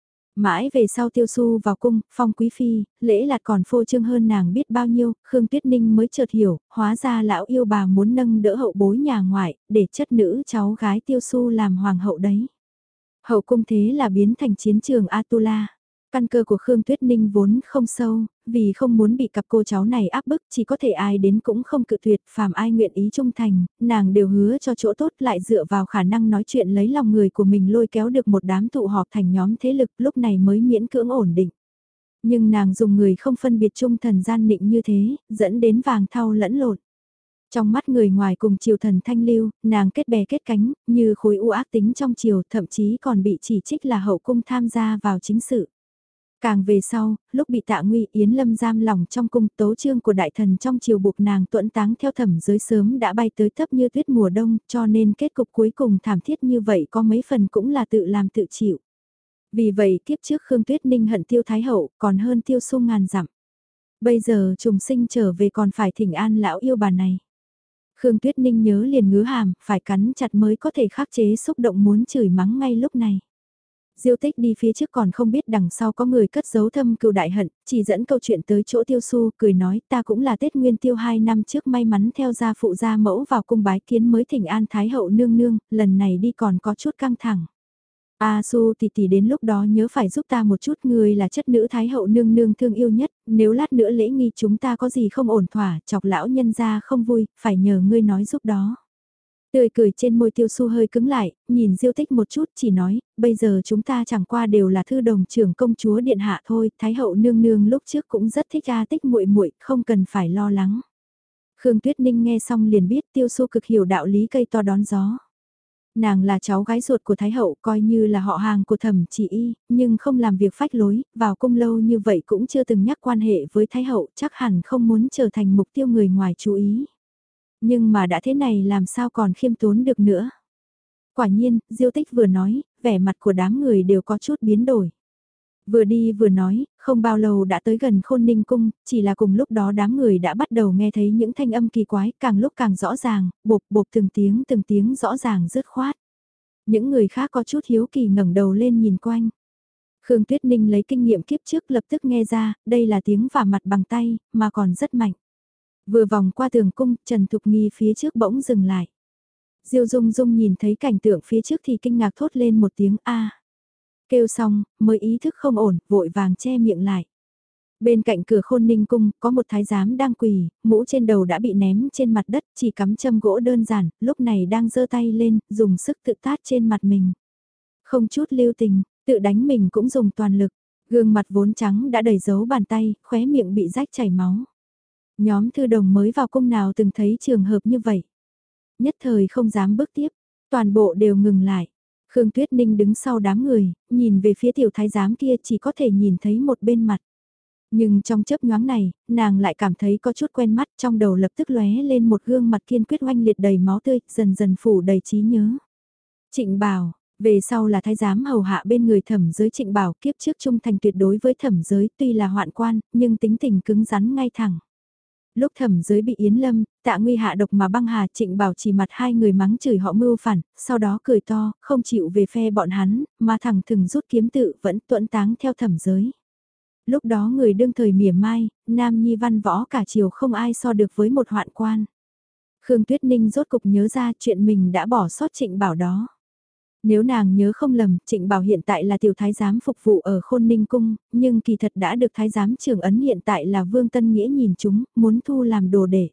Mãi về sau Tiêu Xu vào cung, phong quý phi, lễ lạt còn phô trương hơn nàng biết bao nhiêu, Khương Tuyết Ninh mới chợt hiểu, hóa ra lão yêu bà muốn nâng đỡ hậu bối nhà ngoại, để chất nữ cháu gái Tiêu Xu làm hoàng hậu đấy. Hậu cung thế là biến thành chiến trường Atula. Căn cơ của Khương Tuyết Ninh vốn không sâu, vì không muốn bị cặp cô cháu này áp bức, chỉ có thể ai đến cũng không cự tuyệt, phàm ai nguyện ý trung thành, nàng đều hứa cho chỗ tốt, lại dựa vào khả năng nói chuyện lấy lòng người của mình lôi kéo được một đám tụ họp thành nhóm thế lực, lúc này mới miễn cưỡng ổn định. Nhưng nàng dùng người không phân biệt trung thần gian nịnh như thế, dẫn đến vàng thau lẫn lộn. Trong mắt người ngoài cùng triều thần thanh lưu, nàng kết bè kết cánh, như khối u ác tính trong triều, thậm chí còn bị chỉ trích là hậu cung tham gia vào chính sự. Càng về sau, lúc bị Tạ Nguy Yến Lâm giam lòng trong cung, tấu chương của đại thần trong triều buộc nàng tuẫn táng theo Thẩm giới sớm đã bay tới thấp như tuyết mùa đông, cho nên kết cục cuối cùng thảm thiết như vậy có mấy phần cũng là tự làm tự chịu. Vì vậy kiếp trước Khương Tuyết Ninh hận Tiêu Thái Hậu còn hơn Tiêu Xu ngàn dặm. Bây giờ trùng sinh trở về còn phải thỉnh an lão yêu bà này. Khương Tuyết Ninh nhớ liền ngứa hàm, phải cắn chặt mới có thể khắc chế xúc động muốn chửi mắng ngay lúc này. Diêu Tích đi phía trước còn không biết đằng sau có người cất giấu thâm cừu đại hận, chỉ dẫn câu chuyện tới chỗ Tiêu Xu, cười nói ta cũng là Tết Nguyên Tiêu 2 năm trước may mắn theo gia phụ gia mẫu vào cung bái kiến mới thỉnh an Thái hậu nương nương, lần này đi còn có chút căng thẳng. A Su tỷ tỷ đến lúc đó nhớ phải giúp ta một chút, người là chất nữ thái hậu nương nương thương yêu nhất, nếu lát nữa lễ nghi chúng ta có gì không ổn thỏa, chọc lão nhân gia không vui, phải nhờ ngươi nói giúp đó. Tươi cười trên môi Tiêu Su hơi cứng lại, nhìn Diêu Tích một chút chỉ nói, bây giờ chúng ta chẳng qua đều là thư đồng trưởng công chúa điện hạ thôi, thái hậu nương nương lúc trước cũng rất thích A Tích muội muội, không cần phải lo lắng. Khương Tuyết Ninh nghe xong liền biết Tiêu Su cực hiểu đạo lý cây to đón gió. Nàng là cháu gái ruột của Thái Hậu, coi như là họ hàng của Thẩm Chỉ Y, nhưng không làm việc phách lối, vào cung lâu như vậy cũng chưa từng nhắc quan hệ với Thái Hậu, chắc hẳn không muốn trở thành mục tiêu người ngoài chú ý. Nhưng mà đã thế này làm sao còn khiêm tốn được nữa. Quả nhiên, Diêu Tích vừa nói, vẻ mặt của đám người đều có chút biến đổi. Vừa đi vừa nói, không bao lâu đã tới gần Khôn Ninh cung, chỉ là cùng lúc đó đám người đã bắt đầu nghe thấy những thanh âm kỳ quái, càng lúc càng rõ ràng, bộp bộp từng tiếng rõ ràng dứt khoát. Những người khác có chút hiếu kỳ ngẩng đầu lên nhìn quanh. Khương Tuyết Ninh lấy kinh nghiệm kiếp trước lập tức nghe ra, đây là tiếng vả mặt bằng tay, mà còn rất mạnh. Vừa vòng qua tường cung, Trần Thục Nghi phía trước bỗng dừng lại. Diêu Dung Dung nhìn thấy cảnh tượng phía trước thì kinh ngạc thốt lên một tiếng A. Kêu xong, mới ý thức không ổn, vội vàng che miệng lại. Bên cạnh cửa Khôn Ninh cung, có một thái giám đang quỳ, mũ trên đầu đã bị ném trên mặt đất, chỉ cắm châm gỗ đơn giản, lúc này đang giơ tay lên, dùng sức tự tát trên mặt mình. Không chút lưu tình, tự đánh mình cũng dùng toàn lực, gương mặt vốn trắng đã đầy dấu bàn tay, khóe miệng bị rách chảy máu. Nhóm thư đồng mới vào cung nào từng thấy trường hợp như vậy. Nhất thời không dám bước tiếp, toàn bộ đều ngừng lại. Khương Tuyết Ninh đứng sau đám người, nhìn về phía tiểu thái giám kia chỉ có thể nhìn thấy một bên mặt. Nhưng trong chớp nhoáng này, nàng lại cảm thấy có chút quen mắt, trong đầu lập tức lóe lên một gương mặt kiên quyết oanh liệt đầy máu tươi, dần dần phủ đầy trí nhớ. Trịnh Bảo, về sau là thái giám hầu hạ bên người Thẩm Giới. Trịnh Bảo kiếp trước trung thành tuyệt đối với Thẩm Giới, tuy là hoạn quan, nhưng tính tình cứng rắn ngay thẳng. Lúc Thẩm Giới bị Yến Lâm, Tạ Nguy hạ độc mà băng hà, Trịnh Bảo chỉ mặt hai người mắng chửi họ mưu phản, sau đó cười to, không chịu về phe bọn hắn, mà thẳng thừng rút kiếm tự vẫn tuẫn táng theo Thẩm Giới. Lúc đó người đương thời mỉa mai, nam nhi văn võ cả triều không ai so được với một hoạn quan. Khương Tuyết Ninh rốt cục nhớ ra chuyện mình đã bỏ sót Trịnh Bảo đó. Nếu nàng nhớ không lầm, Trịnh Bảo hiện tại là tiểu thái giám phục vụ ở Khôn Ninh cung, nhưng kỳ thật đã được thái giám trưởng ấn hiện tại là Vương Tân Nghĩa nhìn chúng, muốn thu làm đồ để.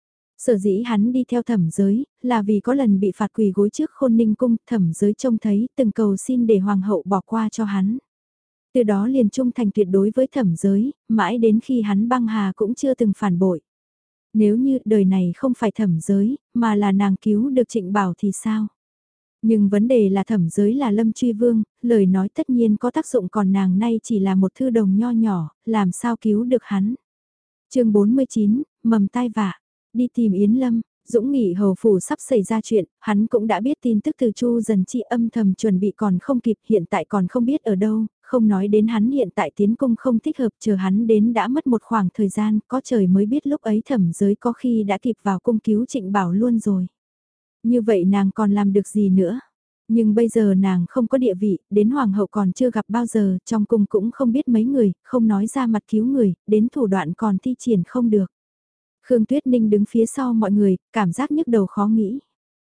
Sở dĩ hắn đi theo Thẩm Giới, là vì có lần bị phạt quỳ gối trước Khôn Ninh cung, Thẩm Giới trông thấy từng cầu xin để hoàng hậu bỏ qua cho hắn. Từ đó liền trung thành tuyệt đối với Thẩm Giới, mãi đến khi hắn băng hà cũng chưa từng phản bội. Nếu như đời này không phải Thẩm Giới, mà là nàng cứu được Trịnh Bảo thì sao? Nhưng vấn đề là Thẩm Giới là Lâm Truy Vương, lời nói tất nhiên có tác dụng, còn nàng nay chỉ là một thư đồng nho nhỏ, làm sao cứu được hắn? Chương 49, mầm tai vạ, đi tìm Yến Lâm. Dũng Nghị hầu phủ sắp xảy ra chuyện, hắn cũng đã biết tin tức từ Chu Dần Chi, âm thầm chuẩn bị còn không kịp, hiện tại còn không biết ở đâu, không nói đến hắn hiện tại tiến cung không thích hợp, chờ hắn đến đã mất một khoảng thời gian, có trời mới biết lúc ấy Thẩm Giới có khi đã kịp vào cung cứu Trịnh Bảo luôn rồi. Như vậy nàng còn làm được gì nữa? Nhưng bây giờ nàng không có địa vị, đến hoàng hậu còn chưa gặp bao giờ, trong cung cũng không biết mấy người, không nói ra mặt cứu người, đến thủ đoạn còn thi triển không được. Khương Tuyết Ninh đứng phía sau mọi người, cảm giác nhức đầu khó nghĩ.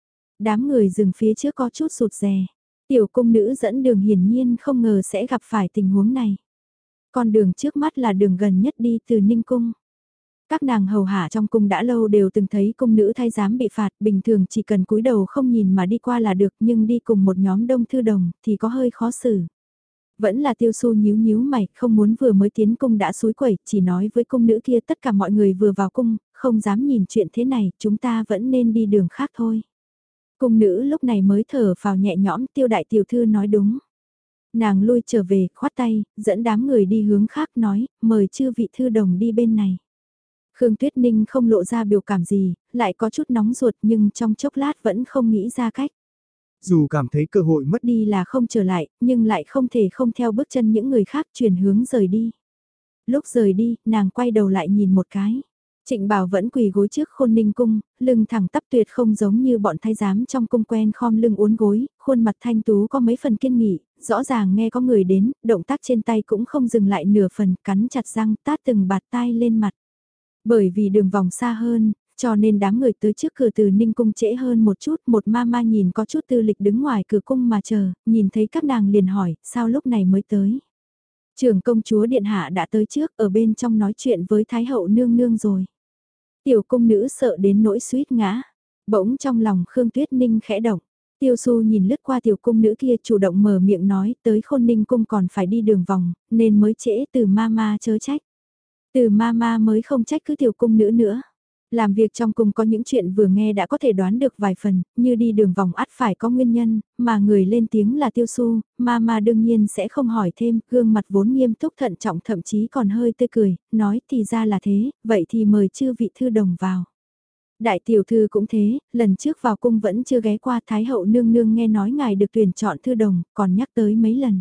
Đám người dừng phía trước có chút sụt rè. Tiểu cung nữ dẫn đường hiển nhiên không ngờ sẽ gặp phải tình huống này. Con đường trước mắt là đường gần nhất đi từ Ninh Cung. Các nàng hầu hạ trong cung đã lâu đều từng thấy cung nữ thái giám bị phạt, bình thường chỉ cần cúi đầu không nhìn mà đi qua là được, nhưng đi cùng một nhóm đông thư đồng thì có hơi khó xử. Vẫn là Tiêu Su nhíu nhíu mày, không muốn vừa mới tiến cung đã xúi quẩy, chỉ nói với cung nữ kia tất cả mọi người vừa vào cung, không dám nhìn chuyện thế này, chúng ta vẫn nên đi đường khác thôi. Cung nữ lúc này mới thở phào nhẹ nhõm, Tiêu đại tiểu thư nói đúng. Nàng lui trở về, khoát tay, dẫn đám người đi hướng khác nói, mời chư vị thư đồng đi bên này. Khương Tuyết Ninh không lộ ra biểu cảm gì, lại có chút nóng ruột nhưng trong chốc lát vẫn không nghĩ ra cách. Dù cảm thấy cơ hội mất Đi là không trở lại, nhưng lại không thể không theo bước chân những người khác chuyển hướng rời đi. Lúc rời đi, nàng quay đầu lại nhìn một cái. Trịnh Bảo vẫn quỳ gối trước Khôn Ninh cung, lưng thẳng tắp tuyệt không giống như bọn thái giám trong cung quen khom lưng uốn gối, khuôn mặt thanh tú có mấy phần kiên nghị, rõ ràng nghe có người đến, động tác trên tay cũng không dừng lại nửa phần, cắn chặt răng tát từng bạt tai lên mặt. Bởi vì đường vòng xa hơn, cho nên đám người tới trước cửa Từ Ninh cung trễ hơn một chút, một mama nhìn có chút tư lịch đứng ngoài cửa cung mà chờ, nhìn thấy các nàng liền hỏi, sao lúc này mới tới. Trưởng công chúa điện hạ đã tới trước, ở bên trong nói chuyện với Thái hậu nương nương rồi. Tiểu cung nữ sợ đến nỗi suýt ngã, bỗng trong lòng Khương Tuyết Ninh khẽ động. Tiêu Xu nhìn lướt qua tiểu cung nữ kia chủ động mở miệng nói tới Khôn Ninh cung còn phải đi đường vòng, nên mới trễ Từ mama chớ trách. Từ mama mới không trách cứ tiểu cung nữ nữa. Làm việc trong cung có những chuyện vừa nghe đã có thể đoán được vài phần, như đi đường vòng ắt phải có nguyên nhân, mà người lên tiếng là Tiêu Xu, mama đương nhiên sẽ không hỏi thêm, gương mặt vốn nghiêm túc thận trọng thậm chí còn hơi tươi cười, nói thì ra là thế, vậy thì mời chư vị thư đồng vào. Đại tiểu thư cũng thế, lần trước vào cung vẫn chưa ghé qua Thái hậu nương nương nghe nói ngài được tuyển chọn thư đồng, còn nhắc tới mấy lần.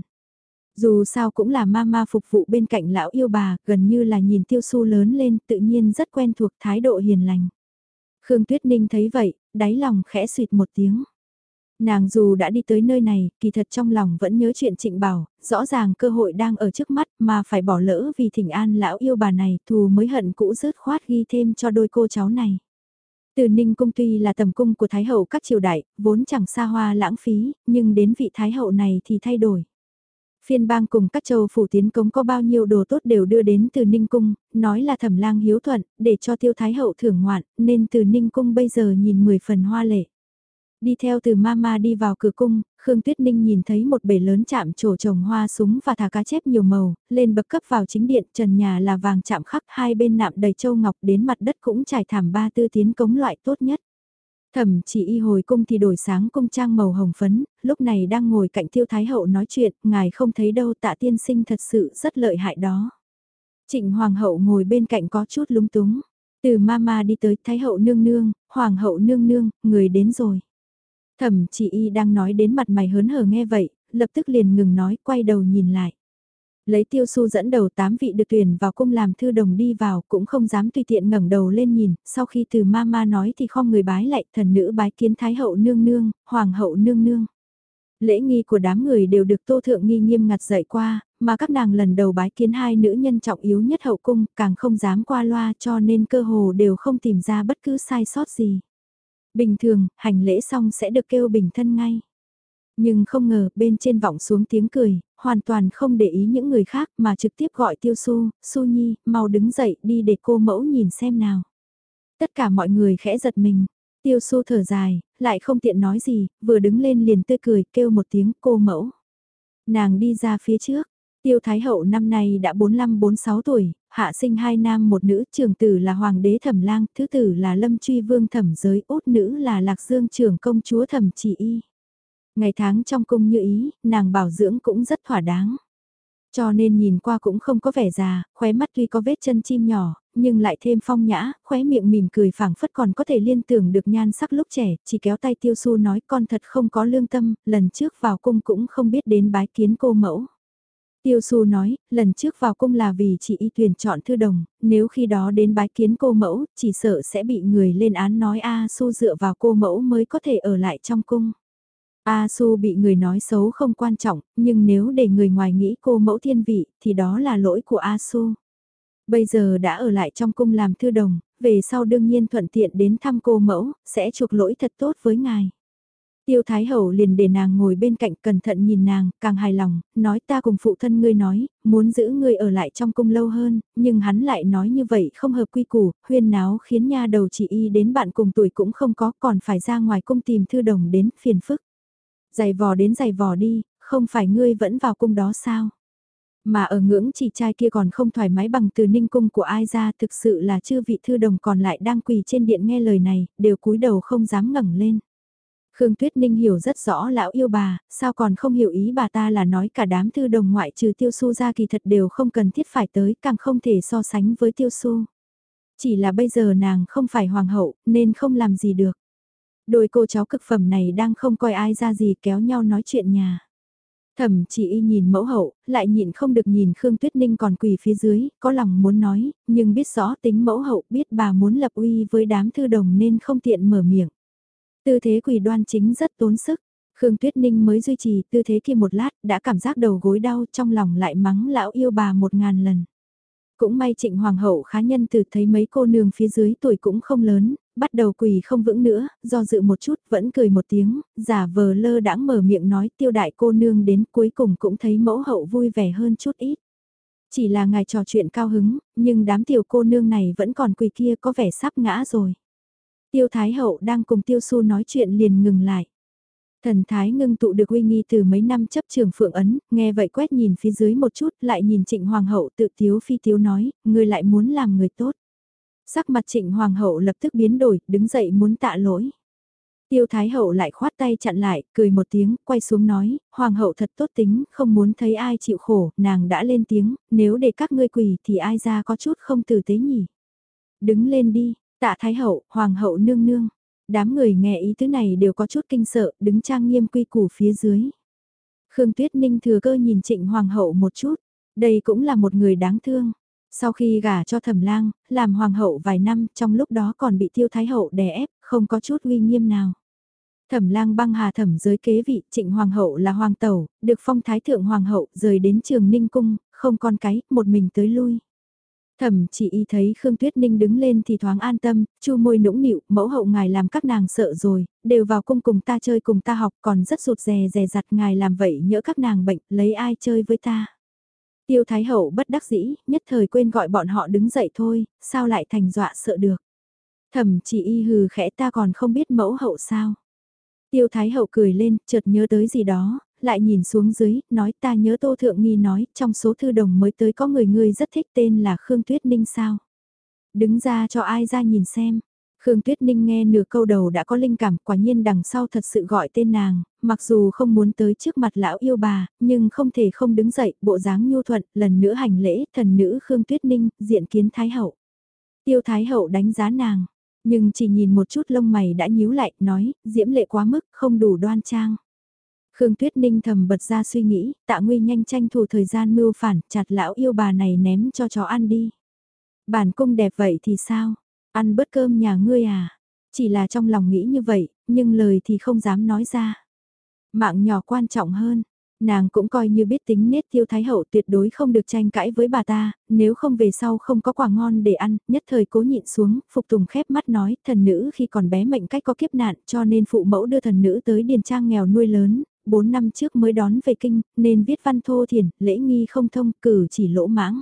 Dù sao cũng là mama phục vụ bên cạnh lão yêu bà, gần như là nhìn Tiêu Xu lớn lên, tự nhiên rất quen thuộc thái độ hiền lành. Khương Tuyết Ninh thấy vậy, đáy lòng khẽ suyệt một tiếng. Nàng dù đã đi tới nơi này, kỳ thật trong lòng vẫn nhớ chuyện Trịnh Bảo, rõ ràng cơ hội đang ở trước mắt mà phải bỏ lỡ vì thỉnh an lão yêu bà này, thù mới hận cũ rớt khoát ghi thêm cho đôi cô cháu này. Từ Ninh cung tuy là tầm cung của Thái hậu các triều đại, vốn chẳng xa hoa lãng phí, nhưng đến vị Thái hậu này thì thay đổi. Phiên bang cùng các châu phủ tiến cống có bao nhiêu đồ tốt đều đưa đến từ Ninh cung, nói là Thẩm lang hiếu thuận, để cho Tiêu Thái hậu thưởng ngoạn, nên từ Ninh cung bây giờ nhìn 10 phần hoa lệ. Đi theo từ mama đi vào cửa cung, Khương Tuyết Ninh nhìn thấy một bể lớn chạm trổ trồng hoa súng và thả cá chép nhiều màu, lên bậc cấp vào chính điện, trần nhà là vàng chạm khắc, hai bên nạm đầy châu ngọc, đến mặt đất cũng trải thảm ba tư tiến cống loại tốt nhất. Thẩm chỉ y hồi cung thì đổi sáng cung trang màu hồng phấn, lúc này đang ngồi cạnh Tiêu Thái hậu nói chuyện, ngài không thấy đâu, Tạ tiên sinh thật sự rất lợi hại đó. Trịnh hoàng hậu ngồi bên cạnh có chút lúng túng, từ mama đi tới Thái hậu nương nương, hoàng hậu nương nương, người đến rồi. Thẩm chỉ y đang nói đến mặt mày hớn hở nghe vậy, lập tức liền ngừng nói, quay đầu nhìn lại. Lấy Tiêu Xu dẫn đầu 8 vị được tuyển vào cung làm thư đồng đi vào, cũng không dám tùy tiện ngẩng đầu lên nhìn, sau khi từ mama nói thì khom người bái lại, thần nữ bái kiến Thái hậu nương nương, hoàng hậu nương nương. Lễ nghi của đám người đều được Tô Thượng Nghi nghiêm ngặt dạy qua, mà các nàng lần đầu bái kiến hai nữ nhân trọng yếu nhất hậu cung, càng không dám qua loa cho nên cơ hồ đều không tìm ra bất cứ sai sót gì. Bình thường, hành lễ xong sẽ được kêu bình thân ngay. Nhưng không ngờ, bên trên vọng xuống tiếng cười, hoàn toàn không để ý những người khác mà trực tiếp gọi Tiêu Xu, Xu Nhi, mau đứng dậy đi để cô mẫu nhìn xem nào. Tất cả mọi người khẽ giật mình, Tiêu Xu thở dài, lại không tiện nói gì, vừa đứng lên liền tươi cười kêu một tiếng cô mẫu. Nàng đi ra phía trước, Tiêu Thái Hậu năm nay đã 45-46 tuổi, hạ sinh hai nam một nữ, trưởng tử là Hoàng đế Thẩm Lang, thứ tử là Lâm Truy Vương Thẩm Giới, út nữ là Lạc Dương trưởng công chúa Thẩm Chỉ Y. Ngày tháng trong cung như ý, nàng bảo dưỡng cũng rất thỏa đáng. Cho nên nhìn qua cũng không có vẻ già, khóe mắt tuy có vết chân chim nhỏ, nhưng lại thêm phong nhã, khóe miệng mỉm cười phảng phất còn có thể liên tưởng được nhan sắc lúc trẻ, chỉ kéo tay Tiêu Xu nói con thật không có lương tâm, lần trước vào cung cũng không biết đến bái kiến cô mẫu. Tiêu Xu nói, lần trước vào cung là vì chị y tuyển chọn thư đồng, nếu khi đó đến bái kiến cô mẫu, chỉ sợ sẽ bị người lên án nói A Xu dựa vào cô mẫu mới có thể ở lại trong cung. A Su bị người nói xấu không quan trọng, nhưng nếu để người ngoài nghĩ cô mẫu thiên vị, thì đó là lỗi của A Su. Bây giờ đã ở lại trong cung làm thư đồng, về sau đương nhiên thuận tiện đến thăm cô mẫu, sẽ chuộc lỗi thật tốt với ngài. Tiêu Thái Hậu liền để nàng ngồi bên cạnh cẩn thận nhìn nàng, càng hài lòng, nói ta cùng phụ thân ngươi nói, muốn giữ ngươi ở lại trong cung lâu hơn, nhưng hắn lại nói như vậy không hợp quy củ, huyên náo khiến nha đầu chị y đến bạn cùng tuổi cũng không có, còn phải ra ngoài cung tìm thư đồng đến phiền phức. Giày vò đến giày vò đi, không phải ngươi vẫn vào cung đó sao? Mà ở ngưỡng chỉ trai kia còn không thoải mái bằng từ ninh cung của ai ra, thực sự là chư vị thư đồng còn lại đang quỳ trên điện nghe lời này, đều cúi đầu không dám ngẩng lên. Khương Tuyết Ninh hiểu rất rõ lão yêu bà, sao còn không hiểu ý bà ta là nói cả đám thư đồng ngoại trừ Tiêu Xu ra kỳ thật đều không cần thiết phải tới, càng không thể so sánh với Tiêu Xu. Chỉ là bây giờ nàng không phải hoàng hậu, nên không làm gì được. Đôi cô cháu cực phẩm này đang không coi ai ra gì kéo nhau nói chuyện nhà. Thẩm chỉ y nhìn mẫu hậu, lại nhịn không được nhìn Khương Tuyết Ninh còn quỳ phía dưới, có lòng muốn nói, nhưng biết rõ tính mẫu hậu biết bà muốn lập uy với đám thư đồng nên không tiện mở miệng. Tư thế quỳ đoan chính rất tốn sức, Khương Tuyết Ninh mới duy trì tư thế kia một lát, đã cảm giác đầu gối đau trong lòng lại mắng lão yêu bà 1000 lần. Cũng may Trịnh Hoàng hậu khá nhân từ thấy mấy cô nương phía dưới tuổi cũng không lớn, bắt đầu quỳ không vững nữa, do dự một chút, vẫn cười một tiếng, giả vờ lơ đãng mở miệng nói Tiêu đại cô nương đến, cuối cùng cũng thấy mẫu hậu vui vẻ hơn chút ít. Chỉ là ngài trò chuyện cao hứng, nhưng đám tiểu cô nương này vẫn còn quỳ kia có vẻ sắp ngã rồi. Tiêu Thái hậu đang cùng Tiêu Xu nói chuyện liền ngừng lại. Thần thái ngưng tụ được uy nghi từ mấy năm chấp trường phượng ấn, nghe vậy quét nhìn phía dưới một chút, lại nhìn Trịnh Hoàng hậu tự tiếu phi tiếu nói, người lại muốn làm người tốt. Sắc mặt Trịnh Hoàng hậu lập tức biến đổi, đứng dậy muốn tạ lỗi. Tiêu Thái hậu lại khoát tay chặn lại, cười một tiếng, quay xuống nói, Hoàng hậu thật tốt tính, không muốn thấy ai chịu khổ, nàng đã lên tiếng, nếu để các ngươi quỳ thì ai ra có chút không tử tế nhỉ. Đứng lên đi, tạ Thái hậu, Hoàng hậu nương nương. Đám người nghe ý tứ này đều có chút kinh sợ, đứng trang nghiêm quy củ phía dưới. Khương Tuyết Ninh thừa cơ nhìn Trịnh Hoàng hậu một chút, đây cũng là một người đáng thương. Sau khi gả cho Thẩm Lang, làm hoàng hậu vài năm, trong lúc đó còn bị Tiêu Thái hậu đè ép, không có chút uy nghiêm nào. Thẩm Lang băng hà thẩm giới kế vị, Trịnh Hoàng hậu là hoàng tẩu, được phong thái thượng hoàng hậu, rời đến Trường Ninh cung, không con cái, một mình tới lui. Thẩm chỉ y thấy Khương Tuyết Ninh đứng lên thì thoáng an tâm, chu môi nũng nịu, mẫu hậu ngài làm các nàng sợ rồi, đều vào cung cùng ta chơi cùng ta học, còn rất rụt rè rè rặt ngài làm vậy nhỡ các nàng bệnh, lấy ai chơi với ta. Tiêu Thái hậu bất đắc dĩ, nhất thời quên gọi bọn họ đứng dậy thôi, sao lại thành dọa sợ được. Thẩm chỉ y hừ khẽ ta còn không biết mẫu hậu sao. Tiêu Thái hậu cười lên, chợt nhớ tới gì đó, lại nhìn xuống dưới, nói ta nhớ Tô Thượng Nghi nói, trong số thư đồng mới tới có người ngươi rất thích tên là Khương Tuyết Ninh sao. Đứng ra cho ai ra nhìn xem. Khương Tuyết Ninh nghe nửa câu đầu đã có linh cảm, quả nhiên đằng sau thật sự gọi tên nàng, mặc dù không muốn tới trước mặt lão yêu bà, nhưng không thể không đứng dậy, bộ dáng nhu thuận, lần nữa hành lễ, thần nữ Khương Tuyết Ninh, diện kiến Thái hậu. Tiêu Thái hậu đánh giá nàng, nhưng chỉ nhìn một chút lông mày đã nhíu lại, nói, diễm lệ quá mức, không đủ đoan trang. Khương Tuyết Ninh thầm bật ra suy nghĩ, Tạ Nguy nhanh tranh thủ thời gian mưu phản, chặt lão yêu bà này ném cho chó ăn đi. Bản cung đẹp vậy thì sao? Ăn bớt cơm nhà ngươi à? Chỉ là trong lòng nghĩ như vậy, nhưng lời thì không dám nói ra. Mạng nhỏ quan trọng hơn. Nàng cũng coi như biết tính nết Tiêu Thái hậu tuyệt đối không được tranh cãi với bà ta, nếu không về sau không có quà ngon để ăn, nhất thời cố nhịn xuống, Phục Tùng khép mắt nói, thần nữ khi còn bé mệnh cách có kiếp nạn cho nên phụ mẫu đưa thần nữ tới điền trang nghèo nuôi lớn, 4 năm trước mới đón về kinh, nên viết văn thô thiển, lễ nghi không thông, cử chỉ lỗ mãng.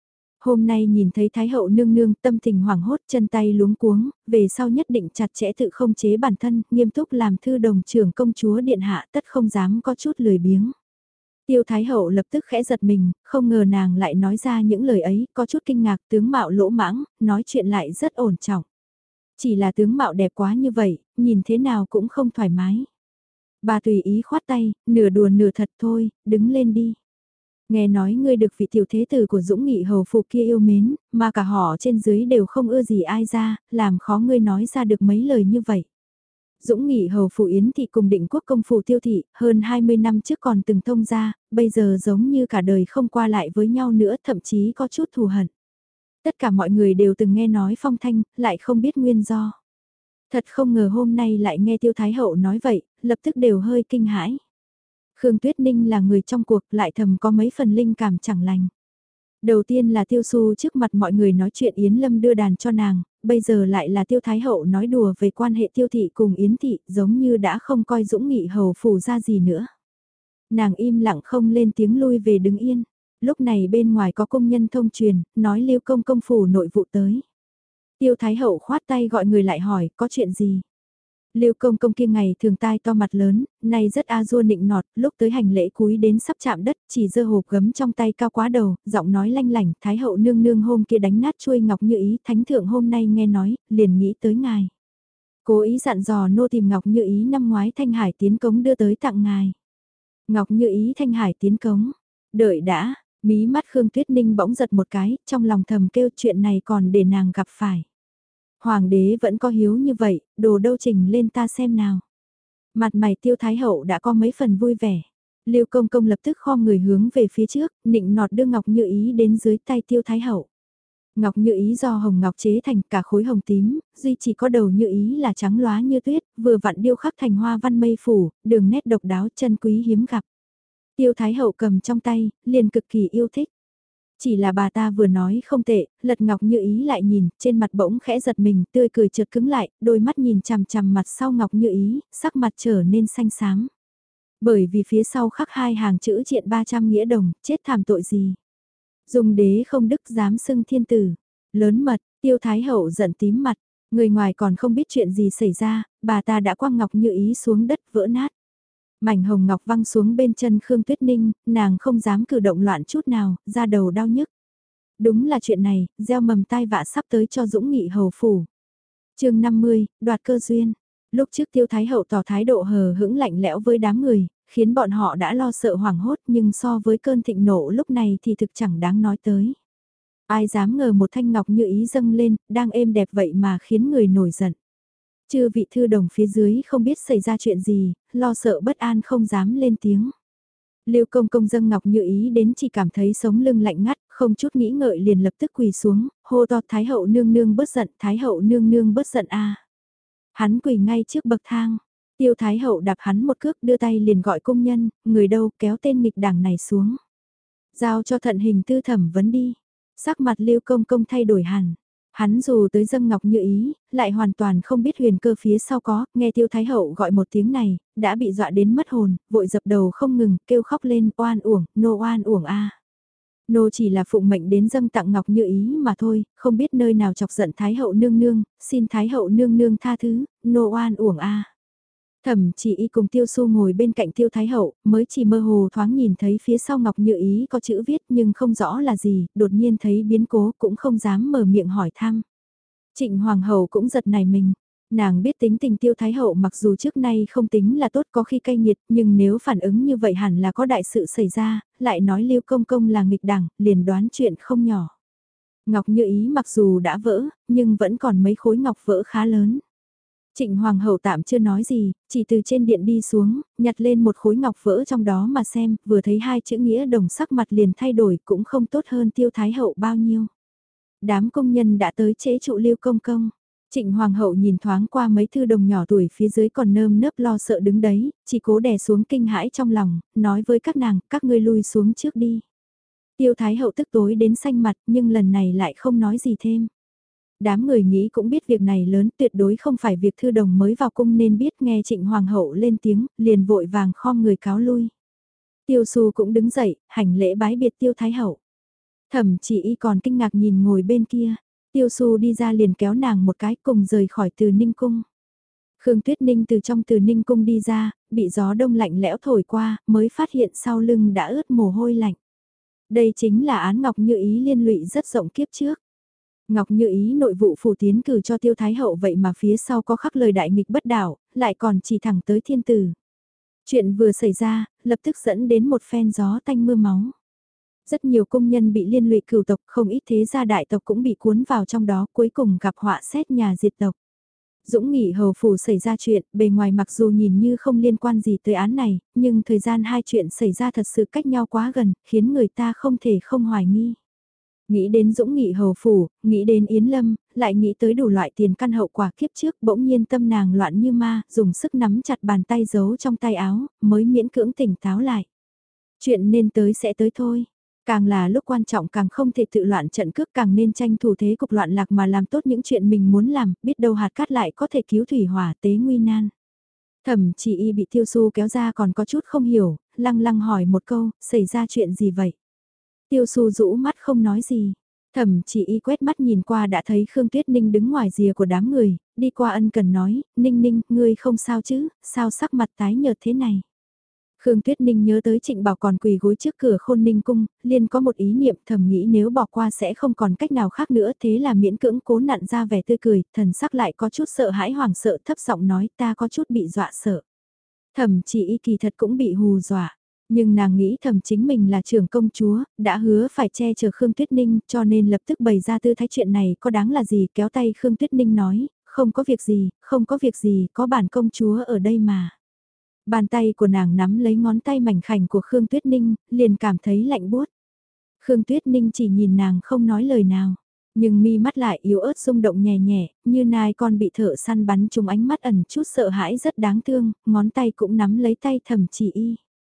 Hôm nay nhìn thấy Thái hậu nương nương tâm tình hoảng hốt chân tay luống cuống, về sau nhất định chặt chẽ tự không chế bản thân, nghiêm túc làm thư đồng trưởng công chúa điện hạ tất không dám có chút lười biếng. Tiêu Thái hậu lập tức khẽ giật mình, không ngờ nàng lại nói ra những lời ấy, có chút kinh ngạc tướng mạo lỗ mãng, nói chuyện lại rất ổn trọng. Chỉ là tướng mạo đẹp quá như vậy, nhìn thế nào cũng không thoải mái. Bà tùy ý khoát tay, nửa đùa nửa thật thôi, đứng lên đi. Nghe nói ngươi được vị tiểu thế tử của Dũng Nghị hầu phụ kia yêu mến, mà cả họ trên dưới đều không ưa gì ai ra, làm khó ngươi nói ra được mấy lời như vậy. Dũng Nghị hầu phụ Yến thị cùng Định Quốc công phủ Tiêu thị, hơn 20 năm trước còn từng thông ra, bây giờ giống như cả đời không qua lại với nhau nữa, thậm chí có chút thù hận. Tất cả mọi người đều từng nghe nói phong thanh, lại không biết nguyên do. Thật không ngờ hôm nay lại nghe Tiêu Thái hậu nói vậy, lập tức đều hơi kinh hãi. Khương Tuyết Ninh là người trong cuộc lại thầm có mấy phần linh cảm chẳng lành. Đầu tiên là Tiêu Xu trước mặt mọi người nói chuyện Yến Lâm đưa đàn cho nàng, bây giờ lại là Tiêu Thái hậu nói đùa về quan hệ Tiêu thị cùng Yến thị, giống như đã không coi Dũng Nghị hầu phủ ra gì nữa. Nàng im lặng không lên tiếng lui về đứng yên. Lúc này bên ngoài có công nhân thông truyền, nói Lưu công công phủ nội vụ tới. Tiêu Thái hậu khoát tay gọi người lại hỏi, có chuyện gì? Lưu công công kia ngày thường tai to mặt lớn, nay rất a dua nịnh nọt, lúc tới hành lễ cúi đến sắp chạm đất, chỉ giơ hộp gấm trong tay cao quá đầu, giọng nói lanh lảnh, Thái hậu nương nương hôm kia đánh nát chuôi ngọc như ý, thánh thượng hôm nay nghe nói, liền nghĩ tới ngài. Cố ý dặn dò nô tìm ngọc như ý năm ngoái Thanh Hải tiến cống đưa tới tặng ngài. Ngọc như ý Thanh Hải tiến cống, đợi đã, mí mắt Khương Tuyết Ninh bỗng giật một cái, trong lòng thầm kêu chuyện này còn để nàng gặp phải. Hoàng đế vẫn có hiếu như vậy, đồ đâu trình lên ta xem nào. Mặt mày Tiêu Thái hậu đã có mấy phần vui vẻ. Lưu công công lập tức khom người hướng về phía trước, nịnh nọt đưa ngọc như ý đến dưới tay Tiêu Thái hậu. Ngọc như ý do hồng ngọc chế thành cả khối hồng tím, duy chỉ có đầu như ý là trắng lóa như tuyết, vừa vặn điêu khắc thành hoa văn mây phủ, đường nét độc đáo chân quý hiếm gặp. Tiêu Thái hậu cầm trong tay, liền cực kỳ yêu thích. Chỉ là bà ta vừa nói không tệ, Lật Ngọc Như Ý lại nhìn, trên mặt bỗng khẽ giật mình, tươi cười chợt cứng lại, đôi mắt nhìn chằm chằm mặt sau Ngọc Như Ý, sắc mặt trở nên xanh xám. Bởi vì phía sau khắc hai hàng chữ triện 300 nghĩa đồng, chết thảm tội gì. Dùng đế không đức dám xưng thiên tử. Lớn mật, Tiêu Thái Hậu giận tím mặt, người ngoài còn không biết chuyện gì xảy ra, bà ta đã quăng Ngọc Như Ý xuống đất vỡ nát. Mảnh hồng ngọc văng xuống bên chân Khương Tuyết Ninh, nàng không dám cử động loạn chút nào, da đầu đau nhức. Đúng là chuyện này, gieo mầm tai vạ sắp tới cho Dũng Nghị hầu phủ. Chương 50, đoạt cơ duyên. Lúc trước Tiêu Thái Hậu tỏ thái độ hờ hững lạnh lẽo với đám người, khiến bọn họ đã lo sợ hoảng hốt, nhưng so với cơn thịnh nộ lúc này thì thực chẳng đáng nói tới. Ai dám ngờ một thanh ngọc như ý dâng lên, đang êm đẹp vậy mà khiến người nổi giận. Chư vị thư đồng phía dưới không biết xảy ra chuyện gì, lo sợ bất an không dám lên tiếng. Lưu công công dâng ngọc như ý đến chỉ cảm thấy sống lưng lạnh ngắt, không chút nghĩ ngợi liền lập tức quỳ xuống, hô to Thái hậu nương nương bớt giận, Thái hậu nương nương bớt giận a. Hắn quỳ ngay trước bậc thang, Tiêu Thái hậu đạp hắn một cước đưa tay liền gọi công nhân, người đâu kéo tên nghịch đảng này xuống. Giao cho thận hình tư thẩm vấn đi. Sắc mặt Lưu công công thay đổi hẳn. Hắn dù tới dâng ngọc như ý, lại hoàn toàn không biết huyền cơ phía sau có, nghe Tiêu Thái Hậu gọi một tiếng này, đã bị dọa đến mất hồn, vội dập đầu không ngừng, kêu khóc lên, oan uổng, nô oan uổng a. Nô chỉ là phụng mệnh đến dâng tặng ngọc như ý mà thôi, không biết nơi nào chọc giận Thái Hậu nương nương, xin Thái Hậu nương nương tha thứ, nô oan uổng a. Thẩm Chỉ Y cùng Tiêu Xu ngồi bên cạnh Tiêu Thái Hậu, mới chỉ mơ hồ thoáng nhìn thấy phía sau ngọc như ý có chữ viết nhưng không rõ là gì, đột nhiên thấy biến cố cũng không dám mở miệng hỏi thăm. Trịnh Hoàng hậu cũng giật nảy mình. Nàng biết tính tình Tiêu Thái Hậu mặc dù trước nay không tính là tốt có khi cay nghiệt, nhưng nếu phản ứng như vậy hẳn là có đại sự xảy ra, lại nói Lưu Công Công là nghịch đảng, liền đoán chuyện không nhỏ. Ngọc như ý mặc dù đã vỡ, nhưng vẫn còn mấy khối ngọc vỡ khá lớn. Trịnh Hoàng hậu tạm chưa nói gì, chỉ từ trên điện đi xuống, nhặt lên một khối ngọc vỡ trong đó mà xem, vừa thấy hai chữ nghĩa đồng sắc mặt liền thay đổi cũng không tốt hơn Tiêu Thái Hậu bao nhiêu. Đám công nhân đã tới chế trụ Lưu công công. Trịnh Hoàng hậu nhìn thoáng qua mấy thư đồng nhỏ tuổi phía dưới còn nơm nớp lo sợ đứng đấy, chỉ cố đè xuống kinh hãi trong lòng, nói với các nàng, các ngươi lui xuống trước đi. Tiêu Thái hậu tức tối đến xanh mặt nhưng lần này lại không nói gì thêm. Đám người nghĩ cũng biết việc này lớn tuyệt đối không phải việc thư đồng mới vào cung nên biết nghe Trịnh Hoàng hậu lên tiếng, liền vội vàng khom người cáo lui. Tiêu Xu cũng đứng dậy, hành lễ bái biệt Tiêu Thái hậu. Thẩm Chỉ Y còn kinh ngạc nhìn ngồi bên kia, Tiêu Xu đi ra liền kéo nàng một cái cùng rời khỏi Từ Ninh cung. Khương Tuyết Ninh từ trong Từ Ninh cung đi ra, bị gió đông lạnh lẽo thổi qua, mới phát hiện sau lưng đã ướt mồ hôi lạnh. Đây chính là án Ngọc Như Ý liên lụy rất rộng kiếp trước. Ngọc Như Ý nội vụ phủ tiến cử cho Tiêu Thái hậu vậy mà phía sau có khắc lời đại nghịch bất đảo, lại còn chỉ thẳng tới thiên tử. Chuyện vừa xảy ra, lập tức dẫn đến một phen gió tanh mưa máu. Rất nhiều công nhân bị liên lụy cửu tộc, không ít thế gia đại tộc cũng bị cuốn vào trong đó, cuối cùng gặp họa xét nhà diệt tộc. Dũng Nghị hầu phủ xảy ra chuyện, bề ngoài mặc dù nhìn như không liên quan gì tới án này, nhưng thời gian hai chuyện xảy ra thật sự cách nhau quá gần, khiến người ta không thể không hoài nghi. Nghĩ đến Dũng Nghị hầu phủ, nghĩ đến Yến Lâm, lại nghĩ tới đủ loại tiền căn hậu quả kiếp trước, bỗng nhiên tâm nàng loạn như ma, dùng sức nắm chặt bàn tay giấu trong tay áo, mới miễn cưỡng tỉnh táo lại. Chuyện nên tới sẽ tới thôi. Càng là lúc quan trọng càng không thể tự loạn trận cước, càng nên tranh thủ thế cục loạn lạc mà làm tốt những chuyện mình muốn làm, biết đâu hạt cát lại có thể cứu thủy hỏa tế nguy nan. Thẩm Chỉ Y bị Tiêu Xu kéo ra còn có chút không hiểu, lăng lăng hỏi một câu, xảy ra chuyện gì vậy? Tiêu Xu rũ mắt không nói gì. Thẩm Chỉ Y quét mắt nhìn qua đã thấy Khương Tuyết Ninh đứng ngoài rìa của đám người, đi qua ân cần nói, Ninh Ninh, ngươi không sao chứ, sao sắc mặt tái nhợt thế này? Khương Tuyết Ninh nhớ tới Trịnh Bảo còn quỳ gối trước cửa Khôn Ninh cung, liền có một ý niệm thầm nghĩ nếu bỏ qua sẽ không còn cách nào khác nữa, thế là miễn cưỡng cố nặn ra vẻ tươi cười, thần sắc lại có chút sợ hãi hoảng sợ, thấp giọng nói ta có chút bị dọa sợ. Thẩm Chỉ Y kỳ thật cũng bị hù dọa, nhưng nàng nghĩ thầm chính mình là trưởng công chúa, đã hứa phải che chở Khương Tuyết Ninh, cho nên lập tức bày ra tư thái chuyện này có đáng là gì, kéo tay Khương Tuyết Ninh nói, không có việc gì, không có việc gì, có bản công chúa ở đây mà. Bàn tay của nàng nắm lấy ngón tay mảnh khảnh của Khương Tuyết Ninh, liền cảm thấy lạnh buốt. Khương Tuyết Ninh chỉ nhìn nàng không nói lời nào, nhưng mi mắt lại yếu ớt rung động nhẹ nhẹ, như nai con bị thợ săn bắn trúng ánh mắt ẩn chút sợ hãi rất đáng thương, ngón tay cũng nắm lấy tay Thẩm Chỉ Y.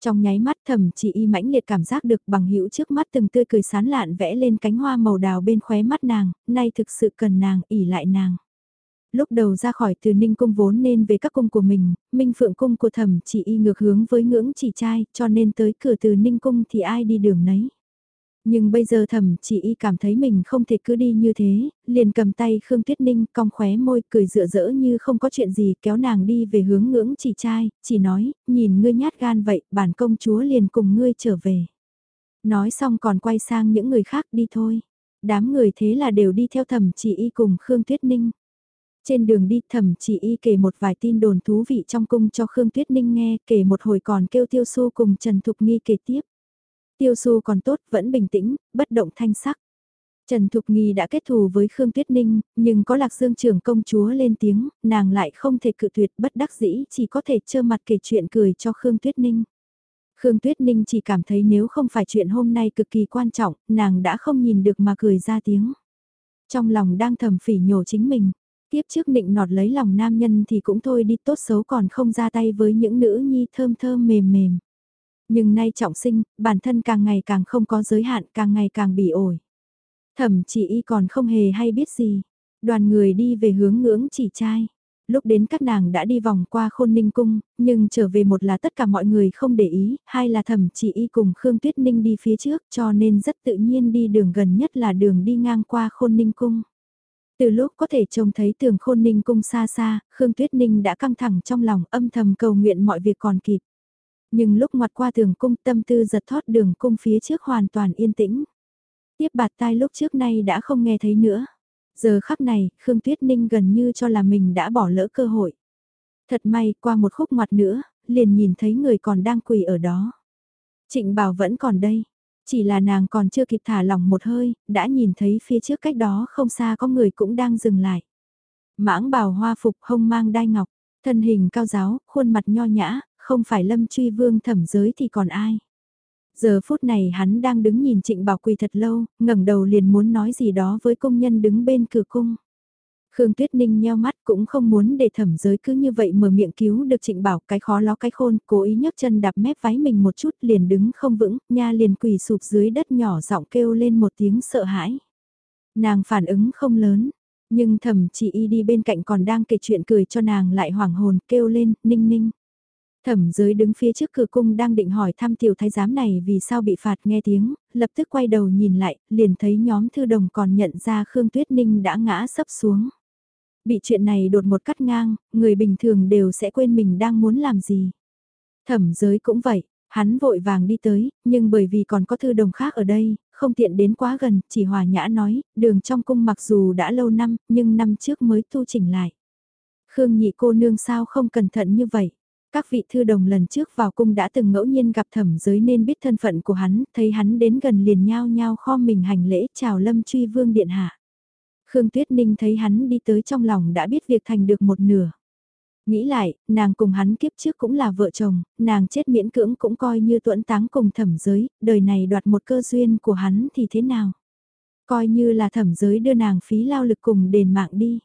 Trong nháy mắt Thẩm Chỉ Y mãnh liệt cảm giác được bằng hữu trước mắt từng tươi cười sán lạn vẽ lên cánh hoa màu đào bên khóe mắt nàng, nay thực sự cần nàng, ỉ lại nàng. Lúc đầu ra khỏi Từ Ninh cung vốn nên về các cung của mình, Minh Phượng cung của Thẩm Chỉ Y ngược hướng với Ngưỡng Chỉ Trai, cho nên tới cửa Từ Ninh cung thì ai đi đường nấy. Nhưng bây giờ Thẩm Chỉ Y cảm thấy mình không thể cứ đi như thế, liền cầm tay Khương Tuyết Ninh cong khóe môi cười rựa rỡ như không có chuyện gì kéo nàng đi về hướng Ngưỡng Chỉ Trai, chỉ nói, nhìn ngươi nhát gan vậy, bản công chúa liền cùng ngươi trở về. Nói xong còn quay sang những người khác đi thôi. Đám người thế là đều đi theo Thẩm Chỉ Y cùng Khương Tuyết Ninh. Trên đường đi Thẩm Chỉ Y kể một vài tin đồn thú vị trong cung cho Khương Tuyết Ninh nghe, kể một hồi còn kêu Tiêu Xu cùng Trần Thục Nghi kể tiếp. Tiêu Xu còn tốt, vẫn bình tĩnh, bất động thanh sắc. Trần Thục Nghi đã kết thù với Khương Tuyết Ninh, nhưng có Lạc Dương trưởng công chúa lên tiếng, nàng lại không thể cự tuyệt, bất đắc dĩ chỉ có thể trơ mặt kể chuyện cười cho Khương Tuyết Ninh. Khương Tuyết Ninh chỉ cảm thấy nếu không phải chuyện hôm nay cực kỳ quan trọng, nàng đã không nhìn được mà cười ra tiếng. Trong lòng đang thầm phỉ nhổ chính mình, tiếp trước nịnh nọt lấy lòng nam nhân thì cũng thôi đi, tốt xấu còn không ra tay với những nữ nhi thơm thơm mềm mềm. Nhưng nay trọng sinh, bản thân càng ngày càng không có giới hạn, càng ngày càng bị ổi. Thẩm Chỉ Y còn không hề hay biết gì. Đoàn người đi về hướng Ngưỡng Chỉ Trai. Lúc đến các nàng đã đi vòng qua Khôn Ninh cung, nhưng trở về một là tất cả mọi người không để ý, hai là Thẩm Chỉ Y cùng Khương Tuyết Ninh đi phía trước, cho nên rất tự nhiên đi đường gần nhất là đường đi ngang qua Khôn Ninh cung. Từ lúc có thể trông thấy tường Khôn Ninh cung xa xa, Khương Tuyết Ninh đã căng thẳng trong lòng, âm thầm cầu nguyện mọi việc còn kịp. Nhưng lúc ngoặt qua tường cung, tâm tư giật thót, đường cung phía trước hoàn toàn yên tĩnh. Tiếp bạt tai lúc trước nay đã không nghe thấy nữa. Giờ khắc này, Khương Tuyết Ninh gần như cho là mình đã bỏ lỡ cơ hội. Thật may, qua một khúc ngoặt nữa, liền nhìn thấy người còn đang quỳ ở đó. Trịnh Bảo vẫn còn đây. Chỉ là nàng còn chưa kịp thả lỏng một hơi, đã nhìn thấy phía trước cách đó không xa có người cũng đang dừng lại. Mãng bào hoa phục, hông mang đai ngọc, thân hình cao giáo, khuôn mặt nho nhã, không phải Lâm Truy Vương Thẩm Giới thì còn ai. Giờ phút này hắn đang đứng nhìn Trịnh Bảo quỳ thật lâu, ngẩng đầu liền muốn nói gì đó với công nhân đứng bên cửa cung. Khương Tuyết Ninh nheo mắt cũng không muốn để Thẩm Giới cứ như vậy mở miệng cứu được Trịnh Bảo, cái khó ló cái khôn, cố ý nhấc chân đạp mép váy mình một chút liền đứng không vững, nha liền quỳ sụp dưới đất nhỏ giọng kêu lên một tiếng sợ hãi. Nàng phản ứng không lớn, nhưng Thẩm Chỉ Y đi bên cạnh còn đang kể chuyện cười cho nàng lại hoảng hồn kêu lên, Ninh Ninh. Thẩm Giới đứng phía trước cửa cung đang định hỏi thăm tiểu thái giám này vì sao bị phạt, nghe tiếng, lập tức quay đầu nhìn lại, liền thấy nhóm thư đồng còn nhận ra Khương Tuyết Ninh đã ngã sấp xuống. Bị chuyện này đột ngột cắt ngang, người bình thường đều sẽ quên mình đang muốn làm gì. Thẩm Giới cũng vậy, hắn vội vàng đi tới, nhưng bởi vì còn có thư đồng khác ở đây, không tiện đến quá gần, chỉ hòa nhã nói, đường trong cung mặc dù đã lâu năm, nhưng năm trước mới tu chỉnh lại. Khương nhị cô nương sao không cẩn thận như vậy? Các vị thư đồng lần trước vào cung đã từng ngẫu nhiên gặp Thẩm Giới nên biết thân phận của hắn, thấy hắn đến gần liền nhao nhao khom mình hành lễ chào Lâm Truy Vương điện hạ. Khương Tuyết Ninh thấy hắn đi tới trong lòng đã biết việc thành được một nửa. Nghĩ lại, nàng cùng hắn kiếp trước cũng là vợ chồng, nàng chết miễn cưỡng cũng coi như tuẫn táng cùng Thẩm Giới, đời này đoạt một cơ duyên của hắn thì thế nào? Coi như là Thẩm Giới đưa nàng phí lao lực cùng đền mạng đi.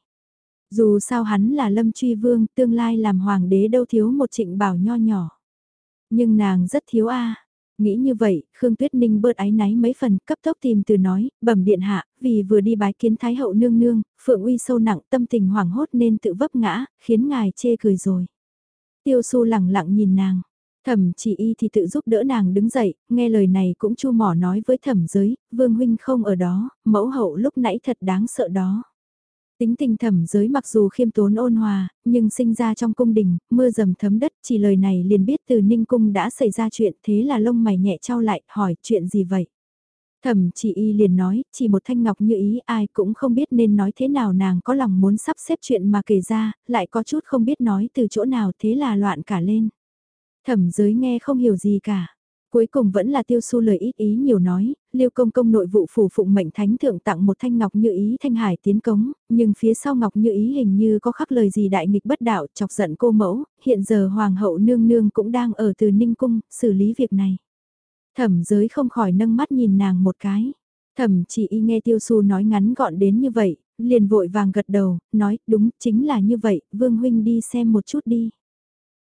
Dù sao hắn là Lâm Truy Vương, tương lai làm hoàng đế đâu thiếu một Trịnh Bảo nho nhỏ. Nhưng nàng rất thiếu a. Nghĩ như vậy, Khương Tuyết Ninh bớt áy náy mấy phần, cấp tốc tìm từ nói, bẩm điện hạ, vì vừa đi bái kiến Thái hậu nương nương, Phượng uy sâu nặng, tâm tình hoảng hốt nên tự vấp ngã, khiến ngài chê cười rồi. Tiêu Xu lẳng lặng nhìn nàng. Thẩm Chỉ Y thì tự giúp đỡ nàng đứng dậy, nghe lời này cũng chu mỏ nói với Thẩm Giới, Vương huynh không ở đó, mẫu hậu lúc nãy thật đáng sợ đó. Tính tình Thẩm Giới mặc dù khiêm tốn ôn hòa, nhưng sinh ra trong cung đình, mưa dầm thấm đất, chỉ lời này liền biết từ Ninh cung đã xảy ra chuyện, thế là lông mày nhẹ trao lại, hỏi chuyện gì vậy? Thẩm Chỉ Y liền nói, chỉ một thanh ngọc như ý ai cũng không biết nên nói thế nào, nàng có lòng muốn sắp xếp chuyện mà kể ra, lại có chút không biết nói từ chỗ nào, thế là loạn cả lên. Thẩm Giới nghe không hiểu gì cả. Cuối cùng vẫn là Tiêu Xu lời ít ý nhiều nói, Liêu công công nội vụ phủ phụng mệnh thánh thượng tặng một thanh ngọc như ý thanh hải tiến cống, nhưng phía sau ngọc như ý hình như có khắc lời gì đại nghịch bất đạo, chọc giận cô mẫu, hiện giờ hoàng hậu nương nương cũng đang ở Từ Ninh cung, xử lý việc này. Thẩm Giới không khỏi nâng mắt nhìn nàng một cái. Thẩm Chỉ Y nghe Tiêu Xu nói ngắn gọn đến như vậy, liền vội vàng gật đầu, nói, đúng, chính là như vậy, Vương huynh đi xem một chút đi.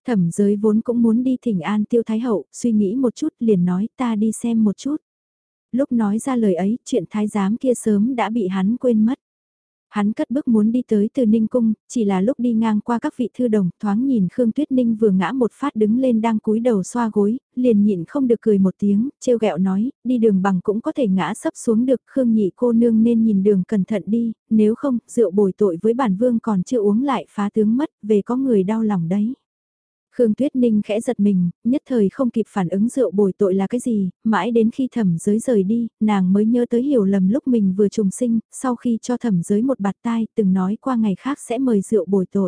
Thẩm Giới vốn cũng muốn đi thỉnh an Tiêu Thái Hậu, suy nghĩ một chút liền nói ta đi xem một chút. Lúc nói ra lời ấy, chuyện thái giám kia sớm đã bị hắn quên mất. Hắn cất bước muốn đi tới Từ Ninh Cung, chỉ là lúc đi ngang qua các vị thư đồng, thoáng nhìn Khương Tuyết Ninh vừa ngã một phát đứng lên đang cúi đầu xoa gối, liền nhịn không được cười một tiếng, trêu ghẹo nói, đi đường bằng cũng có thể ngã sấp xuống được, Khương nhị cô nương nên nhìn đường cẩn thận đi, nếu không, rượu bồi tội với bản vương còn chưa uống lại phá tướng mất, về có người đau lòng đấy. Khương Tuyết Ninh khẽ giật mình, nhất thời không kịp phản ứng rượu bồi tội là cái gì, mãi đến khi Thẩm Giới rời đi, nàng mới nhớ tới hiểu lầm lúc mình vừa trùng sinh, sau khi cho Thẩm Giới một bạt tai, từng nói qua ngày khác sẽ mời rượu bồi tội.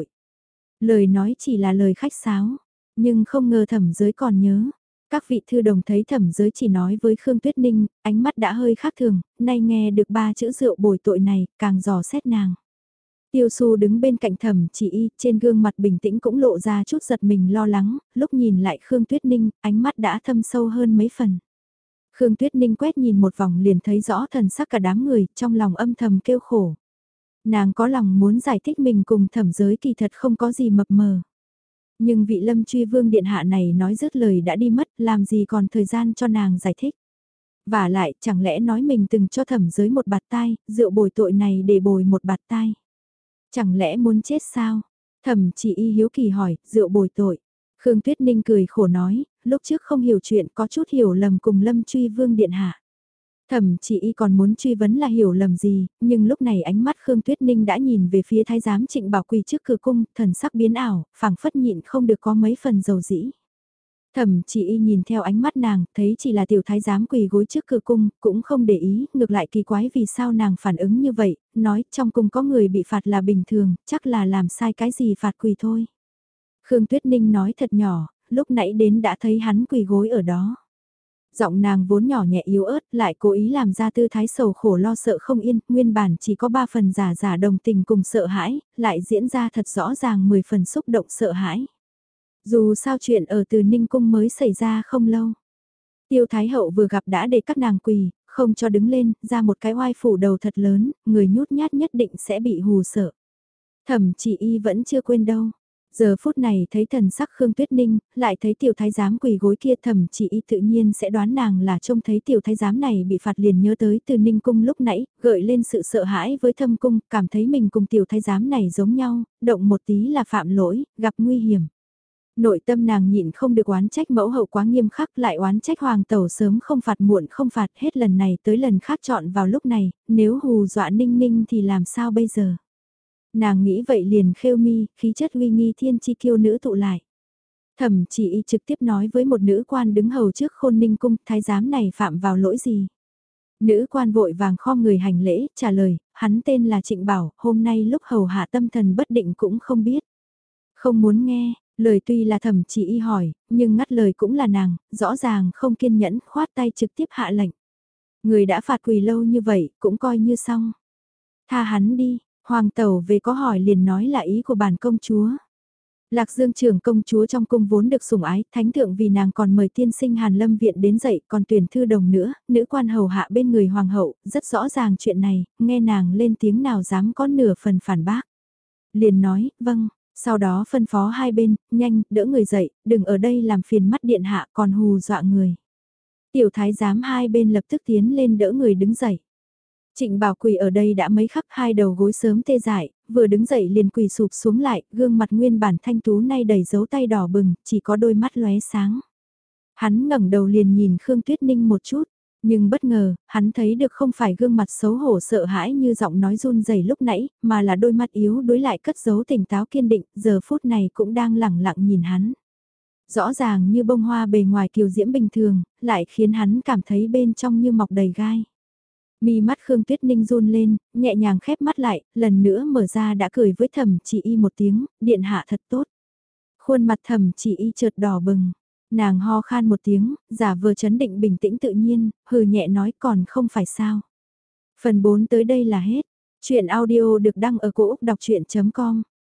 Lời nói chỉ là lời khách sáo, nhưng không ngờ Thẩm Giới còn nhớ. Các vị thư đồng thấy Thẩm Giới chỉ nói với Khương Tuyết Ninh, ánh mắt đã hơi khác thường, nay nghe được ba chữ rượu bồi tội này, càng dò xét nàng. Tiêu Su đứng bên cạnh Thẩm Chỉ Y, trên gương mặt bình tĩnh cũng lộ ra chút giật mình lo lắng, lúc nhìn lại Khương Tuyết Ninh, ánh mắt đã thâm sâu hơn mấy phần. Khương Tuyết Ninh quét nhìn một vòng liền thấy rõ thần sắc cả đám người, trong lòng âm thầm kêu khổ. Nàng có lòng muốn giải thích mình cùng Thẩm Giới kỳ thật không có gì mập mờ. Nhưng vị Lâm Truy Vương điện hạ này nói dứt lời đã đi mất, làm gì còn thời gian cho nàng giải thích. Và lại, chẳng lẽ nói mình từng cho Thẩm Giới một bạt tai, rượu bồi tội này để bồi một bạt tai. Chẳng lẽ muốn chết sao? Thẩm Chỉ Y hiếu kỳ hỏi, rượu bồi tội. Khương Tuyết Ninh cười khổ nói, lúc trước không hiểu chuyện có chút hiểu lầm cùng Lâm Truy Vương điện hạ. Thẩm Chỉ Y còn muốn truy vấn là hiểu lầm gì, nhưng lúc này ánh mắt Khương Tuyết Ninh đã nhìn về phía thái giám Trịnh Bảo quỳ trước cửa cung, thần sắc biến ảo, phảng phất nhịn không được có mấy phần dầu dĩ. Thẩm Chỉ Y nhìn theo ánh mắt nàng, thấy chỉ là tiểu thái giám quỳ gối trước cửa cung, cũng không để ý, ngược lại kỳ quái vì sao nàng phản ứng như vậy, nói trong cung có người bị phạt là bình thường, chắc là làm sai cái gì phạt quỳ thôi. Khương Tuyết Ninh nói thật nhỏ, lúc nãy đến đã thấy hắn quỳ gối ở đó. Giọng nàng vốn nhỏ nhẹ yếu ớt, lại cố ý làm ra tư thái sầu khổ lo sợ không yên, nguyên bản chỉ có 3 phần giả giả đồng tình cùng sợ hãi, lại diễn ra thật rõ ràng 10 phần xúc động sợ hãi. Dù sao chuyện ở Từ Ninh Cung mới xảy ra không lâu. Tiêu Thái Hậu vừa gặp đã để các nàng quỳ, không cho đứng lên, ra một cái oai phủ đầu thật lớn, người nhút nhát nhất định sẽ bị hù sợ. Thẩm Chỉ Y vẫn chưa quên đâu. Giờ phút này thấy thần sắc Khương Tuyết Ninh, lại thấy tiểu thái giám quỳ gối kia, Thẩm Chỉ Y tự nhiên sẽ đoán nàng là trông thấy tiểu thái giám này bị phạt liền nhớ tới Từ Ninh Cung lúc nãy, gợi lên sự sợ hãi với Thâm Cung, cảm thấy mình cùng tiểu thái giám này giống nhau, động một tí là phạm lỗi, gặp nguy hiểm. Nội tâm nàng nhịn không được oán trách mẫu hậu quá nghiêm khắc, lại oán trách hoàng tẩu sớm không phạt muộn không phạt, hết lần này tới lần khác chọn vào lúc này, nếu hù dọa Ninh Ninh thì làm sao bây giờ. Nàng nghĩ vậy liền khêu mi, khí chất uy nghi thiên chi kiêu nữ tụ lại. Thẩm Chỉ Y trực tiếp nói với một nữ quan đứng hầu trước Khôn Ninh cung, thái giám này phạm vào lỗi gì. Nữ quan vội vàng khom người hành lễ, trả lời, hắn tên là Trịnh Bảo, hôm nay lúc hầu hạ tâm thần bất định cũng không biết. Không muốn nghe, lời tuy là Thẩm Chỉ Y hỏi, nhưng ngắt lời cũng là nàng, rõ ràng không kiên nhẫn, khoát tay trực tiếp hạ lệnh. Người đã phạt quỳ lâu như vậy, cũng coi như xong. Tha hắn đi, hoàng tẩu về có hỏi liền nói là ý của bản công chúa. Lạc Dương trưởng công chúa trong cung vốn được sủng ái, thánh thượng vì nàng còn mời tiên sinh Hàn Lâm viện đến dạy, còn tuyển thư đồng nữa, nữ quan hầu hạ bên người hoàng hậu, rất rõ ràng chuyện này, nghe nàng lên tiếng nào dám có nửa phần phản bác. Liền nói, vâng, sau đó phân phó hai bên, nhanh, đỡ người dậy, đừng ở đây làm phiền mắt điện hạ còn hù dọa người. Tiểu thái giám hai bên lập tức tiến lên đỡ người đứng dậy. Trịnh Bảo quỳ ở đây đã mấy khắc, hai đầu gối sớm tê dại, vừa đứng dậy liền quỳ sụp xuống lại, gương mặt nguyên bản thanh tú nay đầy dấu tay đỏ bừng, chỉ có đôi mắt lóe sáng. Hắn ngẩng đầu liền nhìn Khương Tuyết Ninh một chút, nhưng bất ngờ, hắn thấy được không phải gương mặt xấu hổ sợ hãi như giọng nói run rẩy lúc nãy, mà là đôi mắt yếu đuối lại cất giấu tỉnh táo kiên định, giờ phút này cũng đang lẳng lặng nhìn hắn. Rõ ràng như bông hoa bề ngoài kiều diễm bình thường, lại khiến hắn cảm thấy bên trong như mọc đầy gai. Mi mắt Khương Tuyết Ninh run lên, nhẹ nhàng khép mắt lại, lần nữa mở ra đã cười với Thẩm Chỉ Y một tiếng, điện hạ thật tốt. Khuôn mặt Thẩm Chỉ Y chợt đỏ bừng, nàng ho khan một tiếng, giả vờ chấn định bình tĩnh tự nhiên, hừ nhẹ nói còn không phải sao. Phần 4 tới đây là hết. Chuyện audio được đăng ở cổ Úc đọc chuyện.com